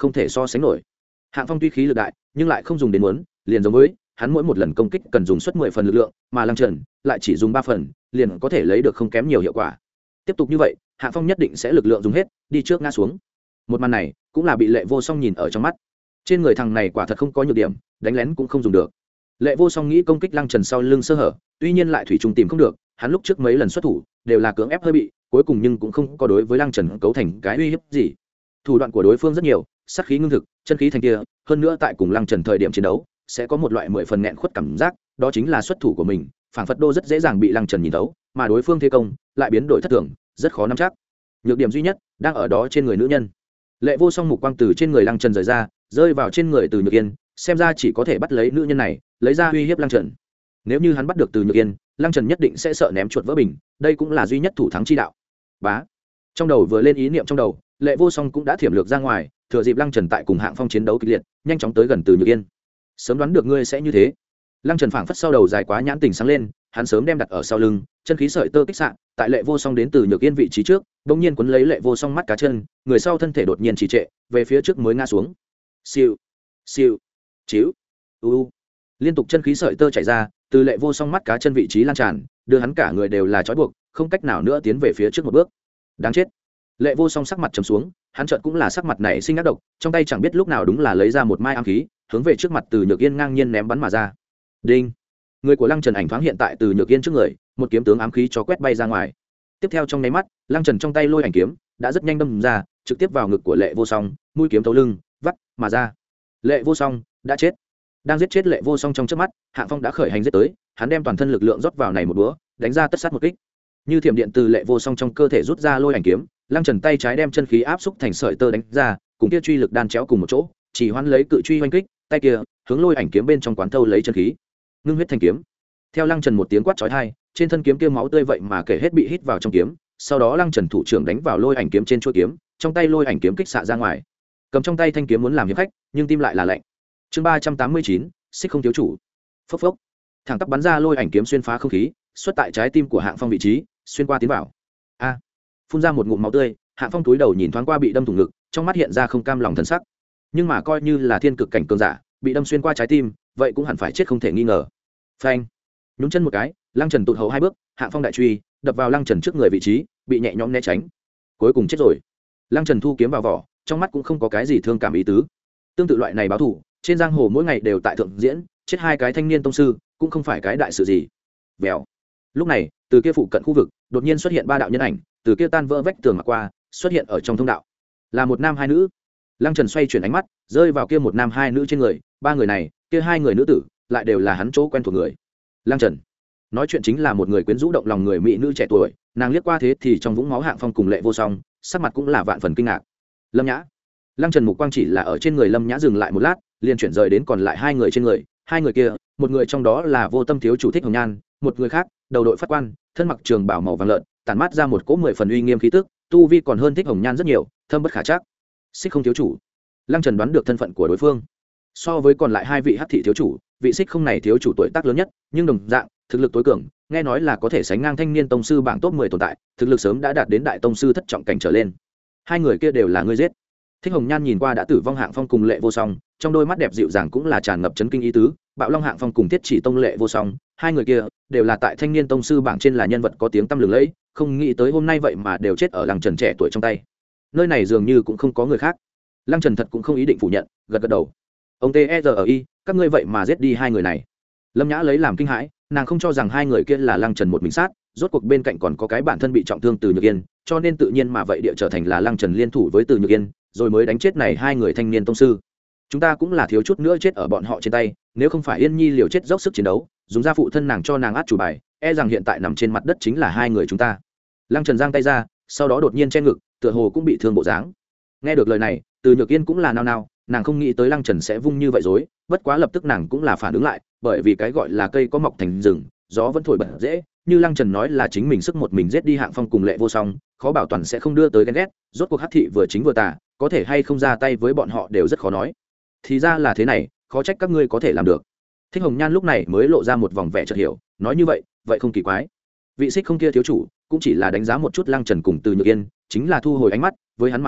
không thể so sánh nổi. Hạng Phong tuy khí lực đại nhưng lại không dùng đến muốn, liền giống với hắn mỗi một lần công kích cần dùng suất mười phần lực lượng, mà Lăng Trần lại chỉ dùng ba phần, liền có thể lấy được không kém nhiều hiệu quả. Tiếp tục như vậy, Hạng Phong nhất định sẽ lực lượng dùng hết, đi trước ngã xuống. Một màn này cũng là bị Lệ Vô Song nhìn ở trong mắt. Trên người thằng này quả thật không có nhược điểm, đánh lén cũng không dùng được. Lệ Vô Song nghĩ công kích Lăng Trần sau lưng sơ hở, tuy nhiên lại thủy chung tìm không được, hắn lúc trước mấy lần xuất thủ đều là cưỡng ép hơi bị, cuối cùng nhưng cũng không có đối với Lăng Trần cấu thành cái uy hiếp gì. Thủ đoạn của đối phương rất nhiều, sát khí ngưng thực, chân khí thành kia, hơn nữa tại cùng Lăng Trần thời điểm chiến đấu, sẽ có một loại mười phần nghẹn khuất cảm giác, đó chính là xuất thủ của mình, phảng phất đô rất dễ dàng bị Lăng Trần nhìn thấu, mà đối phương thế công lại biến đổi thất thường, rất khó nắm chắc. Nhược điểm duy nhất đang ở đó trên người nữ nhân. Lệ Vô Song mục quang từ trên người Lăng Trần rời ra, rơi vào trên người Từ Nhược Yên, xem ra chỉ có thể bắt lấy nữ nhân này, lấy ra uy hiếp Lăng Trần. Nếu như hắn bắt được Từ Nhược Yên, Lăng Trần nhất định sẽ sợ ném chuột vỡ bình, đây cũng là duy nhất thủ thắng chi đạo. Bá. Trong đầu vừa lên ý niệm trong đầu, Lệ Vô Song cũng đã thiểm lược ra ngoài, thừa dịp Lăng Trần tại cùng Hạng Phong chiến đấu kịch liệt, nhanh chóng tới gần Từ Nhược Yên. Sớm đoán được ngươi sẽ như thế. Lăng Trần phảng phất sau đầu dài quá nhãn tình sáng lên, hắn sớm đem đặt ở sau lưng, chân khí sợi tơ kích xạ, tại Lệ Vô Song đến Từ Nhược Yên vị trí trước, bỗng nhiên quấn lấy Lệ Vô Song mắt cá chân, người sau thân thể đột nhiên trì trệ, về phía trước mới ngã xuống. Siêu, siêu, chiếu, u u. Liên tục chân khí sợi tơ chảy ra, từ Lệ Vô Song mắt cá chân vị trí lan tràn, đưa hắn cả người đều là trói buộc, không cách nào nữa tiến về phía trước một bước. Đáng chết. Lệ Vô Song sắc mặt trầm xuống, hắn chợt cũng là sắc mặt này sinh ác độc, trong tay chẳng biết lúc nào đúng là lấy ra một mai ám khí, hướng về trước mặt Từ Nhược Yên ngang nhiên ném bắn mà ra. Đinh. Người của Lăng Trần ảnh thoáng hiện tại Từ Nhược Yên trước người, một kiếm tướng ám khí cho quét bay ra ngoài. Tiếp theo trong nháy mắt, Lăng Trần trong tay lôi ảnh kiếm đã rất nhanh đâm ra, trực tiếp vào ngực của Lệ Vô Song, mũi kiếm thấu lưng, vắt mà ra. Lệ Vô Song đã chết. Đang giết chết Lệ Vô Song trong chớp mắt, Hạng Phong đã khởi hành giết tới, hắn đem toàn thân lực lượng rót vào này một búa, đánh ra tất sát một kích. Như thiểm điện từ Lệ Vô Song trong cơ thể rút ra lôi ảnh kiếm, Lăng Trần tay trái đem chân khí áp xúc thành sợi tơ đánh ra, cùng kia truy lực đan chéo cùng một chỗ, chỉ hoán lấy cự truy hoành kích, tay kia hướng lôi ảnh kiếm bên trong quán thâu lấy chân khí, ngưng huyết thành kiếm. Theo Lăng Trần một tiếng quát chói tai, trên thân kiếm kia máu tươi vậy mà kể hết bị hít vào trong kiếm, sau đó Lăng Trần thủ trưởng đánh vào lôi ảnh kiếm trên chuôi kiếm, trong tay lôi ảnh kiếm kích xạ ra ngoài. Cầm trong tay thanh kiếm muốn làm hiệp khách, nhưng tim lại là lạnh. Chương ba trăm tám mươi chín, xích không thiếu chủ. Phốc phốc. Thẳng tắp bắn ra lôi ảnh kiếm xuyên phá không khí, xuất tại trái tim của Hạng Phong vị trí, xuyên qua tiến vào. A! Phun ra một ngụm máu tươi, Hạng Phong túi đầu nhìn thoáng qua bị đâm thủng ngực, trong mắt hiện ra không cam lòng thần sắc. Nhưng mà coi như là thiên cực cảnh cường giả, bị đâm xuyên qua trái tim, vậy cũng hẳn phải chết không thể nghi ngờ. Phanh! Nhún chân một cái, Lăng Trần tụt hậu hai bước, Hạng Phong đại truy đập vào Lăng Trần trước người vị trí, bị nhẹ nhõm né tránh. Cuối cùng chết rồi. Lăng Trần thu kiếm vào vỏ, trong mắt cũng không có cái gì thương cảm ý tứ. Tương tự loại này báo thù, trên giang hồ mỗi ngày đều tại thượng diễn, chết hai cái thanh niên tông sư cũng không phải cái đại sự gì. Vèo. Lúc này, từ kia phụ cận khu vực, đột nhiên xuất hiện ba đạo nhân ảnh, từ kia tan vỡ vách tường mà qua, xuất hiện ở trong thông đạo. Là một nam hai nữ. Lăng Trần xoay chuyển ánh mắt, rơi vào kia một nam hai nữ trên người, ba người này, kia hai người nữ tử, lại đều là hắn chỗ quen thuộc người. Lăng Trần nói chuyện chính là một người quyến rũ động lòng người mỹ nữ trẻ tuổi, nàng liếc qua thế thì trong vũng máu Hạng Phong cùng Lệ Vô Song, sắc mặt cũng là vạn phần kinh ngạc. Lâm Nhã. Lăng Trần mục quang chỉ là ở trên người Lâm Nhã dừng lại một lát, liền chuyển rời đến còn lại hai người trên người. Hai người kia, một người trong đó là Vô Tâm thiếu chủ Thích Hồng Nhan, một người khác, đầu đội phát quan, thân mặc trường bào màu vàng lợn, tản mát ra một cỗ mười phần uy nghiêm khí tức, tu vi còn hơn Thích Hồng Nhan rất nhiều, thâm bất khả trắc. Xích không thiếu chủ. Lăng Trần đoán được thân phận của đối phương. So với còn lại hai vị Hắc thị thiếu chủ, vị Xích không này thiếu chủ tuổi tác lớn nhất, nhưng đồng dạng, thực lực tối cường, nghe nói là có thể sánh ngang thanh niên tông sư bảng top mười tồn tại, thực lực sớm đã đạt đến đại tông sư thất trọng cảnh trở lên. Hai người kia đều là ngươi giết. Thích Hồng Nhan nhìn qua đã tử vong Hạng Phong cùng Lệ Vô Song, trong đôi mắt đẹp dịu dàng cũng là tràn ngập chấn kinh ý tứ. Bạo Long Hạng Phong cùng Tiết Chỉ Tông Lệ Vô Song, hai người kia đều là tại thanh niên tông sư bảng trên là nhân vật có tiếng tăm lừng lẫy, không nghĩ tới hôm nay vậy mà đều chết ở Lăng Trần trẻ tuổi trong tay. Nơi này dường như cũng không có người khác. Lăng Trần thật cũng không ý định phủ nhận, gật gật đầu. Ông T E R I, các ngươi vậy mà giết đi hai người này. Lâm Nhã lấy làm kinh hãi, nàng không cho rằng hai người kia là Lăng Trần một mình sát, rốt cuộc bên cạnh còn có cái bản thân bị trọng thương Từ Nhược Yên, cho nên tự nhiên mà vậy địa trở thành là Lăng Trần liên thủ với Từ Nhược Yên, rồi mới đánh chết này hai người thanh niên tông sư. Chúng ta cũng là thiếu chút nữa chết ở bọn họ trên tay, nếu không phải Yên Nhi liều chết dốc sức chiến đấu, dùng ra phụ thân nàng cho nàng át chủ bài, e rằng hiện tại nằm trên mặt đất chính là hai người chúng ta. Lăng Trần giang tay ra, sau đó đột nhiên che ngực, tựa hồ cũng bị thương bộ dáng. Nghe được lời này, Từ Nhược Yên cũng là nao nao, nàng không nghĩ tới Lăng Trần sẽ vung như vậy dối, bất quá lập tức nàng cũng là phản ứng lại, bởi vì cái gọi là cây có mọc thành rừng, gió vẫn thổi bật dễ, như Lăng Trần nói là chính mình sức một mình giết đi Hạng Phong cùng Lệ Vô Song, khó bảo toàn sẽ không đưa tới ghen ghét, rốt cuộc Hắc thị vừa chính vừa tà, có thể hay không ra tay với bọn họ đều rất khó nói. Thì ra là thế này, khó trách các ngươi có thể làm được. Thích Hồng Nhan lúc này mới lộ ra một vòng vẻ chợt hiểu, nói như vậy, vậy không kỳ quái. Vị Xích không kia thiếu chủ cũng chỉ là đánh giá một chút Lăng Trần cùng Từ Nhược Yên, chính là thu hồi ánh mắt, với hắn mà nói,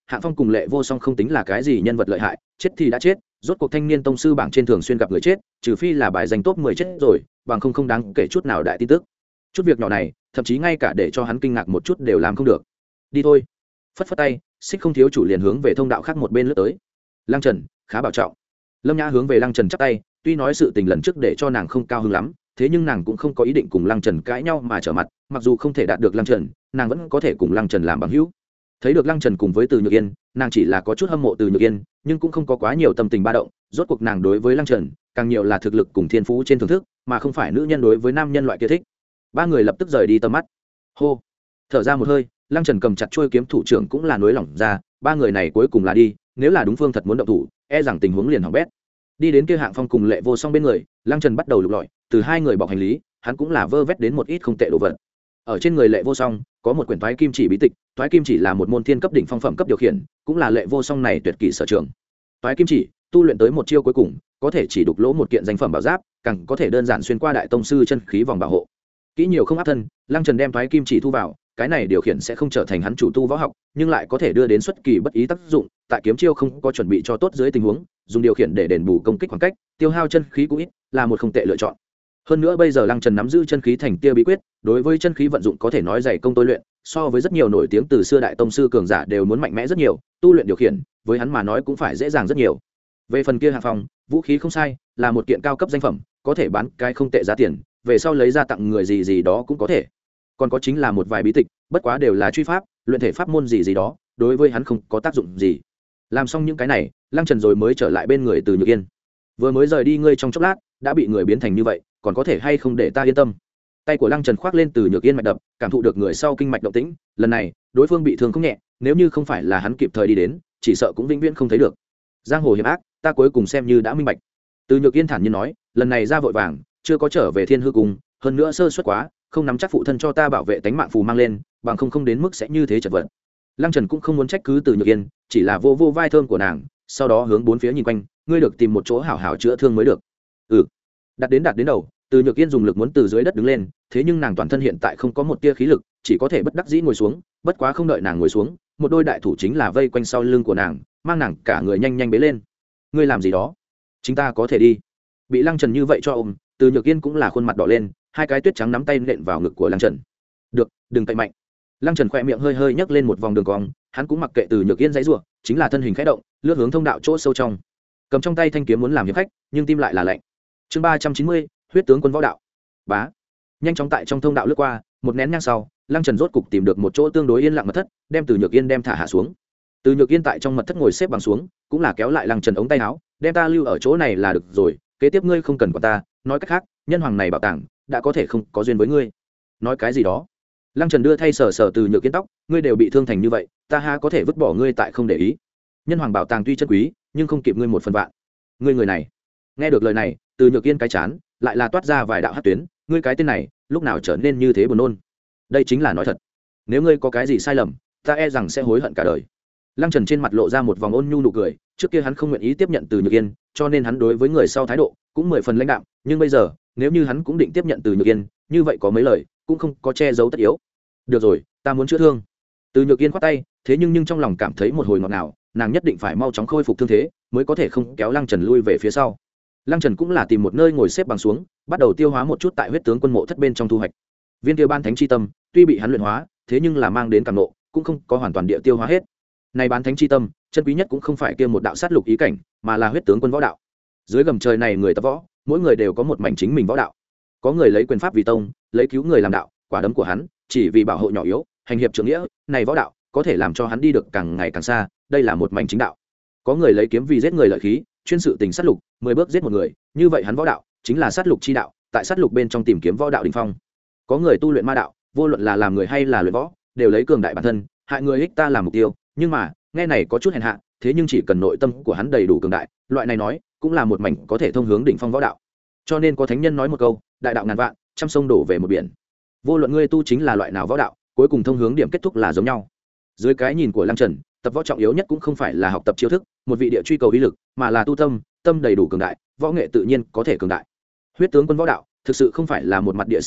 Hạng Phong cùng Lệ Vô Song không tính là cái gì nhân vật lợi hại, chết thì đã chết, rốt cuộc thanh niên tông sư bảng trên thường xuyên gặp người chết, trừ phi là bài danh top mười chết rồi, bằng không không đáng kể chút nào đại tin tức. Chút việc nhỏ này, thậm chí ngay cả để cho hắn kinh ngạc một chút đều làm không được. Đi thôi. Phất phất tay, Xích Không thiếu chủ liền hướng về thông đạo khác một bên lướt tới. Lăng Trần, khá bảo trọng. Lâm Nhã hướng về Lăng Trần chắp tay, tuy nói sự tình lần trước để cho nàng không cao hứng lắm, thế nhưng nàng cũng không có ý định cùng Lăng Trần cãi nhau mà trở mặt, mặc dù không thể đạt được Lăng Trần, nàng vẫn có thể cùng Lăng Trần làm bằng hữu. Thấy được Lăng Trần cùng với Từ Nhược Yên, nàng chỉ là có chút hâm mộ Từ Nhược Yên, nhưng cũng không có quá nhiều tâm tình ba động, rốt cuộc nàng đối với Lăng Trần, càng nhiều là thực lực cùng thiên phú trên thưởng thức, mà không phải nữ nhân đối với nam nhân loại kia thích. Ba người lập tức rời đi tầm mắt. Hô, thở ra một hơi, Lăng Trần cầm chặt chuôi kiếm thủ trưởng cũng là nối lỏng ra, ba người này cuối cùng là đi, nếu là đúng phương thật muốn động thủ, e rằng tình huống liền hỏng bét. Đi đến kia Hạng Phong cùng Lệ Vô Song bên người, Lăng Trần bắt đầu lục lọi, từ hai người bọc hành lý, hắn cũng là vơ vét đến một ít không tệ đồ vật. Ở trên người Lệ Vô Song có một quyển Toái Kim Chỉ bí tịch, Toái Kim Chỉ là một môn thiên cấp đỉnh phong phẩm cấp điều khiển, cũng là Lệ Vô Song này tuyệt kỹ sở trường. Toái Kim Chỉ tu luyện tới một chiêu cuối cùng, có thể chỉ đục lỗ một kiện danh phẩm bảo giáp, càng có thể đơn giản xuyên qua đại tông sư chân khí vòng bảo hộ. Kỹ nhiều không áp thân, Lăng Trần đem Toái Kim Chỉ thu vào, cái này điều khiển sẽ không trở thành hắn chủ tu võ học, nhưng lại có thể đưa đến xuất kỳ bất ý tác dụng, tại kiếm chiêu không có chuẩn bị cho tốt dưới tình huống, dùng điều khiển để đền bù công kích khoảng cách, tiêu hao chân khí cũng ít, là một không tệ lựa chọn. Hơn nữa bây giờ Lăng Trần nắm giữ chân khí thành tia bí quyết, đối với chân khí vận dụng có thể nói dày công tôi luyện, so với rất nhiều nổi tiếng từ xưa đại tông sư cường giả đều muốn mạnh mẽ rất nhiều, tu luyện điều khiển, với hắn mà nói cũng phải dễ dàng rất nhiều. Về phần kia Hạng Phong, vũ khí không sai, là một kiện cao cấp danh phẩm, có thể bán cái không tệ giá tiền, về sau lấy ra tặng người gì gì đó cũng có thể. Còn có chính là một vài bí tịch, bất quá đều là truy pháp, luyện thể pháp môn gì gì đó, đối với hắn không có tác dụng gì. Làm xong những cái này, Lăng Trần rồi mới trở lại bên người Từ Nhược Yên. Vừa mới rời đi ngươi trong chốc lát, đã bị người biến thành như vậy, còn có thể hay không để ta yên tâm. Tay của Lăng Trần khoác lên Từ Nhược Yên mạch đập, cảm thụ được người sau kinh mạch động tĩnh, lần này, đối phương bị thương không nhẹ, nếu như không phải là hắn kịp thời đi đến, chỉ sợ cũng vĩnh viễn không thấy được. Giang hồ hiểm ác, ta cuối cùng xem như đã minh bạch. Từ Nhược Yên thản nhiên nói, lần này ra vội vàng, chưa có trở về Thiên Hư Cung, hơn nữa sơ suất quá, không nắm chắc phụ thân cho ta bảo vệ tánh mạng phù mang lên, bằng không không đến mức sẽ như thế chật vật. Lăng Trần cũng không muốn trách cứ Từ Nhược Yên, chỉ là vô vô vai thơm của nàng, sau đó hướng bốn phía nhìn quanh, ngươi được tìm một chỗ hảo hảo chữa thương mới được. Ừ. Đặt đến đặt đến đầu, Từ Nhược Yên dùng lực muốn từ dưới đất đứng lên, thế nhưng nàng toàn thân hiện tại không có một tia khí lực, chỉ có thể bất đắc dĩ ngồi xuống, bất quá không đợi nàng ngồi xuống, một đôi đại thủ chính là vây quanh sau lưng của nàng, mang nàng cả người nhanh nhanh bế lên. Ngươi làm gì đó? Chúng ta có thể đi. Bị Lăng Trần như vậy cho ôm, Từ Nhược Yên cũng là khuôn mặt đỏ lên, hai cái tuyết trắng nắm tay nện vào ngực của Lăng Trần. Được, đừng cậy mạnh. Lăng Trần khỏe miệng hơi hơi nhấc lên một vòng đường cong, hắn cũng mặc kệ Từ Nhược Yên giãy giụa, chính là thân hình khẽ động, lướt hướng thông đạo chỗ sâu trong. Cầm trong tay thanh kiếm muốn làm hiệp khách, nhưng tim lại là lạnh. Chương ba trăm chín mươi, huyết tướng quân võ đạo. Bá. Nhanh chóng tại trong thông đạo lướt qua, một nén nhang sau, Lăng Trần rốt cục tìm được một chỗ tương đối yên lặng mật thất, đem Từ Nhược Yên đem thả hạ xuống. Từ Nhược Yên tại trong mật thất ngồi xếp bằng xuống, cũng là kéo lại Lăng Trần ống tay áo, đem ta lưu ở chỗ này là được rồi, kế tiếp ngươi không cần quản ta, nói cách khác, nhân hoàng này bảo tàng đã có thể không có duyên với ngươi. Nói cái gì đó? Lăng Trần đưa thay sờ sờ Từ Nhược Yên tóc, ngươi đều bị thương thành như vậy, ta ha có thể vứt bỏ ngươi tại không để ý. Nhân hoàng bảo tàng tuy chân quý, nhưng không kịp ngươi một phần vạn. Ngươi người này. Nghe được lời này, Từ Nhược Yên cái chán lại là toát ra vài đạo hắc tuyến, ngươi cái tên này, lúc nào trở nên như thế buồn nôn. Đây chính là nói thật. Nếu ngươi có cái gì sai lầm, ta e rằng sẽ hối hận cả đời. Lăng Trần trên mặt lộ ra một vòng ôn nhu nụ cười, trước kia hắn không nguyện ý tiếp nhận Từ Nhược Yên, cho nên hắn đối với người sau thái độ cũng mười phần lãnh đạm, nhưng bây giờ, nếu như hắn cũng định tiếp nhận Từ Nhược Yên, như vậy có mấy lời cũng không có che giấu tất yếu. Được rồi, ta muốn chữa thương. Từ Nhược Yên khoát tay, thế nhưng nhưng trong lòng cảm thấy một hồi ngọt ngào, nàng nhất định phải mau chóng khôi phục thương thế, mới có thể không kéo Lăng Trần lui về phía sau. Lăng Trần cũng là tìm một nơi ngồi xếp bằng xuống, bắt đầu tiêu hóa một chút tại huyết tướng quân mộ thất bên trong thu hoạch. Viên kia ban thánh chi tâm, tuy bị hắn luyện hóa, thế nhưng là mang đến cảm nộ, cũng không có hoàn toàn địa tiêu hóa hết. Này bán thánh chi tâm, chân quý nhất cũng không phải kia một đạo sát lục ý cảnh, mà là huyết tướng quân võ đạo. Dưới gầm trời này người tập võ, mỗi người đều có một mảnh chính mình võ đạo. Có người lấy quyền pháp vì tông, lấy cứu người làm đạo, quả đấm của hắn chỉ vì bảo hộ nhỏ yếu, hành hiệp trưởng nghĩa, này võ đạo có thể làm cho hắn đi được càng ngày càng xa, đây là một mảnh chính đạo. Có người lấy kiếm vì giết người lợi khí, chuyên sự tình sát lục, mười bước giết một người, như vậy hắn võ đạo chính là sát lục chi đạo, tại sát lục bên trong tìm kiếm võ đạo đỉnh phong. Có người tu luyện ma đạo, vô luận là làm người hay là luyện võ, đều lấy cường đại bản thân, hại người ích ta làm mục tiêu, nhưng mà, nghe này có chút hèn hạ, thế nhưng chỉ cần nội tâm của hắn đầy đủ cường đại, loại này nói, cũng là một mảnh có thể thông hướng đỉnh phong võ đạo. Cho nên có thánh nhân nói một câu, đại đạo ngàn vạn, trăm sông đổ về một biển. Vô luận ngươi tu chính là loại nào võ đạo, cuối cùng thông hướng điểm kết thúc là giống nhau. Dưới cái nhìn của Lăng Trần, tập võ trọng yếu nhất cũng không phải là học tập chiêu thức, một vị địa truy cầu uy lực, mà là tu tâm, tâm đầy đủ cường đại, võ nghệ tự nhiên có thể cường đại. Huyết tướng quân võ đạo thực sự không phải là một mặt địa sát lục,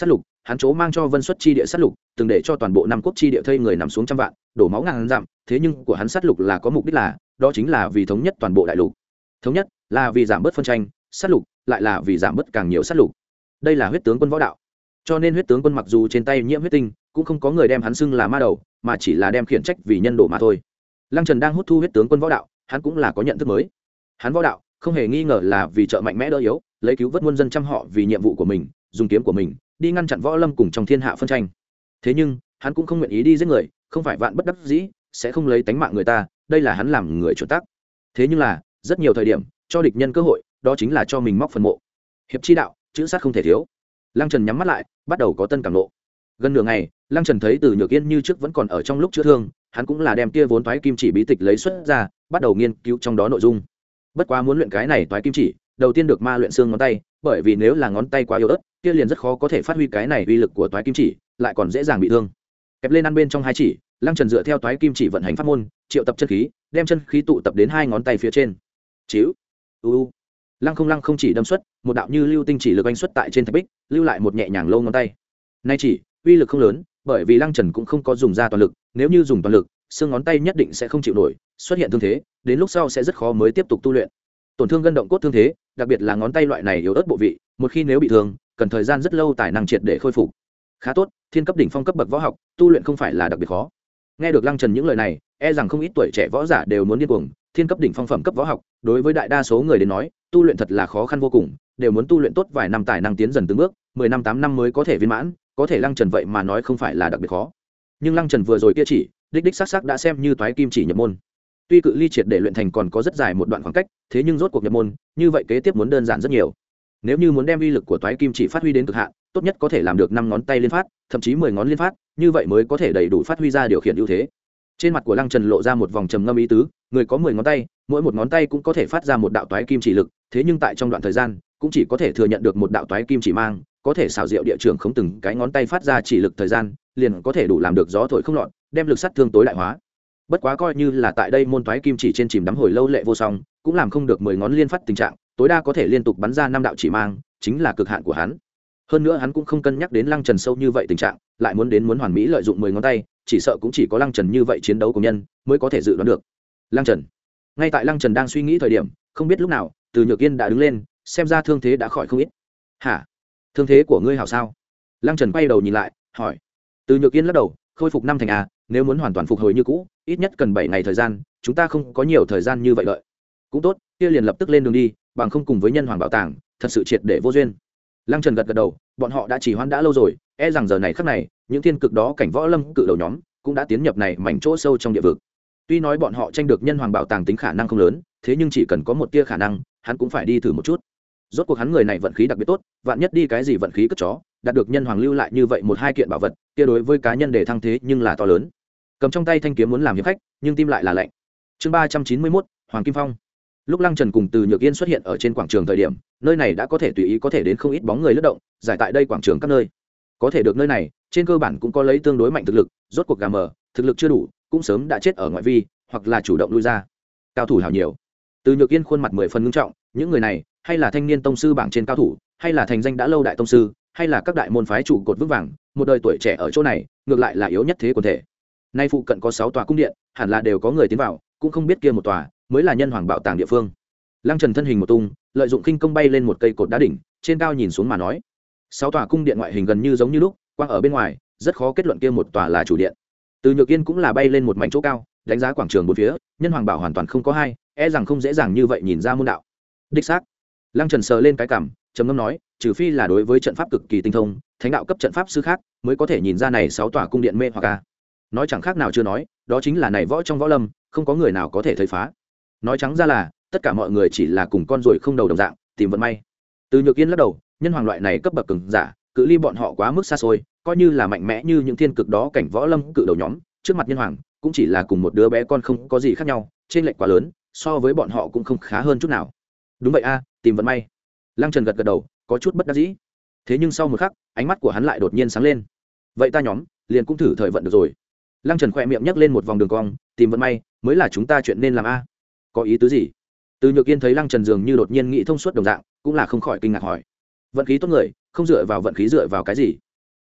hắn chỗ mang cho vân xuất chi địa sát lục từng để cho toàn bộ năm quốc chi địa thây người nằm xuống trăm vạn đổ máu ngàn dặm, thế nhưng của hắn sát lục là có mục đích là đó chính là vì thống nhất toàn bộ đại lục. Thống nhất là vì giảm bớt phân tranh, sát lục lại là vì giảm bớt càng nhiều sát lục. Đây là huyết tướng quân võ đạo. Cho nên huyết tướng quân mặc dù trên tay nhiễm huyết tinh, cũng không có người đem hắn xưng là ma đầu, mà chỉ là đem khiển trách vì nhân đồ mà thôi. Lăng Trần đang hút thu huyết tướng quân võ đạo, hắn cũng là có nhận thức mới. Hắn võ đạo không hề nghi ngờ là vì trợ mạnh mẽ đỡ yếu, lấy cứu vớt muôn dân trăm họ vì nhiệm vụ của mình, dùng kiếm của mình đi ngăn chặn võ lâm cùng trong thiên hạ phân tranh. Thế nhưng hắn cũng không nguyện ý đi giết người, không phải vạn bất đắc dĩ sẽ không lấy tánh mạng người ta, đây là hắn làm người chuẩn tắc. Thế nhưng là rất nhiều thời điểm cho địch nhân cơ hội, đó chính là cho mình móc phần mộ. Hiệp chi đạo, chữ sát không thể thiếu. Lăng Trần nhắm mắt lại, bắt đầu có tân cảm nộ. Gần nửa ngày, Lăng Trần thấy Từ Nhược Yên như trước vẫn còn ở trong lúc chữa thương, hắn cũng là đem kia vốn toái kim chỉ bí tịch lấy xuất ra, bắt đầu nghiên cứu trong đó nội dung. Bất quá muốn luyện cái này toái kim chỉ, đầu tiên được ma luyện xương ngón tay, bởi vì nếu là ngón tay quá yếu ớt, kia liền rất khó có thể phát huy cái này uy lực của toái kim chỉ, lại còn dễ dàng bị thương. Kẹp lên ăn bên trong hai chỉ, Lăng Trần dựa theo toái kim chỉ vận hành pháp môn, triệu tập chân khí, đem chân khí tụ tập đến hai ngón tay phía trên. Chíu. U u. Lăng Không Lăng không chỉ đâm xuất, một đạo như lưu tinh chỉ lực anh xuất tại trên thạch bích, lưu lại một nhẹ nhàng lâu ngón tay. Nay chỉ, uy lực không lớn, bởi vì Lăng Trần cũng không có dùng ra toàn lực, nếu như dùng toàn lực, xương ngón tay nhất định sẽ không chịu nổi, xuất hiện thương thế, đến lúc sau sẽ rất khó mới tiếp tục tu luyện. Tổn thương gân động cốt thương thế, đặc biệt là ngón tay loại này yếu ớt bộ vị, một khi nếu bị thương, cần thời gian rất lâu tài năng triệt để khôi phục. Khá tốt, thiên cấp đỉnh phong cấp bậc võ học, tu luyện không phải là đặc biệt khó. Nghe được Lăng Trần những lời này, e rằng không ít tuổi trẻ võ giả đều muốn điên cuồng, thiên cấp đỉnh phong phẩm cấp võ học, đối với đại đa số người đến nói, tu luyện thật là khó khăn vô cùng, đều muốn tu luyện tốt vài năm tài năng tiến dần từng bước, mười năm tám năm mới có thể viên mãn, có thể Lăng Trần vậy mà nói không phải là đặc biệt khó. Nhưng Lăng Trần vừa rồi kia chỉ, đích đích xác xác đã xem như toái kim chỉ nhập môn. Tuy cự ly triệt để luyện thành còn có rất dài một đoạn khoảng cách, thế nhưng rốt cuộc nhập môn, như vậy kế tiếp muốn đơn giản rất nhiều. Nếu như muốn đem uy lực của toái kim chỉ phát huy đến cực hạn, tốt nhất có thể làm được năm ngón tay liên phát, thậm chí mười ngón liên phát, như vậy mới có thể đầy đủ phát huy ra điều khiển ưu thế. Trên mặt của Lăng Trần lộ ra một vòng trầm ngâm ý tứ, người có mười ngón tay, mỗi một ngón tay cũng có thể phát ra một đạo toái kim chỉ lực, thế nhưng tại trong đoạn thời gian, cũng chỉ có thể thừa nhận được một đạo toái kim chỉ mang, có thể xảo diệu địa trường không từng cái ngón tay phát ra chỉ lực thời gian, liền có thể đủ làm được gió thổi không lọt, đem lực sát thương tối đại hóa. Bất quá coi như là tại đây môn toái kim chỉ trên chìm đắm hồi lâu lệ vô song, cũng làm không được mười ngón liên phát tình trạng, tối đa có thể liên tục bắn ra năm đạo chỉ mang, chính là cực hạn của hắn. Hơn nữa hắn cũng không cân nhắc đến Lăng Trần sâu như vậy tình trạng, lại muốn đến muốn hoàn mỹ lợi dụng mười ngón tay, chỉ sợ cũng chỉ có Lăng Trần như vậy chiến đấu của nhân mới có thể dự đoán được. Lăng Trần. Ngay tại Lăng Trần đang suy nghĩ thời điểm, không biết lúc nào, Từ Nhược Yên đã đứng lên, xem ra thương thế đã khỏi không ít. "Hả? Thương thế của ngươi hảo sao?" Lăng Trần quay đầu nhìn lại, hỏi. Từ Nhược Yên lắc đầu, "Khôi phục năm thành à, nếu muốn hoàn toàn phục hồi như cũ, ít nhất cần bảy ngày thời gian, chúng ta không có nhiều thời gian như vậy đợi." "Cũng tốt, kia liền lập tức lên đường đi, bằng không cùng với nhân hoàng bảo tàng, thật sự triệt để vô duyên." Lăng Trần gật gật đầu, bọn họ đã chỉ hoãn đã lâu rồi, e rằng giờ này khắc này, những thiên cực đó cảnh võ lâm cự đầu nhóm cũng đã tiến nhập này mảnh chỗ sâu trong địa vực. Tuy nói bọn họ tranh được nhân hoàng bảo tàng tính khả năng không lớn, thế nhưng chỉ cần có một tia khả năng, hắn cũng phải đi thử một chút. Rốt cuộc hắn người này vận khí đặc biệt tốt, vạn nhất đi cái gì vận khí cất chó, đạt được nhân hoàng lưu lại như vậy một hai kiện bảo vật, kia đối với cá nhân để thăng thế nhưng là to lớn. Cầm trong tay thanh kiếm muốn làm hiệp khách, nhưng tim lại là lạnh. Chương ba trăm chín mươi mốt, Hoàng Kim Phong. Lúc Lăng Trần cùng Từ Nhược Yên xuất hiện ở trên quảng trường thời điểm, nơi này đã có thể tùy ý có thể đến không ít bóng người lướt động, giải tại đây quảng trường các nơi. Có thể được nơi này, trên cơ bản cũng có lấy tương đối mạnh thực lực, rốt cuộc gà mờ, thực lực chưa đủ, cũng sớm đã chết ở ngoại vi, hoặc là chủ động lui ra. Cao thủ hảo nhiều. Từ Nhược Yên khuôn mặt mười phần nghiêm trọng, những người này, hay là thanh niên tông sư bảng trên cao thủ, hay là thành danh đã lâu đại tông sư, hay là các đại môn phái trụ cột vững vàng, một đời tuổi trẻ ở chỗ này, ngược lại là yếu nhất thế quần thể. Nay phụ cận có sáu tòa cung điện, hẳn là đều có người tiến vào, cũng không biết kia một tòa mới là nhân hoàng bảo tàng địa phương. Lăng Trần thân hình một tung, lợi dụng khinh công bay lên một cây cột đá đỉnh, trên cao nhìn xuống mà nói. Sáu tòa cung điện ngoại hình gần như giống như lúc, quang ở bên ngoài, rất khó kết luận kia một tòa là chủ điện. Từ Nhược Yên cũng là bay lên một mảnh chỗ cao, đánh giá quảng trường bốn phía, nhân hoàng bảo hoàn toàn không có hai, e rằng không dễ dàng như vậy nhìn ra môn đạo. Đích xác. Lăng Trần sờ lên cái cằm, trầm ngâm nói, trừ phi là đối với trận pháp cực kỳ tinh thông, thánh đạo cấp trận pháp sư khác, mới có thể nhìn ra này sáu tòa cung điện mê hoặc a. Nói chẳng khác nào chưa nói, đó chính là này võ trong võ lâm, không có người nào có thể thấy phá. Nói trắng ra là, tất cả mọi người chỉ là cùng con ruồi không đầu đồng dạng, tìm vận may. Từ Nhược Yên lắc đầu, nhân hoàng loại này cấp bậc cường giả, cự ly bọn họ quá mức xa xôi, coi như là mạnh mẽ như những thiên cực đó cảnh võ lâm cự đầu nhóm, trước mặt nhân hoàng, cũng chỉ là cùng một đứa bé con không có gì khác nhau, trên lệch quá lớn, so với bọn họ cũng không khá hơn chút nào. Đúng vậy a, tìm vận may. Lăng Trần gật gật đầu, có chút bất đắc dĩ. Thế nhưng sau một khắc, ánh mắt của hắn lại đột nhiên sáng lên. Vậy ta nhóm, liền cũng thử thời vận được rồi. Lăng Trần khẽ miệng nhấc lên một vòng đường cong, tìm vận may, mới là chúng ta chuyện nên làm a. Có ý tứ gì? Từ Nhược Yên thấy Lăng Trần dường như đột nhiên nghĩ thông suốt đồng dạng, cũng là không khỏi kinh ngạc hỏi. Vận khí tốt người, không dựa vào vận khí dựa vào cái gì?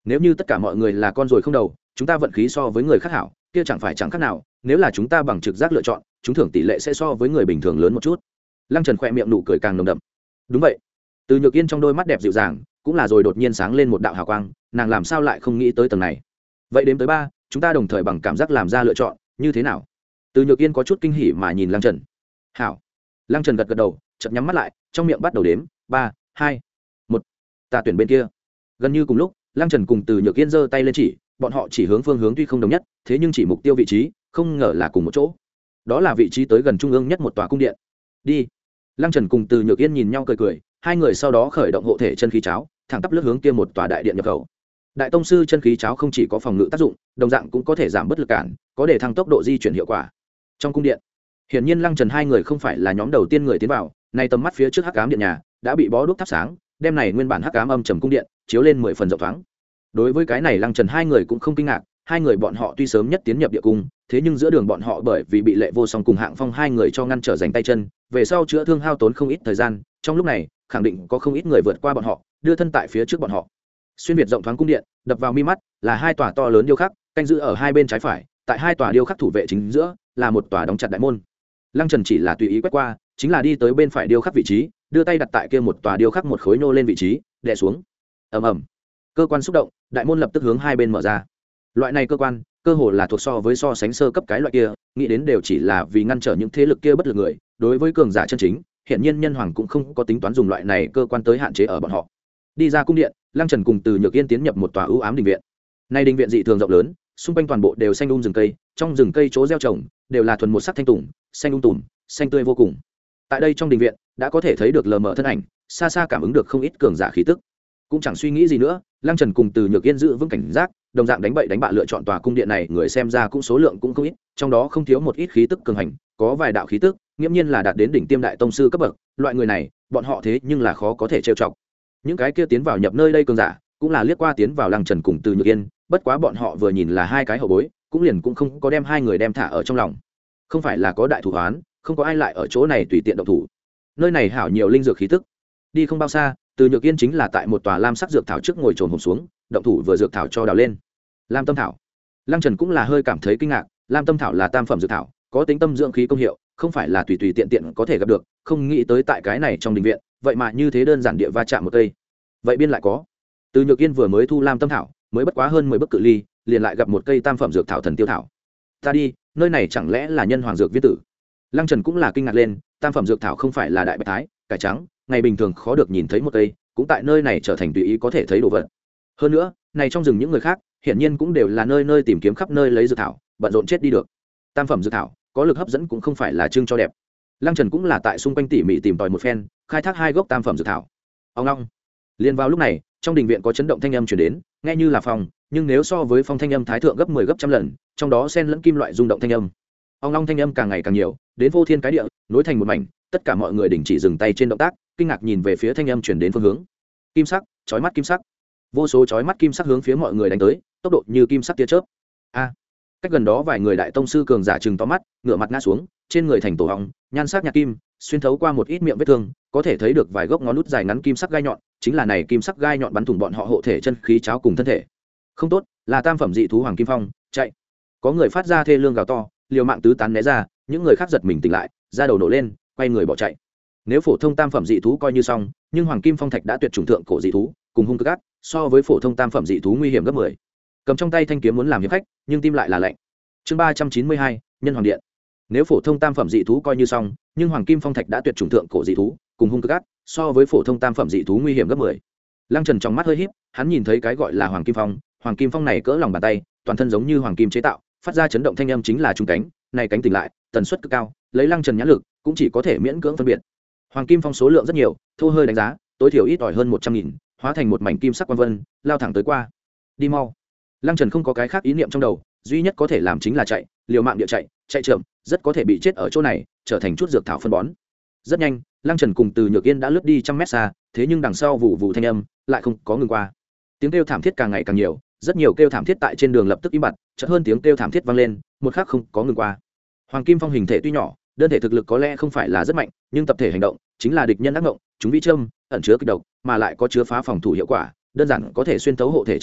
nếu như tất cả mọi người là con ruồi không đầu, chúng ta vận khí so với người khác hảo, kia chẳng phải chẳng khác nào, nếu là chúng ta bằng trực giác lựa chọn, chúng thưởng tỷ lệ sẽ so với người bình thường lớn một chút. Lăng Trần khỏe miệng nụ cười càng nồng đậm. Đúng vậy. Từ Nhược Yên trong đôi mắt đẹp dịu dàng cũng là rồi đột nhiên sáng lên một đạo hào quang, nàng làm sao lại không nghĩ tới tầng này. Vậy đếm tới ba, chúng ta đồng thời bằng cảm giác làm ra lựa chọn, như thế nào? Từ Nhược Yên có chút kinh hỉ mà nhìn Lăng Trần. Hảo. Lăng Trần gật gật đầu, chợt nhắm mắt lại, trong miệng bắt đầu đếm, ba, hai, một. Ta tuyển bên kia. Gần như cùng lúc, Lăng Trần cùng Từ Nhược Yên giơ tay lên chỉ, bọn họ chỉ hướng phương hướng tuy không đồng nhất, thế nhưng chỉ mục tiêu vị trí, không ngờ là cùng một chỗ. Đó là vị trí tới gần trung ương nhất một tòa cung điện. Đi. Lăng Trần cùng Từ Nhược Yên nhìn nhau cười cười, hai người sau đó khởi động hộ thể chân khí cháo, thẳng tắp lướt hướng kia một tòa đại điện nhập khẩu. Đại tông sư chân khí cháo không chỉ có phòng ngự tác dụng, đồng dạng cũng có thể giảm bớt lực cản, có để thăng tốc độ di chuyển hiệu quả. Trong cung điện, hiển nhiên Lăng Trần hai người không phải là nhóm đầu tiên người tiến vào, nay tầm mắt phía trước hắc ám điện nhà đã bị bó đuốc thắp sáng, đêm này nguyên bản hắc ám âm trầm cung điện chiếu lên mười phần rộng thoáng. Đối với cái này Lăng Trần hai người cũng không kinh ngạc, hai người bọn họ tuy sớm nhất tiến nhập địa cung, thế nhưng giữa đường bọn họ bởi vì bị Lệ Vô Song cùng Hạng Phong hai người cho ngăn trở giành tay chân, về sau chữa thương hao tốn không ít thời gian, trong lúc này khẳng định có không ít người vượt qua bọn họ, đưa thân tại phía trước bọn họ. Xuyên việt rộng thoáng cung điện, đập vào mi mắt là hai tòa to lớn điêu khắc, canh giữ ở hai bên trái phải, tại hai tòa điêu khắc thủ vệ chính giữa là một tòa đóng chặt đại môn. Lăng Trần chỉ là tùy ý quét qua, chính là đi tới bên phải điêu khắc vị trí, đưa tay đặt tại kia một tòa điêu khắc một khối nô lên vị trí, đè xuống. Ầm ầm. Cơ quan xúc động, đại môn lập tức hướng hai bên mở ra. Loại này cơ quan, cơ hồ là thuộc so với so sánh sơ cấp cái loại kia, nghĩ đến đều chỉ là vì ngăn trở những thế lực kia bất lực người, đối với cường giả chân chính, hiện nhiên nhân hoàng cũng không có tính toán dùng loại này cơ quan tới hạn chế ở bọn họ. Đi ra cung điện, Lăng Trần cùng Từ Nhược Yên tiến nhập một tòa ưu ám đình viện. Nay đình viện dị thường rộng lớn, xung quanh toàn bộ đều xanh um rừng cây, trong rừng cây chỗ gieo trồng đều là thuần một sắc thanh tùng, xanh um tùm, xanh tươi vô cùng. Tại đây trong đình viện đã có thể thấy được lờ mờ thân ảnh, xa xa cảm ứng được không ít cường giả khí tức. Cũng chẳng suy nghĩ gì nữa, Lăng Trần cùng Từ Nhược Yên giữ vững cảnh giác, đồng dạng đánh bậy đánh bạ lựa chọn tòa cung điện này, người xem ra cũng số lượng cũng không ít, trong đó không thiếu một ít khí tức cường hành, có vài đạo khí tức, nghiễm nhiên là đạt đến đỉnh tiêm đại tông sư cấp bậc, loại người này, bọn họ thế nhưng là khó có thể trêu chọc. Những cái kia tiến vào nhập nơi đây cường giả, cũng là liếc qua tiến vào Lăng Trần cùng Từ Nhược Yên, bất quá bọn họ vừa nhìn là hai cái hậu bối, cũng liền cũng không có đem hai người đem thả ở trong lòng. Không phải là có đại thủ án, không có ai lại ở chỗ này tùy tiện động thủ. Nơi này hảo nhiều linh dược khí tức. Đi không bao xa, Từ Nhược Yên chính là tại một tòa lam sắc dược thảo trước ngồi trồn hổm xuống, động thủ vừa dược thảo cho đào lên. Lam tâm thảo. Lăng Trần cũng là hơi cảm thấy kinh ngạc, lam tâm thảo là tam phẩm dược thảo, có tính tâm dưỡng khí công hiệu, không phải là tùy tùy tiện tiện có thể gặp được, không nghĩ tới tại cái này trong đình viện, vậy mà như thế đơn giản địa va chạm một cây. Vậy biên lại có. Từ Nhược Yên vừa mới thu lam tâm thảo, mới bất quá hơn mười bước cự ly, liền lại gặp một cây tam phẩm dược thảo thần tiêu thảo. Ta đi, nơi này chẳng lẽ là nhân hoàng dược viên tử? Lăng Trần cũng là kinh ngạc lên, tam phẩm dược thảo không phải là đại bạch thái, cải trắng, ngày bình thường khó được nhìn thấy một cây, cũng tại nơi này trở thành tùy ý có thể thấy đồ vật. Hơn nữa, này trong rừng những người khác, hiển nhiên cũng đều là nơi nơi tìm kiếm khắp nơi lấy dược thảo, bận rộn chết đi được. Tam phẩm dược thảo, có lực hấp dẫn cũng không phải là trưng cho đẹp. Lăng Trần cũng là tại xung quanh tỉ mỉ tìm tòi một phen, khai thác hai gốc tam phẩm dược thảo. Ông long. Liên vào lúc này, trong đình viện có chấn động thanh âm truyền đến, nghe như là phong, nhưng nếu so với phong thanh âm thái thượng gấp mười gấp trăm lần, trong đó xen lẫn kim loại rung động thanh âm. Ông long thanh âm càng ngày càng nhiều, đến vô thiên cái địa, nối thành một mảnh, tất cả mọi người đình chỉ dừng tay trên động tác, kinh ngạc nhìn về phía thanh âm truyền đến phương hướng. Kim sắc, chói mắt kim sắc. Vô số chói mắt kim sắc hướng phía mọi người đánh tới, tốc độ như kim sắc tia chớp. A. Cách gần đó vài người đại tông sư cường giả trừng to mắt, ngửa mặt ngã xuống, trên người thành tổ họng, nhan sắc nhạt kim, xuyên thấu qua một ít miệng vết thương, có thể thấy được vài gốc ngón nút dài ngắn kim sắc gai nhọn, chính là này kim sắc gai nhọn bắn thủng bọn họ hộ thể chân khí cháo cùng thân thể. Không tốt, là tam phẩm dị thú hoàng kim phong, chạy. Có người phát ra thê lương gào to, liều mạng tứ tán né ra, những người khác giật mình tỉnh lại, ra đầu nổ lên, quay người bỏ chạy. Nếu phổ thông tam phẩm dị thú coi như xong, nhưng hoàng kim phong thạch đã tuyệt chủng thượng cổ dị thú, cùng hung cực ác, so với phổ thông tam phẩm dị thú nguy hiểm gấp mười. Cầm trong tay thanh kiếm muốn làm hiệp khách, nhưng tim lại là lạnh. Chương ba trăm chín mươi hai, nhân hoàng điện. Nếu phổ thông tam phẩm dị thú coi như xong, nhưng hoàng kim phong thạch đã tuyệt chủng thượng cổ dị thú, cùng hung cực ác, so với phổ thông tam phẩm dị thú nguy hiểm gấp mười. Lăng Trần trong mắt hơi híp, hắn nhìn thấy cái gọi là hoàng kim phong, hoàng kim phong này cỡ lòng bàn tay, toàn thân giống như hoàng kim chế tạo, phát ra chấn động thanh âm chính là trung cánh, này cánh tỉnh lại, tần suất cực cao, lấy Lăng Trần nhãn lực, cũng chỉ có thể miễn cưỡng phân biệt. Hoàng kim phong số lượng rất nhiều, thu hơi đánh giá, tối thiểu ít ỏi hơn một trăm nghìn, hóa thành một mảnh kim sắc quang vân, lao thẳng tới qua. Đi mau. Lăng Trần không có cái khác ý niệm trong đầu, duy nhất có thể làm chính là chạy, liều mạng địa chạy, chạy chậm, rất có thể bị chết ở chỗ này, trở thành chút dược thảo phân bón. Rất nhanh, Lăng Trần cùng Từ Nhược Yên đã lướt đi trăm mét xa, thế nhưng đằng sau vụ vụ thanh âm lại không có ngừng qua. Tiếng kêu thảm thiết càng ngày càng nhiều, rất nhiều kêu thảm thiết tại trên đường lập tức im bặt, chợt hơn tiếng kêu thảm thiết vang lên, một khắc không có ngừng qua. Hoàng kim phong hình thể tuy nhỏ, đơn thể thực lực có lẽ không phải là rất mạnh, nhưng tập thể hành động chính là địch nhân ác ngộng, chúng vi châm ẩn chứa kịch độc, mà lại có chứa phá phòng thủ hiệu quả, đơn giản có thể xuyên thấu hộ thể chân khí,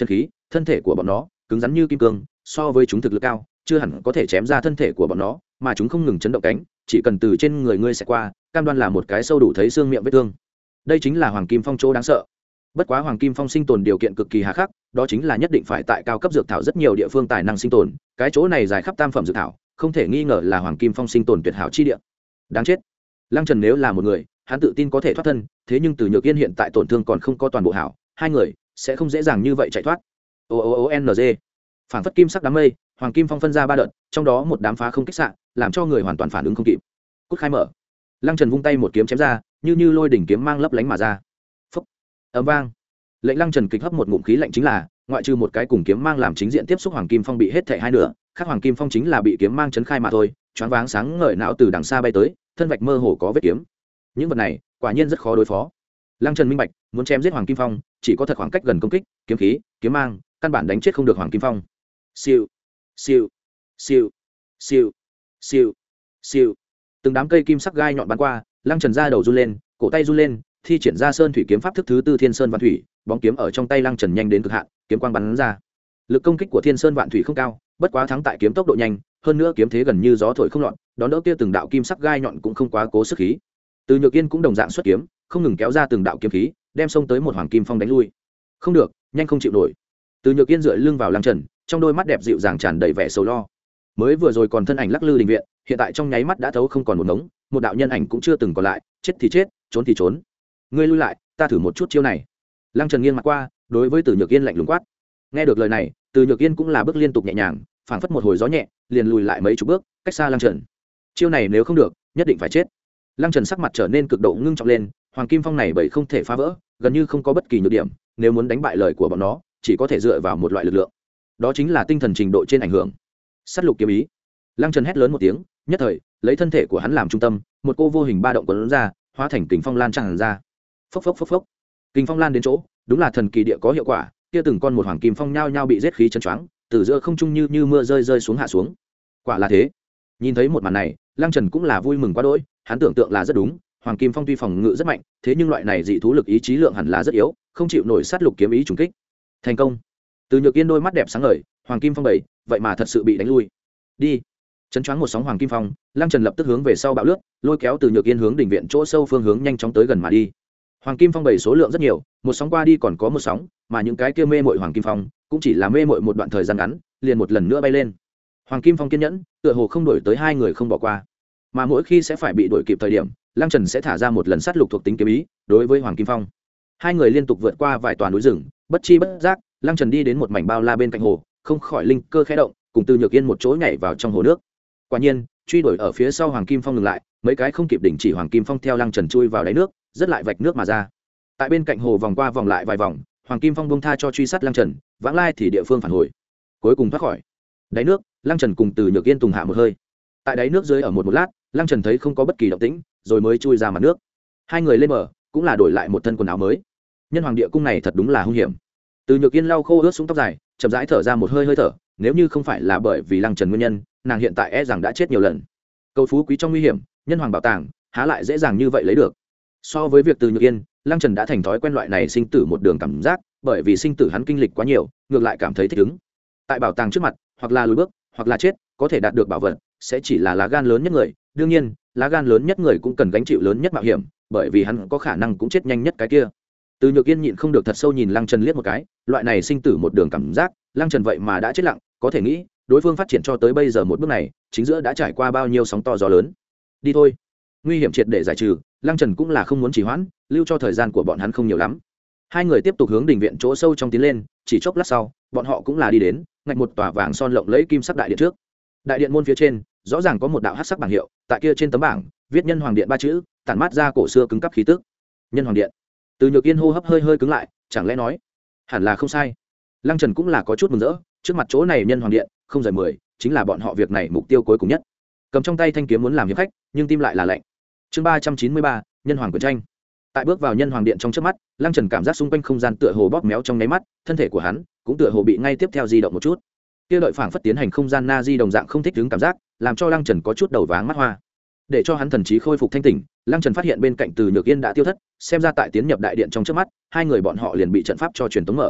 thân thể của bọn nó cứng rắn như kim cương, so với chúng thực lực cao chưa hẳn có thể chém ra thân thể của bọn nó, mà chúng không ngừng chấn động cánh, chỉ cần từ trên người ngươi sẽ qua, cam đoan là một cái sâu đủ thấy xương miệng vết thương. Đây chính là Hoàng Kim Phong chỗ đáng sợ. Bất quá Hoàng Kim Phong sinh tồn điều kiện cực kỳ hà khắc, đó chính là nhất định phải tại cao cấp dược thảo rất nhiều địa phương tài năng sinh tồn, cái chỗ này dài khắp tam phẩm dược thảo, không thể nghi ngờ là Hoàng Kim Phong sinh tồn tuyệt hảo chi địa. Đáng chết. Lăng Trần nếu là một người, hắn tự tin có thể thoát thân, thế nhưng Từ Nhược Yên hiện tại tổn thương còn không có toàn bộ hảo, hai người sẽ không dễ dàng như vậy chạy thoát. O O O N G. Phản phất kim sắc đám mây, Hoàng Kim Phong phân ra ba đợt, trong đó một đám phá không kích xạ, làm cho người hoàn toàn phản ứng không kịp. Cút khai mở. Lăng Trần vung tay một kiếm chém ra, như như lôi đỉnh kiếm mang lấp lánh mà ra. Phốc. Ầm vang. Lệnh Lăng Trần kịch hấp một ngụm khí lạnh chính là, ngoại trừ một cái cùng kiếm mang làm chính diện tiếp xúc Hoàng Kim Phong bị hết thảy hai nửa, khác Hoàng Kim Phong chính là bị kiếm mang chấn khai mà thôi, choáng váng sáng ngời não từ đằng xa bay tới, thân vạch mơ hồ có vết kiếm. Những vật này, quả nhiên rất khó đối phó. Lăng Trần minh bạch, muốn chém giết Hoàng Kim Phong, chỉ có thật khoảng cách gần công kích, kiếm khí, kiếm mang, căn bản đánh chết không được Hoàng Kim Phong. Siêu, siêu, siêu, siêu, siêu, siêu. Từng đám cây kim sắc gai nhọn bắn qua, Lăng Trần ra đầu run lên, cổ tay run lên, thi triển ra sơn thủy kiếm pháp thức thứ tư Thiên Sơn Vạn Thủy, bóng kiếm ở trong tay Lăng Trần nhanh đến cực hạn, kiếm quang bắn ra. Lực công kích của Thiên Sơn Vạn Thủy không cao, bất quá thắng tại kiếm tốc độ nhanh, hơn nữa kiếm thế gần như gió thổi không loạn, đón đỡ kia từng đạo kim sắc gai nhọn cũng không quá cố sức khí. Từ Nhược Yên cũng đồng dạng xuất kiếm, không ngừng kéo ra từng đạo kiếm khí, đem xông tới một Hoàng Kim Phong đánh lui. Không được, nhanh không chịu nổi. Từ Nhược Yên dựa lưng vào Lăng Trần, trong đôi mắt đẹp dịu dàng tràn đầy vẻ sầu lo. Mới vừa rồi còn thân ảnh lắc lư đình viện, hiện tại trong nháy mắt đã thấu không còn một ngống, một đạo nhân ảnh cũng chưa từng còn lại, chết thì chết, trốn thì trốn. Ngươi lui lại, ta thử một chút chiêu này. Lăng Trần nghiêng mặt qua, đối với Từ Nhược Yên lạnh lùng quát. Nghe được lời này, Từ Nhược Yên cũng là bước liên tục nhẹ nhàng, phảng phất một hồi gió nhẹ, liền lùi lại mấy chục bước, cách xa Lăng Trần. Chiêu này nếu không được, nhất định phải chết. Lăng Trần sắc mặt trở nên cực độ ngưng trọng lên, Hoàng Kim Phong này bởi không thể phá vỡ, gần như không có bất kỳ nhược điểm, nếu muốn đánh bại lời của bọn nó, chỉ có thể dựa vào một loại lực lượng. Đó chính là tinh thần trình độ trên ảnh hưởng. Sát lục kiếm ý. Lăng Trần hét lớn một tiếng, nhất thời, lấy thân thể của hắn làm trung tâm, một cô vô hình ba động cuốn ra, hóa thành kình phong lan tràn ra. Phốc phốc phốc phốc. Kình phong lan đến chỗ, đúng là thần kỳ địa có hiệu quả, kia từng con một Hoàng Kim Phong nhao nhao bị giết khí chấn choáng, từ giữa không trung như như mưa rơi rơi xuống hạ xuống. Quả là thế. Nhìn thấy một màn này, Lăng Trần cũng là vui mừng quá đỗi, hắn tưởng tượng là rất đúng, Hoàng Kim Phong tuy phòng ngự rất mạnh, thế nhưng loại này dị thú lực ý chí lượng hẳn là rất yếu, không chịu nổi sát lục kiếm ý trùng kích. Thành công. Từ Nhược Yên đôi mắt đẹp sáng ngời, Hoàng Kim Phong bảy, vậy mà thật sự bị đánh lui. Đi. Chấn choáng một sóng Hoàng Kim Phong, Lăng Trần lập tức hướng về sau bạo lướt, lôi kéo Từ Nhược Yên hướng đỉnh viện chỗ sâu phương hướng nhanh chóng tới gần mà đi. Hoàng Kim Phong bảy số lượng rất nhiều, một sóng qua đi còn có một sóng, mà những cái kia mê mội Hoàng Kim Phong cũng chỉ là mê mội một đoạn thời gian ngắn, liền một lần nữa bay lên. Hoàng Kim Phong kiên nhẫn, tựa hồ không đổi tới hai người không bỏ qua, mà mỗi khi sẽ phải bị đuổi kịp thời điểm, Lăng Trần sẽ thả ra một lần sát lục thuộc tính kiếm ý đối với Hoàng Kim Phong. Hai người liên tục vượt qua vài tòa núi rừng, bất chi bất giác, Lăng Trần đi đến một mảnh bao la bên cạnh hồ, không khỏi linh cơ khẽ động, cùng Từ Nhược Yên một chỗ nhảy vào trong hồ nước. Quả nhiên, truy đuổi ở phía sau Hoàng Kim Phong ngừng lại, mấy cái không kịp đình chỉ Hoàng Kim Phong theo Lăng Trần chui vào đáy nước, rất lại vạch nước mà ra. Tại bên cạnh hồ vòng qua vòng lại vài vòng, Hoàng Kim Phong buông tha cho truy sát Lăng Trần, vãng lai thì địa phương phản hồi. Cuối cùng thoát khỏi đáy nước, Lăng Trần cùng Từ Nhược Yên tùng hạ một hơi. Tại đáy nước dưới ở một một lát, Lăng Trần thấy không có bất kỳ động tĩnh, rồi mới chui ra mặt nước. Hai người lên bờ, cũng là đổi lại một thân quần áo mới. Nhân Hoàng địa cung này thật đúng là hung hiểm. Từ Nhược Yên lau khô ướt sũng tóc dài, chậm rãi thở ra một hơi hơi thở, nếu như không phải là bởi vì Lăng Trần nguyên nhân, nàng hiện tại e rằng đã chết nhiều lần. Cầu phú quý trong nguy hiểm, Nhân Hoàng bảo tàng há lại dễ dàng như vậy lấy được. So với việc Từ Nhược Yên, Lăng Trần đã thành thói quen loại này sinh tử một đường cảm giác, bởi vì sinh tử hắn kinh lịch quá nhiều, ngược lại cảm thấy thích ứng. Tại bảo tàng trước mặt, hoặc là lùi bước, hoặc là chết, có thể đạt được bảo vật, sẽ chỉ là lá gan lớn nhất người. Đương nhiên, lá gan lớn nhất người cũng cần gánh chịu lớn nhất mạo hiểm, bởi vì hắn có khả năng cũng chết nhanh nhất cái kia. Từ Nhược Yên nhịn không được thật sâu nhìn Lăng Trần liếc một cái, loại này sinh tử một đường cảm giác, Lăng Trần vậy mà đã chết lặng, có thể nghĩ, đối phương phát triển cho tới bây giờ một bước này, chính giữa đã trải qua bao nhiêu sóng to gió lớn. Đi thôi. Nguy hiểm triệt để giải trừ, Lăng Trần cũng là không muốn trì hoãn, lưu cho thời gian của bọn hắn không nhiều lắm. Hai người tiếp tục hướng đỉnh viện chỗ sâu trong tiến lên, chỉ chốc lát sau, bọn họ cũng là đi đến, ngạch một tòa vàng son lộng lẫy kim sắc đại điện trước. Đại điện môn phía trên, rõ ràng có một đạo hắc sắc bảng hiệu, tại kia trên tấm bảng, viết Nhân Hoàng Điện ba chữ, tản mát ra cổ xưa cứng cắp khí tức. Nhân Hoàng Điện. Từ Nhược Yên hô hấp hơi hơi cứng lại, chẳng lẽ nói, hẳn là không sai. Lăng Trần cũng là có chút mừng rỡ, trước mặt chỗ này Nhân Hoàng Điện, không rời mười, chính là bọn họ việc này mục tiêu cuối cùng nhất. Cầm trong tay thanh kiếm muốn làm hiệp khách, nhưng tim lại là lạnh. Chương ba trăm chín mươi ba, Nhân Hoàng quyền tranh. Tại bước vào Nhân Hoàng Điện trong chớp mắt, Lăng Trần cảm giác xung quanh không gian tựa hồ bóp méo trong nháy mắt, thân thể của hắn cũng tựa hồ bị ngay tiếp theo di động một chút. Kia đợi phảng phất tiến hành không gian na di đồng dạng không thích ứng cảm giác, làm cho Lăng Trần có chút đầu váng mắt hoa. Để cho hắn thần trí khôi phục thanh tỉnh, Lăng Trần phát hiện bên cạnh Từ Nhược Yên đã tiêu thất, xem ra tại tiến nhập đại điện trong chớp mắt, hai người bọn họ liền bị trận pháp cho truyền tống mở.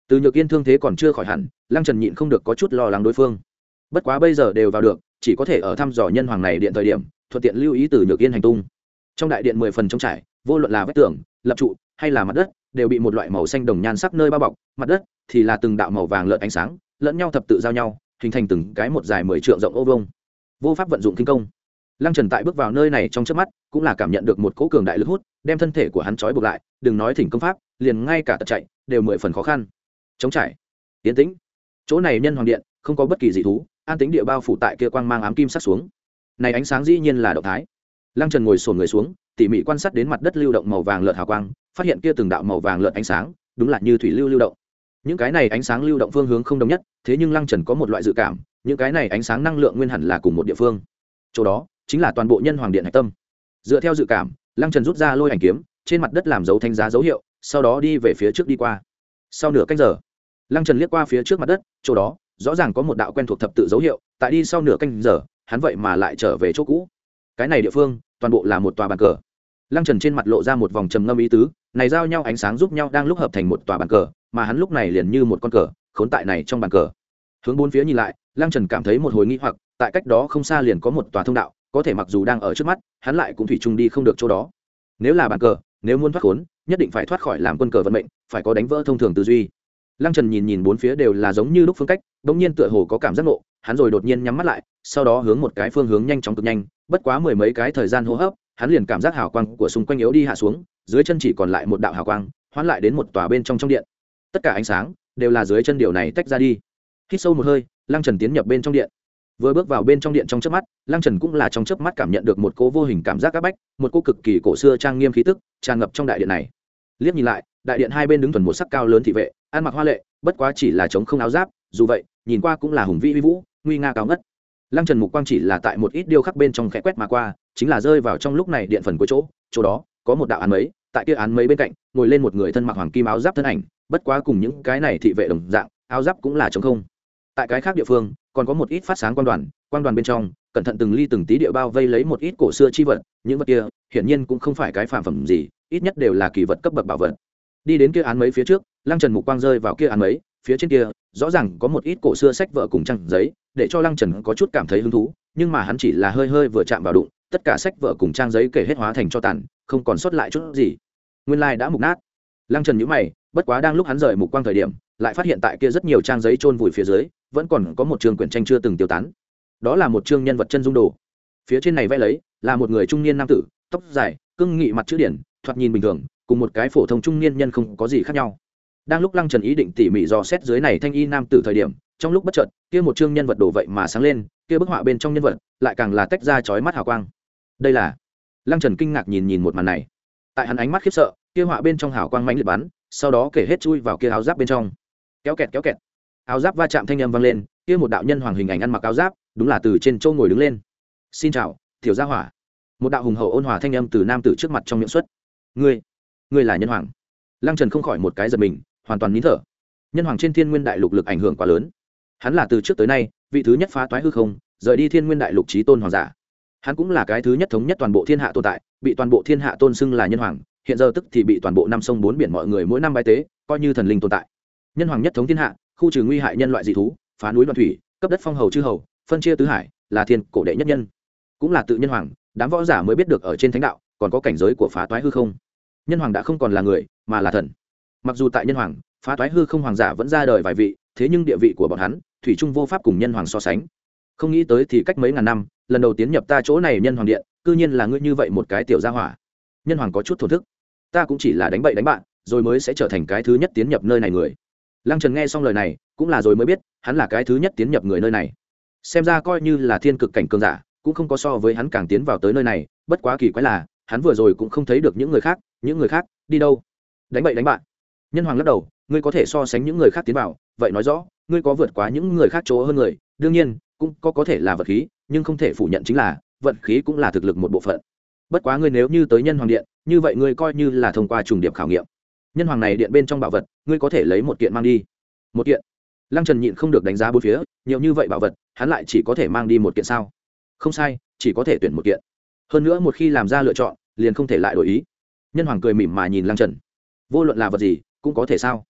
Từ Nhược Yên thương thế còn chưa khỏi hẳn, Lăng Trần nhịn không được có chút lo lắng đối phương. Bất quá bây giờ đều vào được, chỉ có thể ở thăm dò nhân hoàng này điện thời điểm thuận tiện lưu ý Từ Nhược Yên hành tung. Trong đại điện mười phần trống trải, vô luận là vách tường, lập trụ hay là mặt đất đều bị một loại màu xanh đồng nhan sắc nơi bao bọc, mặt đất thì là từng đạo màu vàng lợn ánh sáng lẫn nhau thập tự giao nhau, hình thành từng cái một dài mười trượng rộng ô vuông. Vô pháp vận dụng kinh công. Lăng Trần tại bước vào nơi này trong chớp mắt, cũng là cảm nhận được một cỗ cường đại lực hút, đem thân thể của hắn trói buộc lại, đừng nói thỉnh công pháp, liền ngay cả tật chạy đều mười phần khó khăn. Trống trải, yên tĩnh. Chỗ này nhân hoàng điện, không có bất kỳ dị thú, an tĩnh địa bao phủ tại kia quang mang ám kim sắc xuống. Này ánh sáng dĩ nhiên là động thái. Lăng Trần ngồi xổm người xuống, tỉ mỉ quan sát đến mặt đất lưu động màu vàng lợn hào quang, phát hiện kia từng đạo màu vàng lợn ánh sáng, đúng là như thủy lưu lưu động. Những cái này ánh sáng lưu động phương hướng không đồng nhất, thế nhưng Lăng Trần có một loại dự cảm, những cái này ánh sáng năng lượng nguyên hẳn là cùng một địa phương. Chỗ đó chính là toàn bộ nhân hoàng điện hạch tâm. Dựa theo dự cảm, Lăng Trần rút ra lôi ảnh kiếm, trên mặt đất làm dấu thanh giá dấu hiệu, sau đó đi về phía trước đi qua. Sau nửa canh giờ, Lăng Trần liếc qua phía trước mặt đất, chỗ đó rõ ràng có một đạo quen thuộc thập tự dấu hiệu, tại đi sau nửa canh giờ, hắn vậy mà lại trở về chỗ cũ. Cái này địa phương, toàn bộ là một tòa bàn cờ. Lăng Trần trên mặt lộ ra một vòng trầm ngâm ý tứ, này giao nhau ánh sáng giúp nhau đang lúc hợp thành một tòa bàn cờ, mà hắn lúc này liền như một con cờ, khốn tại này trong bàn cờ. Hướng bốn phía nhìn lại, Lăng Trần cảm thấy một hồi nghi hoặc, tại cách đó không xa liền có một tòa thông đạo, có thể mặc dù đang ở trước mắt, hắn lại cũng thủy chung đi không được chỗ đó. Nếu là bàn cờ, nếu muốn thoát khốn, nhất định phải thoát khỏi làm quân cờ vận mệnh, phải có đánh vỡ thông thường tư duy. Lăng Trần nhìn nhìn bốn phía đều là giống như lúc phương cách, bỗng nhiên tựa hồ có cảm giác ngộ, hắn rồi đột nhiên nhắm mắt lại, sau đó hướng một cái phương hướng nhanh chóng cực nhanh, bất quá mười mấy cái thời gian hô hấp, hắn liền cảm giác hào quang của xung quanh yếu đi hạ xuống, dưới chân chỉ còn lại một đạo hào quang, hoán lại đến một tòa bên trong trong điện. Tất cả ánh sáng đều là dưới chân điều này tách ra đi. Hít sâu một hơi, Lăng Trần tiến nhập bên trong điện. Vừa bước vào bên trong điện trong chớp mắt, Lăng Trần cũng là trong chớp mắt cảm nhận được một cỗ vô hình cảm giác áp bách, một cỗ cực kỳ cổ xưa trang nghiêm khí tức tràn ngập trong đại điện này. Liếc nhìn lại, đại điện hai bên đứng thuần một sắc cao lớn thị vệ, ăn mặc hoa lệ, bất quá chỉ là chống không áo giáp, dù vậy, nhìn qua cũng là hùng vĩ uy vũ, nguy nga cao ngất. Lăng Trần mục quang chỉ là tại một ít điêu khắc bên trong khẽ quét mà qua, chính là rơi vào trong lúc này điện phần cuối chỗ, chỗ đó có một đạo án mấy, tại kia án mấy bên cạnh, ngồi lên một người thân mặc hoàng kim áo giáp thân ảnh, bất quá cùng những cái này thị vệ đồng dạng, áo giáp cũng là trống không. Tại cái khác địa phương, còn có một ít phát sáng quan đoàn, quan đoàn bên trong, cẩn thận từng ly từng tí địa bao vây lấy một ít cổ xưa chi vật, những vật kia, hiển nhiên cũng không phải cái phàm phẩm gì, ít nhất đều là kỳ vật cấp bậc bảo vật. Đi đến kia án mấy phía trước, Lăng Trần mục quang rơi vào kia án mấy, phía trên kia, rõ ràng có một ít cổ xưa sách vở cùng trang giấy, để cho Lăng Trần có chút cảm thấy hứng thú, nhưng mà hắn chỉ là hơi hơi vừa chạm vào đụng, tất cả sách vở cùng trang giấy kể hết hóa thành cho tàn, không còn sót lại chút gì. Nguyên lai đã mục nát. Lăng Trần nhíu mày, bất quá đang lúc hắn rời mục quang thời điểm, lại phát hiện tại kia rất nhiều trang giấy chôn vùi phía dưới, vẫn còn có một chương quyển tranh chưa từng tiêu tán. Đó là một chương nhân vật chân dung đồ. Phía trên này vẽ lấy là một người trung niên nam tử, tóc dài, cương nghị mặt chữ điển, thoạt nhìn bình thường, cùng một cái phổ thông trung niên nhân không có gì khác nhau. Đang lúc Lăng Trần ý định tỉ mỉ dò xét dưới này thanh y nam tử thời điểm, trong lúc bất chợt, kia một chương nhân vật đồ vậy mà sáng lên, kia bức họa bên trong nhân vật lại càng là tách ra chói mắt hào quang. Đây là Lăng Trần kinh ngạc nhìn nhìn một màn này. Tại hắn ánh mắt khiếp sợ, kia họa bên trong hào quang mãnh liệt bắn, sau đó kể hết chui vào kia áo giáp bên trong. Kéo kẹt kéo kẹt. Áo giáp va chạm thanh âm vang lên, kia một đạo nhân hoàng hình ảnh ăn mặc áo giáp, đúng là từ trên châu ngồi đứng lên. "Xin chào, tiểu gia hỏa." Một đạo hùng hậu ôn hòa thanh âm từ nam tử trước mặt trong miệng xuất. "Ngươi, ngươi là nhân hoàng?" Lăng Trần không khỏi một cái giật mình, hoàn toàn nín thở. Nhân hoàng trên Thiên Nguyên Đại Lục lực ảnh hưởng quá lớn. Hắn là từ trước tới nay vị thứ nhất phá toái hư không, rời đi Thiên Nguyên Đại Lục chí tôn hoàng giả. Hắn cũng là cái thứ nhất thống nhất toàn bộ thiên hạ tồn tại, bị toàn bộ thiên hạ tôn xưng là nhân hoàng, hiện giờ tức thì bị toàn bộ năm sông bốn biển mọi người mỗi năm bái tế, coi như thần linh tồn tại. Nhân hoàng nhất thống thiên hạ, khu trừ nguy hại nhân loại dị thú, phá núi đoạn thủy, cấp đất phong hầu chư hầu, phân chia tứ hải, là thiên cổ đệ nhất nhân. Cũng là tự nhân hoàng, đám võ giả mới biết được ở trên thánh đạo còn có cảnh giới của phá toái hư không. Nhân hoàng đã không còn là người, mà là thần. Mặc dù tại nhân hoàng, phá toái hư không hoàng giả vẫn ra đời vài vị, thế nhưng địa vị của bọn hắn thủy chung vô pháp cùng nhân hoàng so sánh. Không nghĩ tới thì cách mấy ngàn năm, lần đầu tiến nhập ta chỗ này nhân hoàng điện, cư nhiên là ngươi như vậy một cái tiểu gia hỏa. Nhân hoàng có chút thổn thức. Ta cũng chỉ là đánh bậy đánh bạn, rồi mới sẽ trở thành cái thứ nhất tiến nhập nơi này người. Lăng Trần nghe xong lời này, cũng là rồi mới biết, hắn là cái thứ nhất tiến nhập người nơi này. Xem ra coi như là thiên cực cảnh cường giả, cũng không có so với hắn càng tiến vào tới nơi này, bất quá kỳ quái là, hắn vừa rồi cũng không thấy được những người khác, những người khác đi đâu? Đánh bậy đánh bạn. Nhân hoàng lắc đầu, ngươi có thể so sánh những người khác tiến vào, vậy nói rõ, ngươi có vượt quá những người khác chỗ hơn người, đương nhiên, cũng có có thể là vật khí, nhưng không thể phủ nhận chính là, vận khí cũng là thực lực một bộ phận. Bất quá ngươi nếu như tới nhân hoàng điện, như vậy ngươi coi như là thông qua trùng điệp khảo nghiệm. Nhân hoàng này điện bên trong bảo vật, ngươi có thể lấy một kiện mang đi. Một kiện? Lăng Trần nhịn không được đánh giá bốn phía, nhiều như vậy bảo vật, hắn lại chỉ có thể mang đi một kiện sao? Không sai, chỉ có thể tuyển một kiện. Hơn nữa một khi làm ra lựa chọn, liền không thể lại đổi ý. Nhân hoàng cười mỉm mà nhìn Lăng Trần. Vô luận là vật gì, cũng có thể sao?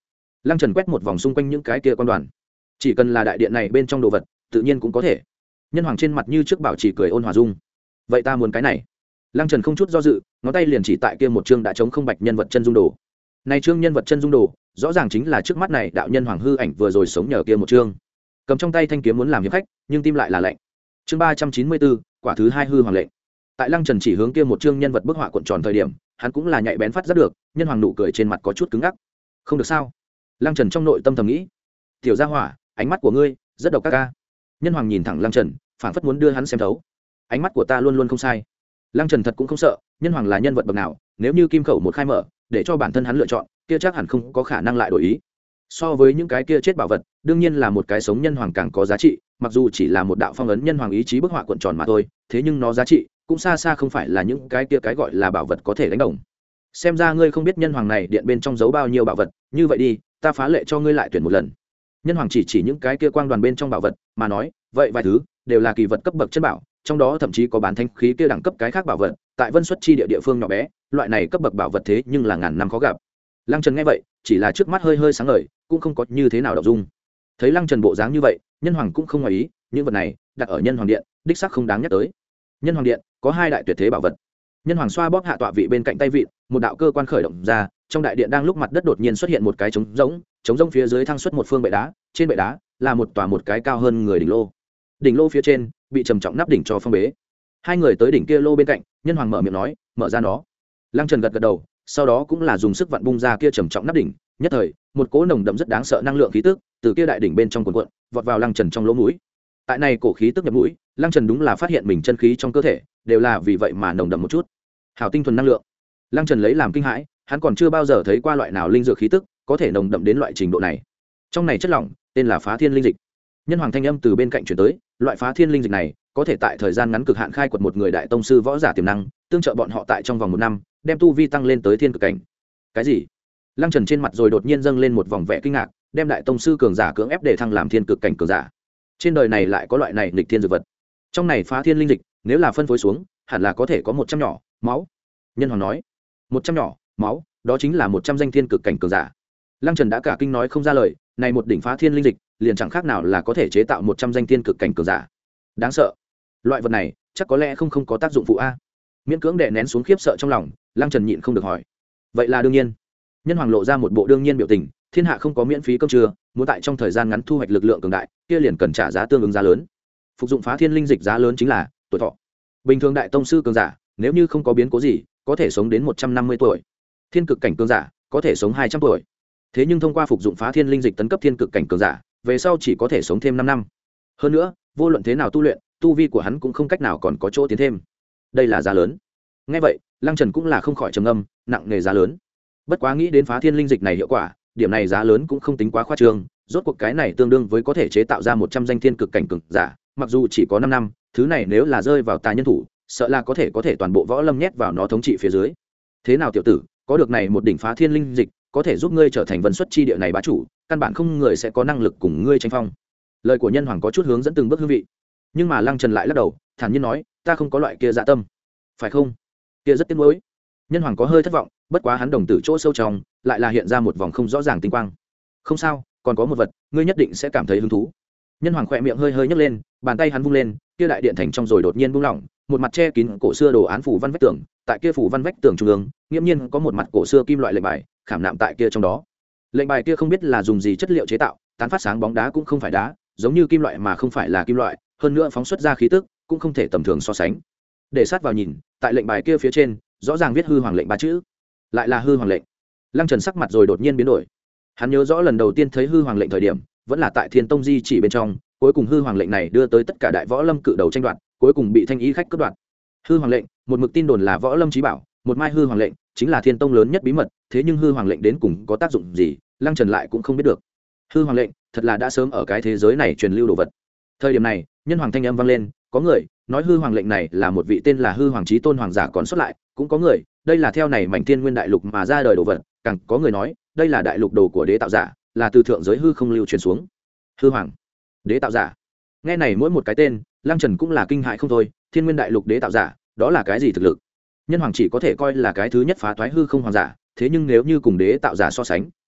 Lăng Trần quét một vòng xung quanh những cái kia quan đoàn, chỉ cần là đại điện này bên trong đồ vật tự nhiên cũng có thể. Nhân hoàng trên mặt như trước bảo chỉ cười ôn hòa dung. Vậy ta muốn cái này. Lăng Trần không chút do dự, ngón tay liền chỉ tại kia một chương đã chống không bạch nhân vật chân dung đồ. Này chương nhân vật chân dung đồ, rõ ràng chính là trước mắt này đạo nhân hoàng hư ảnh vừa rồi sống nhờ kia một chương. Cầm trong tay thanh kiếm muốn làm hiệp khách, nhưng tim lại là lạnh. Chương ba trăm chín mươi bốn, quả thứ hai hư hoàng lệnh. Tại Lăng Trần chỉ hướng kia một chương nhân vật bức họa cuộn tròn thời điểm, hắn cũng là nhạy bén phát giác được, nhân hoàng nụ cười trên mặt có chút cứng ngắc. Không được sao? Lăng Trần trong nội tâm thầm nghĩ. Tiểu gia hỏa, ánh mắt của ngươi rất độc các ca. Nhân hoàng nhìn thẳng Lăng Trần, phảng phất muốn đưa hắn xem thấu. Ánh mắt của ta luôn luôn không sai. Lăng Trần thật cũng không sợ, nhân hoàng là nhân vật bậc nào, nếu như kim khẩu một khai mở, để cho bản thân hắn lựa chọn, kia chắc hẳn không có khả năng lại đổi ý. So với những cái kia chết bảo vật, đương nhiên là một cái sống nhân hoàng càng có giá trị, mặc dù chỉ là một đạo phong ấn nhân hoàng ý chí bức họa cuộn tròn mà thôi, thế nhưng nó giá trị cũng xa xa không phải là những cái kia cái gọi là bảo vật có thể đánh đồng. Xem ra ngươi không biết nhân hoàng này điện bên trong giấu bao nhiêu bảo vật, như vậy đi, ta phá lệ cho ngươi lại tuyển một lần. Nhân hoàng chỉ chỉ những cái kia quang đoàn bên trong bảo vật mà nói, vậy vài thứ đều là kỳ vật cấp bậc chân bảo, trong đó thậm chí có bán thanh khí kia đẳng cấp cái khác bảo vật, tại Vân Xuất chi địa địa phương nhỏ bé, loại này cấp bậc bảo vật thế nhưng là ngàn năm khó gặp. Lăng Trần nghe vậy, chỉ là trước mắt hơi hơi sáng ngời, cũng không có như thế nào động dung. Thấy Lăng Trần bộ dáng như vậy, nhân hoàng cũng không ngoài ý, những vật này đặt ở nhân hoàng điện, đích xác không đáng nhắc tới. Nhân hoàng điện có hai đại tuyệt thế bảo vật. Nhân hoàng xoa bóp hạ tọa vị bên cạnh tay vị, một đạo cơ quan khởi động ra, trong đại điện đang lúc mặt đất đột nhiên xuất hiện một cái trống rỗng, trống rỗng phía dưới thăng xuất một phương bệ đá, trên bệ đá là một tòa một cái cao hơn người đỉnh lô. Đỉnh lô phía trên bị trầm trọng nắp đỉnh cho phong bế. Hai người tới đỉnh kia lô bên cạnh, nhân hoàng mở miệng nói, mở ra nó. Lăng Trần gật gật đầu, sau đó cũng là dùng sức vặn bung ra kia trầm trọng nắp đỉnh, nhất thời một cỗ nồng đậm rất đáng sợ năng lượng khí tức từ kia đại đỉnh bên trong cuộn cuộn vọt vào Lăng Trần trong lỗ mũi. Tại này cổ khí tức nhập mũi, Lăng Trần đúng là phát hiện mình chân khí trong cơ thể đều là vì vậy mà nồng đậm một chút. Hảo tinh thuần năng lượng. Lăng Trần lấy làm kinh hãi, hắn còn chưa bao giờ thấy qua loại nào linh dược khí tức có thể nồng đậm đến loại trình độ này. Trong này chất lỏng tên là Phá Thiên linh dịch. Nhân hoàng thanh âm từ bên cạnh truyền tới, loại Phá Thiên linh dịch này có thể tại thời gian ngắn cực hạn khai quật một người đại tông sư võ giả tiềm năng, tương trợ bọn họ tại trong vòng một năm đem tu vi tăng lên tới thiên cực cảnh. Cái gì? Lăng Trần trên mặt rồi đột nhiên dâng lên một vòng vẻ kinh ngạc, đem đại tông sư cường giả cưỡng ép để thăng làm thiên cực cảnh cường giả. Trên đời này lại có loại này nghịch thiên dược vật. Trong này Phá Thiên linh dịch, nếu là phân phối xuống, hẳn là có thể có một trăm nhỏ máu. Nhân hoàng nói, một trăm nhỏ máu, đó chính là một trăm danh thiên cực cảnh cường giả. Lăng Trần đã cả kinh nói không ra lời, này một đỉnh Phá Thiên linh dịch, liền chẳng khác nào là có thể chế tạo một trăm danh thiên cực cảnh cường giả. Đáng sợ. Loại vật này, chắc có lẽ không không có tác dụng phụ a. Miễn cưỡng đè nén xuống khiếp sợ trong lòng, Lăng Trần nhịn không được hỏi. Vậy là đương nhiên. Nhân hoàng lộ ra một bộ đương nhiên biểu tình, thiên hạ không có miễn phí cơm trưa, muốn tại trong thời gian ngắn thu hoạch lực lượng cường đại, kia liền cần trả giá tương ứng giá lớn. Phục dụng Phá Thiên linh dịch giá lớn chính là tuổi thọ. Bình thường đại tông sư cường giả, nếu như không có biến cố gì, có thể sống đến một trăm năm mươi tuổi. Thiên cực cảnh cường giả có thể sống hai trăm tuổi. Thế nhưng thông qua phục dụng Phá Thiên linh dịch tấn cấp thiên cực cảnh cường giả, về sau chỉ có thể sống thêm năm năm. Hơn nữa, vô luận thế nào tu luyện, tu vi của hắn cũng không cách nào còn có chỗ tiến thêm. Đây là giá lớn. Nghe vậy, Lăng Trần cũng là không khỏi trầm ngâm, nặng nề giá lớn. Bất quá nghĩ đến Phá Thiên linh dịch này hiệu quả, điểm này giá lớn cũng không tính quá khoa trương, rốt cuộc cái này tương đương với có thể chế tạo ra một trăm danh thiên cực cảnh cường giả, mặc dù chỉ có năm năm, thứ này nếu là rơi vào tài nhân thủ, sợ là có thể có thể toàn bộ võ lâm nhét vào nó thống trị phía dưới. Thế nào tiểu tử, có được này một đỉnh Phá Thiên linh dịch, có thể giúp ngươi trở thành Vân Xuất chi địa này bá chủ, căn bản không người sẽ có năng lực cùng ngươi tranh phong. Lời của nhân hoàng có chút hướng dẫn từng bước hương vị, nhưng mà Lăng Trần lại lắc đầu, thản nhiên nói, ta không có loại kia dạ tâm. Phải không? Kia rất tiếc nuối. Nhân hoàng có hơi thất vọng, bất quá hắn đồng tử chỗ sâu trong lại là hiện ra một vòng không rõ ràng tinh quang. Không sao, còn có một vật, ngươi nhất định sẽ cảm thấy hứng thú. Nhân hoàng khỏe miệng hơi hơi nhấc lên, bàn tay hắn vung lên, kia đại điện thành trong rồi đột nhiên buông lỏng, một mặt che kín cổ xưa đồ án phủ văn vách tường, tại kia phủ văn vách tường trung ương, nghiễm nhiên có một mặt cổ xưa kim loại lệnh bài, khảm nạm tại kia trong đó. Lệnh bài kia không biết là dùng gì chất liệu chế tạo, tán phát sáng bóng đá cũng không phải đá, giống như kim loại mà không phải là kim loại, hơn nữa phóng xuất ra khí tức cũng không thể tầm thường so sánh. Để sát vào nhìn, tại lệnh bài kia phía trên, rõ ràng viết hư hoàng lệnh ba chữ. Lại là hư hoàng lệnh. Lăng Trần sắc mặt rồi đột nhiên biến đổi. Hắn nhớ rõ lần đầu tiên thấy hư hoàng lệnh thời điểm, vẫn là tại Thiên Tông di chỉ bên trong, cuối cùng hư hoàng lệnh này đưa tới tất cả đại võ lâm cự đầu tranh đoạt, cuối cùng bị thanh ý khách cướp đoạt. Hư hoàng lệnh, một mực tin đồn là võ lâm chí bảo, một mai hư hoàng lệnh chính là Thiên Tông lớn nhất bí mật, thế nhưng hư hoàng lệnh đến cùng có tác dụng gì, Lăng Trần lại cũng không biết được. Hư hoàng lệnh, thật là đã sớm ở cái thế giới này truyền lưu đồ vật. Thời điểm này, nhân hoàng thanh âm vang lên, có người nói hư hoàng lệnh này là một vị tên là hư hoàng chí tôn hoàng giả còn xuất lại, cũng có người, đây là theo này mảnh thiên nguyên đại lục mà ra đời đồ vật, càng có người nói, đây là đại lục đồ của đế tạo giả, là từ thượng giới hư không lưu truyền xuống. Hư hoàng, đế tạo giả. Nghe này mỗi một cái tên, Lăng Trần cũng là kinh hại không thôi, thiên nguyên đại lục đế tạo giả, đó là cái gì thực lực? Nhân hoàng chỉ có thể coi là cái thứ nhất phá toái hư không hoàng giả, thế nhưng nếu như cùng đế tạo giả so sánh,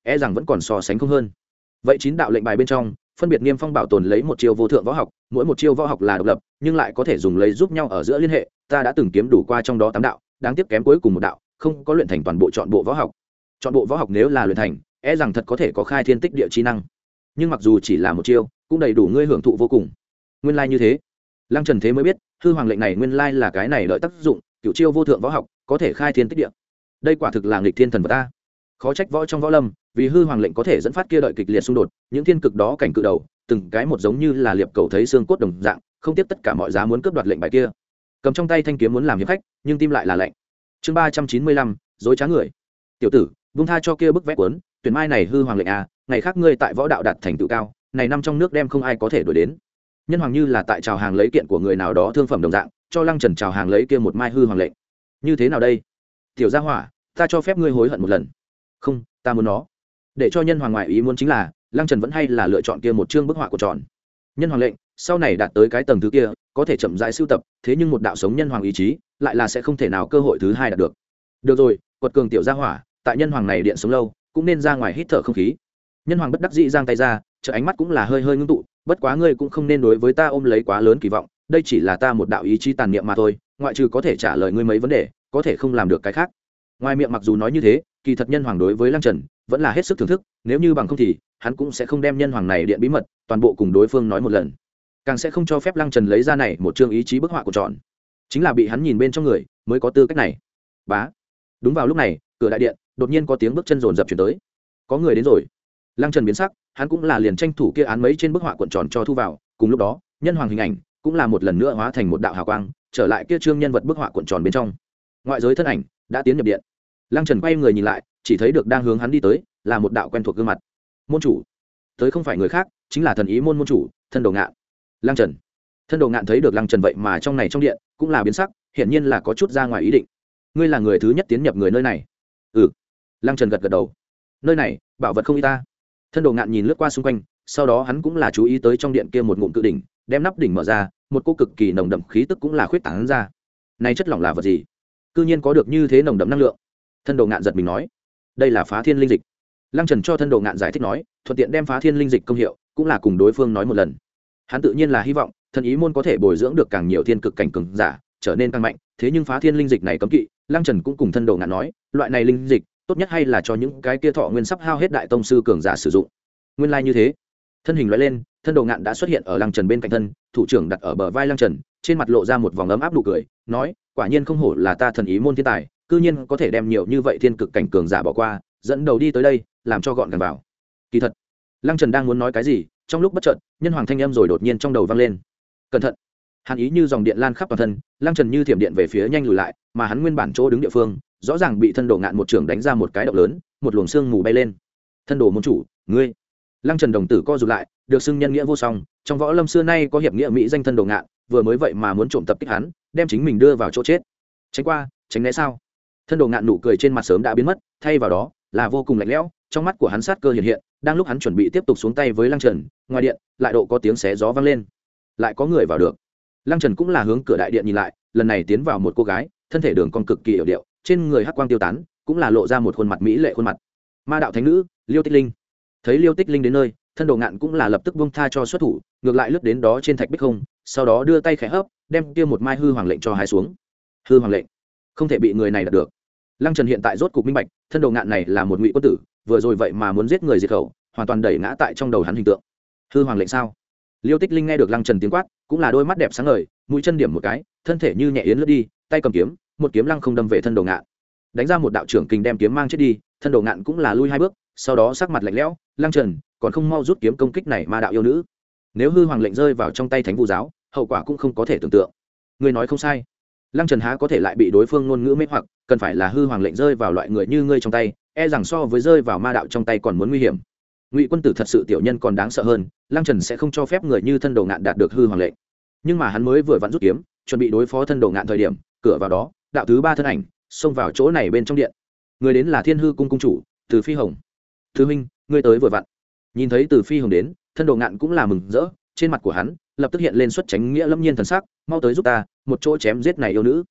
e rằng vẫn còn so sánh không hơn. Vậy chín đạo lệnh bài bên trong phân biệt niêm phong bảo tồn lấy một chiêu vô thượng võ học, mỗi một chiêu võ học là độc lập nhưng lại có thể dùng lấy giúp nhau ở giữa liên hệ, ta đã từng kiếm đủ qua trong đó tám đạo, đáng tiếc kém cuối cùng một đạo, không có luyện thành toàn bộ chọn bộ võ học. Chọn bộ võ học nếu là luyện thành, e rằng thật có thể có khai thiên tích địa chi năng. Nhưng mặc dù chỉ là một chiêu, cũng đầy đủ ngươi hưởng thụ vô cùng. Nguyên lai like như thế. Lăng Trần thế mới biết, hư hoàng lệnh này nguyên lai like là cái này đợi tác dụng, cựu chiêu vô thượng võ học, có thể khai thiên tích địa. Đây quả thực là nghịch thiên thần vật ta. Khó trách võ trong võ lâm, vì hư hoàng lệnh có thể dẫn phát kia đợi kịch liệt xung đột, những thiên cực đó cảnh cự đầu, từng cái một giống như là liệp cầu thấy xương cốt đồng dạng, không tiếp tất cả mọi giá muốn cướp đoạt lệnh bài kia. Cầm trong tay thanh kiếm muốn làm hiệp khách, nhưng tim lại là lạnh. Chương ba trăm chín mươi lăm, dối trá người. Tiểu tử, buông tha cho kia bức vẽ cuốn, tuyển mai này hư hoàng lệnh à, ngày khác ngươi tại võ đạo đạt thành tựu cao, này năm trong nước đem không ai có thể đuổi đến. Nhân hoàng như là tại chào hàng lấy kiện của người nào đó thương phẩm đồng dạng, cho Lăng Trần chào hàng lấy kia một mai hư hoàng lệnh. Như thế nào đây? Tiểu gia hỏa, ta cho phép ngươi hối hận một lần. Không, ta muốn nó. Để cho nhân hoàng ngoại ý muốn chính là, Lăng Trần vẫn hay là lựa chọn kia một chương bức họa của tròn. Nhân hoàng lệnh, sau này đạt tới cái tầng thứ kia, có thể chậm rãi sưu tập, thế nhưng một đạo sống nhân hoàng ý chí, lại là sẽ không thể nào cơ hội thứ hai đạt được. Được rồi, quật cường tiểu gia hỏa, tại nhân hoàng này điện sống lâu, cũng nên ra ngoài hít thở không khí. Nhân hoàng bất đắc dĩ giang tay ra, trợ ánh mắt cũng là hơi hơi ngưng tụ, bất quá ngươi cũng không nên đối với ta ôm lấy quá lớn kỳ vọng, đây chỉ là ta một đạo ý chí tàn niệm mà thôi, ngoại trừ có thể trả lời ngươi mấy vấn đề, có thể không làm được cái khác. Ngoài miệng mặc dù nói như thế, kỳ thật nhân hoàng đối với Lăng Trần vẫn là hết sức thưởng thức, nếu như bằng không thì hắn cũng sẽ không đem nhân hoàng này điện bí mật toàn bộ cùng đối phương nói một lần, càng sẽ không cho phép Lăng Trần lấy ra này một chương ý chí bức họa của tròn, chính là bị hắn nhìn bên trong người mới có tư cách này. Bá. Đúng vào lúc này, cửa đại điện đột nhiên có tiếng bước chân rồn rập chuyển tới, có người đến rồi. Lăng Trần biến sắc, hắn cũng là liền tranh thủ kia án mấy trên bức họa cuộn tròn cho thu vào, cùng lúc đó nhân hoàng hình ảnh cũng là một lần nữa hóa thành một đạo hào quang trở lại kia trương nhân vật bức họa cuộn tròn bên trong. Ngoại giới thân ảnh đã tiến nhập điện. Lăng Trần quay người nhìn lại, chỉ thấy được đang hướng hắn đi tới là một đạo quen thuộc gương mặt. Môn chủ tới không phải người khác, chính là thần ý môn môn chủ Thân Đồ Ngạn. Lăng Trần. Thân Đồ Ngạn thấy được Lăng Trần vậy mà trong này trong điện cũng là biến sắc, hiển nhiên là có chút ra ngoài ý định. Ngươi là người thứ nhất tiến nhập người nơi này? Ừ. Lăng Trần gật gật đầu. Nơi này bảo vật không y ta. Thân Đồ Ngạn nhìn lướt qua xung quanh, sau đó hắn cũng là chú ý tới trong điện kia một ngụm cự đỉnh, đem nắp đỉnh mở ra, một cô cực kỳ nồng đậm khí tức cũng là khuyết tán ra. Này chất lỏng là vật gì? Cư nhiên có được như thế nồng đậm năng lượng. Thân Đồ Ngạn giật mình nói, đây là phá thiên linh dịch. Lăng Trần cho Thân Đồ Ngạn giải thích nói, thuận tiện đem phá thiên linh dịch công hiệu cũng là cùng đối phương nói một lần. Hắn tự nhiên là hy vọng thần ý môn có thể bồi dưỡng được càng nhiều thiên cực cảnh cường giả, trở nên càng mạnh, thế nhưng phá thiên linh dịch này cấm kỵ, Lăng Trần cũng cùng Thân Đồ Ngạn nói, loại này linh dịch tốt nhất hay là cho những cái kia thọ nguyên sắp hao hết đại tông sư cường giả sử dụng. Nguyên lai like như thế. Thân hình lóe lên, Thân Đồ Ngạn đã xuất hiện ở Lăng Trần bên cạnh thân, thủ trưởng đặt ở bờ vai Lăng Trần, trên mặt lộ ra một vòng ấm áp nụ cười, nói, quả nhiên không hổ là ta thần ý môn thiên tài, cư nhiên có thể đem nhiều như vậy thiên cực cảnh cường giả bỏ qua, dẫn đầu đi tới đây, làm cho gọn gàng vào. Kỳ thật, Lăng Trần đang muốn nói cái gì, trong lúc bất chợt, nhân hoàng thanh âm rồi đột nhiên trong đầu vang lên. Cẩn thận! Hàn ý như dòng điện lan khắp toàn thân, Lăng Trần như thiểm điện về phía nhanh lùi lại, mà hắn nguyên bản chỗ đứng địa phương, rõ ràng bị Thân Đồ Ngạn một trường đánh ra một cái động lớn, một luồng xương mù bay lên. Thân Đồ môn chủ, ngươi! Lăng Trần đồng tử co rụt lại, được xưng nhân nghĩa vô song, trong võ lâm xưa nay có hiệp nghĩa mỹ danh Thân Đồ Ngạn, vừa mới vậy mà muốn trộm tập kích hắn, đem chính mình đưa vào chỗ chết. Tránh qua, tránh né sao? Thân Đồ Ngạn nụ cười trên mặt sớm đã biến mất, thay vào đó là vô cùng lạnh lẽo, trong mắt của hắn sát cơ hiện hiện, đang lúc hắn chuẩn bị tiếp tục xuống tay với Lăng Trần, ngoài điện lại độ có tiếng xé gió vang lên, lại có người vào được. Lăng Trần cũng là hướng cửa đại điện nhìn lại, lần này tiến vào một cô gái, thân thể đường cong cực kỳ yểu điệu, trên người hắc quang tiêu tán, cũng là lộ ra một khuôn mặt mỹ lệ khuôn mặt. Ma đạo thánh nữ Liêu Tích Linh. Thấy Liêu Tích Linh đến nơi, Thân Đồ Ngạn cũng là lập tức buông tha cho xuất thủ, ngược lại lướt đến đó trên thạch bích không, sau đó đưa tay khẽ hấp, đem kia một mai hư hoàng lệnh cho hái xuống. Hư hoàng lệnh không thể bị người này đạt được. Lăng Trần hiện tại rốt cục minh bạch, Thân Đồ Ngạn này là một ngụy quân tử, vừa rồi vậy mà muốn giết người diệt khẩu, hoàn toàn đẩy ngã tại trong đầu hắn hình tượng. Hư hoàng lệnh sao? Liêu Tích Linh nghe được Lăng Trần tiếng quát, cũng là đôi mắt đẹp sáng ngời, mũi chân điểm một cái, thân thể như nhẹ yến lướt đi, tay cầm kiếm, một kiếm lăng không đâm về Thân Đồ Ngạn, đánh ra một đạo trưởng kình đem kiếm mang chết đi. Thân Đồ Ngạn cũng là lui hai bước, sau đó sắc mặt lạnh lẽo, Lăng Trần còn không mau rút kiếm công kích này ma đạo yêu nữ. Nếu hư hoàng lệnh rơi vào trong tay Thánh Vu giáo, hậu quả cũng không có thể tưởng tượng. Người nói không sai. Lăng Trần há có thể lại bị đối phương ngôn ngữ mê hoặc, cần phải là hư hoàng lệnh rơi vào loại người như ngươi trong tay, e rằng so với rơi vào ma đạo trong tay còn muốn nguy hiểm. Ngụy quân tử thật sự tiểu nhân còn đáng sợ hơn, Lăng Trần sẽ không cho phép người như Thân Đồ Ngạn đạt được hư hoàng lệnh. Nhưng mà hắn mới vừa vặn rút kiếm, chuẩn bị đối phó Thân Đồ Ngạn thời điểm, cửa vào đó, đạo thứ ba thân ảnh xông vào chỗ này bên trong điện. Người đến là Thiên Hư cung cung chủ Từ Phi Hồng. Thứ huynh, ngươi tới vừa vặn. Nhìn thấy Từ Phi Hồng đến, Thân Đồ Ngạn cũng là mừng rỡ, trên mặt của hắn lập tức hiện lên xuất tránh nghĩa lâm nhiên thần sắc, mau tới giúp ta, một chỗ chém giết này yêu nữ.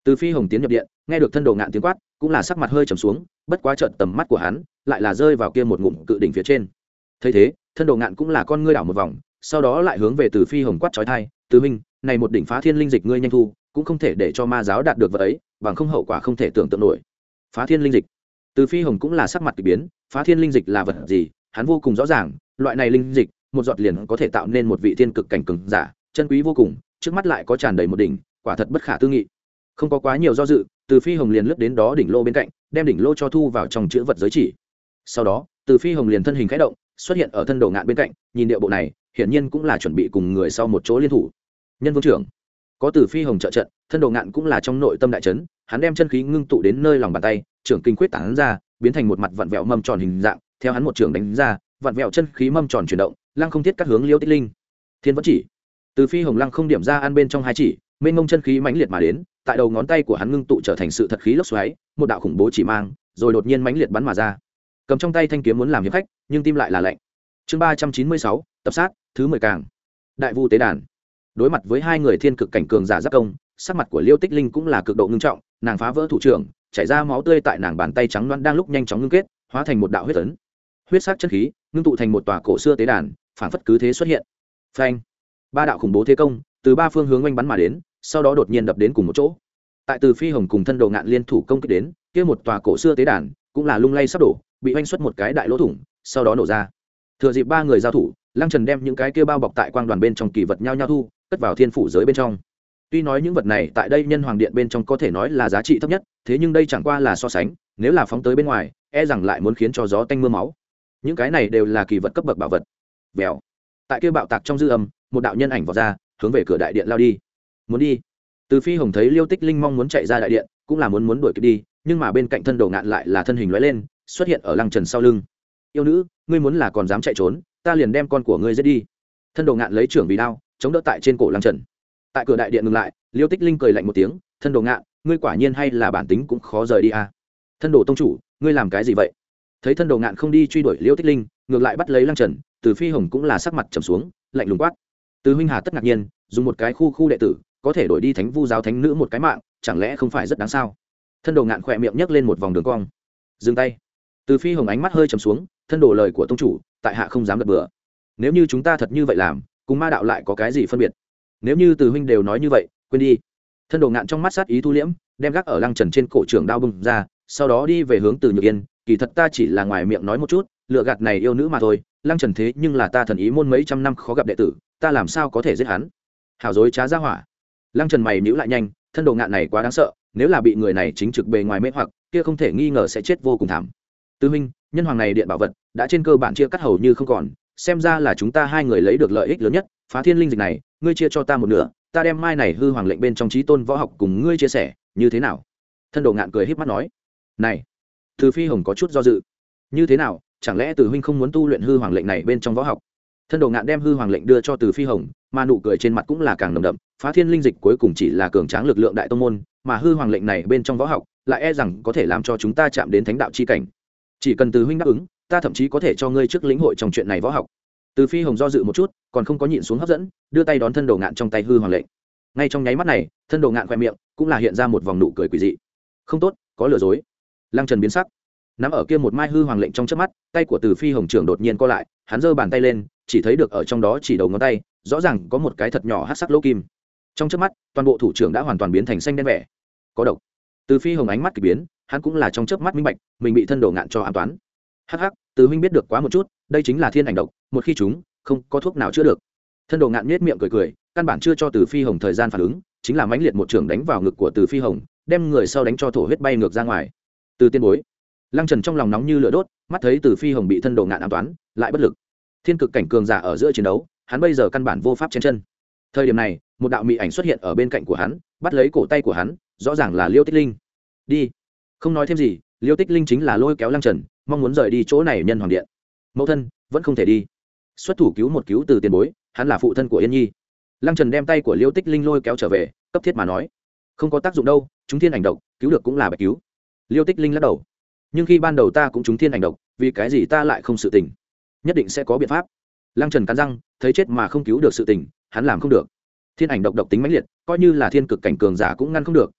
Từ Phi Hồng tiến nhập điện, nghe được thân đồ ngạn tiếng quát, cũng là sắc mặt hơi trầm xuống, bất quá chợt tầm mắt của hắn lại là rơi vào kia một ngụm cự đỉnh phía trên. Thấy thế, thân đồ ngạn cũng là con ngươi đảo một vòng, sau đó lại hướng về Từ Phi Hồng quát chói tai, "Từ huynh, này một đỉnh phá thiên linh dịch ngươi nhanh thu, cũng không thể để cho ma giáo đạt được vật ấy, bằng không hậu quả không thể tưởng tượng nổi." Phá thiên linh dịch. Từ Phi Hồng cũng là sắc mặt kỳ biến, phá thiên linh dịch là vật gì, hắn vô cùng rõ ràng, loại này linh dịch, một giọt liền có thể tạo nên một vị thiên cực cảnh cường giả, chân quý vô cùng, trước mắt lại có tràn đầy một đỉnh, quả thật bất khả tư nghị. Không có quá nhiều do dự, Từ Phi Hồng liền lướt đến đó đỉnh lô bên cạnh, đem đỉnh lô cho thu vào trong chữ vật giới chỉ. Sau đó, Từ Phi Hồng liền thân hình khẽ động, xuất hiện ở thân đồ ngạn bên cạnh, nhìn điệu bộ này, hiển nhiên cũng là chuẩn bị cùng người sau một chỗ liên thủ. Nhân vương trưởng, có Từ Phi Hồng trợ trận, thân đồ ngạn cũng là trong nội tâm đại chấn, hắn đem chân khí ngưng tụ đến nơi lòng bàn tay, trưởng kinh quyết tản ra, biến thành một mặt vặn vẹo mâm tròn hình dạng, theo hắn một trường đánh ra, vặn vẹo chân khí mâm tròn chuyển động, lăng không thiết cắt hướng Liêu Tích Linh. Thiên vẫn chỉ. Từ Phi Hồng lăng không điểm ra ăn bên trong hai chỉ, mênh mông chân khí mãnh liệt mà đến, tại đầu ngón tay của hắn ngưng tụ trở thành sự thật khí lốc xoáy, một đạo khủng bố chỉ mang, rồi đột nhiên mãnh liệt bắn mà ra. Cầm trong tay thanh kiếm muốn làm hiệp khách, nhưng tim lại là lạnh. Chương ba trăm chín mươi sáu, tập sát, thứ mười càng. Đại Vu tế đàn. Đối mặt với hai người thiên cực cảnh cường giả giáp công, sắc mặt của Liêu Tích Linh cũng là cực độ ngưng trọng, nàng phá vỡ thủ trưởng, chảy ra máu tươi tại nàng bàn tay trắng loáng đang lúc nhanh chóng ngưng kết, hóa thành một đạo huyết ấn. Huyết sắc chân khí, ngưng tụ thành một tòa cổ xưa tế đàn, phảng phất cứ thế xuất hiện. Phanh! Ba đạo khủng bố thế công, từ ba phương hướng oanh bắn mà đến, sau đó đột nhiên đập đến cùng một chỗ. Tại Từ Phi Hồng cùng thân đồ ngạn liên thủ công kích đến, kia một tòa cổ xưa tế đàn cũng là lung lay sắp đổ, bị oanh xuất một cái đại lỗ thủng, sau đó nổ ra. Thừa dịp ba người giao thủ, Lăng Trần đem những cái kia bao bọc tại quang đoàn bên trong kỳ vật nhau nhau thu, cất vào thiên phủ giới bên trong. Tuy nói những vật này tại đây Nhân Hoàng Điện bên trong có thể nói là giá trị thấp nhất, thế nhưng đây chẳng qua là so sánh, nếu là phóng tới bên ngoài, e rằng lại muốn khiến cho gió tanh mưa máu. Những cái này đều là kỳ vật cấp bậc bảo vật. Vèo. Tại kia bạo tạc trong dư âm, một đạo nhân ảnh vọt ra, hướng về cửa đại điện lao đi. Muốn đi. Từ Phi Hồng thấy Liêu Tích Linh mong muốn chạy ra đại điện, cũng là muốn muốn đuổi kịp đi, nhưng mà bên cạnh thân đồ ngạn lại là thân hình lóe lên, xuất hiện ở Lăng Trần sau lưng. "Yêu nữ, ngươi muốn là còn dám chạy trốn, ta liền đem con của ngươi giết đi." Thân đồ ngạn lấy trưởng vì đao, chống đỡ tại trên cổ Lăng Trần. Tại cửa đại điện ngừng lại, Liêu Tích Linh cười lạnh một tiếng, "Thân đồ ngạn, ngươi quả nhiên hay là bản tính cũng khó rời đi à? Thân đồ tông chủ, ngươi làm cái gì vậy?" Thấy thân đồ ngạn không đi truy đuổi Liêu Tích Linh, ngược lại bắt lấy Lăng Trần, Từ Phi Hồng cũng là sắc mặt trầm xuống, lạnh lùng quát. Từ huynh hà tất ngạc nhiên, dùng một cái khu khu đệ tử, có thể đổi đi Thánh Vu giáo thánh nữ một cái mạng, chẳng lẽ không phải rất đáng sao? Thân đồ ngạn khỏe miệng nhấc lên một vòng đường cong. Dừng tay. Từ Phi Hồng ánh mắt hơi trầm xuống, thân đồ lời của tông chủ, tại hạ không dám gật bừa. Nếu như chúng ta thật như vậy làm, cùng ma đạo lại có cái gì phân biệt? Nếu như Từ huynh đều nói như vậy, quên đi. Thân đồ ngạn trong mắt sát ý thu liễm, đem gác ở Lăng Trần trên cổ trưởng đao bung ra, sau đó đi về hướng Từ Nhược Yên, kỳ thật ta chỉ là ngoài miệng nói một chút, lựa gạt này yêu nữ mà thôi, Lăng Trần thế nhưng là ta thần ý môn mấy trăm năm khó gặp đệ tử, ta làm sao có thể giết hắn? Hảo dối trá ra hỏa. Lăng Trần mày nhíu lại nhanh, thân đồ ngạn này quá đáng sợ, nếu là bị người này chính trực bề ngoài mê hoặc, kia không thể nghi ngờ sẽ chết vô cùng thảm. Tư huynh, nhân hoàng này điện bảo vật đã trên cơ bản chia cắt hầu như không còn, xem ra là chúng ta hai người lấy được lợi ích lớn nhất, phá thiên linh dịch này, ngươi chia cho ta một nửa, ta đem mai này hư hoàng lệnh bên trong chí tôn võ học cùng ngươi chia sẻ, như thế nào? Thân đồ ngạn cười híp mắt nói. Này, Từ Phi Hồng có chút do dự. Như thế nào, chẳng lẽ Từ huynh không muốn tu luyện hư hoàng lệnh này bên trong võ học? Thân đồ ngạn đem hư hoàng lệnh đưa cho Từ Phi Hồng, mà nụ cười trên mặt cũng là càng nồng đậm, phá thiên linh dịch cuối cùng chỉ là cường tráng lực lượng đại tông môn, mà hư hoàng lệnh này bên trong võ học lại e rằng có thể làm cho chúng ta chạm đến thánh đạo chi cảnh. Chỉ cần Từ huynh đáp ứng, ta thậm chí có thể cho ngươi trước lĩnh hội trong chuyện này võ học. Từ Phi Hồng do dự một chút, còn không có nhịn xuống hấp dẫn, đưa tay đón thân đồ ngạn trong tay hư hoàng lệnh. Ngay trong nháy mắt này, thân đồ ngạn khoe miệng cũng là hiện ra một vòng nụ cười quỷ dị. Không tốt, có lừa dối. Lăng Trần biến sắc, nắm ở kia một mai hư hoàng lệnh trong chớp mắt, tay của Từ Phi Hồng trưởng đột nhiên co lại, hắn giơ bàn tay lên, chỉ thấy được ở trong đó chỉ đầu ngón tay, rõ ràng có một cái thật nhỏ hắc sắc lỗ kim. Trong chớp mắt, toàn bộ thủ trưởng đã hoàn toàn biến thành xanh đen vẻ. Có độc. Từ Phi Hồng ánh mắt kỳ biến, hắn cũng là trong chớp mắt minh bạch, mình bị thân đồ ngạn cho ám toán. Hắc hắc, Từ huynh biết được quá một chút, đây chính là thiên ảnh độc, một khi chúng, không có thuốc nào chữa được. Thân đồ ngạn nhếch miệng cười cười, căn bản chưa cho Từ Phi Hồng thời gian phản ứng, chính là mãnh liệt một trường đánh vào ngực của Từ Phi Hồng, đem người sau đánh cho thổ huyết bay ngược ra ngoài. Từ tiên bối. Lăng Trần trong lòng nóng như lửa đốt, mắt thấy Từ Phi Hồng bị thân đồ ngạn ám toán, lại bất lực. Thiên cực cảnh cường giả ở giữa chiến đấu, hắn bây giờ căn bản vô pháp chen chân. Thời điểm này, một đạo mị ảnh xuất hiện ở bên cạnh của hắn, bắt lấy cổ tay của hắn, rõ ràng là Liêu Tích Linh. Đi. Không nói thêm gì, Liêu Tích Linh chính là lôi kéo Lăng Trần, mong muốn rời đi chỗ này nhân hoàng điện. Mẫu thân vẫn không thể đi, xuất thủ cứu một cứu Từ tiền bối, hắn là phụ thân của Yên Nhi. Lăng Trần đem tay của Liêu Tích Linh lôi kéo trở về, cấp thiết mà nói, không có tác dụng đâu, chúng thiên ảnh độc, cứu được cũng là bạch cứu. Liêu Tích Linh lắc đầu, nhưng khi ban đầu ta cũng chúng thiên ảnh độc, vì cái gì ta lại không sự tình? Nhất định sẽ có biện pháp. Lăng Trần cắn răng, thấy chết mà không cứu được sự tình, hắn làm không được. Thiên ảnh độc độc tính mãnh liệt, coi như là thiên cực cảnh cường giả cũng ngăn không được,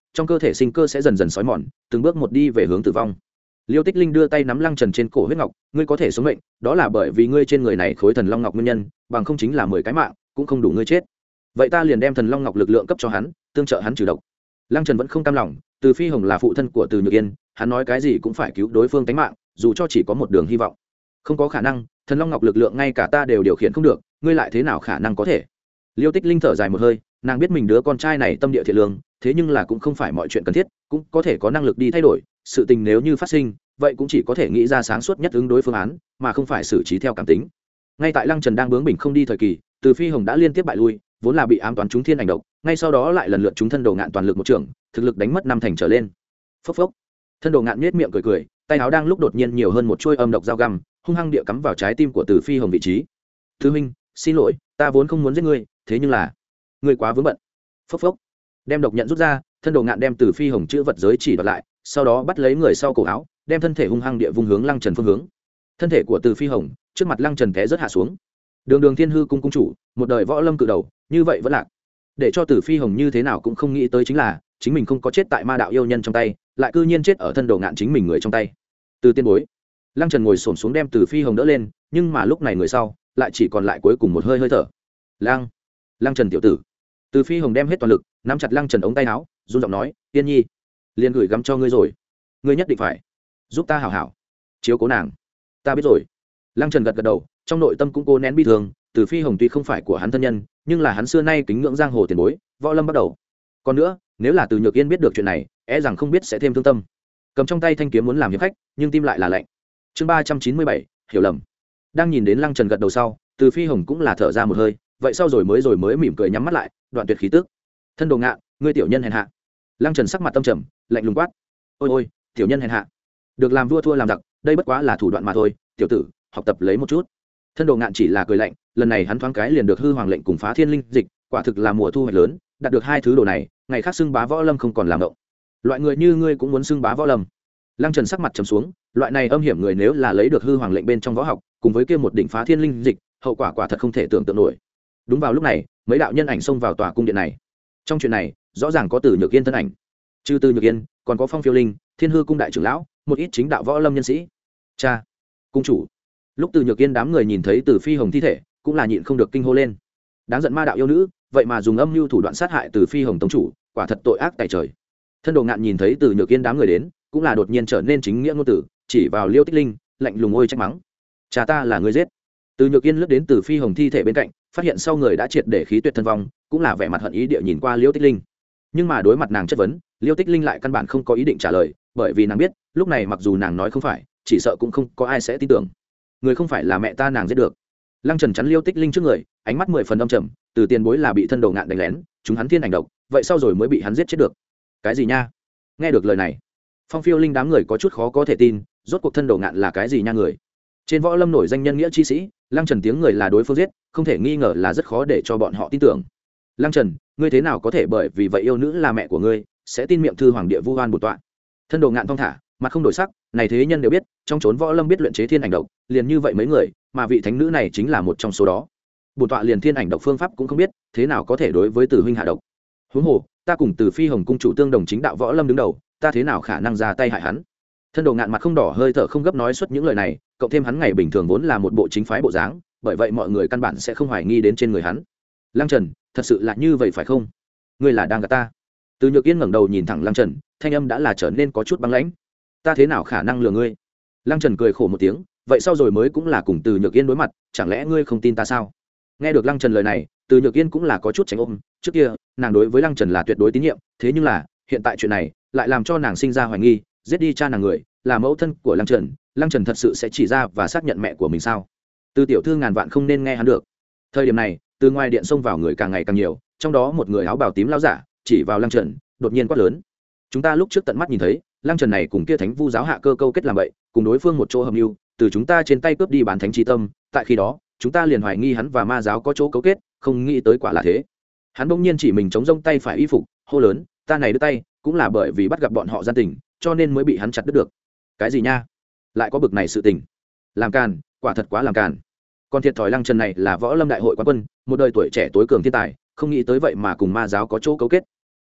trong cơ thể sinh cơ sẽ dần dần xói mòn, từng bước một đi về hướng tử vong. Liêu Tích Linh đưa tay nắm Lăng Trần trên cổ huyết ngọc, ngươi có thể sống mệnh, đó là bởi vì ngươi trên người này khối thần long ngọc nguyên nhân, bằng không chính là mười cái mạng cũng không đủ ngươi chết. Vậy ta liền đem thần long ngọc lực lượng cấp cho hắn, tương trợ hắn trừ độc. Lăng Trần vẫn không cam lòng, Từ Phi Hồng là phụ thân của Từ Nhược Yên, hắn nói cái gì cũng phải cứu đối phương tính mạng, dù cho chỉ có một đường hy vọng. Không có khả năng, thần long ngọc lực lượng ngay cả ta đều điều khiển không được, ngươi lại thế nào khả năng có thể? Liêu Tích Linh thở dài một hơi, nàng biết mình đứa con trai này tâm địa thiện lương, thế nhưng là cũng không phải mọi chuyện cần thiết, cũng có thể có năng lực đi thay đổi, sự tình nếu như phát sinh, vậy cũng chỉ có thể nghĩ ra sáng suốt nhất ứng đối phương án, mà không phải xử trí theo cảm tính. Ngay tại Lăng Trần đang bướng bỉnh không đi thời kỳ, Từ Phi Hồng đã liên tiếp bại lui, vốn là bị ám toán trúng thiên ảnh độc, ngay sau đó lại lần lượt trúng thân đồ ngạn toàn lực một trường, thực lực đánh mất năm thành trở lên. Phốc phốc. Thân đồ ngạn nhếch miệng cười cười, tay áo đang lúc đột nhiên nhiều hơn một chuôi âm độc dao găm, hung hăng địa cắm vào trái tim của Từ Phi Hồng vị trí. "Thứ huynh, xin lỗi, ta vốn không muốn giết ngươi, thế nhưng là ngươi quá vướng bận." Phốc phốc. Đem độc nhận rút ra, thân đồ ngạn đem Từ Phi Hồng chữ vật giới chỉ đoạt lại, sau đó bắt lấy người sau cổ áo, đem thân thể hung hăng địa vung hướng Lăng Trần phương hướng. Thân thể của Từ Phi Hồng trước mặt Lăng Trần té rất hạ xuống. Đường Đường Thiên Hư cung cung chủ, một đời võ lâm cự đầu, như vậy vẫn lạc. Để cho Từ Phi Hồng như thế nào cũng không nghĩ tới chính là, chính mình không có chết tại ma đạo yêu nhân trong tay, lại cư nhiên chết ở thân đồ ngạn chính mình người trong tay. Từ tiên bối, Lăng Trần ngồi xổm xuống đem Từ Phi Hồng đỡ lên, nhưng mà lúc này người sau lại chỉ còn lại cuối cùng một hơi hơi thở. Lăng, Lăng Trần tiểu tử. Từ Phi Hồng đem hết toàn lực, nắm chặt Lăng Trần ống tay áo, run giọng nói, "Tiên nhi, liền gửi gắm cho ngươi rồi, ngươi nhất định phải giúp ta hảo hảo chiếu cố nàng." "Ta biết rồi." Lăng Trần gật gật đầu, trong nội tâm cũng cố nén bi thương. Từ Phi Hồng tuy không phải của hắn thân nhân, nhưng là hắn xưa nay kính ngưỡng giang hồ tiền bối, võ lâm bắt đầu. Còn nữa, nếu là Từ Nhược Yên biết được chuyện này, e rằng không biết sẽ thêm thương tâm. Cầm trong tay thanh kiếm muốn làm hiệp khách, nhưng tim lại là lạnh. Chương ba trăm chín mươi bảy, hiểu lầm. Đang nhìn đến Lăng Trần gật đầu sau, Từ Phi Hồng cũng là thở ra một hơi, vậy sau rồi mới rồi mới mỉm cười nhắm mắt lại, đoạn tuyệt khí tức. "Thân đồ ngạn, ngươi tiểu nhân hèn hạ." Lăng Trần sắc mặt tâm trầm, lạnh lùng quát, "Ôi ôi, tiểu nhân hèn hạ, được làm vua thua làm giặc, đây bất quá là thủ đoạn mà thôi, tiểu tử, học tập lấy một chút." Thân đồ ngạn chỉ là cười lạnh, lần này hắn thoáng cái liền được hư hoàng lệnh cùng phá thiên linh dịch, quả thực là mùa thu hoạch lớn, đạt được hai thứ đồ này, ngày khác xưng bá võ lâm không còn làm động. Loại người như ngươi cũng muốn xưng bá võ lâm? Lăng Trần sắc mặt trầm xuống, loại này âm hiểm người nếu là lấy được hư hoàng lệnh bên trong võ học, cùng với kia một đỉnh phá thiên linh dịch, hậu quả quả thật không thể tưởng tượng nổi. Đúng vào lúc này, mấy đạo nhân ảnh xông vào tòa cung điện này. Trong chuyện này, rõ ràng có Từ Nhược Yên thân ảnh. Trừ Từ Nhược Yên, còn có Phong Phiêu Linh, Thiên Hư cung đại trưởng lão, một ít chính đạo võ lâm nhân sĩ. Cha, cung chủ. Lúc Từ Nhược Yên đám người nhìn thấy Từ Phi Hồng thi thể, cũng là nhịn không được kinh hô lên. Đáng giận ma đạo yêu nữ, vậy mà dùng âm mưu thủ đoạn sát hại Từ Phi Hồng tông chủ, quả thật tội ác tày trời. Thân đồ ngạn nhìn thấy Từ Nhược Yên đám người đến, cũng là đột nhiên trở nên chính nghĩa ngôn tử, chỉ vào Liêu Tích Linh, lạnh lùng ôi trách mắng, "Cha ta là người giết." Từ Nhược Yên lướt đến Từ Phi Hồng thi thể bên cạnh, phát hiện sau người đã triệt để khí tuyệt thân vong, cũng là vẻ mặt hận ý địa nhìn qua Liêu Tích Linh. Nhưng mà đối mặt nàng chất vấn, Liêu Tích Linh lại căn bản không có ý định trả lời, bởi vì nàng biết, lúc này mặc dù nàng nói không phải, chỉ sợ cũng không có ai sẽ tin tưởng. Người không phải là mẹ ta nàng giết được. Lăng Trần chắn Liêu Tích Linh trước người, ánh mắt mười phần âm trầm, từ tiền bối là bị thân đồ ngạn đánh lén, chúng hắn thiên ảnh độc, vậy sau rồi mới bị hắn giết chết được. Cái gì nha? Nghe được lời này, Phong Phiêu Linh đám người có chút khó có thể tin, rốt cuộc thân đồ ngạn là cái gì nha người? Trên võ lâm nổi danh nhân nghĩa chi sĩ, Lăng Trần tiếng người là đối phương giết, không thể nghi ngờ là rất khó để cho bọn họ tin tưởng. Lăng Trần, ngươi thế nào có thể bởi vì vậy yêu nữ là mẹ của ngươi, sẽ tin miệng thư hoàng địa vu oan bổn tọa? Thân đồ ngạn thong thả, mặt không đổi sắc, này thế nhân đều biết, trong chốn võ lâm biết luyện chế thiên ảnh độc, liền như vậy mấy người, mà vị thánh nữ này chính là một trong số đó. Bổn tọa liền thiên ảnh độc phương pháp cũng không biết, thế nào có thể đối với Từ huynh hạ độc? Huống hồ, ta cùng Từ Phi Hồng cung chủ tương đồng chính đạo võ lâm đứng đầu, ta thế nào khả năng ra tay hại hắn? Thân đồ ngạn mặt không đỏ hơi thở không gấp nói xuất những lời này, cộng thêm hắn ngày bình thường vốn là một bộ chính phái bộ dáng, bởi vậy mọi người căn bản sẽ không hoài nghi đến trên người hắn. Lăng Trần, thật sự là như vậy phải không? Ngươi là đang gạt ta? Từ Nhược Yên ngẩng đầu nhìn thẳng Lăng Trần, thanh âm đã là trở nên có chút băng lãnh. Ta thế nào khả năng lừa ngươi? Lăng Trần cười khổ một tiếng, vậy sau rồi mới cũng là cùng Từ Nhược Yên đối mặt, chẳng lẽ ngươi không tin ta sao? Nghe được Lăng Trần lời này, Từ Nhược Yên cũng là có chút tránh ôm, trước kia, nàng đối với Lăng Trần là tuyệt đối tín nhiệm, thế nhưng là, hiện tại chuyện này lại làm cho nàng sinh ra hoài nghi, giết đi cha nàng người, là mẫu thân của Lăng Trần, Lăng Trần thật sự sẽ chỉ ra và xác nhận mẹ của mình sao? Từ tiểu thư ngàn vạn không nên nghe hắn được. Thời điểm này, từ ngoài điện xông vào người càng ngày càng nhiều, trong đó một người áo bào tím lão giả chỉ vào Lăng Trần, đột nhiên quát lớn, chúng ta lúc trước tận mắt nhìn thấy, Lăng Trần này cùng kia Thánh Vu giáo hạ cơ câu kết làm vậy, cùng đối phương một chỗ hợp mưu, từ chúng ta trên tay cướp đi bán thánh chi tâm, tại khi đó, chúng ta liền hoài nghi hắn và ma giáo có chỗ cấu kết, không nghĩ tới quả là thế. Hắn bỗng nhiên chỉ mình chống rông tay phải y phục, hô lớn, ta này đứt tay, cũng là bởi vì bắt gặp bọn họ gian tình, cho nên mới bị hắn chặt đứt được. Cái gì nha? Lại có bực này sự tình? Làm càn, quả thật quá làm càn. Còn thiệt thòi Lăng Trần này là võ lâm đại hội quán quân, một đời tuổi trẻ tối cường thiên tài, không nghĩ tới vậy mà cùng ma giáo có chỗ cấu kết.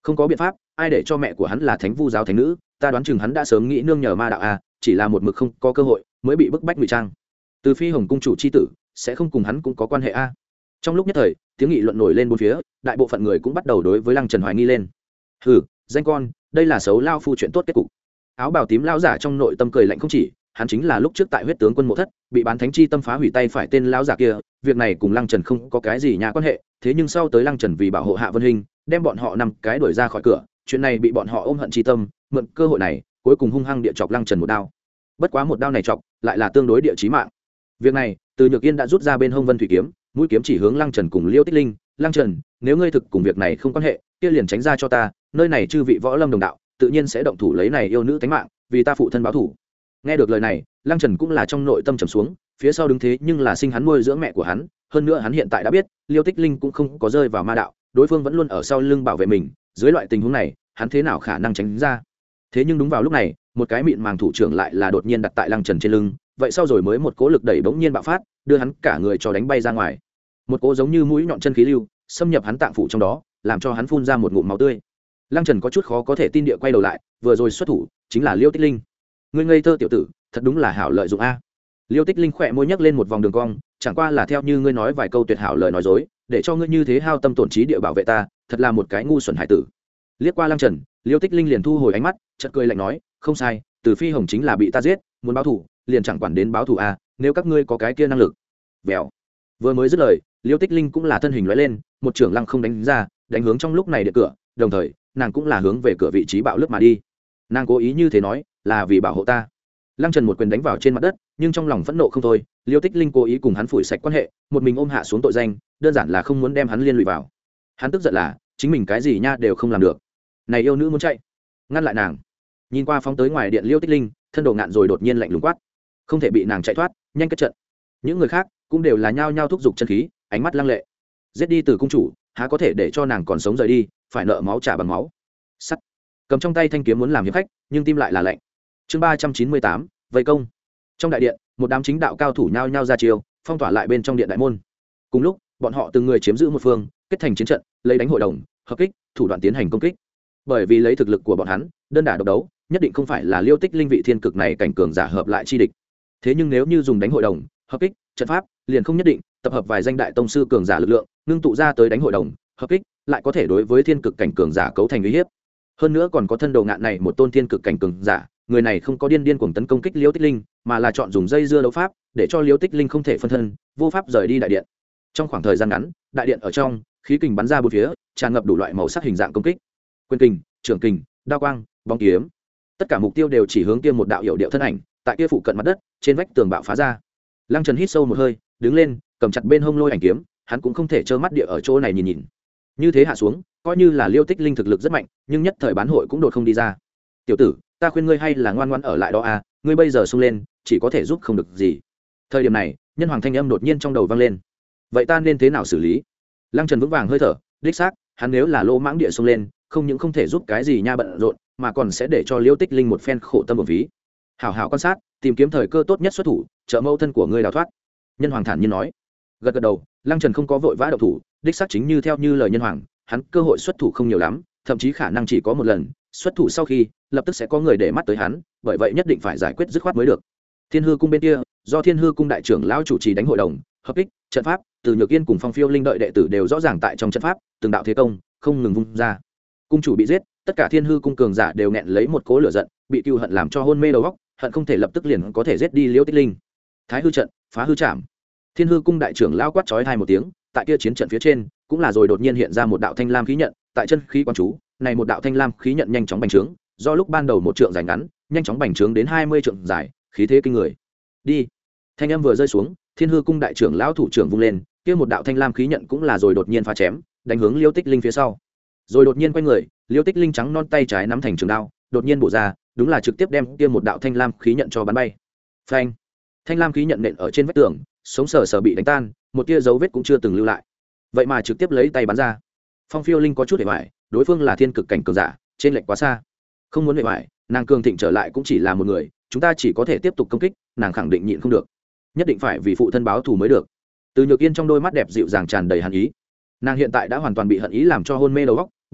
không có biện pháp, ai để cho mẹ của hắn là thánh vu giáo thánh nữ, ta đoán chừng hắn đã sớm nghĩ nương nhờ ma đạo a, chỉ là một mực không có cơ hội mới bị bức bách ngụy trang. Từ Phi Hồng cung chủ chi tử sẽ không cùng hắn cũng có quan hệ a. Trong lúc nhất thời, tiếng nghị luận nổi lên bốn phía, đại bộ phận người cũng bắt đầu đối với Lăng Trần hoài nghi lên. Hừ, danh con, đây là xấu lao phu chuyện tốt kết cục. Áo bào tím lao giả trong nội tâm cười lạnh không chỉ, hắn chính là lúc trước tại huyết tướng quân mộ thất bị bán thánh chi tâm phá hủy tay phải tên lao giả kia, việc này cùng Lăng Trần không có cái gì nhà quan hệ, thế nhưng sau tới Lăng Trần vì bảo hộ Hạ Vân Hinh, đem bọn họ năm cái đuổi ra khỏi cửa, chuyện này bị bọn họ ôm hận chi tâm, mượn cơ hội này, cuối cùng hung hăng địa chọc Lăng Trần một đao. Bất quá một đao này chọc, lại là tương đối địa chí mạng. Việc này, Từ Nhược Yên đã rút ra bên hông Vân Thủy kiếm, mũi kiếm chỉ hướng Lăng Trần cùng Liêu Tích Linh. Lăng Trần, nếu ngươi thực cùng việc này không quan hệ, kia liền tránh ra cho ta, nơi này chư vị võ lâm đồng đạo, tự nhiên sẽ động thủ lấy này yêu nữ tánh mạng, vì ta phụ thân báo thủ. Nghe được lời này, Lăng Trần cũng là trong nội tâm trầm xuống, phía sau đứng thế nhưng là sinh hắn nuôi dưỡng mẹ của hắn, hơn nữa hắn hiện tại đã biết, Liêu Tích Linh cũng không có rơi vào ma đạo, đối phương vẫn luôn ở sau lưng bảo vệ mình, dưới loại tình huống này, hắn thế nào khả năng tránh ra. Thế nhưng đúng vào lúc này, một cái mịn màng thủ trưởng lại là đột nhiên đặt tại Lăng Trần trên lưng, vậy sau rồi mới một cỗ lực đẩy bỗng nhiên bạo phát, đưa hắn cả người cho đánh bay ra ngoài. Một cỗ giống như mũi nhọn chân khí lưu, xâm nhập hắn tạng phủ trong đó, làm cho hắn phun ra một ngụm máu tươi. Lăng Trần có chút khó có thể tin địa quay đầu lại, vừa rồi xuất thủ chính là Liêu Tích Linh. Ngươi ngây thơ tiểu tử, thật đúng là hảo lợi dụng a. Liêu Tích Linh khỏe môi nhấc lên một vòng đường cong, chẳng qua là theo như ngươi nói vài câu tuyệt hảo lời nói dối, để cho ngươi như thế hao tâm tổn trí địa bảo vệ ta, thật là một cái ngu xuẩn hải tử. Liếc qua Lăng Trần, Liêu Tích Linh liền thu hồi ánh mắt, chợt cười lạnh nói, không sai, Từ Phi Hồng chính là bị ta giết, muốn báo thù, liền chẳng quản đến báo thù a, nếu các ngươi có cái kia năng lực. Vèo. Vừa mới dứt lời, Liêu Tích Linh cũng là thân hình lóe lên, một trưởng lăng không đánh ra, đánh hướng trong lúc này địa cửa, đồng thời, nàng cũng là hướng về cửa vị trí bạo lướt mà đi. Nàng cố ý như thế nói, là vì bảo hộ ta. Lăng Trần một quyền đánh vào trên mặt đất, nhưng trong lòng phẫn nộ không thôi, Liêu Tích Linh cố ý cùng hắn phủi sạch quan hệ, một mình ôm hạ xuống tội danh, đơn giản là không muốn đem hắn liên lụy vào. Hắn tức giận là, chính mình cái gì nha đều không làm được. Này yêu nữ muốn chạy, ngăn lại nàng. Nhìn qua phóng tới ngoài điện Liêu Tích Linh, thân đồ ngạn rồi đột nhiên lạnh lùng quát, không thể bị nàng chạy thoát, nhanh kết trận. Những người khác cũng đều là nhao nhao thúc giục chân khí, ánh mắt lăng lệ. Giết đi Từ cung chủ, há có thể để cho nàng còn sống rời đi, phải nợ máu trả bằng máu. Sắt. Cầm trong tay thanh kiếm muốn làm hiệp khách, nhưng tim lại là lạnh. Chương ba trăm chín mươi tám, vây công. Trong đại điện, một đám chính đạo cao thủ nhao nhao ra chiêu, phong tỏa lại bên trong điện đại môn. Cùng lúc, bọn họ từng người chiếm giữ một phương, kết thành chiến trận, lấy đánh hội đồng, hợp kích, thủ đoạn tiến hành công kích. Bởi vì lấy thực lực của bọn hắn, đơn đả độc đấu, nhất định không phải là Liêu Tích Linh vị thiên cực này cảnh cường giả hợp lại chi địch. Thế nhưng nếu như dùng đánh hội đồng, hợp kích, trận pháp, liền không nhất định, tập hợp vài danh đại tông sư cường giả lực lượng, ngưng tụ ra tới đánh hội đồng, hợp kích, lại có thể đối với thiên cực cảnh cường giả cấu thành uy hiếp. Hơn nữa còn có thân đồ ngạn này một tôn thiên cực cảnh cường giả, người này không có điên điên cuồng tấn công kích Liêu Tích Linh, mà là chọn dùng dây dưa đấu pháp, để cho Liêu Tích Linh không thể phân thân, vô pháp rời đi đại điện. Trong khoảng thời gian ngắn, đại điện ở trong, khí kình bắn ra bốn phía, tràn ngập đủ loại màu sắc hình dạng công kích. Quyền kình, trường kình, đao quang, bóng kiếm. Tất cả mục tiêu đều chỉ hướng kia một đạo hiệu điệu thân ảnh, tại kia phụ cận mặt đất, trên vách tường bạo phá ra. Lăng Trần hít sâu một hơi, đứng lên, cầm chặt bên hông lôi ảnh kiếm, hắn cũng không thể trơ mắt địa ở chỗ này nhìn nhìn. Như thế hạ xuống, coi như là Liêu Tích Linh thực lực rất mạnh, nhưng nhất thời bán hội cũng đột không đi ra. Tiểu tử, ta khuyên ngươi hay là ngoan ngoãn ở lại đó à, ngươi bây giờ xông lên, chỉ có thể giúp không được gì. Thời điểm này, nhân hoàng thanh âm đột nhiên trong đầu vang lên. Vậy ta nên thế nào xử lý? Lăng Trần vững vàng hơi thở, đích xác, hắn nếu là lỗ mãng địa xông lên, không những không thể giúp cái gì nha bận rộn, mà còn sẽ để cho Liêu Tích Linh một phen khổ tâm bổng phí. Hảo hảo quan sát, tìm kiếm thời cơ tốt nhất xuất thủ, trợ mâu thân của ngươi đào thoát. Nhân hoàng thản nhiên nói. Gật gật đầu, Lăng Trần không có vội vã động thủ, đích xác chính như theo như lời nhân hoàng, hắn cơ hội xuất thủ không nhiều lắm, thậm chí khả năng chỉ có một lần, xuất thủ sau khi, lập tức sẽ có người để mắt tới hắn, bởi vậy nhất định phải giải quyết dứt khoát mới được. Thiên Hư cung bên kia, do Thiên Hư cung đại trưởng lão chủ trì đánh hội đồng, hợp kích, trận pháp, Từ Nhược Yên cùng Phong Phiêu Linh đợi đệ tử đều rõ ràng tại trong trận pháp, từng đạo thế công, không ngừng vung ra. Cung chủ bị giết, tất cả Thiên Hư cung cường giả đều nghẹn lấy một cỗ lửa giận, bị cừu hận làm cho hôn mê đầu óc, hận không thể lập tức liền có thể giết đi Liêu Tích Linh. Thái hư trận, phá hư trảm. Thiên Hư cung đại trưởng lão quát chói hai một tiếng, tại kia chiến trận phía trên, cũng là rồi đột nhiên hiện ra một đạo thanh lam khí nhận, tại chân khí quan chú, này một đạo thanh lam khí nhận nhanh chóng bành trướng, do lúc ban đầu một trượng dài ngắn, nhanh chóng bành trướng đến hai mươi trượng dài, khí thế kinh người. Đi. Thanh âm vừa rơi xuống, Thiên Hư cung đại trưởng lão thủ trưởng vung lên, kia một đạo thanh lam khí nhận cũng là rồi đột nhiên phá chém, đánh hướng Liêu Tích Linh phía sau. Rồi đột nhiên quay người, Liêu Tích Linh trắng non tay trái nắm thành trường đao, đột nhiên bổ ra, đúng là trực tiếp đem kia một đạo thanh lam khí nhận cho bắn bay. Phanh. Thanh lam khí nhận nện ở trên vách tường, sống sờ sờ bị đánh tan, một tia dấu vết cũng chưa từng lưu lại. Vậy mà trực tiếp lấy tay bắn ra. Phong Phiêu Linh có chút hề bại, đối phương là thiên cực cảnh cường giả, trên lệch quá xa. Không muốn hề bại, nàng cường thịnh trở lại cũng chỉ là một người, chúng ta chỉ có thể tiếp tục công kích, nàng khẳng định nhịn không được, nhất định phải vì phụ thân báo thù mới được. Từ Nhược Yên trong đôi mắt đẹp dịu dàng tràn đầy hận ý. Nàng hiện tại đã hoàn toàn bị hận ý làm cho hôn mê đầu óc,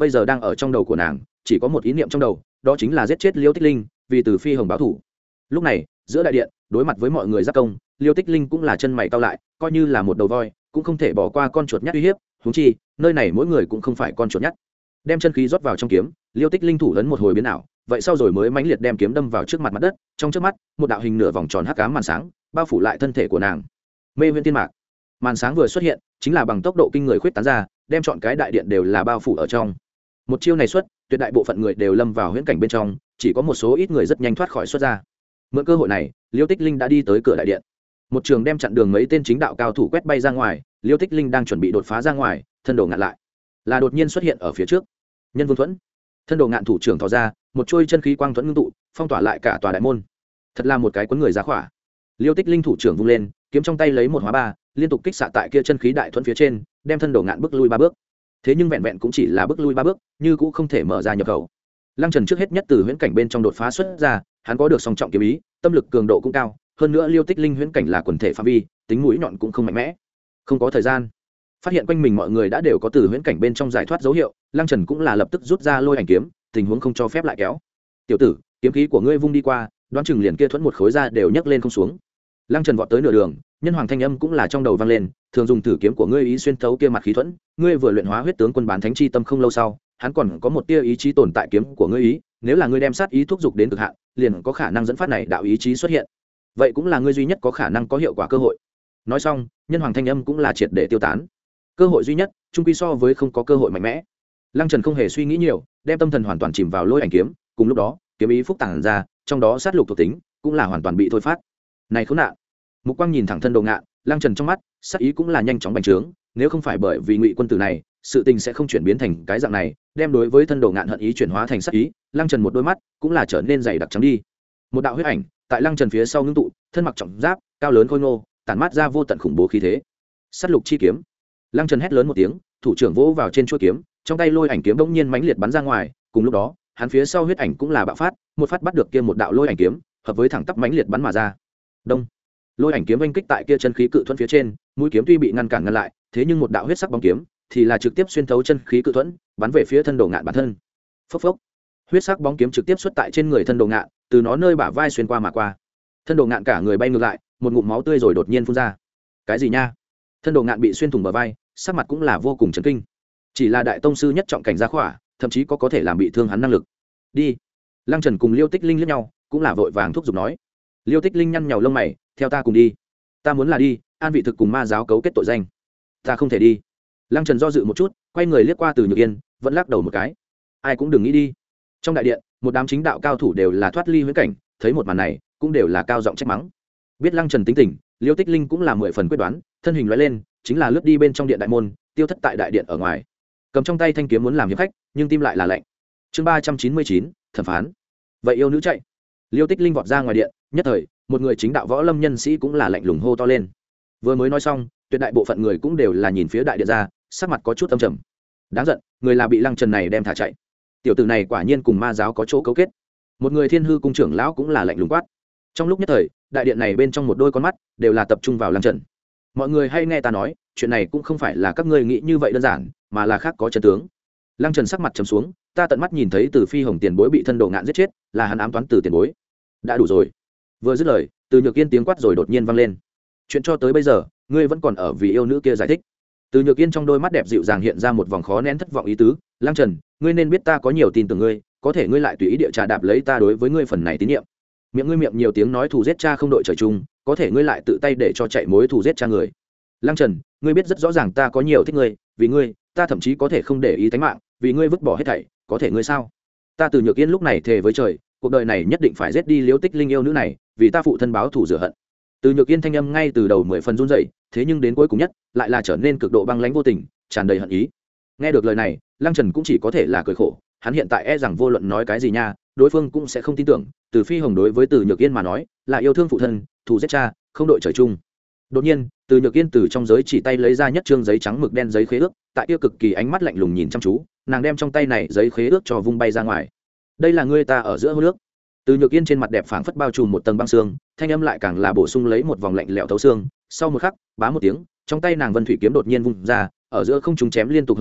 bây giờ đang ở trong đầu của nàng, chỉ có một ý niệm trong đầu, đó chính là giết chết Liêu Tích Linh, vì Từ Phi Hồng báo thù. Lúc này, giữa đại điện, đối mặt với mọi người giáp công, Liêu Tích Linh cũng là chân mày cau lại, coi như là một đầu voi, cũng không thể bỏ qua con chuột nhắt uy hiếp, huống chi, nơi này mỗi người cũng không phải con chuột nhắt. Đem chân khí rót vào trong kiếm, Liêu Tích Linh thủ ấn một hồi biến ảo, vậy sau rồi mới mãnh liệt đem kiếm đâm vào trước mặt mặt đất, trong trước mắt, một đạo hình nửa vòng tròn hắc ám màn sáng, bao phủ lại thân thể của nàng. Mê Viễn Tiên Mạc. Màn sáng vừa xuất hiện, chính là bằng tốc độ kinh người khuyết tán ra, đem chọn cái đại điện đều là bao phủ ở trong. Một chiêu này xuất, tuyệt đại bộ phận người đều lâm vào huyễn cảnh bên trong, chỉ có một số ít người rất nhanh thoát khỏi xuất ra. Mượn cơ hội này, Liêu Tích Linh đã đi tới cửa đại điện. Một trường đem chặn đường mấy tên chính đạo cao thủ quét bay ra ngoài, Liêu Tích Linh đang chuẩn bị đột phá ra ngoài, thân đồ ngạn lại, là đột nhiên xuất hiện ở phía trước. Nhân Vương Thuẫn. Thân đồ ngạn thủ trưởng thò ra, một chuôi chân khí quang thuẫn ngưng tụ, phong tỏa lại cả tòa đại môn. Thật là một cái cuốn người ra khỏa. Liêu Tích Linh thủ trưởng vung lên, kiếm trong tay lấy một hóa ba, liên tục kích xạ tại kia chân khí đại thuẫn phía trên, đem thân đồ ngạn bước lui ba bước. Thế nhưng vẹn vẹn cũng chỉ là bước lui ba bước, như cũng không thể mở ra nhập khẩu. Lăng Trần trước hết nhất từ huyễn cảnh bên trong đột phá xuất ra, hắn có được song trọng kiếm ý, tâm lực cường độ cũng cao, hơn nữa Liêu Tích Linh huyễn cảnh là quần thể phạm vi, tính mũi nhọn cũng không mạnh mẽ. Không có thời gian, phát hiện quanh mình mọi người đã đều có từ huyễn cảnh bên trong giải thoát dấu hiệu, Lăng Trần cũng là lập tức rút ra lôi ảnh kiếm, tình huống không cho phép lại kéo. Tiểu tử, kiếm khí của ngươi vung đi qua, đoán chừng liền kia thuẫn một khối ra đều nhấc lên không xuống. Lăng Trần vọt tới nửa đường, nhân hoàng thanh âm cũng là trong đầu vang lên, thường dùng thử kiếm của ngươi ý xuyên thấu kia mặt khí thuẫn, ngươi vừa luyện hóa huyết tướng quân bán thánh chi tâm không lâu sau, hắn còn có một tia ý chí tồn tại kiếm của ngươi ý, nếu là ngươi đem sát ý thúc dục đến cực hạn, liền có khả năng dẫn phát này đạo ý chí xuất hiện. Vậy cũng là ngươi duy nhất có khả năng có hiệu quả cơ hội. Nói xong, nhân hoàng thanh âm cũng là triệt để tiêu tán. Cơ hội duy nhất, chung quy so với không có cơ hội mạnh mẽ. Lăng Trần không hề suy nghĩ nhiều, đem tâm thần hoàn toàn chìm vào lôi ảnh kiếm, cùng lúc đó, kiếm ý phúc tản ra, trong đó sát lục thuộc tính cũng là hoàn toàn bị thôi phát. Này khốn nạn. Mục quang nhìn thẳng thân đồ ngạn, Lăng Trần trong mắt, sát ý cũng là nhanh chóng bành trướng, nếu không phải bởi vì Ngụy quân tử này, sự tình sẽ không chuyển biến thành cái dạng này, đem đối với thân đồ ngạn hận ý chuyển hóa thành sát ý, Lăng Trần một đôi mắt cũng là trở nên dày đặc trắng đi. Một đạo huyết ảnh, tại Lăng Trần phía sau ngưng tụ, thân mặc trọng giáp, cao lớn khôi ngô, tản mát ra vô tận khủng bố khí thế. Sát lục chi kiếm. Lăng Trần hét lớn một tiếng, thủ trưởng vỗ vào trên chuôi kiếm, trong tay lôi ảnh kiếm bỗng nhiên mãnh liệt bắn ra ngoài, cùng lúc đó, hắn phía sau huyết ảnh cũng là bạo phát, một phát bắt được kia một đạo lôi ảnh kiếm, hợp với thẳng tắp mãnh liệt bắn mà ra. Đông. Lôi ảnh kiếm oanh kích tại kia chân khí cự thuẫn phía trên, mũi kiếm tuy bị ngăn cản ngăn lại, thế nhưng một đạo huyết sắc bóng kiếm thì là trực tiếp xuyên thấu chân khí cự thuẫn, bắn về phía thân đồ ngạn bản thân. Phốc phốc. Huyết sắc bóng kiếm trực tiếp xuất tại trên người thân đồ ngạn, từ nó nơi bả vai xuyên qua mà qua. Thân đồ ngạn cả người bay ngược lại, một ngụm máu tươi rồi đột nhiên phun ra. Cái gì nha? Thân đồ ngạn bị xuyên thủng bờ vai, sắc mặt cũng là vô cùng chấn kinh. Chỉ là đại tông sư nhất trọng cảnh gia khỏa, thậm chí có có thể làm bị thương hắn năng lực. Đi. Lăng Trần cùng Liêu Tích Linh liếc nhau, cũng là vội vàng thúc giục nói. Liêu Tích Linh nhăn nhào lông mày, theo ta cùng đi. Ta muốn là đi, an vị thực cùng ma giáo cấu kết tội danh. Ta không thể đi. Lăng Trần do dự một chút, quay người liếc qua Từ Nhược Yên, vẫn lắc đầu một cái. Ai cũng đừng nghĩ đi. Trong đại điện, một đám chính đạo cao thủ đều là thoát ly huyễn cảnh, thấy một màn này, cũng đều là cao giọng trách mắng. Biết Lăng Trần tính tình, Liêu Tích Linh cũng là mười phần quyết đoán, thân hình lóe lên, chính là lướt đi bên trong điện đại môn, tiêu thất tại đại điện ở ngoài. Cầm trong tay thanh kiếm muốn làm hiệp khách, nhưng tim lại là lạnh. Chương ba trăm chín mươi chín, thẩm phán. Vậy yêu nữ chạy. Liêu Tích Linh vọt ra ngoài điện, nhất thời, một người chính đạo võ lâm nhân sĩ cũng là lạnh lùng hô to lên. Vừa mới nói xong, tuyệt đại bộ phận người cũng đều là nhìn phía đại điện ra, sắc mặt có chút âm trầm. Đáng giận, người là bị Lăng Trần này đem thả chạy. Tiểu tử này quả nhiên cùng ma giáo có chỗ cấu kết. Một người Thiên Hư cung trưởng lão cũng là lạnh lùng quát. Trong lúc nhất thời, đại điện này bên trong một đôi con mắt đều là tập trung vào Lăng Trần. Mọi người hay nghe ta nói, chuyện này cũng không phải là các ngươi nghĩ như vậy đơn giản, mà là khác có chân tướng. Lăng Trần sắc mặt trầm xuống, ta tận mắt nhìn thấy Từ Phi Hồng tiền bối bị thân đồ ngạn giết chết, là hắn ám toán Từ tiền bối. Đã đủ rồi. Vừa dứt lời, Từ Nhược Yên tiếng quát rồi đột nhiên vang lên. Chuyện cho tới bây giờ, ngươi vẫn còn ở vì yêu nữ kia giải thích. Từ Nhược Yên trong đôi mắt đẹp dịu dàng hiện ra một vòng khó nén thất vọng ý tứ. Lăng Trần, ngươi nên biết ta có nhiều tin tưởng ngươi, có thể ngươi lại tùy ý địa trà đạp lấy ta đối với ngươi phần này tín nhiệm. Miệng ngươi miệng nhiều tiếng nói thù giết cha không đội trời chung, có thể ngươi lại tự tay để cho chạy mối thù giết cha người. Lăng Trần, ngươi biết rất rõ ràng ta có nhiều thích ngươi, vì ngươi, ta thậm chí có thể không để ý tính mạng, vì ngươi vứt bỏ hết thảy, có thể ngươi sao? Ta Từ Nhược Yên lúc này thề với trời, cuộc đời này nhất định phải giết đi Liễu Tích Linh yêu nữ này, vì ta phụ thân báo thù rửa hận. Từ Nhược Yên thanh âm ngay từ đầu mười phần run rẩy, thế nhưng đến cuối cùng nhất, lại là trở nên cực độ băng lãnh vô tình, tràn đầy hận ý. Nghe được lời này, Lăng Trần cũng chỉ có thể là cười khổ, hắn hiện tại e rằng vô luận nói cái gì nha, đối phương cũng sẽ không tin tưởng. Từ Phi Hồng đối với Từ Nhược Yên mà nói, là yêu thương phụ thân, thù giết cha, không đội trời chung. Đột nhiên, Từ Nhược Yên từ trong giới chỉ tay lấy ra nhất trương giấy trắng mực đen giấy khế ước, tại kia cực kỳ ánh mắt lạnh lùng nhìn chăm chú, nàng đem trong tay này giấy khế ước cho vung bay ra ngoài. Đây là ngươi ta ở giữa hôn nước. Từ Nhược Yên trên mặt đẹp phảng phất bao trùm một tầng băng xương, thanh âm lại càng là bổ sung lấy một vòng lạnh lẽo thấu xương. Sau một khắc, bá một tiếng, trong tay nàng vân thủy kiếm đột nhiên vung ra, ở giữa không trung chém liên tục hơn mười,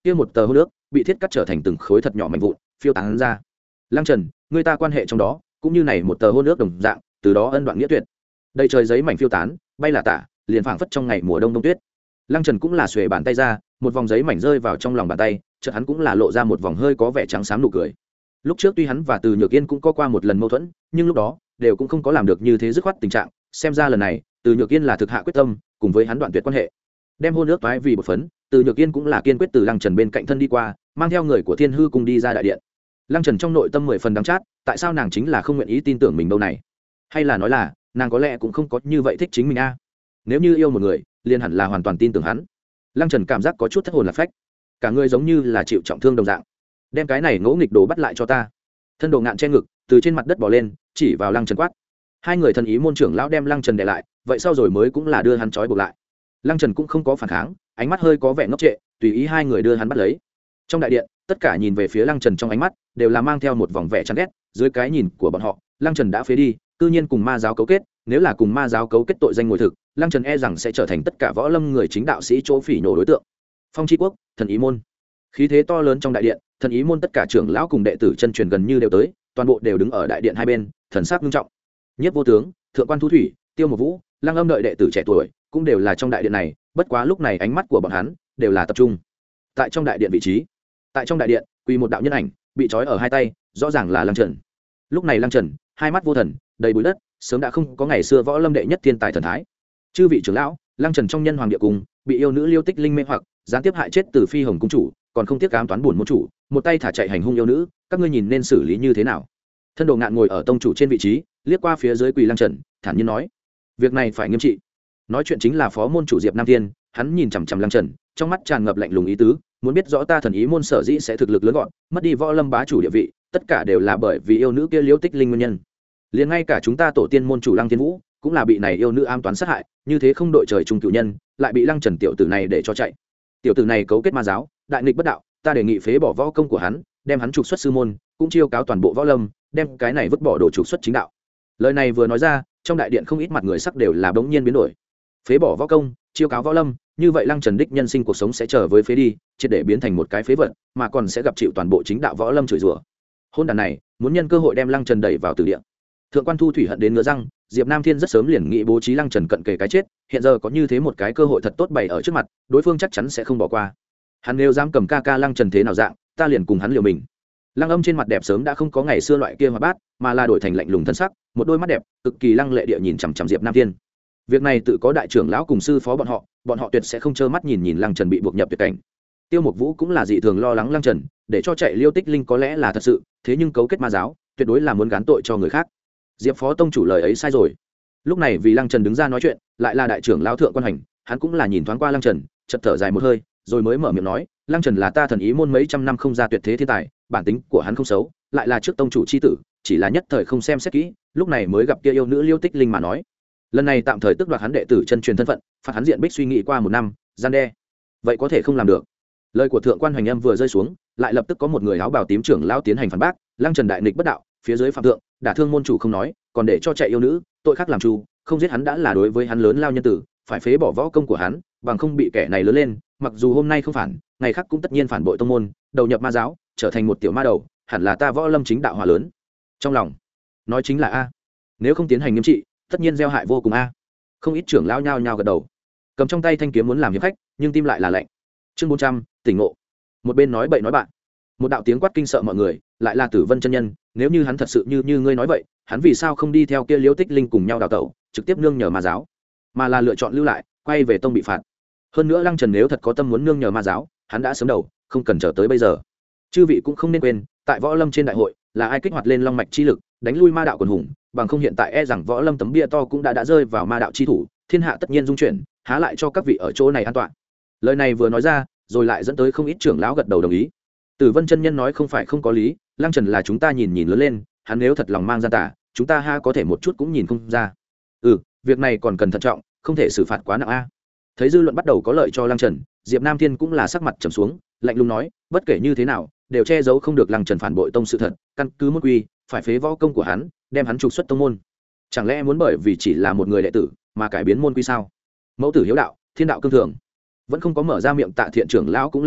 kia một tờ hô nước bị thiết cắt trở thành từng khối thật nhỏ mạnh vụn phiêu tán ra. Lăng Trần, người ta quan hệ trong đó cũng như này một tờ hô nước đồng dạng, từ đó ân đoạn nghĩa tuyệt. Đầy trời giấy mảnh phiêu tán bay là tả, liền phảng phất trong ngày mùa đông đông tuyết. Lăng Trần cũng là xuề bàn tay ra, một vòng giấy mảnh rơi vào trong lòng bàn tay, chợt hắn cũng là lộ ra một vòng hơi có vẻ trắng xám nụ cười. Lúc trước tuy hắn và Từ Nhược Yên cũng có qua một lần mâu thuẫn, nhưng lúc đó đều cũng không có làm được như thế dứt khoát tình trạng, xem ra lần này Từ Nhược Yên là thực hạ quyết tâm, cùng với hắn đoạn tuyệt quan hệ. Đem hôn nước toái vì một phấn, Từ Nhược Yên cũng là kiên quyết từ Lăng Trần bên cạnh thân đi qua, mang theo người của Thiên Hư cùng đi ra đại điện. Lăng Trần trong nội tâm mười phần đắng chát, tại sao nàng chính là không nguyện ý tin tưởng mình đâu này? Hay là nói là, nàng có lẽ cũng không có như vậy thích chính mình a? Nếu như yêu một người, liền hẳn là hoàn toàn tin tưởng hắn. Lăng Trần cảm giác có chút thất hồn lạc phách, cả người giống như là chịu trọng thương đồng dạng. Đem cái này ngỗ nghịch đồ bắt lại cho ta. Thân đồ ngạn che ngực, từ trên mặt đất bò lên, chỉ vào Lăng Trần quát. Hai người thần ý môn trưởng lão đem Lăng Trần đè lại, vậy sau rồi mới cũng là đưa hắn trói buộc lại. Lăng Trần cũng không có phản kháng, ánh mắt hơi có vẻ ngốc trệ, tùy ý hai người đưa hắn bắt lấy. Trong đại điện, tất cả nhìn về phía Lăng Trần trong ánh mắt đều là mang theo một vòng vẻ chán ghét, dưới cái nhìn của bọn họ, Lăng Trần đã phế đi, cư nhiên cùng ma giáo cấu kết, nếu là cùng ma giáo cấu kết tội danh ngồi thực, Lăng Trần e rằng sẽ trở thành tất cả võ lâm người chính đạo sĩ chỗ phỉ nhổ đối tượng. Phong Chi Quốc, thần ý môn. Khí thế to lớn trong đại điện, thần ý môn tất cả trưởng lão cùng đệ tử chân truyền gần như đều tới, toàn bộ đều đứng ở đại điện hai bên, thần sắc nghiêm trọng. Nhất Vô Tướng, Thượng Quan Thu Thủy, Tiêu Một Vũ, Lăng Âm đợi đệ tử trẻ tuổi, cũng đều là trong đại điện này, bất quá lúc này ánh mắt của bọn hắn đều là tập trung tại trong đại điện vị trí. Tại trong đại điện, quỳ một đạo nhân ảnh, bị trói ở hai tay, rõ ràng là Lăng Trần. Lúc này Lăng Trần, hai mắt vô thần, đầy bụi đất, sớm đã không có ngày xưa võ lâm đệ nhất thiên tài thần thái. Chư vị trưởng lão, Lăng Trần trong nhân hoàng địa cung, bị yêu nữ Liêu Tích Linh mê hoặc, gián tiếp hại chết Từ Phi Hồng cung chủ, còn không tiếc ám toán buồn môn chủ, một tay thả chạy hành hung yêu nữ, các ngươi nhìn nên xử lý như thế nào? Thân đồ ngạn ngồi ở tông chủ trên vị trí, liếc qua phía dưới quỳ Lăng Trần, thản nhiên nói: việc này phải nghiêm trị. Nói chuyện chính là phó môn chủ Diệp Nam Thiên, hắn nhìn chằm chằm Lăng Trần, trong mắt tràn ngập lạnh lùng ý tứ, muốn biết rõ ta thần ý môn sở dĩ sẽ thực lực lớn gọn, mất đi võ lâm bá chủ địa vị, tất cả đều là bởi vì yêu nữ kia Liêu Tích Linh nguyên nhân. Liền ngay cả chúng ta tổ tiên môn chủ Lăng Thiên Vũ, cũng là bị này yêu nữ ám toán sát hại, như thế không đội trời chung cửu nhân, lại bị Lăng Trần tiểu tử này để cho chạy. Tiểu tử này cấu kết ma giáo, đại nghịch bất đạo, ta đề nghị phế bỏ võ công của hắn, đem hắn trục xuất sư môn, cũng chiêu cáo toàn bộ võ lâm, đem cái này vứt bỏ đồ trục xuất chính đạo. Lời này vừa nói ra, trong đại điện không ít mặt người sắc đều là bỗng nhiên biến đổi. Phế bỏ võ công, chiêu cáo võ lâm, như vậy Lăng Trần đích nhân sinh cuộc sống sẽ trở với phế đi, triệt để biến thành một cái phế vật, mà còn sẽ gặp chịu toàn bộ chính đạo võ lâm chửi rủa. Hôn đàn này, muốn nhân cơ hội đem Lăng Trần đẩy vào tử địa. Thượng Quan Thu Thủy hận đến ngứa răng, Diệp Nam Thiên rất sớm liền nghĩ bố trí Lăng Trần cận kề cái chết, hiện giờ có như thế một cái cơ hội thật tốt bày ở trước mặt, đối phương chắc chắn sẽ không bỏ qua. Hắn nếu dám cầm ca ca Lăng Trần thế nào dạng, ta liền cùng hắn liều mình. Lăng Âm trên mặt đẹp sớm đã không có ngày xưa loại kia hoạt bát, mà là đổi thành lạnh lùng thân sắc, một đôi mắt đẹp cực kỳ lăng lệ địa nhìn chằm chằm Diệp Nam Thiên. Việc này tự có đại trưởng lão cùng sư phó bọn họ, bọn họ tuyệt sẽ không trơ mắt nhìn nhìn Lăng Trần bị buộc nhập tuyệt cảnh. Tiêu Mục Vũ cũng là dị thường lo lắng Lăng Trần, để cho chạy Liêu Tích Linh có lẽ là thật sự, thế nhưng cấu kết ma giáo, tuyệt đối là muốn gán tội cho người khác. Diệp phó tông chủ lời ấy sai rồi. Lúc này vì Lăng Trần đứng ra nói chuyện, lại là đại trưởng lão Thượng Quan Hành, hắn cũng là nhìn thoáng qua Lăng Trần, chợt thở dài một hơi, rồi mới mở miệng nói, Lăng Trần là ta thần ý môn mấy trăm năm không ra tuyệt thế thiên tài, bản tính của hắn không xấu, lại là trước tông chủ chi tử, chỉ là nhất thời không xem xét kỹ, lúc này mới gặp kia yêu nữ Liêu Tích Linh mà nói. Lần này tạm thời tước đoạt hắn đệ tử chân truyền thân phận, phạt hắn diện bích suy nghĩ qua một năm, gian đe. Vậy có thể không làm được. Lời của Thượng Quan Hoành Âm vừa rơi xuống, lại lập tức có một người áo bào tím trưởng lão tiến hành phản bác, Lăng Trần đại nghịch bất đạo, phía dưới phạm thượng, đả thương môn chủ không nói, còn để cho chạy yêu nữ, tội khác làm chu, không giết hắn đã là đối với hắn lớn lao nhân tử, phải phế bỏ võ công của hắn, bằng không bị kẻ này lớn lên, mặc dù hôm nay không phản, ngày khác cũng tất nhiên phản bội tông môn, đầu nhập ma giáo, trở thành một tiểu ma đầu, hẳn là ta võ lâm chính đạo hòa lớn. Trong lòng, nói chính là a. Nếu không tiến hành nghiêm trị, tất nhiên gieo hại vô cùng a. Không ít trưởng lão nhao nhao gật đầu, cầm trong tay thanh kiếm muốn làm hiệp khách, nhưng tim lại là lạnh. Chương bốn trăm, tỉnh ngộ. Một bên nói bậy nói bạn, một đạo tiếng quát kinh sợ mọi người, lại là Tử Vân chân nhân, nếu như hắn thật sự như như ngươi nói vậy, hắn vì sao không đi theo kia Liêu Tích Linh cùng nhau đào tẩu, trực tiếp nương nhờ ma giáo, mà là lựa chọn lưu lại, quay về tông bị phạt. Hơn nữa Lăng Trần nếu thật có tâm muốn nương nhờ ma giáo, hắn đã sớm đầu, không cần chờ tới bây giờ. Chư vị cũng không nên quên, tại võ lâm trên đại hội, là ai kích hoạt lên long mạch chi lực, đánh lui ma đạo quần hùng, bằng không hiện tại e rằng võ lâm tấm bia to cũng đã đã rơi vào ma đạo chi thủ, thiên hạ tất nhiên dung chuyển, há lại cho các vị ở chỗ này an toàn. Lời này vừa nói ra, rồi lại dẫn tới không ít trưởng lão gật đầu đồng ý. Tử Vân chân nhân nói không phải không có lý, Lăng Trần là chúng ta nhìn nhìn lớn lên, hắn nếu thật lòng mang gian tà, chúng ta ha có thể một chút cũng nhìn không ra. Ừ, việc này còn cần thận trọng, không thể xử phạt quá nặng a. Thấy dư luận bắt đầu có lợi cho Lăng Trần, Diệp Nam Thiên cũng là sắc mặt trầm xuống, lạnh lùng nói, bất kể như thế nào, đều che giấu không được Lăng Trần phản bội tông sự thật, căn cứ môn quy, phải phế võ công của hắn, đem hắn trục xuất tông môn. Chẳng lẽ muốn bởi vì chỉ là một người đệ tử mà cải biến môn quy sao? Mẫu tử hiếu đạo, thiên đạo cương thường. Vẫn không có mở ra miệng Tạ Thiện trưởng lão cũng lên tiếng,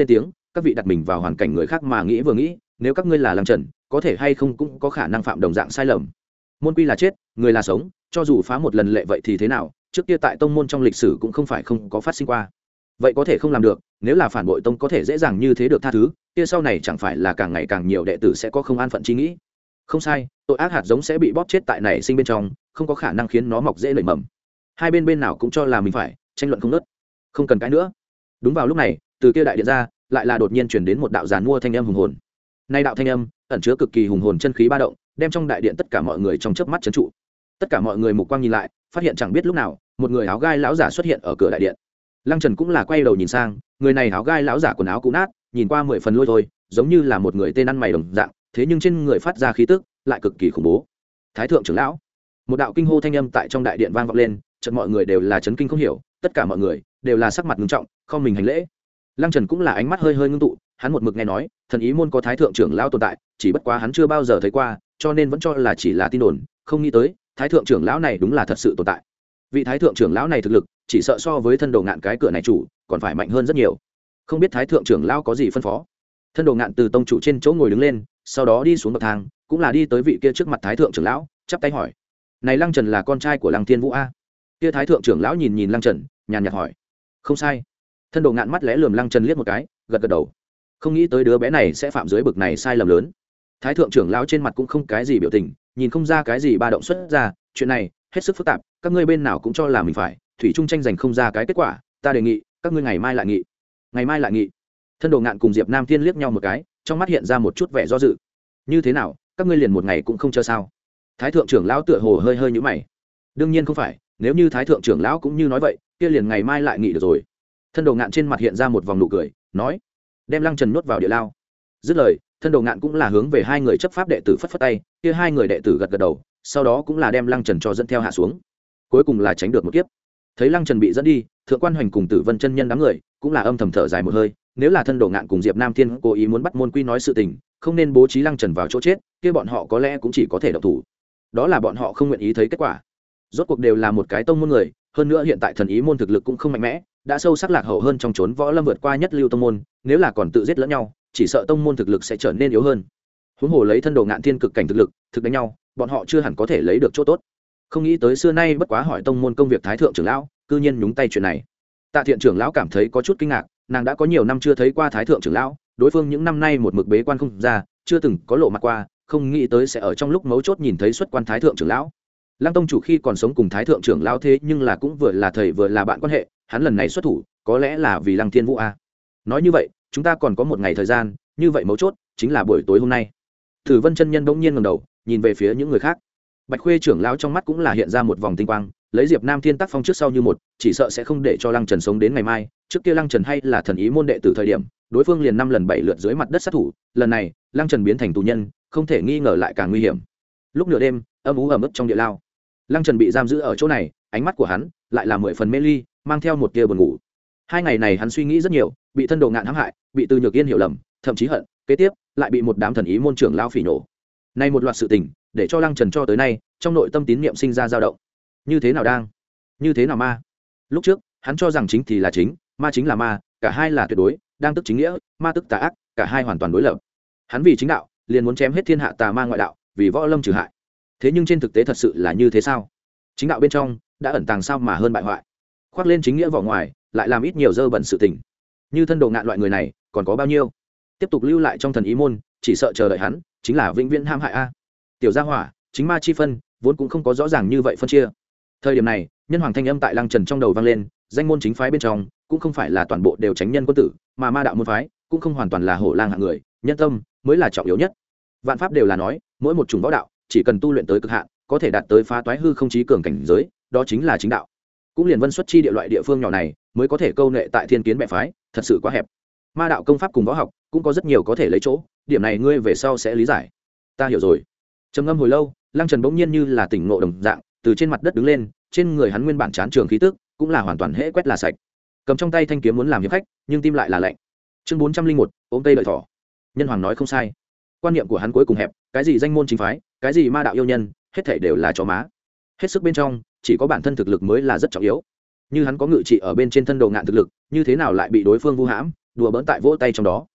các vị đặt mình vào hoàn cảnh người khác mà nghĩ vừa nghĩ, nếu các ngươi là lăng trần có thể hay không cũng có khả năng phạm đồng dạng sai lầm. Môn quy là chết, người là sống, cho dù phá một lần lệ vậy thì thế nào, trước kia tại tông môn trong lịch sử cũng không phải không có phát sinh qua. Vậy có thể không làm được, nếu là phản bội tông có thể dễ dàng như thế được tha thứ, kia sau này chẳng phải là càng ngày càng nhiều đệ tử sẽ có không an phận chi nghĩ. Không sai, tội ác hạt giống sẽ bị bóp chết tại nảy sinh bên trong, không có khả năng khiến nó mọc dễ nảy mầm. Hai bên bên nào cũng cho là mình phải, tranh luận không ngớt. Không cần cái nữa. Đúng vào lúc này, từ kia đại điện ra, lại là đột nhiên truyền đến một đạo giàn mua thanh âm hùng hồn. Nay đạo thanh âm ẩn chứa cực kỳ hùng hồn chân khí ba động, đem trong đại điện tất cả mọi người trong chớp mắt trấn trụ. Tất cả mọi người mục quang nhìn lại, phát hiện chẳng biết lúc nào, một người áo gai lão giả xuất hiện ở cửa đại điện. Lăng Trần cũng là quay đầu nhìn sang, người này áo gai lão giả quần áo cũ nát, nhìn qua mười phần lôi thôi, giống như là một người tên ăn mày đồng dạng, thế nhưng trên người phát ra khí tức lại cực kỳ khủng bố. Thái thượng trưởng lão. Một đạo kinh hô thanh âm tại trong đại điện vang vọng lên, chợt mọi người đều là chấn kinh không hiểu, tất cả mọi người đều là sắc mặt nghiêm trọng, không mình hành lễ. Lăng Trần cũng là ánh mắt hơi hơi ngưng tụ, hắn một mực nghe nói, thần ý môn có thái thượng trưởng lão tồn tại, chỉ bất quá hắn chưa bao giờ thấy qua, cho nên vẫn cho là chỉ là tin đồn, không nghĩ tới, thái thượng trưởng lão này đúng là thật sự tồn tại. Vị thái thượng trưởng lão này thực lực, chỉ sợ so với thân đồ ngạn cái cửa này chủ, còn phải mạnh hơn rất nhiều. Không biết thái thượng trưởng lão có gì phân phó. Thân đồ ngạn từ tông chủ trên chỗ ngồi đứng lên, sau đó đi xuống bậc thang, cũng là đi tới vị kia trước mặt thái thượng trưởng lão, chắp tay hỏi: "Này Lăng Trần là con trai của Lăng Thiên Vũ a?" Kia thái thượng trưởng lão nhìn nhìn Lăng Trần, nhàn nhạt hỏi: "Không sai." Thân đồ ngạn mắt lẽ lườm Lăng Trần liếc một cái, gật gật đầu. Không nghĩ tới đứa bé này sẽ phạm dưới bực này sai lầm lớn. Thái thượng trưởng lão trên mặt cũng không cái gì biểu tình, nhìn không ra cái gì ba động xuất ra, chuyện này hết sức phức tạp, các ngươi bên nào cũng cho là mình phải, thủy chung tranh giành không ra cái kết quả, ta đề nghị các ngươi ngày mai lại nghị. Ngày mai lại nghị. Thân đồ ngạn cùng Diệp Nam Thiên liếc nhau một cái, trong mắt hiện ra một chút vẻ do dự. Như thế nào, các ngươi liền một ngày cũng không chờ sao? Thái thượng trưởng lão tựa hồ hơi hơi nhíu mày. Đương nhiên không phải, nếu như thái thượng trưởng lão cũng như nói vậy, kia liền ngày mai lại nghị được rồi. Thân đồ ngạn trên mặt hiện ra một vòng nụ cười, nói: "Đem Lăng Trần nhốt vào địa lao." Dứt lời, thân đồ ngạn cũng là hướng về hai người chấp pháp đệ tử phất phất tay, kia hai người đệ tử gật gật đầu, sau đó cũng là đem Lăng Trần cho dẫn theo hạ xuống. Cuối cùng là tránh được một kiếp. Thấy Lăng Trần bị dẫn đi, Thượng Quan Hoành cùng Tử Vân chân nhân đám người cũng là âm thầm thở dài một hơi, nếu là thân đồ ngạn cùng Diệp Nam Thiên cố ý muốn bắt môn quy nói sự tình, không nên bố trí Lăng Trần vào chỗ chết, kia bọn họ có lẽ cũng chỉ có thể động thủ. Đó là bọn họ không nguyện ý thấy kết quả. Rốt cuộc đều là một cái tông môn người, hơn nữa hiện tại thần ý môn thực lực cũng không mạnh mẽ, đã sâu sắc lạc hậu hơn trong chốn võ lâm vượt qua nhất lưu tông môn, nếu là còn tự giết lẫn nhau, chỉ sợ tông môn thực lực sẽ trở nên yếu hơn. Huống hồ lấy thân đồ ngạn thiên cực cảnh thực lực, thực đánh nhau, bọn họ chưa hẳn có thể lấy được chỗ tốt. Không nghĩ tới xưa nay bất quá hỏi tông môn công việc thái thượng trưởng lão, cư nhiên nhúng tay chuyện này. Tạ Thiện trưởng lão cảm thấy có chút kinh ngạc, nàng đã có nhiều năm chưa thấy qua thái thượng trưởng lão, đối phương những năm nay một mực bế quan không ra, chưa từng có lộ mặt qua, không nghĩ tới sẽ ở trong lúc mấu chốt nhìn thấy xuất quan thái thượng trưởng lão. Lăng tông chủ khi còn sống cùng thái thượng trưởng lão thế nhưng là cũng vừa là thầy vừa là bạn quan hệ, hắn lần này xuất thủ, có lẽ là vì Lăng Thiên Vũ a. Nói như vậy, chúng ta còn có một ngày thời gian, như vậy mấu chốt chính là buổi tối hôm nay. Tử Vân chân nhân bỗng nhiên ngẩng đầu, nhìn về phía những người khác. Bạch Khuê trưởng lão trong mắt cũng là hiện ra một vòng tinh quang, lấy Diệp Nam Thiên tác phong trước sau như một, chỉ sợ sẽ không để cho Lăng Trần sống đến ngày mai. Trước kia Lăng Trần hay là thần ý môn đệ tử thời điểm, đối phương liền năm lần bảy lượt dưới mặt đất sát thủ, lần này, Lăng Trần biến thành tù nhân, không thể nghi ngờ lại càng nguy hiểm. Lúc nửa đêm, âm u ẩm ướt trong địa lao, Lăng Trần bị giam giữ ở chỗ này, ánh mắt của hắn lại là mười phần mê ly, mang theo một tia buồn ngủ. Hai ngày này hắn suy nghĩ rất nhiều, bị thân đồ ngạn hãm hại, bị Từ Nhược Yên hiểu lầm, thậm chí hận, kế tiếp lại bị một đám thần ý môn trưởng lao phỉ nổ. Nay một loạt sự tình, để cho Lăng Trần cho tới nay, trong nội tâm tín niệm sinh ra dao động. Như thế nào đang? Như thế nào ma? Lúc trước, hắn cho rằng chính thì là chính, ma chính là ma, cả hai là tuyệt đối, đang tức chính nghĩa, ma tức tà ác, cả hai hoàn toàn đối lập. Hắn vì chính đạo, liền muốn chém hết thiên hạ tà ma ngoại đạo, vì võ lâm trừ hại. Thế nhưng trên thực tế thật sự là như thế sao? Chính đạo bên trong đã ẩn tàng sao mà hơn bại hoại, khoác lên chính nghĩa vỏ ngoài, lại làm ít nhiều dơ bẩn sự tình. Như thân đồ ngạn loại người này, còn có bao nhiêu? Tiếp tục lưu lại trong thần ý môn, chỉ sợ chờ đợi hắn chính là vĩnh viễn ham hại a. Tiểu gia hỏa, chính ma chi phân, vốn cũng không có rõ ràng như vậy phân chia. Thời điểm này, nhân hoàng thanh âm tại Lăng Trần trong đầu vang lên, danh môn chính phái bên trong, cũng không phải là toàn bộ đều tránh nhân quân tử, mà ma đạo môn phái, cũng không hoàn toàn là hổ lang hạng người, nhân tâm mới là trọng yếu nhất. Vạn pháp đều là nói, mỗi một chủng võ đạo, chỉ cần tu luyện tới cực hạn, có thể đạt tới phá toái hư không chí cường cảnh giới, đó chính là chính đạo. Cũng liền Vân Xuất chi địa loại địa phương nhỏ này, mới có thể câu nệ tại thiên kiến bệ phái, thật sự quá hẹp. Ma đạo công pháp cùng võ học, cũng có rất nhiều có thể lấy chỗ, điểm này ngươi về sau sẽ lý giải. Ta hiểu rồi. Trầm ngâm hồi lâu, Lăng Trần bỗng nhiên như là tỉnh ngộ đồng dạng, từ trên mặt đất đứng lên, trên người hắn nguyên bản chán trường khí tức, cũng là hoàn toàn hễ quét là sạch. Cầm trong tay thanh kiếm muốn làm hiệp khách, nhưng tim lại là lạnh. Chương bốn trăm linh một, ôm cây đợi thỏ. Nhân hoàng nói không sai. Quan niệm của hắn cuối cùng hẹp, cái gì danh môn chính phái, cái gì ma đạo yêu nhân, hết thảy đều là chó má. Hết sức bên trong, chỉ có bản thân thực lực mới là rất trọng yếu. Như hắn có ngự trị ở bên trên thân đồ ngạn thực lực, như thế nào lại bị đối phương vu hãm, đùa bỡn tại vỗ tay trong đó.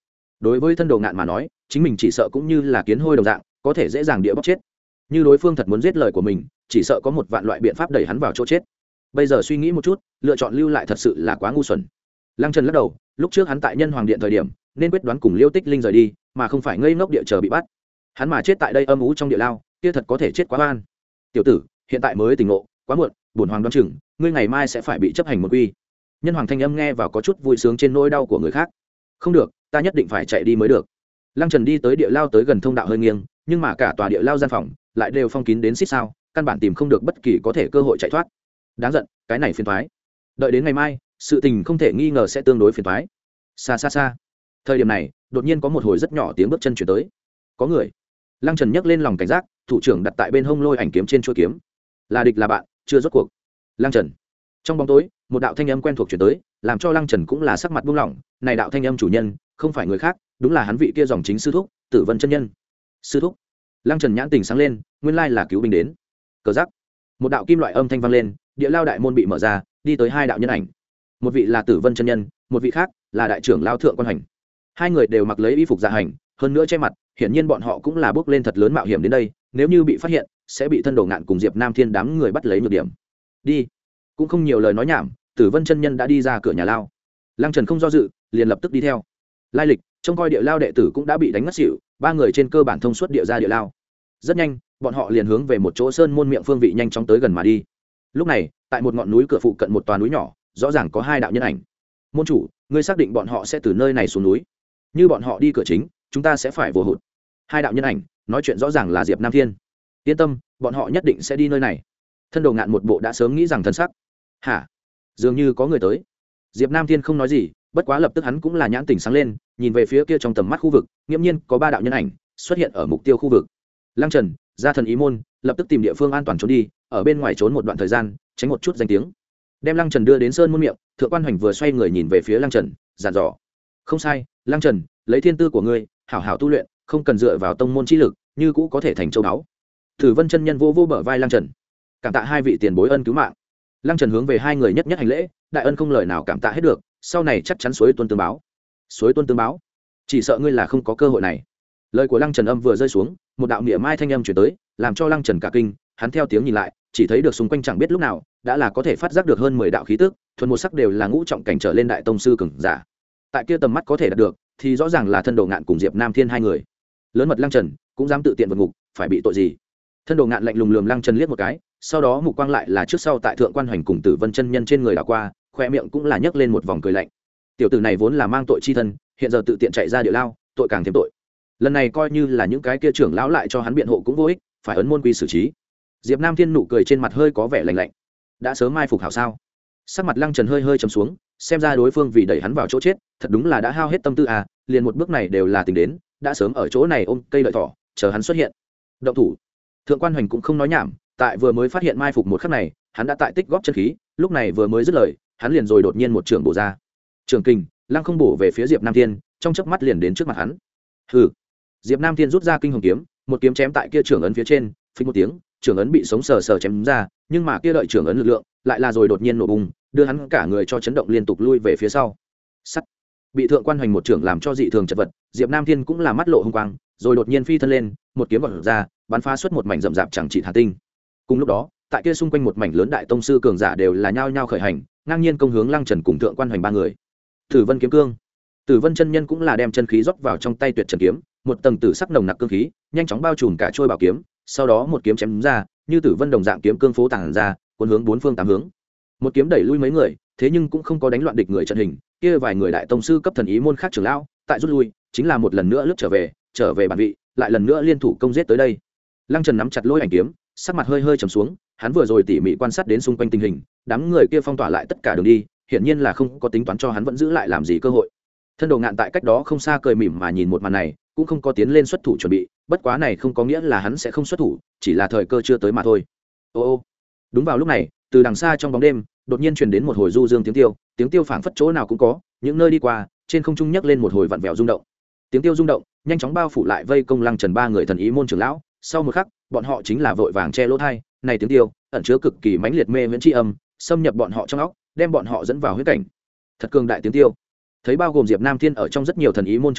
đối với thân đồ ngạn mà nói chính mình chỉ sợ cũng như là kiến hôi đồng dạng có thể dễ dàng địa bóc chết. Như đối phương thật muốn giết lời của mình chỉ sợ có một vạn loại biện pháp đẩy hắn vào chỗ chết. Bây giờ suy nghĩ một chút lựa chọn lưu lại thật sự là quá ngu xuẩn. Lăng Trần lắc đầu, lúc trước hắn tại Nhân Hoàng Điện thời điểm nên quyết đoán cùng Liêu Tích Linh rời đi mà không phải ngây ngốc địa chờ bị bắt. Hắn mà chết tại đây âm ú trong địa lao kia thật có thể chết quá oan. Tiểu tử hiện tại mới tỉnh ngộ quá muộn, bổn hoàng đoán chừng ngươi ngày mai sẽ phải bị chấp hành một quy. Nhân Hoàng thanh âm nghe vào có chút vui sướng trên nỗi đau của người khác. Không được, ta nhất định phải chạy đi mới được. Lăng Trần đi tới địa lao tới gần thông đạo hơi nghiêng, nhưng mà cả tòa địa lao gian phòng lại đều phong kín đến xít sao, căn bản tìm không được bất kỳ có thể cơ hội chạy thoát. Đáng giận, cái này phiền toái. Đợi đến ngày mai, sự tình không thể nghi ngờ sẽ tương đối phiền toái. Xa xa xa. Thời điểm này, đột nhiên có một hồi rất nhỏ tiếng bước chân chuyển tới. Có người. Lăng Trần nhấc lên lòng cảnh giác, thủ trưởng đặt tại bên hông lôi ảnh kiếm trên chuôi kiếm. Là địch là bạn, chưa rốt cuộc. Lăng Trần. Trong bóng tối, một đạo thanh âm quen thuộc chuyển tới, làm cho Lăng Trần cũng là sắc mặt buông lỏng. Này đạo thanh âm chủ nhân, không phải người khác, đúng là hắn vị kia dòng chính sư thúc, Tử Vân chân nhân. Sư thúc. Lăng Trần nhãn tình sáng lên, nguyên lai là cứu binh đến. Cờ giắc. Một đạo kim loại âm thanh vang lên, địa lao đại môn bị mở ra, đi tới hai đạo nhân ảnh. Một vị là Tử Vân chân nhân, một vị khác là đại trưởng lao Thượng Quan Hành. Hai người đều mặc lấy y phục dạ hành, hơn nữa che mặt, hiển nhiên bọn họ cũng là bước lên thật lớn mạo hiểm đến đây, nếu như bị phát hiện, sẽ bị thân đồ ngạn cùng Diệp Nam Thiên đám người bắt lấy nhược điểm. Đi. Cũng không nhiều lời nói nhảm, Tử Vân chân nhân đã đi ra cửa nhà lao. Lăng Trần không do dự, liền lập tức đi theo. Lai lịch, trông coi địa lao đệ tử cũng đã bị đánh ngất xỉu, ba người trên cơ bản thông suốt địa ra địa lao. Rất nhanh, bọn họ liền hướng về một chỗ sơn môn miệng phương vị nhanh chóng tới gần mà đi. Lúc này, tại một ngọn núi cửa phụ cận một tòa núi nhỏ, rõ ràng có hai đạo nhân ảnh. Môn chủ, ngươi xác định bọn họ sẽ từ nơi này xuống núi? Như bọn họ đi cửa chính, chúng ta sẽ phải vô hụt. Hai đạo nhân ảnh, nói chuyện rõ ràng là Diệp Nam Thiên. Yên tâm, bọn họ nhất định sẽ đi nơi này. Thân đồ ngạn một bộ đã sớm nghĩ rằng thân sắc. Hả? Dường như có người tới. Diệp Nam Thiên không nói gì, bất quá lập tức hắn cũng là nhãn tỉnh sáng lên, nhìn về phía kia trong tầm mắt khu vực, nghiêm nhiên có ba đạo nhân ảnh xuất hiện ở mục tiêu khu vực. Lăng Trần, ra thần ý môn, lập tức tìm địa phương an toàn trốn đi, ở bên ngoài trốn một đoạn thời gian, tránh một chút danh tiếng. Đem Lăng Trần đưa đến sơn môn miệng, Thượng Quan Hoành vừa xoay người nhìn về phía Lăng Trần, dặn dò: "Không sai, Lăng Trần, lấy thiên tư của ngươi, hảo hảo tu luyện, không cần dựa vào tông môn chi lực, như cũ có thể thành châu báu." Tử Vân chân nhân vô vô bờ vai Lăng Trần, cảm tạ hai vị tiền bối ân cứu mạng. Lăng Trần hướng về hai người nhất nhất hành lễ, đại ân không lời nào cảm tạ hết được, sau này chắc chắn suối tuân tương báo. Suối tuân tương báo? Chỉ sợ ngươi là không có cơ hội này. Lời của Lăng Trần âm vừa rơi xuống, một đạo niệm mai thanh âm truyền tới, làm cho Lăng Trần cả kinh, hắn theo tiếng nhìn lại, chỉ thấy được xung quanh chẳng biết lúc nào, đã là có thể phát giác được hơn mười đạo khí tức, thuần một sắc đều là ngũ trọng cảnh trở lên đại tông sư cường giả. Tại kia tầm mắt có thể đạt được, thì rõ ràng là thân đồ ngạn cùng Diệp Nam Thiên hai người. Lớn mật Lăng Trần, cũng dám tự tiện vượt ngục, phải bị tội gì? Thân đồ ngạn lạnh lùng lườm Lăng Trần liếc một cái, sau đó mục quang lại là trước sau tại Thượng Quan Hoành cùng Tử Vân chân nhân trên người đảo qua, khoe miệng cũng là nhấc lên một vòng cười lạnh. Tiểu tử này vốn là mang tội chi thân, hiện giờ tự tiện chạy ra địa lao, tội càng thêm tội. Lần này coi như là những cái kia trưởng lão lại cho hắn biện hộ cũng vô ích, phải ấn môn quy xử trí. Diệp Nam Thiên nụ cười trên mặt hơi có vẻ lạnh lạnh. Đã sớm mai phục hảo sao? Sắc mặt Lăng Trần hơi hơi trầm xuống, xem ra đối phương vì đẩy hắn vào chỗ chết, thật đúng là đã hao hết tâm tư à, liền một bước này đều là tính đến, đã sớm ở chỗ này ôm cây đợi thỏ, chờ hắn xuất hiện. Động thủ. Thượng Quan Hoành cũng không nói nhảm, tại vừa mới phát hiện mai phục một khắc này, hắn đã tại tích góp chân khí, lúc này vừa mới dứt lời, hắn liền rồi đột nhiên một trường bổ ra. Trường kình, Lăng không bổ về phía Diệp Nam Thiên, trong chớp mắt liền đến trước mặt hắn. Hừ. Diệp Nam Thiên rút ra kinh hồng kiếm, một kiếm chém tại kia trường ấn phía trên, phình một tiếng, trường ấn bị sống sờ sờ chém ra, nhưng mà kia đợi trường ấn lực lượng, lại là rồi đột nhiên nổ bùng, đưa hắn cả người cho chấn động liên tục lui về phía sau. Sắt. Bị Thượng Quan Hoành một trường làm cho dị thường chật vật, Diệp Nam Thiên cũng là mắt lộ hung quang, rồi đột nhiên phi thân lên, một kiếm vọt ra, bắn phá xuất một mảnh rậm rạp chẳng trị thả tinh. Cùng lúc đó, tại kia xung quanh một mảnh lớn đại tông sư cường giả đều là nhao nhao khởi hành, ngang nhiên công hướng Lăng Trần cùng Thượng Quan Hoành ba người. Tử Vân kiếm cương. Tử Vân chân nhân cũng là đem chân khí rót vào trong tay Tuyệt Trần kiếm, một tầng tử sắc nồng nặc cương khí, nhanh chóng bao trùm cả trôi bảo kiếm, sau đó một kiếm chém ra, như Tử Vân đồng dạng kiếm cương phố tản ra, cuốn hướng bốn phương tám hướng. Một kiếm đẩy lui mấy người, thế nhưng cũng không có đánh loạn địch người trận hình, kia vài người đại tông sư cấp thần ý môn khác trưởng lão, tại rút lui, chính là một lần nữa lướt trở về, trở về bản vị, lại lần nữa liên thủ công giết tới đây. Lăng Trần nắm chặt lôi ảnh kiếm, sắc mặt hơi hơi trầm xuống, hắn vừa rồi tỉ mỉ quan sát đến xung quanh tình hình, đám người kia phong tỏa lại tất cả đường đi, hiển nhiên là không có tính toán cho hắn vẫn giữ lại làm gì cơ hội. Thân đồ ngạn tại cách đó không xa cười mỉm mà nhìn một màn này, cũng không có tiến lên xuất thủ chuẩn bị, bất quá này không có nghĩa là hắn sẽ không xuất thủ, chỉ là thời cơ chưa tới mà thôi. Ô ô. Đúng vào lúc này, từ đằng xa trong bóng đêm, đột nhiên truyền đến một hồi du dương tiếng tiêu, tiếng tiêu phảng phất chỗ nào cũng có, những nơi đi qua, trên không trung nhấc lên một hồi vặn vẹo rung động. Tiếng tiêu rung động, nhanh chóng bao phủ lại vây công Lăng Trần ba người thần ý môn trưởng lão, sau một khắc, bọn họ chính là vội vàng che lỗ tai, này tiếng tiêu, ẩn chứa cực kỳ mãnh liệt mê viễn chi âm, xâm nhập bọn họ trong óc, đem bọn họ dẫn vào huyết cảnh. Thật cường đại tiếng tiêu. Thấy bao gồm Diệp Nam Thiên ở trong rất nhiều thần ý môn trưởng lão,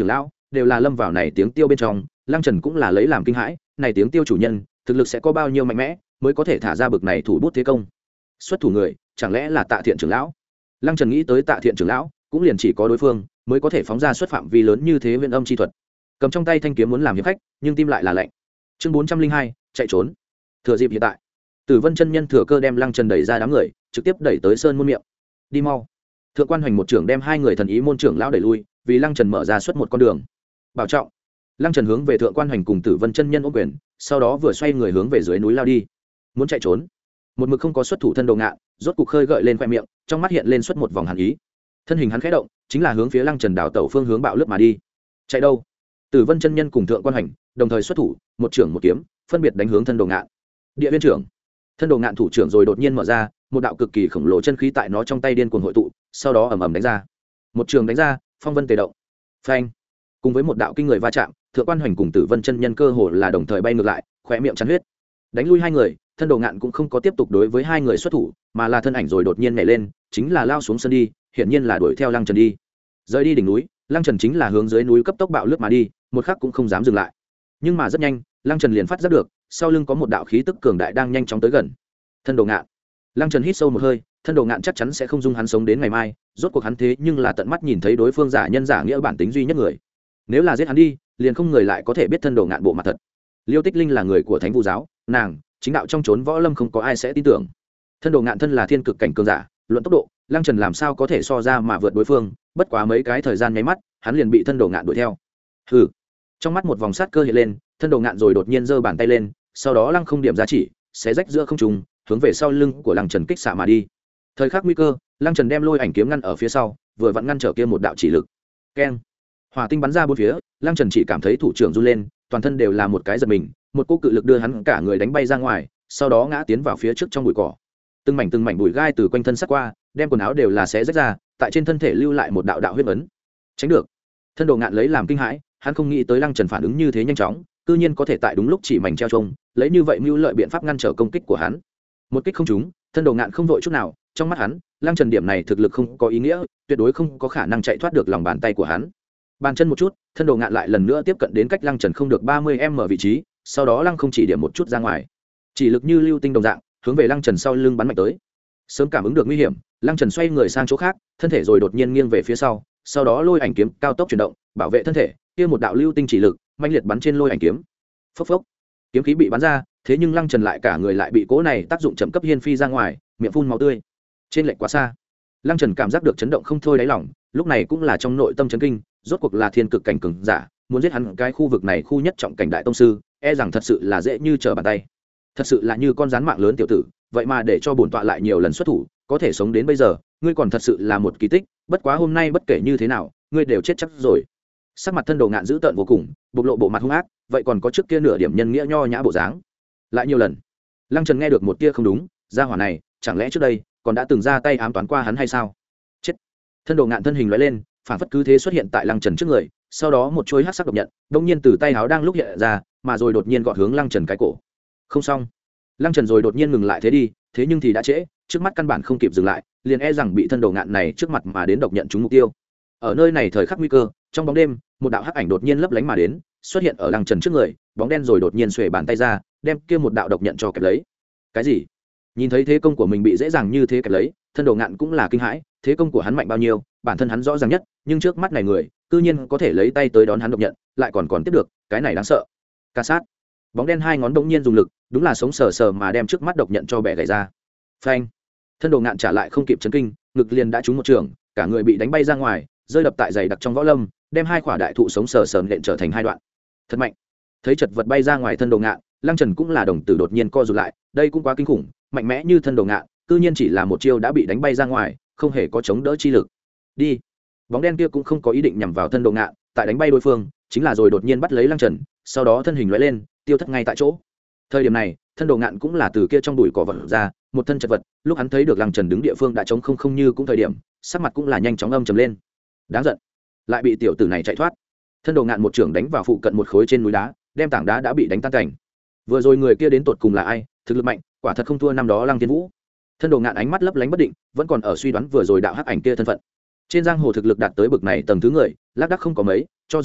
đều là lâm vào này tiếng tiêu bên trong. Lăng Trần cũng là lấy làm kinh hãi, này tiếng tiêu chủ nhân thực lực sẽ có bao nhiêu mạnh mẽ mới có thể thả ra bực này thủ bút thế công. Xuất thủ người chẳng lẽ là Tạ Thiện trưởng lão? Lăng Trần nghĩ tới Tạ Thiện trưởng lão, cũng liền chỉ có đối phương mới có thể phóng ra xuất phạm vi lớn như thế huyền âm chi thuật. Cầm trong tay thanh kiếm muốn làm hiệp khách, nhưng tim lại là lạnh. Chương bốn trăm linh hai, chạy trốn. Thừa dịp hiện tại, Tử Vân chân nhân thừa cơ đem Lăng Trần đẩy ra đám người, trực tiếp đẩy tới sơn môn miệng. Đi mau. Thượng quan Hoành một trưởng đem hai người thần ý môn trưởng lão đẩy lui, vì Lăng Trần mở ra xuất một con đường. Bảo trọng. Lăng Trần hướng về Thượng quan Hoành cùng Tử Vân chân nhân ôm quyền, sau đó vừa xoay người hướng về dưới núi lao đi. Muốn chạy trốn. Một mực không có xuất thủ thân Đồ Ngạn, rốt cục khơi gợi lên khoe miệng, trong mắt hiện lên xuất một vòng hàn ý. Thân hình hắn khẽ động, chính là hướng phía Lăng Trần đảo tẩu phương hướng bạo lướt mà đi. Chạy đâu? Tử Vân chân nhân cùng Thượng quan Hoành đồng thời xuất thủ, một trưởng một kiếm, phân biệt đánh hướng thân Đồ Ngạn. Địa viên trưởng. Thân Đồ Ngạn thủ trưởng rồi đột nhiên mở ra, một đạo cực kỳ khổng lồ chân khí tại nó trong tay điên cuồng hội tụ, sau đó ầm ầm đánh ra. Một trường đánh ra, phong vân tề động. Phanh. Cùng với một đạo kinh người va chạm, Thượng quan Hoành cùng Tử Vân chân nhân cơ hồ là đồng thời bay ngược lại, khóe miệng chắn huyết. Đánh lui hai người, thân Đồ Ngạn cũng không có tiếp tục đối với hai người xuất thủ, mà là thân ảnh rồi đột nhiên nhảy lên, chính là lao xuống sân đi, hiển nhiên là đuổi theo Lăng Trần đi. Rời đi đỉnh núi, Lăng Trần chính là hướng dưới núi cấp tốc bạo lướt mà đi, một khắc cũng không dám dừng lại. Nhưng mà rất nhanh, Lăng Trần liền phát giác được, sau lưng có một đạo khí tức cường đại đang nhanh chóng tới gần. Thân Đồ Ngạn. Lăng Trần hít sâu một hơi, thân Đồ Ngạn chắc chắn sẽ không dung hắn sống đến ngày mai, rốt cuộc hắn thế nhưng là tận mắt nhìn thấy đối phương giả nhân giả nghĩa bản tính duy nhất người. Nếu là giết hắn đi, liền không người lại có thể biết thân Đồ Ngạn bộ mặt thật. Liêu Tích Linh là người của Thánh Vũ giáo, nàng chính đạo trong chốn võ lâm không có ai sẽ tin tưởng. Thân Đồ Ngạn thân là thiên cực cảnh cường giả, luận tốc độ, Lăng Trần làm sao có thể so ra mà vượt đối phương, bất quá mấy cái thời gian nháy mắt, hắn liền bị thân Đồ Ngạn đuổi theo. Hừ. Trong mắt một vòng sát cơ hiện lên, thân Đồ Ngạn rồi đột nhiên giơ bàn tay lên, sau đó lăng không điểm giá chỉ, xé rách giữa không trung, hướng về sau lưng của Lăng Trần kích xạ mà đi. Thời khắc nguy cơ, Lăng Trần đem lôi ảnh kiếm ngăn ở phía sau, vừa vặn ngăn trở kia một đạo chỉ lực. Keng! Hỏa tinh bắn ra bốn phía, Lăng Trần chỉ cảm thấy thủ trưởng run lên, toàn thân đều là một cái giật mình, một cú cự lực đưa hắn cả người đánh bay ra ngoài, sau đó ngã tiến vào phía trước trong bụi cỏ. Từng mảnh từng mảnh bụi gai từ quanh thân sát qua, đem quần áo đều là xé rách ra, tại trên thân thể lưu lại một đạo đạo huyết ấn. Tránh được. Thân Đồ Ngạn lấy làm kinh hãi, hắn không nghĩ tới Lăng Trần phản ứng như thế nhanh chóng, cư nhiên có thể tại đúng lúc chỉ mảnh treo trông, lấy như vậy mưu lợi biện pháp ngăn trở công kích của hắn. Một kích không trúng, thân Đồ Ngạn không vội chút nào, trong mắt hắn, Lăng Trần điểm này thực lực không có ý nghĩa, tuyệt đối không có khả năng chạy thoát được lòng bàn tay của hắn. Bàn chân một chút, thân Đồ Ngạn lại lần nữa tiếp cận đến cách Lăng Trần không được ba mươi mét vị trí, sau đó Lăng không chỉ điểm một chút ra ngoài. Chỉ lực như lưu tinh đồng dạng, hướng về Lăng Trần sau lưng bắn mạnh tới. Sớm cảm ứng được nguy hiểm, Lăng Trần xoay người sang chỗ khác, thân thể rồi đột nhiên nghiêng về phía sau, sau đó lôi ảnh kiếm cao tốc chuyển động, bảo vệ thân thể, kia một đạo lưu tinh chỉ lực, mãnh liệt bắn trên lôi ảnh kiếm. Phốc phốc. Kiếm khí bị bắn ra, thế nhưng Lăng Trần lại cả người lại bị cỗ này tác dụng chậm cấp hiên phi ra ngoài, miệng phun máu tươi. Trên lệch quá xa, Lăng Trần cảm giác được chấn động không thôi đáy lòng, lúc này cũng là trong nội tâm chấn kinh, rốt cuộc là thiên cực cảnh cường giả, muốn giết hắn cái khu vực này khu nhất trọng cảnh đại tông sư, e rằng thật sự là dễ như trở bàn tay. Thật sự là như con rắn mạng lớn tiểu tử, vậy mà để cho bổn tọa lại nhiều lần xuất thủ, có thể sống đến bây giờ, ngươi còn thật sự là một kỳ tích, bất quá hôm nay bất kể như thế nào, ngươi đều chết chắc rồi. Sắc mặt thân Đồ Ngạn dữ tợn vô cùng, bộc lộ bộ mặt hung ác, vậy còn có trước kia nửa điểm nhân nghĩa nho nhã bộ dáng. Lại nhiều lần, Lăng Trần nghe được một tia không đúng, gia hỏa này, chẳng lẽ trước đây còn đã từng ra tay ám toán qua hắn hay sao? Chết. Thân Đồ Ngạn thân hình lóe lên, phản phất cứ thế xuất hiện tại Lăng Trần trước người, sau đó một chuôi hắc sắc độc nhận, đột nhiên từ tay áo đang lúc hiện ra, mà rồi đột nhiên gọt hướng Lăng Trần cái cổ. Không xong. Lăng Trần rồi đột nhiên ngừng lại thế đi, thế nhưng thì đã trễ, trước mắt căn bản không kịp dừng lại, liền e rằng bị thân Đồ Ngạn này trước mặt mà đến độc nhận trúng mục tiêu. Ở nơi này thời khắc nguy cơ, trong bóng đêm, một đạo hắc ảnh đột nhiên lấp lánh mà đến, xuất hiện ở Lăng Trần trước người, bóng đen rồi đột nhiên xuề bàn tay ra, đem kia một đạo độc nhận cho kẹp lấy. Cái gì? Nhìn thấy thế công của mình bị dễ dàng như thế kẹp lấy, thân Đồ Ngạn cũng là kinh hãi, thế công của hắn mạnh bao nhiêu, bản thân hắn rõ ràng nhất, nhưng trước mắt này người, cư nhiên có thể lấy tay tới đón hắn độc nhận, lại còn còn tiếp được, cái này đáng sợ. Ca sát. Bóng đen hai ngón đống nhiên dùng lực, đúng là sống sờ sờ mà đem trước mắt độc nhận cho bẻ gãy ra. Phanh. Thân Đồ Ngạn trả lại không kịp chấn kinh, ngực liền đã trúng một trường, cả người bị đánh bay ra ngoài, rơi đập tại giày đặc trong võ lâm, đem hai quả đại thụ sống sờ sờ nện trở thành hai đoạn. Thật mạnh. Thấy chật vật bay ra ngoài thân Đồ Ngạn, Lăng Trần cũng là đồng tử đột nhiên co rụt lại, đây cũng quá kinh khủng, mạnh mẽ như thân Đồ Ngạn, cư nhiên chỉ là một chiêu đã bị đánh bay ra ngoài, không hề có chống đỡ chi lực. Đi. Bóng đen kia cũng không có ý định nhằm vào thân Đồ Ngạn, tại đánh bay đối phương, chính là rồi đột nhiên bắt lấy Lăng Trần, sau đó thân hình lóe lên, tiêu thất ngay tại chỗ. Thời điểm này, thân Đồ Ngạn cũng là từ kia trong bụi cỏ vật ra, một thân chật vật, lúc hắn thấy được Lăng Trần đứng địa phương đã trống không không như cũng thời điểm, sắc mặt cũng là nhanh chóng âm trầm lên. Đáng giận, lại bị tiểu tử này chạy thoát. Thân Đồ Ngạn một trưởng đánh vào phụ cận một khối trên núi đá, đem tảng đá đã bị đánh tan cảnh. Vừa rồi người kia đến tột cùng là ai, thực lực mạnh, quả thật không thua năm đó Lăng Thiên Vũ. Thân Đồ Ngạn ánh mắt lấp lánh bất định, vẫn còn ở suy đoán vừa rồi đạo hắc ảnh kia thân phận. Trên giang hồ thực lực đạt tới bực này tầng thứ người, lác đác không có mấy, cho dù có,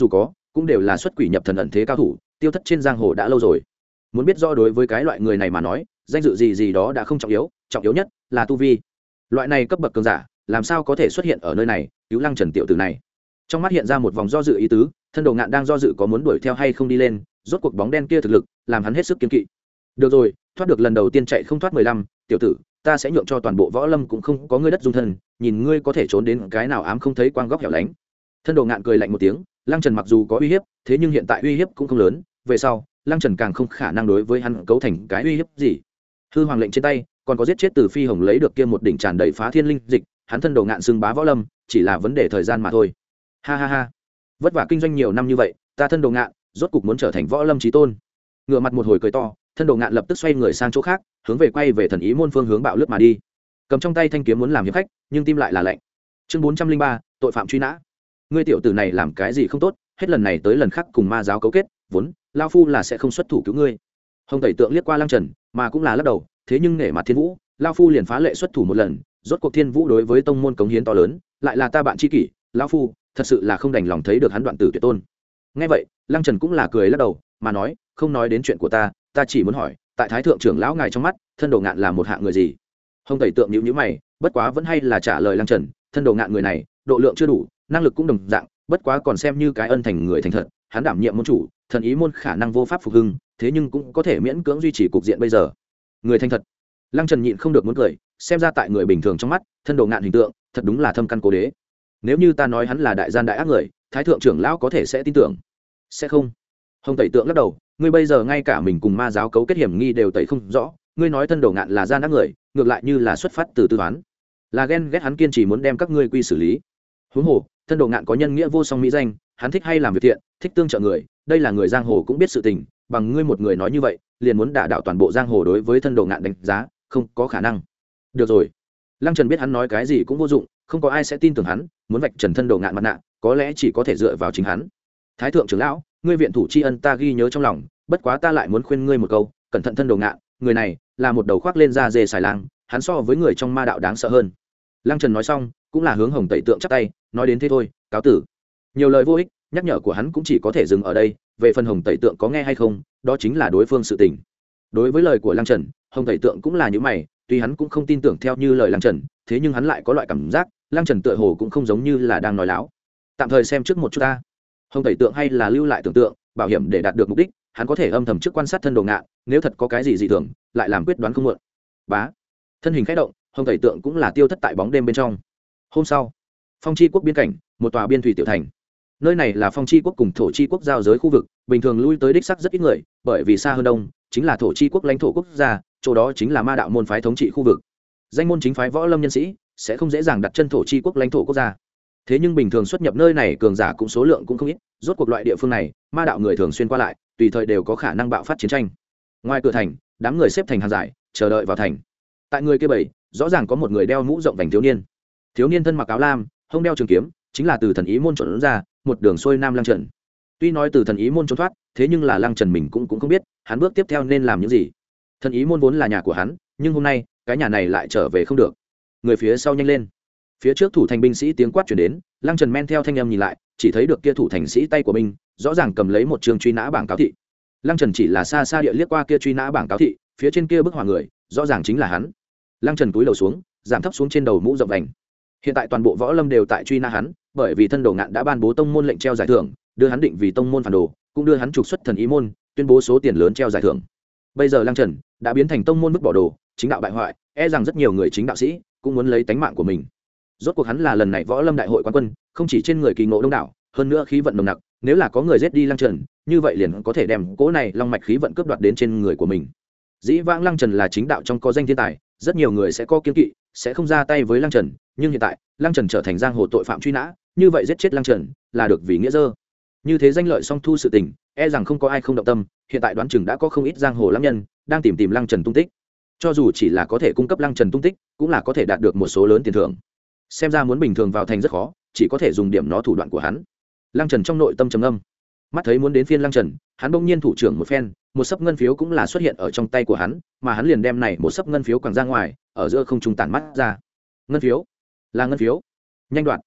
cũng đều là xuất quỷ nhập thần ẩn thế cao thủ, tiêu thất trên giang hồ đã lâu rồi. Muốn biết rõ đối với cái loại người này mà nói, danh dự gì gì đó đã không trọng yếu, trọng yếu nhất là tu vi. Loại này cấp bậc cường giả, làm sao có thể xuất hiện ở nơi này, cứu Lăng Trần tiểu tử này. Trong mắt hiện ra một vòng do dự ý tứ, Thân Đồ Ngạn đang do dự có muốn đuổi theo hay không đi lên, rốt cuộc bóng đen kia thực lực, làm hắn hết sức kiên kỵ. Được rồi, thoát được lần đầu tiên chạy không thoát mười lăm, tiểu tử, ta sẽ nhượng cho toàn bộ võ lâm cũng không có ngươi đất dung thân, nhìn ngươi có thể trốn đến cái nào ám không thấy quang góc hẻo lánh. Thân Đồ Ngạn cười lạnh một tiếng, Lăng Trần mặc dù có uy hiếp, thế nhưng hiện tại uy hiếp cũng không lớn, về sau, Lăng Trần càng không khả năng đối với hắn cấu thành cái uy hiếp gì. Hư Hoàng lệnh trên tay, còn có giết chết từ Phi Hồng lấy được kia một đỉnh tràn đầy phá thiên linh dịch, hắn Thân Đồ Ngạn xưng bá võ lâm, chỉ là vấn đề thời gian mà thôi. Ha ha ha, vất vả kinh doanh nhiều năm như vậy, ta Thân Đồ Ngạn, rốt cục muốn trở thành võ lâm chí tôn. Ngửa mặt một hồi cười to, Thân Đồ Ngạn lập tức xoay người sang chỗ khác, hướng về quay về thần ý môn phương hướng bạo lướt mà đi. Cầm trong tay thanh kiếm muốn làm hiệp khách, nhưng tim lại là lạnh. Chương bốn trăm linh ba, tội phạm truy nã. Ngươi tiểu tử này làm cái gì không tốt, hết lần này tới lần khác cùng ma giáo cấu kết, vốn lão phu là sẽ không xuất thủ cứu ngươi. Hồng Tẩy Tượng liếc qua Lăng Trần, mà cũng là lắc đầu, thế nhưng nể mặt Thiên Vũ, lão phu liền phá lệ xuất thủ một lần, rốt cuộc Thiên Vũ đối với tông môn cống hiến to lớn, lại là ta bạn tri kỷ, lão phu thật sự là không đành lòng thấy được hắn đoạn tử tuyệt tôn. Nghe vậy, Lăng Trần cũng là cười lắc đầu, mà nói, không nói đến chuyện của ta, ta chỉ muốn hỏi, tại Thái thượng trưởng lão ngài trong mắt, Thân Đồ Ngạn là một hạng người gì? Hồng Tẩy Tượng nhíu nhíu mày, bất quá vẫn hay là trả lời Lăng Trần, Thân Đồ Ngạn người này, độ lượng chưa đủ, năng lực cũng đồng dạng, bất quá còn xem như cái ân thành người thành thật, hắn đảm nhiệm môn chủ, thần ý môn khả năng vô pháp phục hưng, thế nhưng cũng có thể miễn cưỡng duy trì cục diện bây giờ. Người thành thật. Lăng Trần nhịn không được muốn cười, xem ra tại người bình thường trong mắt, Thân Đồ Ngạn hình tượng, thật đúng là thâm căn cố đế. Nếu như ta nói hắn là đại gian đại ác người, Thái thượng trưởng lão có thể sẽ tin tưởng. Sẽ không. Hồng Tẩy Tượng lắc đầu, ngươi bây giờ ngay cả mình cùng ma giáo cấu kết hiểm nghi đều tẩy không rõ, ngươi nói Thân Đồ Ngạn là gian ác người, ngược lại như là xuất phát từ tư toán, là ghen ghét hắn kiên trì muốn đem các ngươi quy xử lý. Huống hồ, Thân Đồ Ngạn có nhân nghĩa vô song mỹ danh, hắn thích hay làm việc thiện, thích tương trợ người, đây là người giang hồ cũng biết sự tình, bằng ngươi một người nói như vậy, liền muốn đả đảo toàn bộ giang hồ đối với Thân Đồ Ngạn đánh giá, không có khả năng. Được rồi. Lăng Trần biết hắn nói cái gì cũng vô dụng, không có ai sẽ tin tưởng hắn, muốn vạch trần Thân Đồ Ngạn mặt nạ, có lẽ chỉ có thể dựa vào chính hắn. Thái thượng trưởng lão, ngươi viện thủ tri ân ta ghi nhớ trong lòng, bất quá ta lại muốn khuyên ngươi một câu, cẩn thận Thân Đồ Ngạn, người này là một đầu khoác lên da dê xài lang, hắn so với người trong ma đạo đáng sợ hơn. Lăng Trần nói xong, cũng là hướng Hồng Tẩy Tượng chắp tay, nói đến thế thôi, cáo tử. Nhiều lời vô ích, nhắc nhở của hắn cũng chỉ có thể dừng ở đây, về phần Hồng Tẩy Tượng có nghe hay không, đó chính là đối phương sự tình. Đối với lời của Lăng Trần, Hồng Tẩy Tượng cũng là như mày, tuy hắn cũng không tin tưởng theo như lời Lăng Trần, thế nhưng hắn lại có loại cảm giác, Lăng Trần tựa hồ cũng không giống như là đang nói láo. Tạm thời xem trước một chút ta. Hồng Tẩy Tượng hay là lưu lại tưởng tượng, bảo hiểm để đạt được mục đích, hắn có thể âm thầm trước quan sát Thân Đồ Ngạn, nếu thật có cái gì dị thường, lại làm quyết đoán không muộn. Bá. Thân hình khẽ động, Hồng Tẩy Tượng cũng là tiêu thất tại bóng đêm bên trong. Hôm sau, Phong Chi quốc biên cảnh, một tòa biên thủy tiểu thành. Nơi này là Phong Chi quốc cùng Thổ Chi quốc giao giới khu vực, bình thường lui tới đích sắc rất ít người, bởi vì xa hơn đông, chính là Thổ Chi quốc lãnh thổ quốc gia, chỗ đó chính là ma đạo môn phái thống trị khu vực. Danh môn chính phái võ lâm nhân sĩ sẽ không dễ dàng đặt chân Thổ Chi quốc lãnh thổ quốc gia. Thế nhưng bình thường xuất nhập nơi này cường giả cũng số lượng cũng không ít, rốt cuộc loại địa phương này, ma đạo người thường xuyên qua lại, tùy thời đều có khả năng bạo phát chiến tranh. Ngoài cửa thành, đám người xếp thành hàng dài, chờ đợi vào thành. Tại người kia bảy, rõ ràng có một người đeo mũ rộng vành thiếu niên. Thiếu niên thân mặc áo lam, hông đeo trường kiếm, chính là từ thần ý môn trốn ra, một đường xuôi nam Lăng Trần. Tuy nói từ thần ý môn trốn thoát, thế nhưng là Lăng Trần mình cũng cũng không biết, hắn bước tiếp theo nên làm những gì. Thần ý môn vốn là nhà của hắn, nhưng hôm nay, cái nhà này lại trở về không được. Người phía sau nhanh lên. Phía trước thủ thành binh sĩ tiếng quát truyền đến, Lăng Trần men theo thanh âm nhìn lại, chỉ thấy được kia thủ thành sĩ tay của binh, rõ ràng cầm lấy một trường truy nã bảng cáo thị. Lăng Trần chỉ là xa xa địa liếc qua kia truy nã bảng cáo thị, phía trên kia bức họa người, rõ ràng chính là hắn. Lăng Trần cúi đầu xuống, giảm thấp xuống trên đầu mũ rộng vành. Hiện tại toàn bộ võ lâm đều tại truy nã hắn, bởi vì Thân Đồ Ngạn đã ban bố tông môn lệnh treo giải thưởng, đưa hắn định vì tông môn phản đồ, cũng đưa hắn trục xuất thần ý môn, tuyên bố số tiền lớn treo giải thưởng. Bây giờ Lăng Trần đã biến thành tông môn vứt bỏ đồ, chính đạo bại hoại, e rằng rất nhiều người chính đạo sĩ cũng muốn lấy tánh mạng của mình. Rốt cuộc hắn là lần này võ lâm đại hội quán quân, không chỉ trên người kỳ ngộ đông đảo, hơn nữa khí vận nồng nặc, nếu là có người giết đi Lăng Trần, như vậy liền có thể đem cỗ này long mạch khí vận cướp đoạt đến trên người của mình. Dĩ vãng Lăng Trần là chính đạo trong có danh thiên tài, rất nhiều người sẽ có kiêng kỵ, sẽ không ra tay với Lăng Trần, nhưng hiện tại, Lăng Trần trở thành giang hồ tội phạm truy nã, như vậy giết chết Lăng Trần là được vì nghĩa dơ. Như thế danh lợi song thu sự tình, e rằng không có ai không động tâm, hiện tại đoán chừng đã có không ít giang hồ lắm nhân đang tìm tìm Lăng Trần tung tích. Cho dù chỉ là có thể cung cấp Lăng Trần tung tích, cũng là có thể đạt được một số lớn tiền thưởng. Xem ra muốn bình thường vào thành rất khó, chỉ có thể dùng điểm nó thủ đoạn của hắn. Lăng Trần trong nội tâm trầm âm, mắt thấy muốn đến phiên Lăng Trần, hắn bỗng nhiên thủ trưởng một phen, một sấp ngân phiếu cũng là xuất hiện ở trong tay của hắn, mà hắn liền đem này một sấp ngân phiếu quẳng ra ngoài, ở giữa không trung tản mắt ra. Ngân phiếu, là ngân phiếu, nhanh đoạn.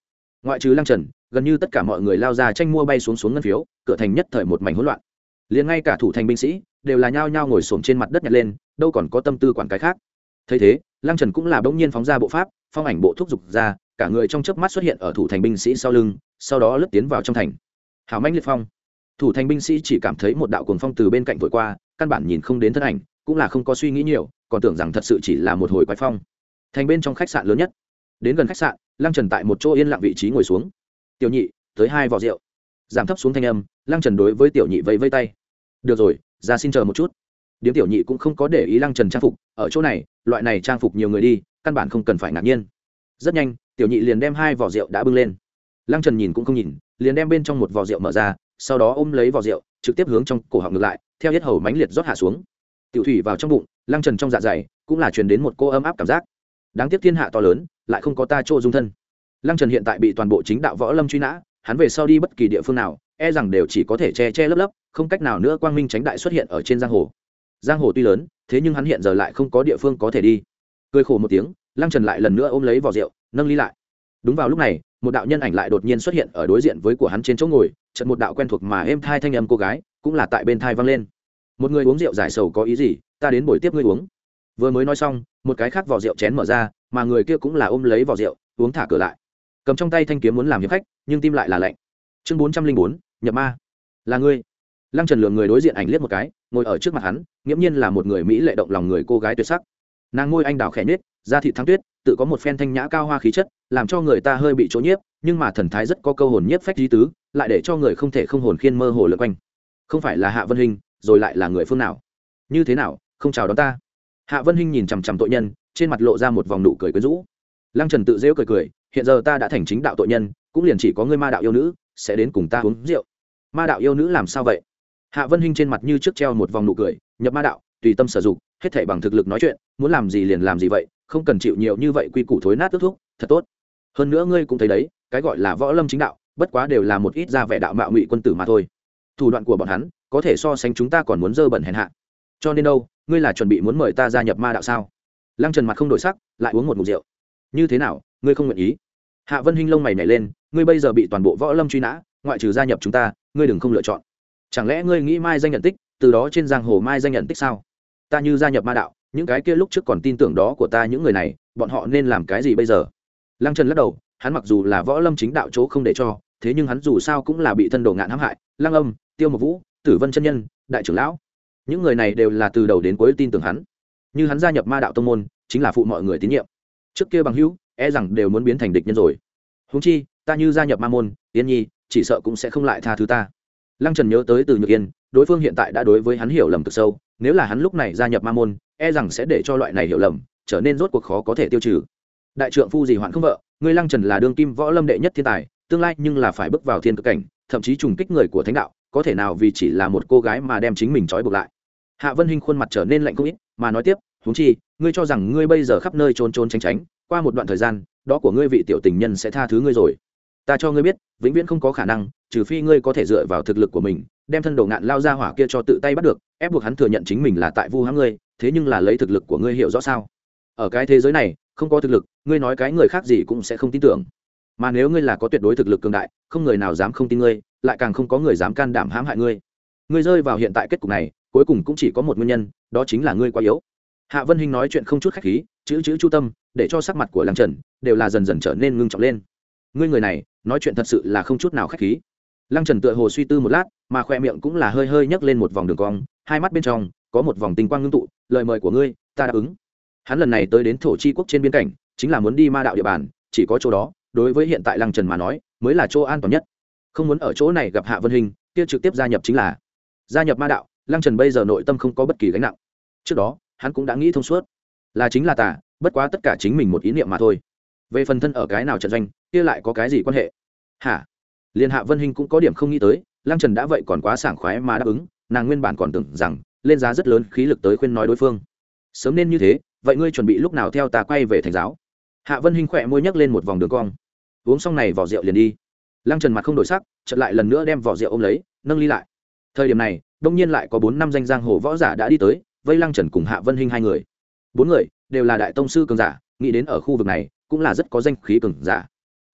ngoại trừ Lăng Trần, gần như tất cả mọi người lao ra tranh mua bay xuống xuống ngân phiếu, cửa thành nhất thời một mảnh hỗn loạn. Liền ngay cả thủ thành binh sĩ đều là nhao nhao ngồi xổm trên mặt đất nhặt lên, đâu còn có tâm tư quản cái khác. Thấy thế, Lăng Trần cũng là bỗng nhiên phóng ra bộ pháp, phong ảnh bộ thúc dục ra, cả người trong chớp mắt xuất hiện ở thủ thành binh sĩ sau lưng, sau đó lướt tiến vào trong thành. Hảo mãnh liệt phong. Thủ thành binh sĩ chỉ cảm thấy một đạo cuồng phong từ bên cạnh thổi qua, căn bản nhìn không đến thân ảnh, cũng là không có suy nghĩ nhiều, còn tưởng rằng thật sự chỉ là một hồi quái phong. Thành bên trong khách sạn lớn nhất. Đến gần khách sạn, Lăng Trần tại một chỗ yên lặng vị trí ngồi xuống. Tiểu Nhị, tới hai vò rượu. Giảm thấp xuống thanh âm, Lăng Trần đối với Tiểu Nhị vẫy vẫy tay. Được rồi, ra xin chờ một chút. Điếm Tiểu Nhị cũng không có để ý Lăng Trần trang phục, ở chỗ này, loại này trang phục nhiều người đi, căn bản không cần phải ngạc nhiên. Rất nhanh, Tiểu Nhị liền đem hai vò rượu đã bưng lên. Lăng Trần nhìn cũng không nhìn, liền đem bên trong một vò rượu mở ra, sau đó ôm lấy vò rượu, trực tiếp hướng trong cổ họng ngược lại, theo yết hầu mãnh liệt rót hạ xuống. Tiểu thủy vào trong bụng, Lăng Trần trong dạ dày cũng là truyền đến một cô ấm áp cảm giác. Đáng tiếc thiên hạ to lớn, lại không có ta chỗ dung thân. Lăng Trần hiện tại bị toàn bộ chính đạo võ lâm truy nã, hắn về sau đi bất kỳ địa phương nào, e rằng đều chỉ có thể che che lấp lấp, không cách nào nữa quang minh tránh đại xuất hiện ở trên giang hồ. Giang hồ tuy lớn, thế nhưng hắn hiện giờ lại không có địa phương có thể đi. Cười khổ một tiếng, Lăng Trần lại lần nữa ôm lấy vò rượu, nâng ly lại. Đúng vào lúc này, một đạo nhân ảnh lại đột nhiên xuất hiện ở đối diện với của hắn trên chỗ ngồi, chợt một đạo quen thuộc mà êm thai thanh âm cô gái, cũng là tại bên thai vang lên. Một người uống rượu giải sầu có ý gì, ta đến buổi tiếp ngươi uống. Vừa mới nói xong, một cái khác vò rượu chén mở ra, mà người kia cũng là ôm lấy vò rượu, uống thả cửa lại. Cầm trong tay thanh kiếm muốn làm hiệp khách, nhưng tim lại là lạnh. Chương bốn trăm linh bốn, nhập ma. Là ngươi. Lăng Trần lườm người đối diện ảnh liếc một cái, ngồi ở trước mặt hắn, nghiễm nhiên là một người mỹ lệ động lòng người cô gái tuyệt sắc. Nàng môi anh đào khẽ nhếch, da thịt thắng tuyết, tự có một phen thanh nhã cao hoa khí chất, làm cho người ta hơi bị chỗ nhiếp, nhưng mà thần thái rất có câu hồn nhiếp phách trí tứ, lại để cho người không thể không hồn khiên mơ hồ lượn quanh. Không phải là Hạ Vân Hinh, rồi lại là người phương nào? Như thế nào, không chào đón ta? Hạ Vân Hinh nhìn chằm chằm tội nhân, trên mặt lộ ra một vòng nụ cười quyến rũ. Lăng Trần tự giễu cười cười, hiện giờ ta đã thành chính đạo tội nhân, cũng liền chỉ có ngươi ma đạo yêu nữ sẽ đến cùng ta uống rượu. Ma đạo yêu nữ làm sao vậy? Hạ Vân Hinh trên mặt như trước treo một vòng nụ cười, nhập ma đạo, tùy tâm sử dụng, hết thảy bằng thực lực nói chuyện, muốn làm gì liền làm gì vậy, không cần chịu nhiều như vậy quy củ thối nát tước thuốc, thật tốt. Hơn nữa ngươi cũng thấy đấy, cái gọi là võ lâm chính đạo, bất quá đều là một ít ra vẻ đạo mạo ngụy quân tử mà thôi. Thủ đoạn của bọn hắn, có thể so sánh chúng ta còn muốn dơ bẩn hèn hạ. Cho nên đâu, ngươi là chuẩn bị muốn mời ta gia nhập ma đạo sao? Lăng Trần mặt không đổi sắc, lại uống một ngụm rượu. Như thế nào, ngươi không nguyện ý? Hạ Vân Hinh lông mày nhảy lên, ngươi bây giờ bị toàn bộ võ lâm truy nã, ngoại trừ gia nhập chúng ta, ngươi đừng không lựa chọn. Chẳng lẽ ngươi nghĩ mai danh nhận tích, từ đó trên giang hồ mai danh nhận tích sao? Ta như gia nhập ma đạo, những cái kia lúc trước còn tin tưởng đó của ta những người này, bọn họ nên làm cái gì bây giờ? Lăng Trần lắc đầu, hắn mặc dù là võ lâm chính đạo chỗ không để cho, thế nhưng hắn dù sao cũng là bị thân đồ ngạn hãm hại, Lăng Âm, Tiêu Mộc Vũ, Tử Vân chân nhân, đại trưởng lão, những người này đều là từ đầu đến cuối tin tưởng hắn. Như hắn gia nhập ma đạo tông môn, chính là phụ mọi người tín nhiệm. Trước kia bằng hữu, e rằng đều muốn biến thành địch nhân rồi. Huống chi, ta như gia nhập ma môn, Yên Nhi chỉ sợ cũng sẽ không lại tha thứ ta. Lăng Trần nhớ tới Từ Nhược Yên, đối phương hiện tại đã đối với hắn hiểu lầm cực sâu, nếu là hắn lúc này gia nhập ma môn, e rằng sẽ để cho loại này hiểu lầm trở nên rốt cuộc khó có thể tiêu trừ. Đại trượng phu gì hoạn không vợ, ngươi Lăng Trần là đương kim võ lâm đệ nhất thiên tài, tương lai nhưng là phải bước vào thiên cực cảnh, thậm chí trùng kích người của thánh đạo, có thể nào vì chỉ là một cô gái mà đem chính mình trói buộc lại? Hạ Vân Hinh khuôn mặt trở nên lạnh không ít, mà nói tiếp, huống chi, ngươi cho rằng ngươi bây giờ khắp nơi trốn trốn tránh tránh, qua một đoạn thời gian, đó của ngươi vị tiểu tình nhân sẽ tha thứ ngươi rồi. Ta cho ngươi biết, vĩnh viễn không có khả năng, trừ phi ngươi có thể dựa vào thực lực của mình, đem thân đồ ngạn lao ra hỏa kia cho tự tay bắt được, ép buộc hắn thừa nhận chính mình là tại vu hãm ngươi, thế nhưng là lấy thực lực của ngươi hiểu rõ sao? Ở cái thế giới này, không có thực lực, ngươi nói cái người khác gì cũng sẽ không tin tưởng. Mà nếu ngươi là có tuyệt đối thực lực cường đại, không người nào dám không tin ngươi, lại càng không có người dám can đảm hãm hại ngươi. Ngươi rơi vào hiện tại kết cục này, cuối cùng cũng chỉ có một nguyên nhân, đó chính là ngươi quá yếu. Hạ Vân Hinh nói chuyện không chút khách khí, chữ chữ chu tâm, để cho sắc mặt của Lăng Trần đều là dần dần trở nên ngưng trọng lên. Ngươi người này, nói chuyện thật sự là không chút nào khách khí. Lăng Trần tựa hồ suy tư một lát, mà khoe miệng cũng là hơi hơi nhấc lên một vòng đường cong, hai mắt bên trong có một vòng tinh quang ngưng tụ, lời mời của ngươi, ta đáp ứng. Hắn lần này tới đến thổ chi quốc trên biên cảnh, chính là muốn đi ma đạo địa bàn, chỉ có chỗ đó, đối với hiện tại Lăng Trần mà nói, mới là chỗ an toàn nhất. Không muốn ở chỗ này gặp Hạ Vân Hinh, kia trực tiếp gia nhập chính là gia nhập ma đạo. Lăng Trần bây giờ nội tâm không có bất kỳ gánh nặng. Trước đó, hắn cũng đã nghĩ thông suốt, là chính là tà, bất quá tất cả chính mình một ý niệm mà thôi. Về phần thân ở cái nào trận doanh, kia lại có cái gì quan hệ? Hả? Liên Hạ Vân Hinh cũng có điểm không nghĩ tới, Lăng Trần đã vậy còn quá sảng khoái mà đáp ứng, nàng nguyên bản còn tưởng rằng lên giá rất lớn khí lực tới khuyên nói đối phương. Sớm nên như thế, vậy ngươi chuẩn bị lúc nào theo ta quay về thành giáo? Hạ Vân Hinh khỏe môi nhấc lên một vòng đường cong. Uống xong này vỏ rượu liền đi. Lăng Trần mặt không đổi sắc, chợt lại lần nữa đem vỏ rượu ôm lấy, nâng ly lại. Thời điểm này, đông nhiên lại có bốn năm danh giang hồ võ giả đã đi tới, vây Lăng Trần cùng Hạ Vân Hinh hai người. Bốn người đều là đại tông sư cường giả, nghĩ đến ở khu vực này cũng là rất có danh khí cường giả. Uy,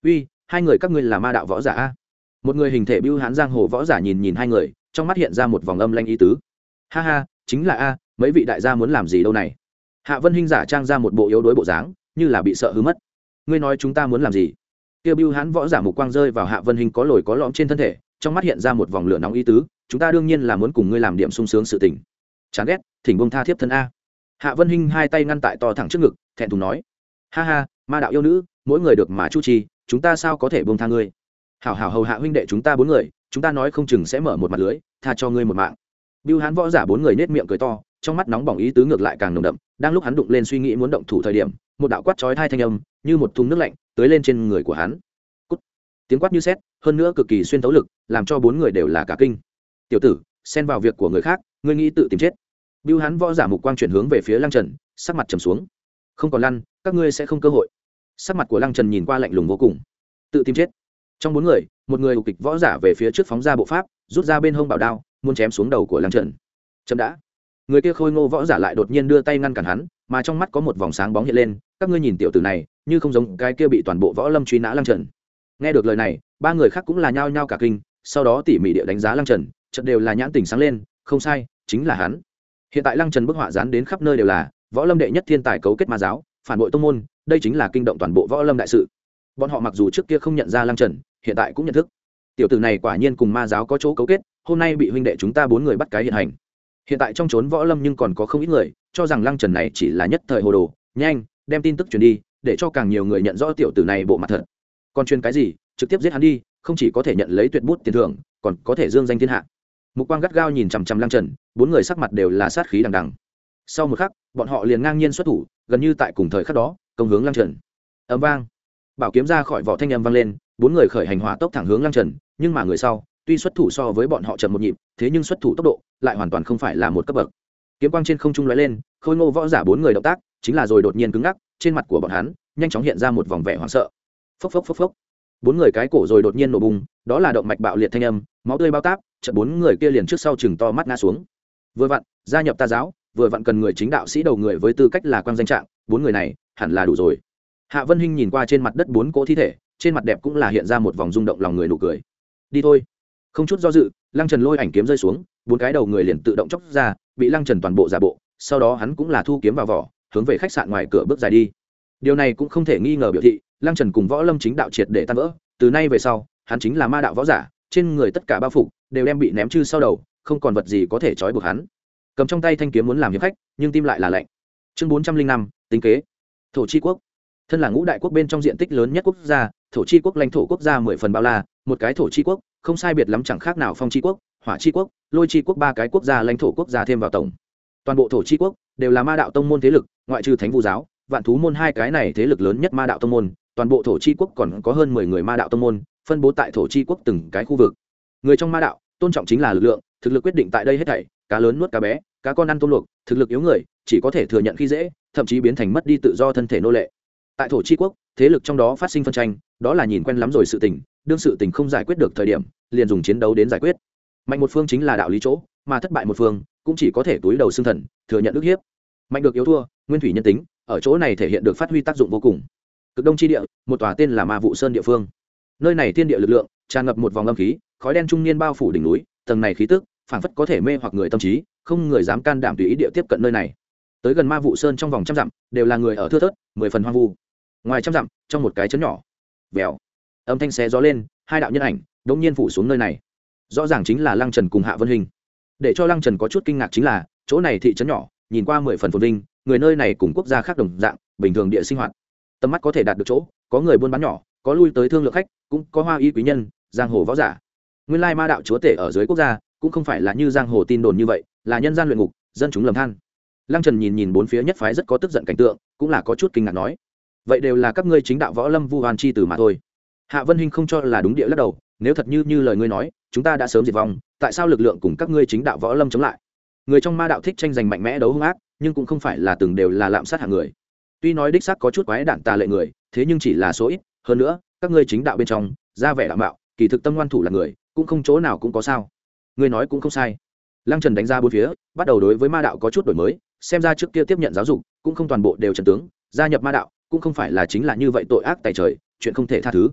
hai người các ngươi là ma đạo võ giả a? Một người hình thể bưu hán giang hồ võ giả nhìn nhìn hai người, trong mắt hiện ra một vòng âm lanh ý tứ. Ha ha, chính là a, mấy vị đại gia muốn làm gì đâu này? Hạ Vân Hinh giả trang ra một bộ yếu đuối bộ dáng, như là bị sợ hư mất. Ngươi nói chúng ta muốn làm gì? Tiêu bưu hán võ giả mục quang rơi vào Hạ Vân Hinh có lồi có lõm trên thân thể, trong mắt hiện ra một vòng lửa nóng ý tứ. Chúng ta đương nhiên là muốn cùng ngươi làm điểm sung sướng sự tình. Chán ghét, thỉnh buông tha thiếp thân a. Hạ Vân Hinh hai tay ngăn tại to thẳng trước ngực, thẹn thùng nói: ha ha, ma đạo yêu nữ, mỗi người được mà chu trì, chúng ta sao có thể buông tha ngươi? Hảo hảo hầu hạ huynh đệ chúng ta bốn người, chúng ta nói không chừng sẽ mở một mặt lưới, tha cho ngươi một mạng. Bưu hán võ giả bốn người nết miệng cười to, trong mắt nóng bỏng ý tứ ngược lại càng nồng đậm. Đang lúc hắn đụng lên suy nghĩ muốn động thủ thời điểm, một đạo quát chói tai thanh âm như một thùng nước lạnh tưới lên trên người của hắn. Cút. Tiếng quát như sét, hơn nữa cực kỳ xuyên tấu lực, làm cho bốn người đều là cả kinh. Tiểu tử, xen vào việc của người khác, ngươi nghĩ tự tìm chết? Bưu hán võ giả mục quang chuyển hướng về phía Lăng Trần, sắc mặt trầm xuống. Không còn lăn, các ngươi sẽ không cơ hội. Sắc mặt của Lăng Trần nhìn qua lạnh lùng vô cùng. Tự tìm chết. Trong bốn người, một người hục kịch võ giả về phía trước phóng ra bộ pháp, rút ra bên hông bảo đao, muốn chém xuống đầu của Lăng Trần. Chậm đã. Người kia khôi ngô võ giả lại đột nhiên đưa tay ngăn cản hắn, mà trong mắt có một vòng sáng bóng hiện lên. Các ngươi nhìn tiểu tử này, như không giống cái kia bị toàn bộ võ lâm truy nã Lăng Trần. Nghe được lời này, ba người khác cũng là nhao nhao cả kinh, sau đó tỉ mỉ địa đánh giá Lăng Trần, chợt đều là nhãn tỉnh sáng lên, không sai, chính là hắn. Hiện tại Lăng Trần bức họa dán đến khắp nơi đều là võ lâm đệ nhất thiên tài cấu kết ma giáo, phản bội tông môn, đây chính là kinh động toàn bộ võ lâm đại sự. Bọn họ mặc dù trước kia không nhận ra Lăng Trần, hiện tại cũng nhận thức. Tiểu tử này quả nhiên cùng ma giáo có chỗ cấu kết, hôm nay bị huynh đệ chúng ta bốn người bắt cái hiện hành. Hiện tại trong chốn võ lâm nhưng còn có không ít người cho rằng Lăng Trần này chỉ là nhất thời hồ đồ, nhanh, đem tin tức truyền đi, để cho càng nhiều người nhận rõ tiểu tử này bộ mặt thật. Còn truyền cái gì, trực tiếp giết hắn đi, không chỉ có thể nhận lấy tuyệt bút tiền thưởng, còn có thể dương danh thiên hạ. Mục quang gắt gao nhìn chằm chằm Lăng Trần, bốn người sắc mặt đều là sát khí đằng đằng. Sau một khắc, bọn họ liền ngang nhiên xuất thủ, gần như tại cùng thời khắc đó, công hướng Lăng Trần. Ầm vang, bảo kiếm ra khỏi vỏ thanh âm vang lên, bốn người khởi hành hỏa tốc thẳng hướng Lăng Trần, nhưng mà người sau, tuy xuất thủ so với bọn họ chậm một nhịp, thế nhưng xuất thủ tốc độ lại hoàn toàn không phải là một cấp bậc. Kiếm quang trên không trung lóe lên, khôi ngô võ giả bốn người động tác, chính là rồi đột nhiên cứng ngắc, trên mặt của bọn hắn nhanh chóng hiện ra một vòng vẻ hoảng sợ. Phốc phốc phốc phốc. Bốn người cái cổ rồi đột nhiên nổ bùng, đó là động mạch bạo liệt thanh âm, máu tươi bao táp, chợt bốn người kia liền trước sau chừng to mắt ngã xuống. Vừa vặn, gia nhập ta giáo, vừa vặn cần người chính đạo sĩ đầu người với tư cách là quan danh trạng, bốn người này hẳn là đủ rồi. Hạ Vân Hinh nhìn qua trên mặt đất bốn cỗ thi thể, trên mặt đẹp cũng là hiện ra một vòng rung động lòng người nụ cười. Đi thôi. Không chút do dự, Lăng Trần lôi ảnh kiếm rơi xuống, bốn cái đầu người liền tự động chốc ra, bị Lăng Trần toàn bộ giả bộ, sau đó hắn cũng là thu kiếm vào vỏ, hướng về khách sạn ngoài cửa bước dài đi. Điều này cũng không thể nghi ngờ biểu thị, Lăng Trần cùng võ lâm chính đạo triệt để tan vỡ, từ nay về sau, hắn chính là ma đạo võ giả, trên người tất cả bao phục đều đem bị ném chư sau đầu, không còn vật gì có thể trói buộc hắn. Cầm trong tay thanh kiếm muốn làm hiệp khách, nhưng tim lại là lạnh. Chương bốn trăm linh năm, tính kế. Thổ Chi quốc. Thân là ngũ đại quốc bên trong diện tích lớn nhất quốc gia, Thổ Chi quốc lãnh thổ quốc gia mười phần bao la, một cái Thổ Chi quốc, không sai biệt lắm chẳng khác nào Phong Chi quốc, Hỏa Chi quốc, Lôi Chi quốc ba cái quốc gia lãnh thổ quốc gia thêm vào tổng. Toàn bộ Thổ Chi quốc đều là ma đạo tông môn thế lực, ngoại trừ Thánh Vu giáo, Vạn Thú môn hai cái này thế lực lớn nhất ma đạo tông môn, toàn bộ Thổ Chi quốc còn có hơn mười người ma đạo tông môn, phân bố tại Thổ Chi quốc từng cái khu vực. Người trong ma đạo, tôn trọng chính là lực lượng, thực lực quyết định tại đây hết thảy, cá lớn nuốt cá bé, cá con ăn tôm luộc, thực lực yếu người chỉ có thể thừa nhận khi dễ, thậm chí biến thành mất đi tự do thân thể nô lệ. Tại Thổ Chi quốc, thế lực trong đó phát sinh phân tranh, đó là nhìn quen lắm rồi sự tình, đương sự tình không giải quyết được thời điểm, liền dùng chiến đấu đến giải quyết. Mạnh một phương chính là đạo lý chỗ, mà thất bại một phương cũng chỉ có thể túi đầu xương thần, thừa nhận ức hiếp. Mạnh được yếu thua, nguyên thủy nhân tính, ở chỗ này thể hiện được phát huy tác dụng vô cùng. Cực đông chi địa, một tòa tên là Ma Vụ Sơn địa phương. Nơi này thiên địa lực lượng tràn ngập một vòng âm khí, khói đen trung niên bao phủ đỉnh núi, tầng này khí tức phảng phất có thể mê hoặc người tâm trí, không người dám can đảm tùy ý địa tiếp cận nơi này. Tới gần Ma Vụ Sơn trong vòng trăm dặm đều là người ở thưa thớt, mười phần hoang vu. Ngoài trăm dặm, trong một cái trấn nhỏ, vèo, âm thanh xé gió lên, hai đạo nhân ảnh đống nhiên phủ xuống nơi này. Rõ ràng chính là Lăng Trần cùng Hạ Vân Hinh. Để cho Lăng Trần có chút kinh ngạc chính là, chỗ này thị trấn nhỏ, nhìn qua mười phần phồn vinh, người nơi này cùng quốc gia khác đồng dạng, bình thường địa sinh hoạt. Tầm mắt có thể đạt được chỗ, có người buôn bán nhỏ, có lui tới thương lượng khách, cũng có hoa y quý nhân, giang hồ võ giả. Nguyên lai ma đạo chúa tể ở dưới quốc gia, cũng không phải là như giang hồ tin đồn như vậy, là nhân gian luyện ngục, dân chúng lầm than. Lăng Trần nhìn nhìn bốn phía nhất phái rất có tức giận cảnh tượng, cũng là có chút kinh ngạc nói: vậy đều là các ngươi chính đạo võ lâm vu oan chi tử mà thôi. Hạ Vân Hinh không cho là đúng địa lắc đầu, nếu thật như như lời ngươi nói, chúng ta đã sớm diệt vong, tại sao lực lượng cùng các ngươi chính đạo võ lâm chống lại? Người trong ma đạo thích tranh giành mạnh mẽ đấu hung ác, nhưng cũng không phải là từng đều là lạm sát hạng người. Tuy nói đích xác có chút quái đản tà lệ người, thế nhưng chỉ là số ít, hơn nữa, các ngươi chính đạo bên trong, ra vẻ đạo mạo, kỳ thực tâm ngoan thủ là người, cũng không chỗ nào cũng có sao. Ngươi nói cũng không sai. Lăng Trần đánh ra bốn phía, bắt đầu đối với ma đạo có chút đổi mới, xem ra trước kia tiếp nhận giáo dục, cũng không toàn bộ đều trần tướng, gia nhập ma đạo, cũng không phải là chính là như vậy tội ác tày trời, chuyện không thể tha thứ.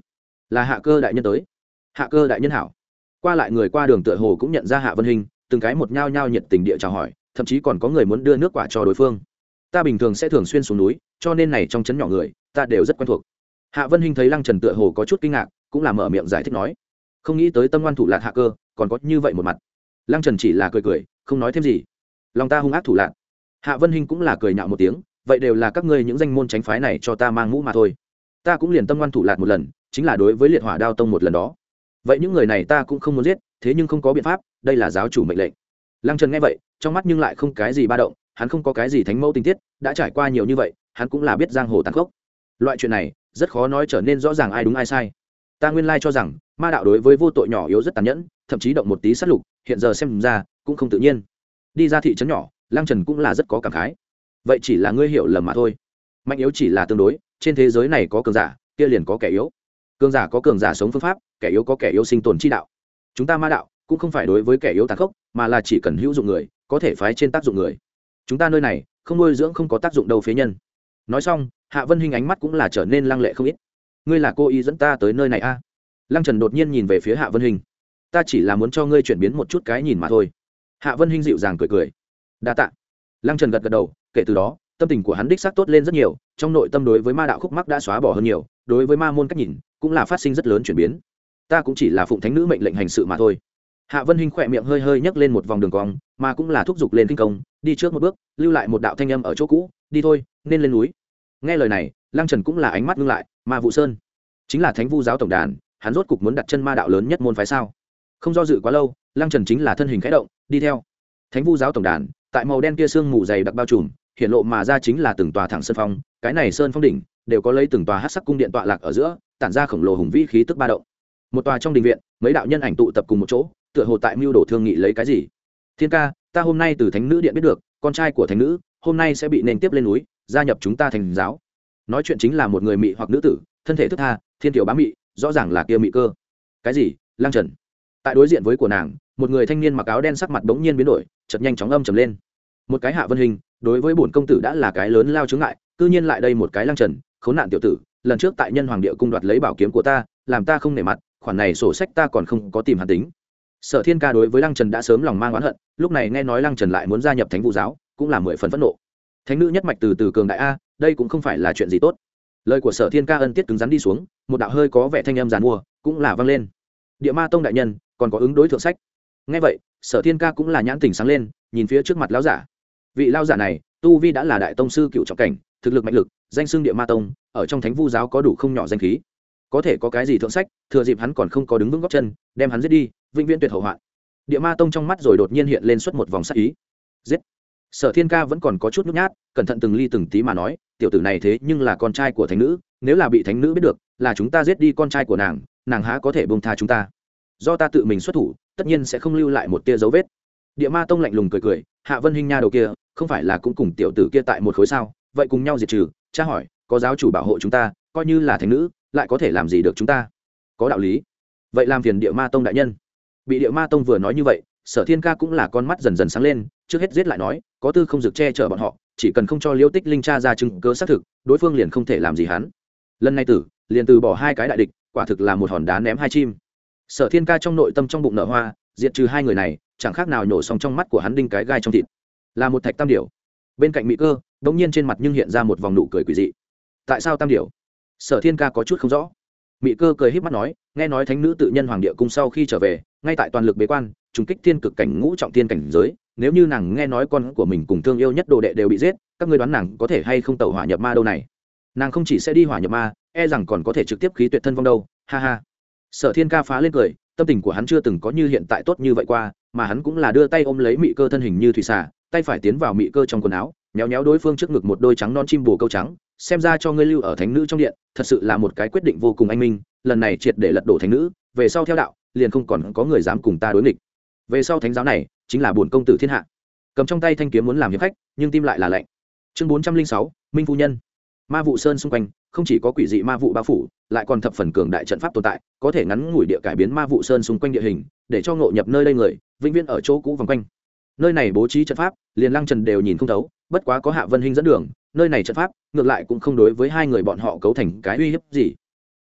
là hạ cơ đại nhân tới. Hạ cơ đại nhân hảo. Qua lại người qua đường tựa hồ cũng nhận ra Hạ Vân Hinh, từng cái một nhao nhao nhiệt tình địa chào hỏi, thậm chí còn có người muốn đưa nước quả cho đối phương. Ta bình thường sẽ thường xuyên xuống núi, cho nên này trong trấn nhỏ người ta đều rất quen thuộc. Hạ Vân Hinh thấy Lăng Trần tựa hồ có chút kinh ngạc, cũng là mở miệng giải thích nói, không nghĩ tới tâm ngoan thủ lạn hạ cơ còn có như vậy một mặt. Lăng Trần chỉ là cười cười, không nói thêm gì. Lòng ta hung ác thủ lạn. Hạ Vân Hinh cũng là cười nhạo một tiếng, vậy đều là các ngươi những danh môn tránh phái này cho ta mang mũ mà thôi. Ta cũng liền tâm ngoan thủ lạn một lần, chính là đối với Liệt Hỏa Đao Tông một lần đó. Vậy những người này ta cũng không muốn giết, thế nhưng không có biện pháp, đây là giáo chủ mệnh lệnh. Lăng Trần nghe vậy, trong mắt nhưng lại không cái gì ba động, hắn không có cái gì thánh mẫu tình tiết, đã trải qua nhiều như vậy, hắn cũng là biết giang hồ tàn khốc. Loại chuyện này, rất khó nói trở nên rõ ràng ai đúng ai sai. Ta nguyên lai cho rằng, ma đạo đối với vô tội nhỏ yếu rất tàn nhẫn, thậm chí động một tí sát lục, hiện giờ xem ra cũng không tự nhiên. Đi ra thị trấn nhỏ, Lăng Trần cũng là rất có cảm khái. Vậy chỉ là ngươi hiểu lầm mà thôi. Mạnh yếu chỉ là tương đối, trên thế giới này có cường giả, kia liền có kẻ yếu. Cường giả có cường giả sống phương pháp, kẻ yếu có kẻ yếu sinh tồn chi đạo. Chúng ta ma đạo cũng không phải đối với kẻ yếu tàn khốc, mà là chỉ cần hữu dụng người, có thể phái trên tác dụng người. Chúng ta nơi này không nuôi dưỡng không có tác dụng đâu phế nhân. Nói xong, Hạ Vân Hinh ánh mắt cũng là trở nên lăng lệ không ít. Ngươi là cô ý dẫn ta tới nơi này a? À? Lăng Trần đột nhiên nhìn về phía Hạ Vân Hinh. Ta chỉ là muốn cho ngươi chuyển biến một chút cái nhìn mà thôi. Hạ Vân Hinh dịu dàng cười cười. Đa tạ. Lăng Trần gật gật đầu, kể từ đó, tâm tình của hắn đích xác tốt lên rất nhiều, trong nội tâm đối với ma đạo khúc mắc đã xóa bỏ hơn nhiều, đối với ma môn cách nhìn cũng là phát sinh rất lớn chuyển biến. Ta cũng chỉ là phụng thánh nữ mệnh lệnh hành sự mà thôi. Hạ Vân Hinh khỏe miệng hơi hơi nhấc lên một vòng đường cong, mà cũng là thúc giục lên kinh công, đi trước một bước, lưu lại một đạo thanh âm ở chỗ cũ, đi thôi, nên lên núi. Nghe lời này, Lăng Trần cũng là ánh mắt ngưng lại, Ma Vụ Sơn chính là Thánh Vu giáo tổng đàn, hắn rốt cục muốn đặt chân ma đạo lớn nhất môn phái sao? Không do dự quá lâu, Lăng Trần chính là thân hình khẽ động, đi theo. Thánh Vu giáo tổng đàn, tại màu đen kia sương mù dày đặc bao trùm, hiện lộ mà ra chính là từng tòa thẳng sơn phong, cái này sơn phong đỉnh đều có lấy từng tòa hắc sắc cung điện tọa lạc ở giữa, tản ra khổng lồ hùng vĩ khí tức ba động. Một tòa trong đình viện, mấy đạo nhân ảnh tụ tập cùng một chỗ, tựa hồ tại mưu đồ thương nghị lấy cái gì. Thiên ca, ta hôm nay từ thánh nữ điện biết được, con trai của thánh nữ hôm nay sẽ bị nền tiếp lên núi, gia nhập chúng ta thành giáo. Nói chuyện chính là một người mị hoặc nữ tử, thân thể thức tha, thiên tiểu bá mị, rõ ràng là kia mị cơ. Cái gì? Lăng Trần. Tại đối diện với của nàng, một người thanh niên mặc áo đen sắc mặt bỗng nhiên biến đổi, chợt nhanh chóng âm trầm lên. Một cái Hạ Vân Hình, đối với bổn công tử đã là cái lớn lao chướng ngại, cư nhiên lại đây một cái Lăng Trần, khốn nạn tiểu tử, lần trước tại Nhân Hoàng địa cung đoạt lấy bảo kiếm của ta, làm ta không nể mặt, khoản này sổ sách ta còn không có tìm hắn tính. Sở Thiên Ca đối với Lăng Trần đã sớm lòng mang oán hận, lúc này nghe nói Lăng Trần lại muốn gia nhập Thánh Vũ giáo, cũng là mười phần phẫn nộ. Thánh nữ nhất mạch từ từ cường đại a, đây cũng không phải là chuyện gì tốt. Lời của Sở Thiên Ca ân tiết cứng rắn đi xuống, một đạo hơi có vẻ thanh âm giàn mua, cũng là vang lên. Địa Ma tông đại nhân, còn có ứng đối thượng sách. Nghe vậy, Sở Thiên Ca cũng là nhãn tỉnh sáng lên, nhìn phía trước mặt lão giả. Vị lão giả này, tu vi đã là đại tông sư cựu trọng cảnh, thực lực mạnh lực, danh xưng Địa Ma tông, ở trong Thánh Vu giáo có đủ không nhỏ danh khí. Có thể có cái gì thượng sách, thừa dịp hắn còn không có đứng vững gót chân, đem hắn giết đi, vĩnh viễn tuyệt hậu hoạn. Địa Ma tông trong mắt rồi đột nhiên hiện lên suốt một vòng sắc ý. Giết. Sở Thiên Ca vẫn còn có chút nhút nhát, cẩn thận từng ly từng tí mà nói, tiểu tử này thế nhưng là con trai của thánh nữ, nếu là bị thánh nữ biết được, là chúng ta giết đi con trai của nàng, nàng há có thể buông tha chúng ta. Do ta tự mình xuất thủ, tất nhiên sẽ không lưu lại một tia dấu vết. Địa Ma tông lạnh lùng cười cười, Hạ Vân Hinh nha đầu kia, không phải là cũng cùng tiểu tử kia tại một khối sao, vậy cùng nhau diệt trừ. Cha hỏi, có giáo chủ bảo hộ chúng ta, coi như là thánh nữ, lại có thể làm gì được chúng ta? Có đạo lý. Vậy làm phiền Địa Ma tông đại nhân. Bị Địa Ma tông vừa nói như vậy, Sở Thiên Ca cũng là con mắt dần dần sáng lên, trước hết giết lại nói, có tư không dực che chở bọn họ, chỉ cần không cho Liêu Tích Linh tra ra chứng cứ xác thực, đối phương liền không thể làm gì hắn. Lần này tử, liền từ bỏ hai cái đại địch, quả thực là một hòn đá ném hai chim. Sở Thiên Ca trong nội tâm trong bụng nở hoa, diệt trừ hai người này, chẳng khác nào nhổ xong trong mắt của hắn đinh cái gai trong thịt. Là một thạch tam điểu. Bên cạnh Mị Cơ, đống nhiên trên mặt nhưng hiện ra một vòng nụ cười quỷ dị. Tại sao tam điểu? Sở Thiên Ca có chút không rõ. Mị Cơ cười híp mắt nói, nghe nói thánh nữ tự Nhân Hoàng địa cung sau khi trở về, ngay tại toàn lực bế quan, trùng kích thiên cực cảnh ngũ trọng thiên cảnh giới, nếu như nàng nghe nói con của mình cùng thương yêu nhất đồ đệ đều bị giết, các ngươi đoán nàng có thể hay không tẩu hỏa nhập ma đâu này? Nàng không chỉ sẽ đi hỏa nhập ma, e rằng còn có thể trực tiếp khí tuyệt thân vong đâu. Ha ha. Sở Thiên Ca phá lên cười, tâm tình của hắn chưa từng có như hiện tại tốt như vậy qua, mà hắn cũng là đưa tay ôm lấy Mị Cơ thân hình như thủy xà, tay phải tiến vào Mị Cơ trong quần áo, nhéo nhéo đối phương trước ngực một đôi trắng non chim bồ câu trắng, xem ra cho ngươi lưu ở thánh nữ trong điện, thật sự là một cái quyết định vô cùng anh minh, lần này triệt để lật đổ thánh nữ, về sau theo đạo, liền không còn có người dám cùng ta đối nghịch. Về sau thánh giáo này, chính là bổn công tử thiên hạ. Cầm trong tay thanh kiếm muốn làm hiệp khách, nhưng tim lại là lạnh. Chương bốn trăm linh sáu, Minh phu nhân. Ma Vụ Sơn xung quanh, không chỉ có quỷ dị ma vụ bao phủ, lại còn thập phần cường đại trận pháp tồn tại, có thể ngắn ngủi địa cải biến Ma Vụ Sơn xung quanh địa hình, để cho ngộ nhập nơi đây người, vĩnh viễn ở chỗ cũ vòng quanh. Nơi này bố trí trận pháp, liền Lăng Trần đều nhìn không thấu, bất quá có Hạ Vân Hinh dẫn đường, nơi này trận pháp ngược lại cũng không đối với hai người bọn họ cấu thành cái uy hiếp gì.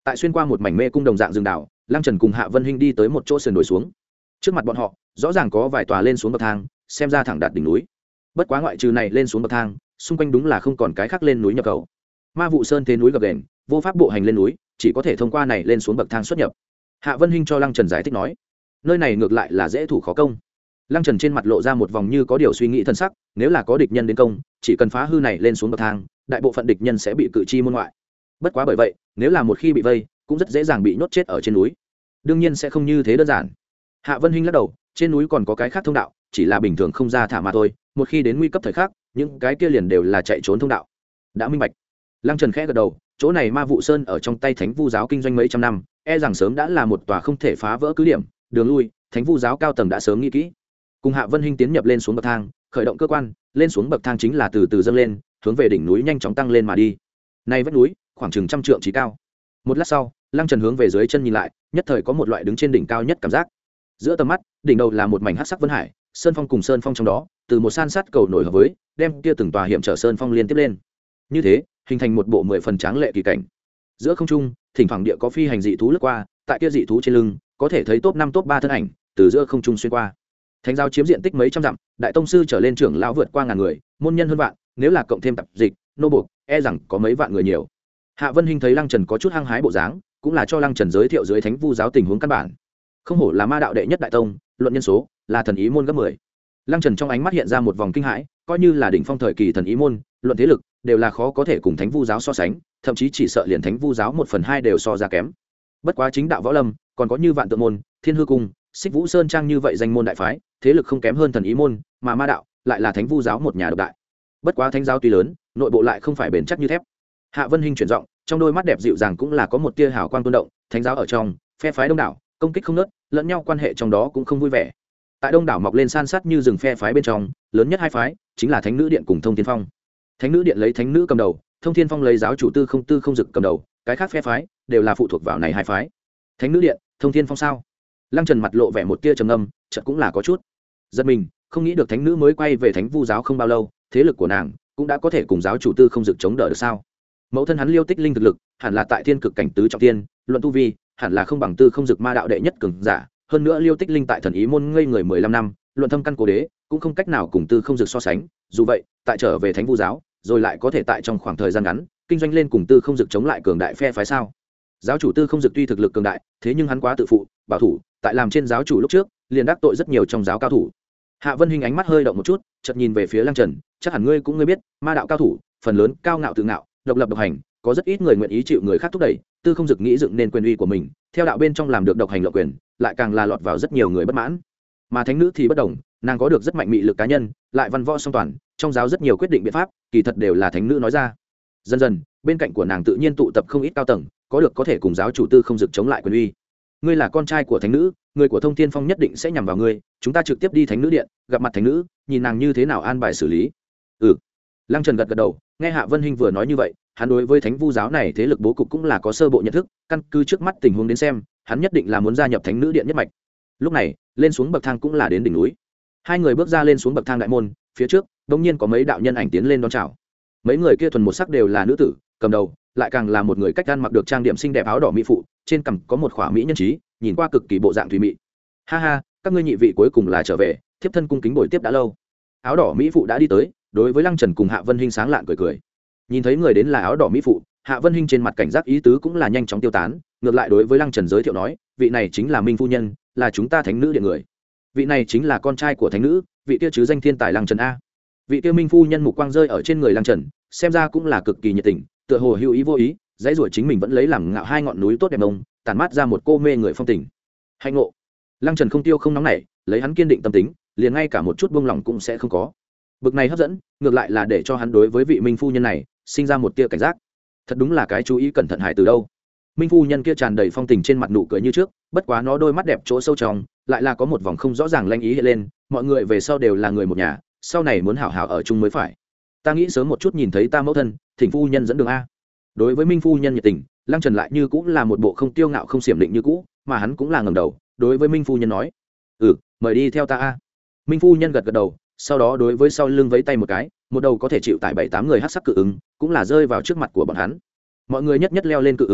tại xuyên qua một mảnh mê cung đồng dạng rừng đảo, Lăng Trần cùng Hạ Vân Hinh đi tới một chỗ sườn đồi xuống. Trước mặt bọn họ rõ ràng có vài tòa lên xuống bậc thang, xem ra thẳng đạt đỉnh núi. Bất quá ngoại trừ này lên xuống bậc thang, xung quanh đúng là không còn cái khác lên núi nhập khẩu. Ma vụ sơn thế núi gập ghềnh, vô pháp bộ hành lên núi, chỉ có thể thông qua này lên xuống bậc thang xuất nhập. Hạ Vân Hinh cho Lăng Trần giải thích nói, nơi này ngược lại là dễ thủ khó công. Lăng Trần trên mặt lộ ra một vòng như có điều suy nghĩ thân sắc, nếu là có địch nhân đến công, chỉ cần phá hư này lên xuống bậc thang, đại bộ phận địch nhân sẽ bị cự chi môn ngoại. Bất quá bởi vậy, nếu là một khi bị vây, cũng rất dễ dàng bị nhốt chết ở trên núi. Đương nhiên sẽ không như thế đơn giản. Hạ Vân Hinh lắc đầu, trên núi còn có cái khác thông đạo, chỉ là bình thường không ra thả mà thôi, một khi đến nguy cấp thời khắc, những cái kia liền đều là chạy trốn thông đạo. Đã minh bạch. Lăng Trần khẽ gật đầu, chỗ này Ma Vụ Sơn ở trong tay Thánh Vu giáo kinh doanh mấy trăm năm, e rằng sớm đã là một tòa không thể phá vỡ cứ điểm, đường lui, Thánh Vu giáo cao tầng đã sớm nghĩ kỹ. Cùng Hạ Vân Hinh tiến nhập lên xuống bậc thang, khởi động cơ quan, lên xuống bậc thang chính là từ từ dâng lên, hướng về đỉnh núi nhanh chóng tăng lên mà đi. Này vách núi, khoảng chừng trăm trượng chí cao. Một lát sau, Lăng Trần hướng về dưới chân nhìn lại, nhất thời có một loại đứng trên đỉnh cao nhất cảm giác. Giữa tầm mắt, đỉnh đầu là một mảnh hắc sắc vân hải, sơn phong cùng sơn phong trong đó, từ một san sát cầu nổi hợp với, đem kia từng tòa hiểm trở sơn phong liên tiếp lên. Như thế, hình thành một bộ mười phần tráng lệ kỳ cảnh. Giữa không trung, thỉnh thoảng địa có phi hành dị thú lướt qua, tại kia dị thú trên lưng, có thể thấy top năm top ba thân ảnh, từ giữa không trung xuyên qua. Thánh giáo chiếm diện tích mấy trăm dặm, đại tông sư trở lên trưởng lão vượt qua ngàn người, môn nhân hơn vạn, nếu là cộng thêm tập dịch, nô buộc, e rằng có mấy vạn người nhiều. Hạ Vân Hinh thấy Lăng Trần có chút hăng hái bộ dáng, cũng là cho Lăng Trần giới thiệu dưới Thánh Vu giáo tình huống căn bản. Không hổ là ma đạo đệ nhất đại tông, luận nhân số, là thần ý môn gấp mười. Lăng Trần trong ánh mắt hiện ra một vòng kinh hãi, coi như là đỉnh phong thời kỳ thần ý môn, luận thế lực, đều là khó có thể cùng Thánh Vu giáo so sánh, thậm chí chỉ sợ liền Thánh Vu giáo một phần hai đều so ra kém. Bất quá chính đạo võ lâm, còn có như Vạn Tượng môn, Thiên Hư cung, Xích Vũ Sơn trang như vậy danh môn đại phái, thế lực không kém hơn thần ý môn, mà ma đạo lại là Thánh Vu giáo một nhà độc đại. Bất quá thánh giáo tuy lớn, nội bộ lại không phải bền chắc như thép. Hạ Vân Hinh chuyển giọng, trong đôi mắt đẹp dịu dàng cũng là có một tia hào quang tuôn động, thánh giáo ở trong, phe phái đông đảo, công kích không nớt, lẫn nhau quan hệ trong đó cũng không vui vẻ. Tại đông đảo mọc lên san sát như rừng phe phái bên trong, lớn nhất hai phái chính là Thánh Nữ Điện cùng Thông Thiên Phong. Thánh Nữ Điện lấy thánh nữ cầm đầu, Thông Thiên Phong lấy giáo chủ Tư Không Tư Không Dực cầm đầu, cái khác phe phái đều là phụ thuộc vào này hai phái. Thánh Nữ Điện, Thông Thiên Phong sao? Lăng Trần mặt lộ vẻ một tia trầm ngâm, chợt cũng là có chút giật mình, không nghĩ được thánh nữ mới quay về Thánh Vu giáo không bao lâu, thế lực của nàng cũng đã có thể cùng giáo chủ Tư Không Dực chống đỡ được sao? Mẫu thân hắn Liêu Tích Linh thực lực, hẳn là tại thiên cực cảnh tứ trọng thiên, luận tu vi, hẳn là không bằng Tư Không Dực ma đạo đệ nhất cường giả, hơn nữa Liêu Tích Linh tại thần ý môn ngây người mười lăm năm, luận thâm căn cố đế, cũng không cách nào cùng Tư Không Dực so sánh, dù vậy, tại trở về Thánh Vu giáo, rồi lại có thể tại trong khoảng thời gian ngắn, kinh doanh lên cùng Tư Không Dực chống lại cường đại phe phái sao? Giáo chủ Tư Không Dực tuy thực lực cường đại, thế nhưng hắn quá tự phụ, bảo thủ, tại làm trên giáo chủ lúc trước, liền đắc tội rất nhiều trong giáo cao thủ. Hạ Vân Hinh ánh mắt hơi động một chút, chợt nhìn về phía Lăng Trần, chắc hẳn ngươi cũng ngươi biết, ma đạo cao thủ, phần lớn cao ngạo tự ngạo, độc lập độc hành, có rất ít người nguyện ý chịu người khác thúc đẩy, Tư Không Dực nghĩ dựng nên quyền uy của mình, theo đạo bên trong làm được độc hành lộng quyền, lại càng là lọt vào rất nhiều người bất mãn. Mà thánh nữ thì bất đồng, nàng có được rất mạnh mị lực cá nhân, lại văn võ song toàn, trong giáo rất nhiều quyết định biện pháp, kỳ thật đều là thánh nữ nói ra. Dần dần, bên cạnh của nàng tự nhiên tụ tập không ít cao tầng, có được có thể cùng giáo chủ Tư Không Dực chống lại quyền uy. Ngươi là con trai của thánh nữ, người của Thông Thiên Phong nhất định sẽ nhằm vào ngươi, chúng ta trực tiếp đi Thánh Nữ Điện, gặp mặt thánh nữ, nhìn nàng như thế nào an bài xử lý. Ừ. Lăng Trần gật gật đầu, nghe Hạ Vân Hinh vừa nói như vậy, hắn đối với Thánh Vu giáo này thế lực bố cục cũng là có sơ bộ nhận thức, căn cứ trước mắt tình huống đến xem, hắn nhất định là muốn gia nhập Thánh Nữ Điện nhất mạch. Lúc này, lên xuống bậc thang cũng là đến đỉnh núi. Hai người bước ra lên xuống bậc thang đại môn, phía trước, đột nhiên có mấy đạo nhân ảnh tiến lên đón chào. Mấy người kia thuần một sắc đều là nữ tử, cầm đầu, lại càng là một người cách ăn mặc được trang điểm xinh đẹp áo đỏ mỹ phụ, trên cằm có một khỏa mỹ nhân trí, nhìn qua cực kỳ bộ dạng thùy mị. Ha ha, các ngươi nhị vị cuối cùng là trở về, thiếp thân cung kính bồi tiếp đã lâu. Áo đỏ mỹ phụ đã đi tới, đối với Lăng Trần cùng Hạ Vân Hinh sáng lạn cười cười. Nhìn thấy người đến là áo đỏ mỹ phụ, Hạ Vân Hinh trên mặt cảnh giác ý tứ cũng là nhanh chóng tiêu tán, ngược lại đối với Lăng Trần giới thiệu nói, vị này chính là Minh phu nhân, là chúng ta Thánh Nữ Điện người. Vị này chính là con trai của thánh nữ, vị kia chứ danh thiên tài Lăng Trần a. Vị kia Minh phu nhân mục quang rơi ở trên người Lăng Trần, xem ra cũng là cực kỳ nhiệt tình, tựa hồ hữu ý vô ý, dãy ruổi chính mình vẫn lấy làm ngạo hai ngọn núi tốt đẹp mông, tản mát ra một cô mê người phong tình. Hạnh ngộ. Lăng Trần không tiêu không nóng nảy, lấy hắn kiên định tâm tính, liền ngay cả một chút buông lỏng cũng sẽ không có. Bực này hấp dẫn, ngược lại là để cho hắn đối với vị Minh phu nhân này sinh ra một tia cảnh giác. Thật đúng là cái chú ý cẩn thận hại từ đâu. Minh phu nhân kia tràn đầy phong tình trên mặt nụ cười như trước, bất quá nó đôi mắt đẹp chỗ sâu trong, lại là có một vòng không rõ ràng lanh ý hiện lên, mọi người về sau đều là người một nhà, sau này muốn hảo hảo ở chung mới phải. Ta nghĩ sớm một chút nhìn thấy ta mẫu thân, thỉnh phu nhân dẫn đường a. Đối với Minh phu nhân nhiệt tình, Lăng Trần lại như cũng là một bộ không tiêu ngạo không xiểm định như cũ, mà hắn cũng là ngẩng đầu, đối với Minh phu nhân nói: "Ừ, mời đi theo ta a." Minh phu nhân gật gật đầu, sau đó đối với sau lưng vẫy tay một cái, một đầu có thể chịu tải bảy tám người hắc sắc cự ứng, cũng là rơi vào trước mặt của bọn hắn. Mọi người nhất nhất leo lên cự ứng,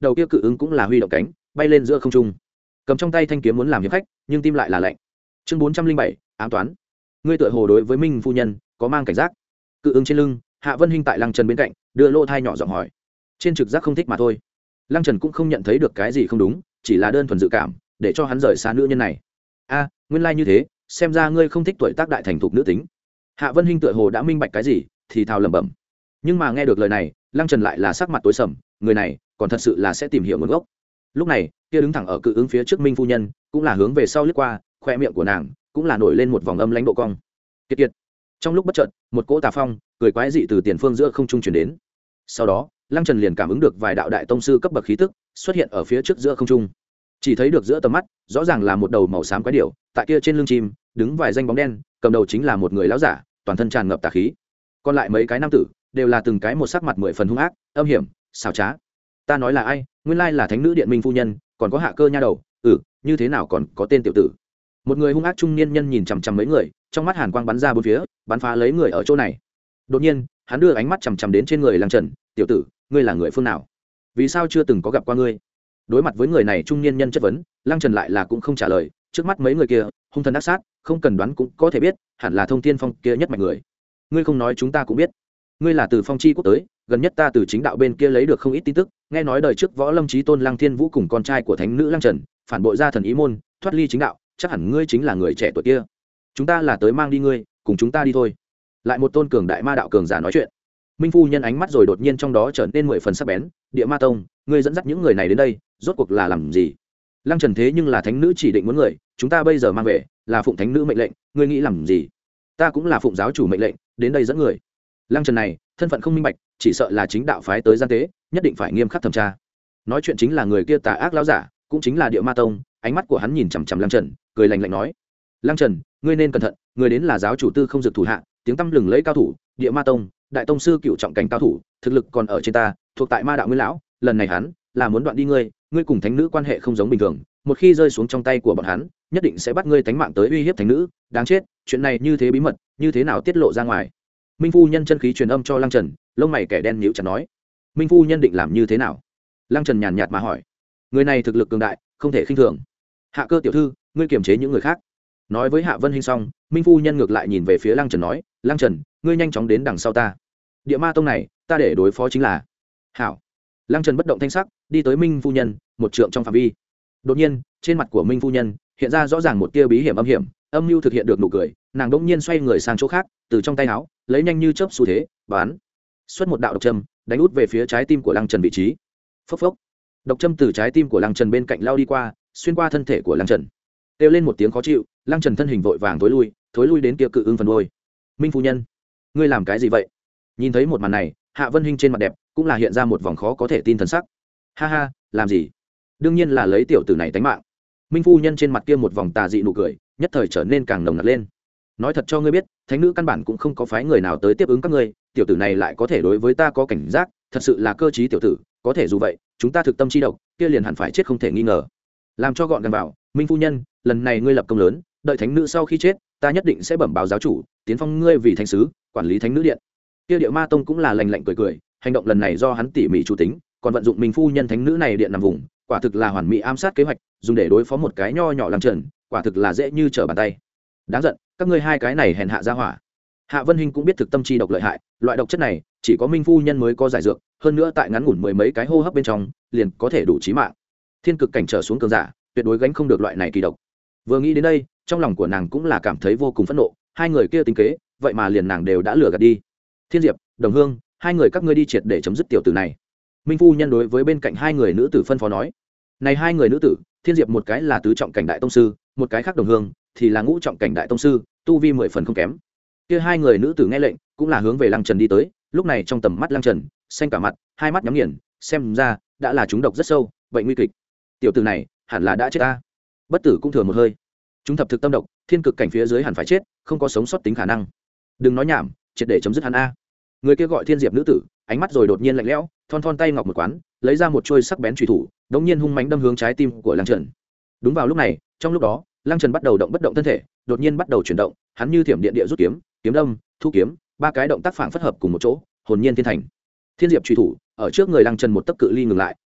đầu kia cự ứng cũng là huy động cánh bay lên giữa không trung, cầm trong tay thanh kiếm muốn làm hiệp khách, nhưng tim lại là lạnh. Chương bốn trăm linh bảy, ám toán. Ngươi tựa hồ đối với Minh phu nhân có mang cảnh giác. Cự ứng trên lưng, Hạ Vân Hinh tại Lăng Trần bên cạnh, đưa lô thai nhỏ giọng hỏi. Trên trực giác không thích mà thôi. Lăng Trần cũng không nhận thấy được cái gì không đúng, chỉ là đơn thuần dự cảm, để cho hắn rời xa nữ nhân này. A, nguyên lai like như thế, xem ra ngươi không thích tuổi tác đại thành thục nữ tính. Hạ Vân Hinh tựa hồ đã minh bạch cái gì, thì thào lẩm bẩm. Nhưng mà nghe được lời này, Lăng Trần lại là sắc mặt tối sầm, người này còn thật sự là sẽ tìm hiểu nguồn gốc. Lúc này, kia đứng thẳng ở cự ứng phía trước Minh phu nhân, cũng là hướng về sau liếc qua, khoe miệng của nàng cũng là nổi lên một vòng âm lãnh độ cong. Kiệt kiệt. Trong lúc bất chợt, một cỗ tà phong, cười quái dị từ tiền phương giữa không trung truyền đến. Sau đó, Lăng Trần liền cảm ứng được vài đạo đại tông sư cấp bậc khí tức xuất hiện ở phía trước giữa không trung. Chỉ thấy được giữa tầm mắt, rõ ràng là một đầu màu xám quái điểu, tại kia trên lưng chim, đứng vài danh bóng đen, cầm đầu chính là một người lão giả, toàn thân tràn ngập tà khí. Còn lại mấy cái nam tử, đều là từng cái một sắc mặt mười phần hung ác, âm hiểm, xảo trá. Ta nói là ai? Nguyên lai là Thánh nữ điện Minh phu nhân, còn có Hạ Cơ nha đầu, ừ, như thế nào còn có tên tiểu tử. Một người hung ác trung niên nhân nhìn chằm chằm mấy người, trong mắt hàn quang bắn ra bốn phía, bắn phá lấy người ở chỗ này. Đột nhiên, hắn đưa ánh mắt chằm chằm đến trên người Lăng Trần, "Tiểu tử, ngươi là người phương nào? Vì sao chưa từng có gặp qua ngươi?" Đối mặt với người này trung niên nhân chất vấn, Lăng Trần lại là cũng không trả lời, trước mắt mấy người kia, hung thần ác sát, không cần đoán cũng có thể biết, hẳn là Thông Thiên Phong kia nhất mạch người. Ngươi không nói chúng ta cũng biết. Ngươi là từ Phong Chi quốc tới, gần nhất ta từ chính đạo bên kia lấy được không ít tin tức, nghe nói đời trước Võ Lâm Chí Tôn Lăng Thiên Vũ cùng con trai của thánh nữ Lăng Trần, phản bội ra thần ý môn, thoát ly chính đạo, chắc hẳn ngươi chính là người trẻ tuổi kia. Chúng ta là tới mang đi ngươi, cùng chúng ta đi thôi. Lại một tôn cường đại ma đạo cường giả nói chuyện. Minh phu nhân ánh mắt rồi đột nhiên trong đó trở nên mười phần sắc bén, Địa Ma Tông, ngươi dẫn dắt những người này đến đây, rốt cuộc là làm gì? Lăng Trần thế nhưng là thánh nữ chỉ định muốn người, chúng ta bây giờ mang về, là phụng thánh nữ mệnh lệnh, ngươi nghĩ làm gì? Ta cũng là phụng giáo chủ mệnh lệnh, đến đây dẫn người. Lăng Trần này, thân phận không minh bạch, chỉ sợ là chính đạo phái tới gian tế, nhất định phải nghiêm khắc thẩm tra. Nói chuyện chính là người kia tà ác lão giả, cũng chính là Địa Ma Tông, ánh mắt của hắn nhìn chằm chằm Lăng Trần, cười lạnh lạnh nói: "Lăng Trần, ngươi nên cẩn thận, người đến là giáo chủ Tư Không Dực thủ hạ, tiếng tăm lừng lẫy cao thủ, Địa Ma Tông, đại tông sư cựu trọng cảnh cao thủ, thực lực còn ở trên ta, thuộc tại Ma đạo Nguyên lão, lần này hắn là muốn đoạn đi ngươi, ngươi cùng thánh nữ quan hệ không giống bình thường, một khi rơi xuống trong tay của bọn hắn, nhất định sẽ bắt ngươi tánh mạng tới uy hiếp thánh nữ, đáng chết, chuyện này như thế bí mật, như thế nào tiết lộ ra ngoài?" Minh phu nhân chân khí truyền âm cho Lăng Trần, lông mày kẻ đen nhíu chặt nói: "Minh phu nhân định làm như thế nào?" Lăng Trần nhàn nhạt mà hỏi: "Người này thực lực cường đại, không thể khinh thường. Hạ Cơ tiểu thư, ngươi kiềm chế những người khác." Nói với Hạ Vân Hinh xong, Minh phu nhân ngược lại nhìn về phía Lăng Trần nói: "Lăng Trần, ngươi nhanh chóng đến đằng sau ta. Địa Ma Tông này, ta để đối phó chính là." "Hảo." Lăng Trần bất động thanh sắc, đi tới Minh phu nhân, một trượng trong phạm vi. Đột nhiên, trên mặt của Minh phu nhân hiện ra rõ ràng một tia bí hiểm âm hiểm, âm mưu thực hiện được nụ cười, nàng đỗng nhiên xoay người sang chỗ khác, từ trong tay áo lấy nhanh như chớp xu thế, bán xuất một đạo độc châm, đánh út về phía trái tim của Lăng Trần vị trí. Phốc phốc. Độc châm từ trái tim của Lăng Trần bên cạnh lao đi qua, xuyên qua thân thể của Lăng Trần. Kêu lên một tiếng khó chịu, Lăng Trần thân hình vội vàng thối lui, thối lui đến kia cự ưng phần đuôi. "Minh phu nhân, ngươi làm cái gì vậy?" Nhìn thấy một màn này, Hạ Vân Hinh trên mặt đẹp cũng là hiện ra một vòng khó có thể tin thần sắc. "Ha ha, làm gì? Đương nhiên là lấy tiểu tử này tánh mạng." Minh phu nhân trên mặt kia một vòng tà dị nụ cười, nhất thời trở nên càng nồng nặc lên. "Nói thật cho ngươi biết, thánh nữ căn bản cũng không có phái người nào tới tiếp ứng các ngươi, tiểu tử này lại có thể đối với ta có cảnh giác, thật sự là cơ trí tiểu tử, có thể dù vậy, chúng ta thực tâm chi độc, kia liền hẳn phải chết không thể nghi ngờ." Làm cho gọn gàng vào, "Minh phu nhân, lần này ngươi lập công lớn, đợi thánh nữ sau khi chết, ta nhất định sẽ bẩm báo giáo chủ, tiến phong ngươi vì thánh sứ, quản lý thánh nữ điện." Kia Địa Ma Tông cũng là lành lạnh cười cười, hành động lần này do hắn tỉ mỉ chủ tính, còn vận dụng Minh phu nhân thánh nữ này điện nằm vùng, quả thực là hoàn mỹ ám sát kế hoạch, dùng để đối phó một cái nho nhỏ Lăng Trần, quả thực là dễ như trở bàn tay. Đáng giận, các ngươi hai cái này hèn hạ ra hỏa. Hạ Vân Hinh cũng biết thực tâm chi độc lợi hại, loại độc chất này chỉ có Minh phu nhân mới có giải dược, hơn nữa tại ngắn ngủn mười mấy cái hô hấp bên trong, liền có thể đủ chí mạng. Thiên cực cảnh trở xuống cường giả, tuyệt đối gánh không được loại này kỳ độc. Vừa nghĩ đến đây, trong lòng của nàng cũng là cảm thấy vô cùng phẫn nộ, hai người kia tính kế, vậy mà liền nàng đều đã lừa gạt đi. "Thiên Diệp, Đồng Hương, hai người các ngươi đi triệt để chấm dứt tiểu tử này." Minh phu nhân đối với bên cạnh hai người nữ tử phân phó nói. Này hai người nữ tử, Thiên Diệp một cái là tứ trọng cảnh đại tông sư, một cái khác Đồng Hương thì là ngũ trọng cảnh đại tông sư, tu vi mười phần không kém. Kia hai người nữ tử nghe lệnh, cũng là hướng về Lăng Trần đi tới, lúc này trong tầm mắt Lăng Trần, xanh cả mặt, hai mắt nhắm nghiền, xem ra đã là trúng độc rất sâu, bệnh nguy kịch. Tiểu tử này, hẳn là đã chết ta. Bất tử cũng thừa một hơi. Chúng thập thực tâm độc, thiên cực cảnh phía dưới hẳn phải chết, không có sống sót tính khả năng. Đừng nói nhảm, triệt để chấm dứt hắn a. Người kia gọi Thiên Diệp nữ tử, ánh mắt rồi đột nhiên lạnh lẽo, thon thon tay ngọc một quán, lấy ra một chuôi sắc bén chùy thủ, đống nhiên hung mãnh đâm hướng trái tim của Lăng Trần. Đúng vào lúc này, trong lúc đó, Lăng Trần bắt đầu động bất động thân thể, đột nhiên bắt đầu chuyển động, hắn như thiểm điện địa rút kiếm, kiếm đâm, thu kiếm, ba cái động tác phản phất hợp cùng một chỗ, hồn nhiên thiên thành. Thiên Diệp chùy thủ ở trước người Lăng Trần một tấc cự ly ngừng lại,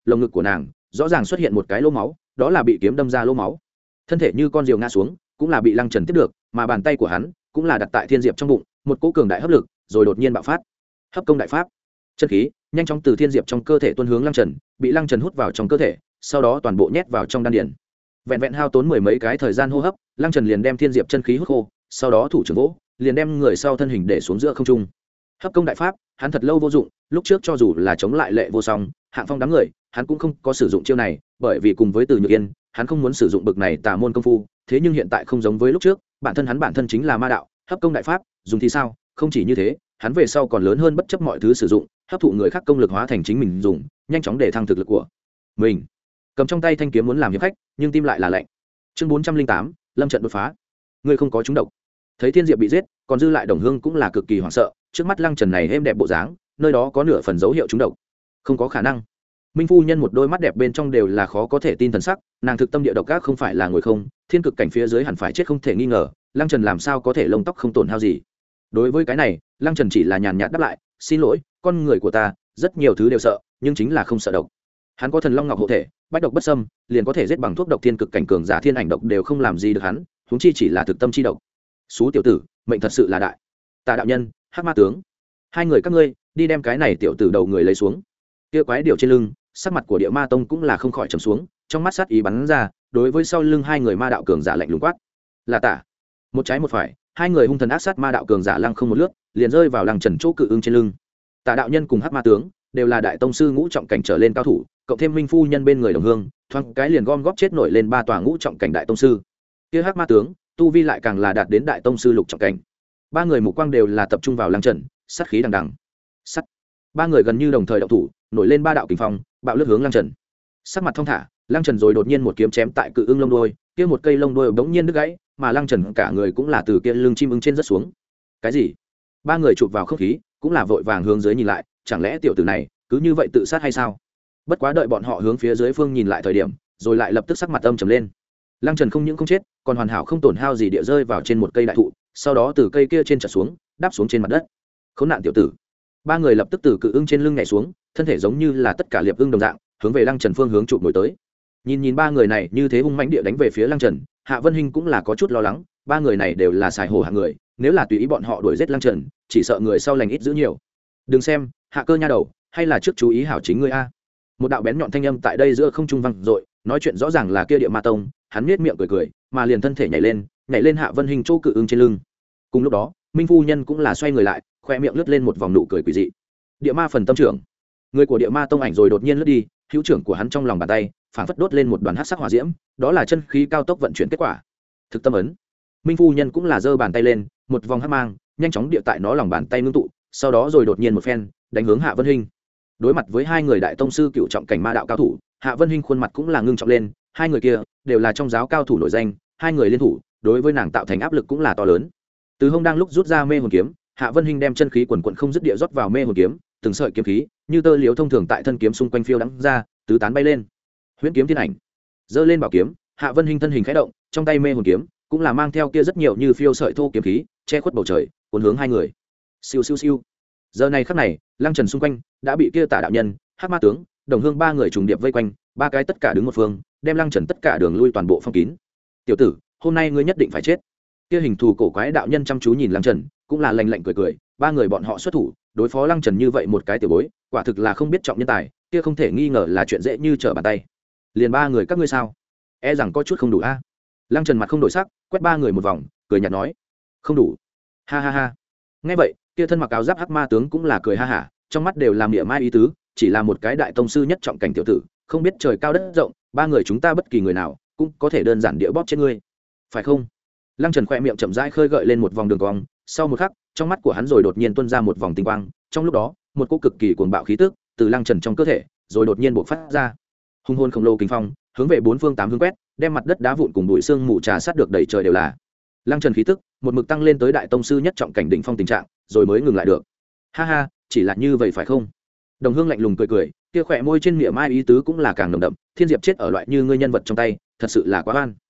lồng ngực của nàng rõ ràng xuất hiện một cái lỗ máu, đó là bị kiếm đâm ra lỗ máu. Thân thể như con diều ngã xuống, cũng là bị Lăng Trần tiếp được, mà bàn tay của hắn cũng là đặt tại Thiên Diệp trong bụng, một cỗ cường đại hấp lực, rồi đột nhiên bạo phát. Hấp công đại pháp. Chân khí nhanh chóng từ Thiên Diệp trong cơ thể tuôn hướng Lăng Trần, bị Lăng Trần hút vào trong cơ thể, sau đó toàn bộ nhét vào trong đan điền. Vẹn vẹn hao tốn mười mấy cái thời gian hô hấp, Lăng Trần liền đem Thiên Diệp chân khí hút khô, sau đó thủ trưởng vỗ, liền đem người sau thân hình để xuống giữa không trung. Hấp công đại pháp, hắn thật lâu vô dụng, lúc trước cho dù là chống lại Lệ Vô Song, Hạng Phong đám người, hắn cũng không có sử dụng chiêu này, bởi vì cùng với Từ Nhược Yên, hắn không muốn sử dụng bực này tà môn công phu, thế nhưng hiện tại không giống với lúc trước, bản thân hắn bản thân chính là ma đạo, hấp công đại pháp, dùng thì sao? Không chỉ như thế, hắn về sau còn lớn hơn bất chấp mọi thứ sử dụng, hấp thụ người khác công lực hóa thành chính mình dùng, nhanh chóng để thăng thực lực của mình. Cầm trong tay thanh kiếm muốn làm hiệp khách, nhưng tim lại là lạnh. Chương bốn trăm linh tám, Lâm trận đột phá. Ngươi không có trúng độc. Thấy Thiên Diệp bị giết, còn dư lại Đồng Hương cũng là cực kỳ hoảng sợ, trước mắt Lăng Trần này êm đẹp bộ dáng, nơi đó có nửa phần dấu hiệu trúng độc. Không có khả năng. Minh phu nhân một đôi mắt đẹp bên trong đều là khó có thể tin thần sắc, nàng thực tâm địa độc ác không phải là ngồi không, thiên cực cảnh phía dưới hẳn phải chết không thể nghi ngờ, Lăng Trần làm sao có thể lông tóc không tổn hao gì. Đối với cái này, Lăng Trần chỉ là nhàn nhạt đáp lại, xin lỗi, con người của ta rất nhiều thứ đều sợ, nhưng chính là không sợ độc. Hắn có thần long ngọc hộ thể, bách độc bất xâm, liền có thể giết bằng thuốc độc thiên cực cảnh cường giả thiên ảnh độc đều không làm gì được hắn, huống chi chỉ là thực tâm chi độc. Xú tiểu tử, mệnh thật sự là đại. Tạ đạo nhân, Hắc Ma tướng, hai người các ngươi đi đem cái này tiểu tử đầu người lấy xuống. Kia quái điều trên lưng, sắc mặt của Địa Ma Tông cũng là không khỏi trầm xuống, trong mắt sát ý bắn ra, đối với sau lưng hai người ma đạo cường giả lạnh lùng quát. Là Tạ. Một trái một phải, hai người hung thần ác sát ma đạo cường giả lăng không một lướt, liền rơi vào Lăng Trần chỗ cự ưng trên lưng. Tạ đạo nhân cùng Hắc Ma tướng đều là đại tông sư ngũ trọng cảnh trở lên cao thủ, cộng thêm Minh phu nhân bên người Đồng Hương, thoáng cái liền gom góp chết nổi lên ba tòa ngũ trọng cảnh đại tông sư. Kia Hắc Ma tướng, tu vi lại càng là đạt đến đại tông sư lục trọng cảnh. Ba người mục quang đều là tập trung vào Lăng Trần, sát khí đằng đằng. Sắt. Ba người gần như đồng thời động thủ, nổi lên ba đạo kình phong, bạo lướt hướng Lăng Trần. Sắc mặt thong thả, Lăng Trần rồi đột nhiên một kiếm chém tại cự ưng lông đuôi, kia một cây lông đuôi bỗng nhiên đứt gãy, mà Lăng Trần cả người cũng là từ kia lưng chim ưng trên rất xuống. Cái gì? Ba người chụp vào không khí, cũng là vội vàng hướng dưới nhìn lại, chẳng lẽ tiểu tử này cứ như vậy tự sát hay sao? Bất quá đợi bọn họ hướng phía dưới phương nhìn lại thời điểm, rồi lại lập tức sắc mặt âm trầm lên. Lăng Trần không những không chết, còn hoàn hảo không tổn hao gì địa rơi vào trên một cây đại thụ, sau đó từ cây kia trên trở xuống, đáp xuống trên mặt đất. Khốn nạn tiểu tử! Ba người lập tức từ cự ưng trên lưng nhảy xuống, thân thể giống như là tất cả liệp ưng đồng dạng, hướng về Lăng Trần phương hướng chụp nổi tới. Nhìn nhìn ba người này như thế hung mãnh địa đánh về phía Lăng Trần, Hạ Vân Hinh cũng là có chút lo lắng, ba người này đều là xài hồ hạng người, nếu là tùy ý bọn họ đuổi giết Lăng Trần, chỉ sợ người sau lành ít giữ nhiều. Đừng xem, Hạ Cơ nha đầu, hay là trước chú ý hảo chính ngươi a. Một đạo bén nhọn thanh âm tại đây giữa không trung vang dội, nói chuyện rõ ràng là kia Địa Ma Tông, hắn nhếch miệng cười cười, mà liền thân thể nhảy lên, nhảy lên Hạ Vân Hinh chỗ cự ưng trên lưng. Cùng lúc đó, Minh phu nhân cũng là xoay người lại, khoe miệng lướt lên một vòng nụ cười quỷ dị. Địa Ma phần tâm trưởng, người của Địa Ma Tông ảnh rồi đột nhiên lướt đi, hữu trưởng của hắn trong lòng bàn tay phảng phất đốt lên một đoàn hắc sắc hỏa diễm, đó là chân khí cao tốc vận chuyển kết quả. Thực tâm ấn. Minh phu nhân cũng là giơ bàn tay lên, một vòng hắc mang nhanh chóng địa tại nó lòng bàn tay ngưng tụ, sau đó rồi đột nhiên một phen đánh hướng Hạ Vân Hinh. Đối mặt với hai người đại tông sư cựu trọng cảnh ma đạo cao thủ, Hạ Vân Hinh khuôn mặt cũng là ngưng trọng lên, hai người kia đều là trong giáo cao thủ nổi danh, hai người liên thủ đối với nàng tạo thành áp lực cũng là to lớn. Từ hông đang lúc rút ra mê hồn kiếm, Hạ Vân Hinh đem chân khí quần quần không dứt địa rót vào mê hồn kiếm, từng sợi kiếm khí như tơ liếu thông thường tại thân kiếm xung quanh phiêu đãng ra, tứ tán bay lên. Huyễn kiếm thiên ảnh, giơ lên bảo kiếm, Hạ Vân Hinh thân hình khẽ động, trong tay mê hồn kiếm cũng là mang theo kia rất nhiều như phiêu sợi thô kiếm khí, che khuất bầu trời, cuốn hướng hai người. Siêu siêu siêu. Giờ này khắc này, Lăng Trần xung quanh đã bị kia Tả đạo nhân, Hắc Ma tướng, Đồng Hương ba người trùng điệp vây quanh, ba cái tất cả đứng một phương, đem Lăng Trần tất cả đường lui toàn bộ phong kín. Tiểu tử, hôm nay ngươi nhất định phải chết. Kia hình thù cổ quái đạo nhân chăm chú nhìn Lăng Trần, cũng là lạnh lạnh cười cười, ba người bọn họ xuất thủ, đối phó Lăng Trần như vậy một cái tiểu bối, quả thực là không biết trọng nhân tài, kia không thể nghi ngờ là chuyện dễ như trở bàn tay. Liền ba người các ngươi sao? E rằng có chút không đủ a. Lăng Trần mặt không đổi sắc, quét ba người một vòng, cười nhạt nói, không đủ. Ha ha ha. Nghe vậy, kia thân mặc áo giáp Hắc Ma tướng cũng là cười ha hả, trong mắt đều làm mỉa mai ý tứ, chỉ là một cái đại tông sư nhất trọng cảnh tiểu tử, không biết trời cao đất rộng, ba người chúng ta bất kỳ người nào cũng có thể đơn giản địa bóp chết ngươi, phải không? Lăng Trần khẽ miệng chậm rãi khơi gợi lên một vòng đường cong, sau một khắc, trong mắt của hắn rồi đột nhiên tuôn ra một vòng tinh quang, trong lúc đó, một cỗ cực kỳ cuồng bạo khí tức từ Lăng Trần trong cơ thể, rồi đột nhiên bộc phát ra. Hung hồn khổng lồ kinh phong, hướng về bốn phương tám hướng quét, đem mặt đất đá vụn cùng bụi xương mù trà sát được đầy trời đều là. Lăng Trần khí tức, một mực tăng lên tới đại tông sư nhất trọng cảnh đỉnh phong tình trạng, rồi mới ngừng lại được. Ha ha, chỉ là như vậy phải không? Đồng Hương lạnh lùng cười cười, kia khỏe môi trên miệng mai ý tứ cũng là càng nồng đậm, Thiên Diệp chết ở loại như ngươi nhân vật trong tay, thật sự là quá oan.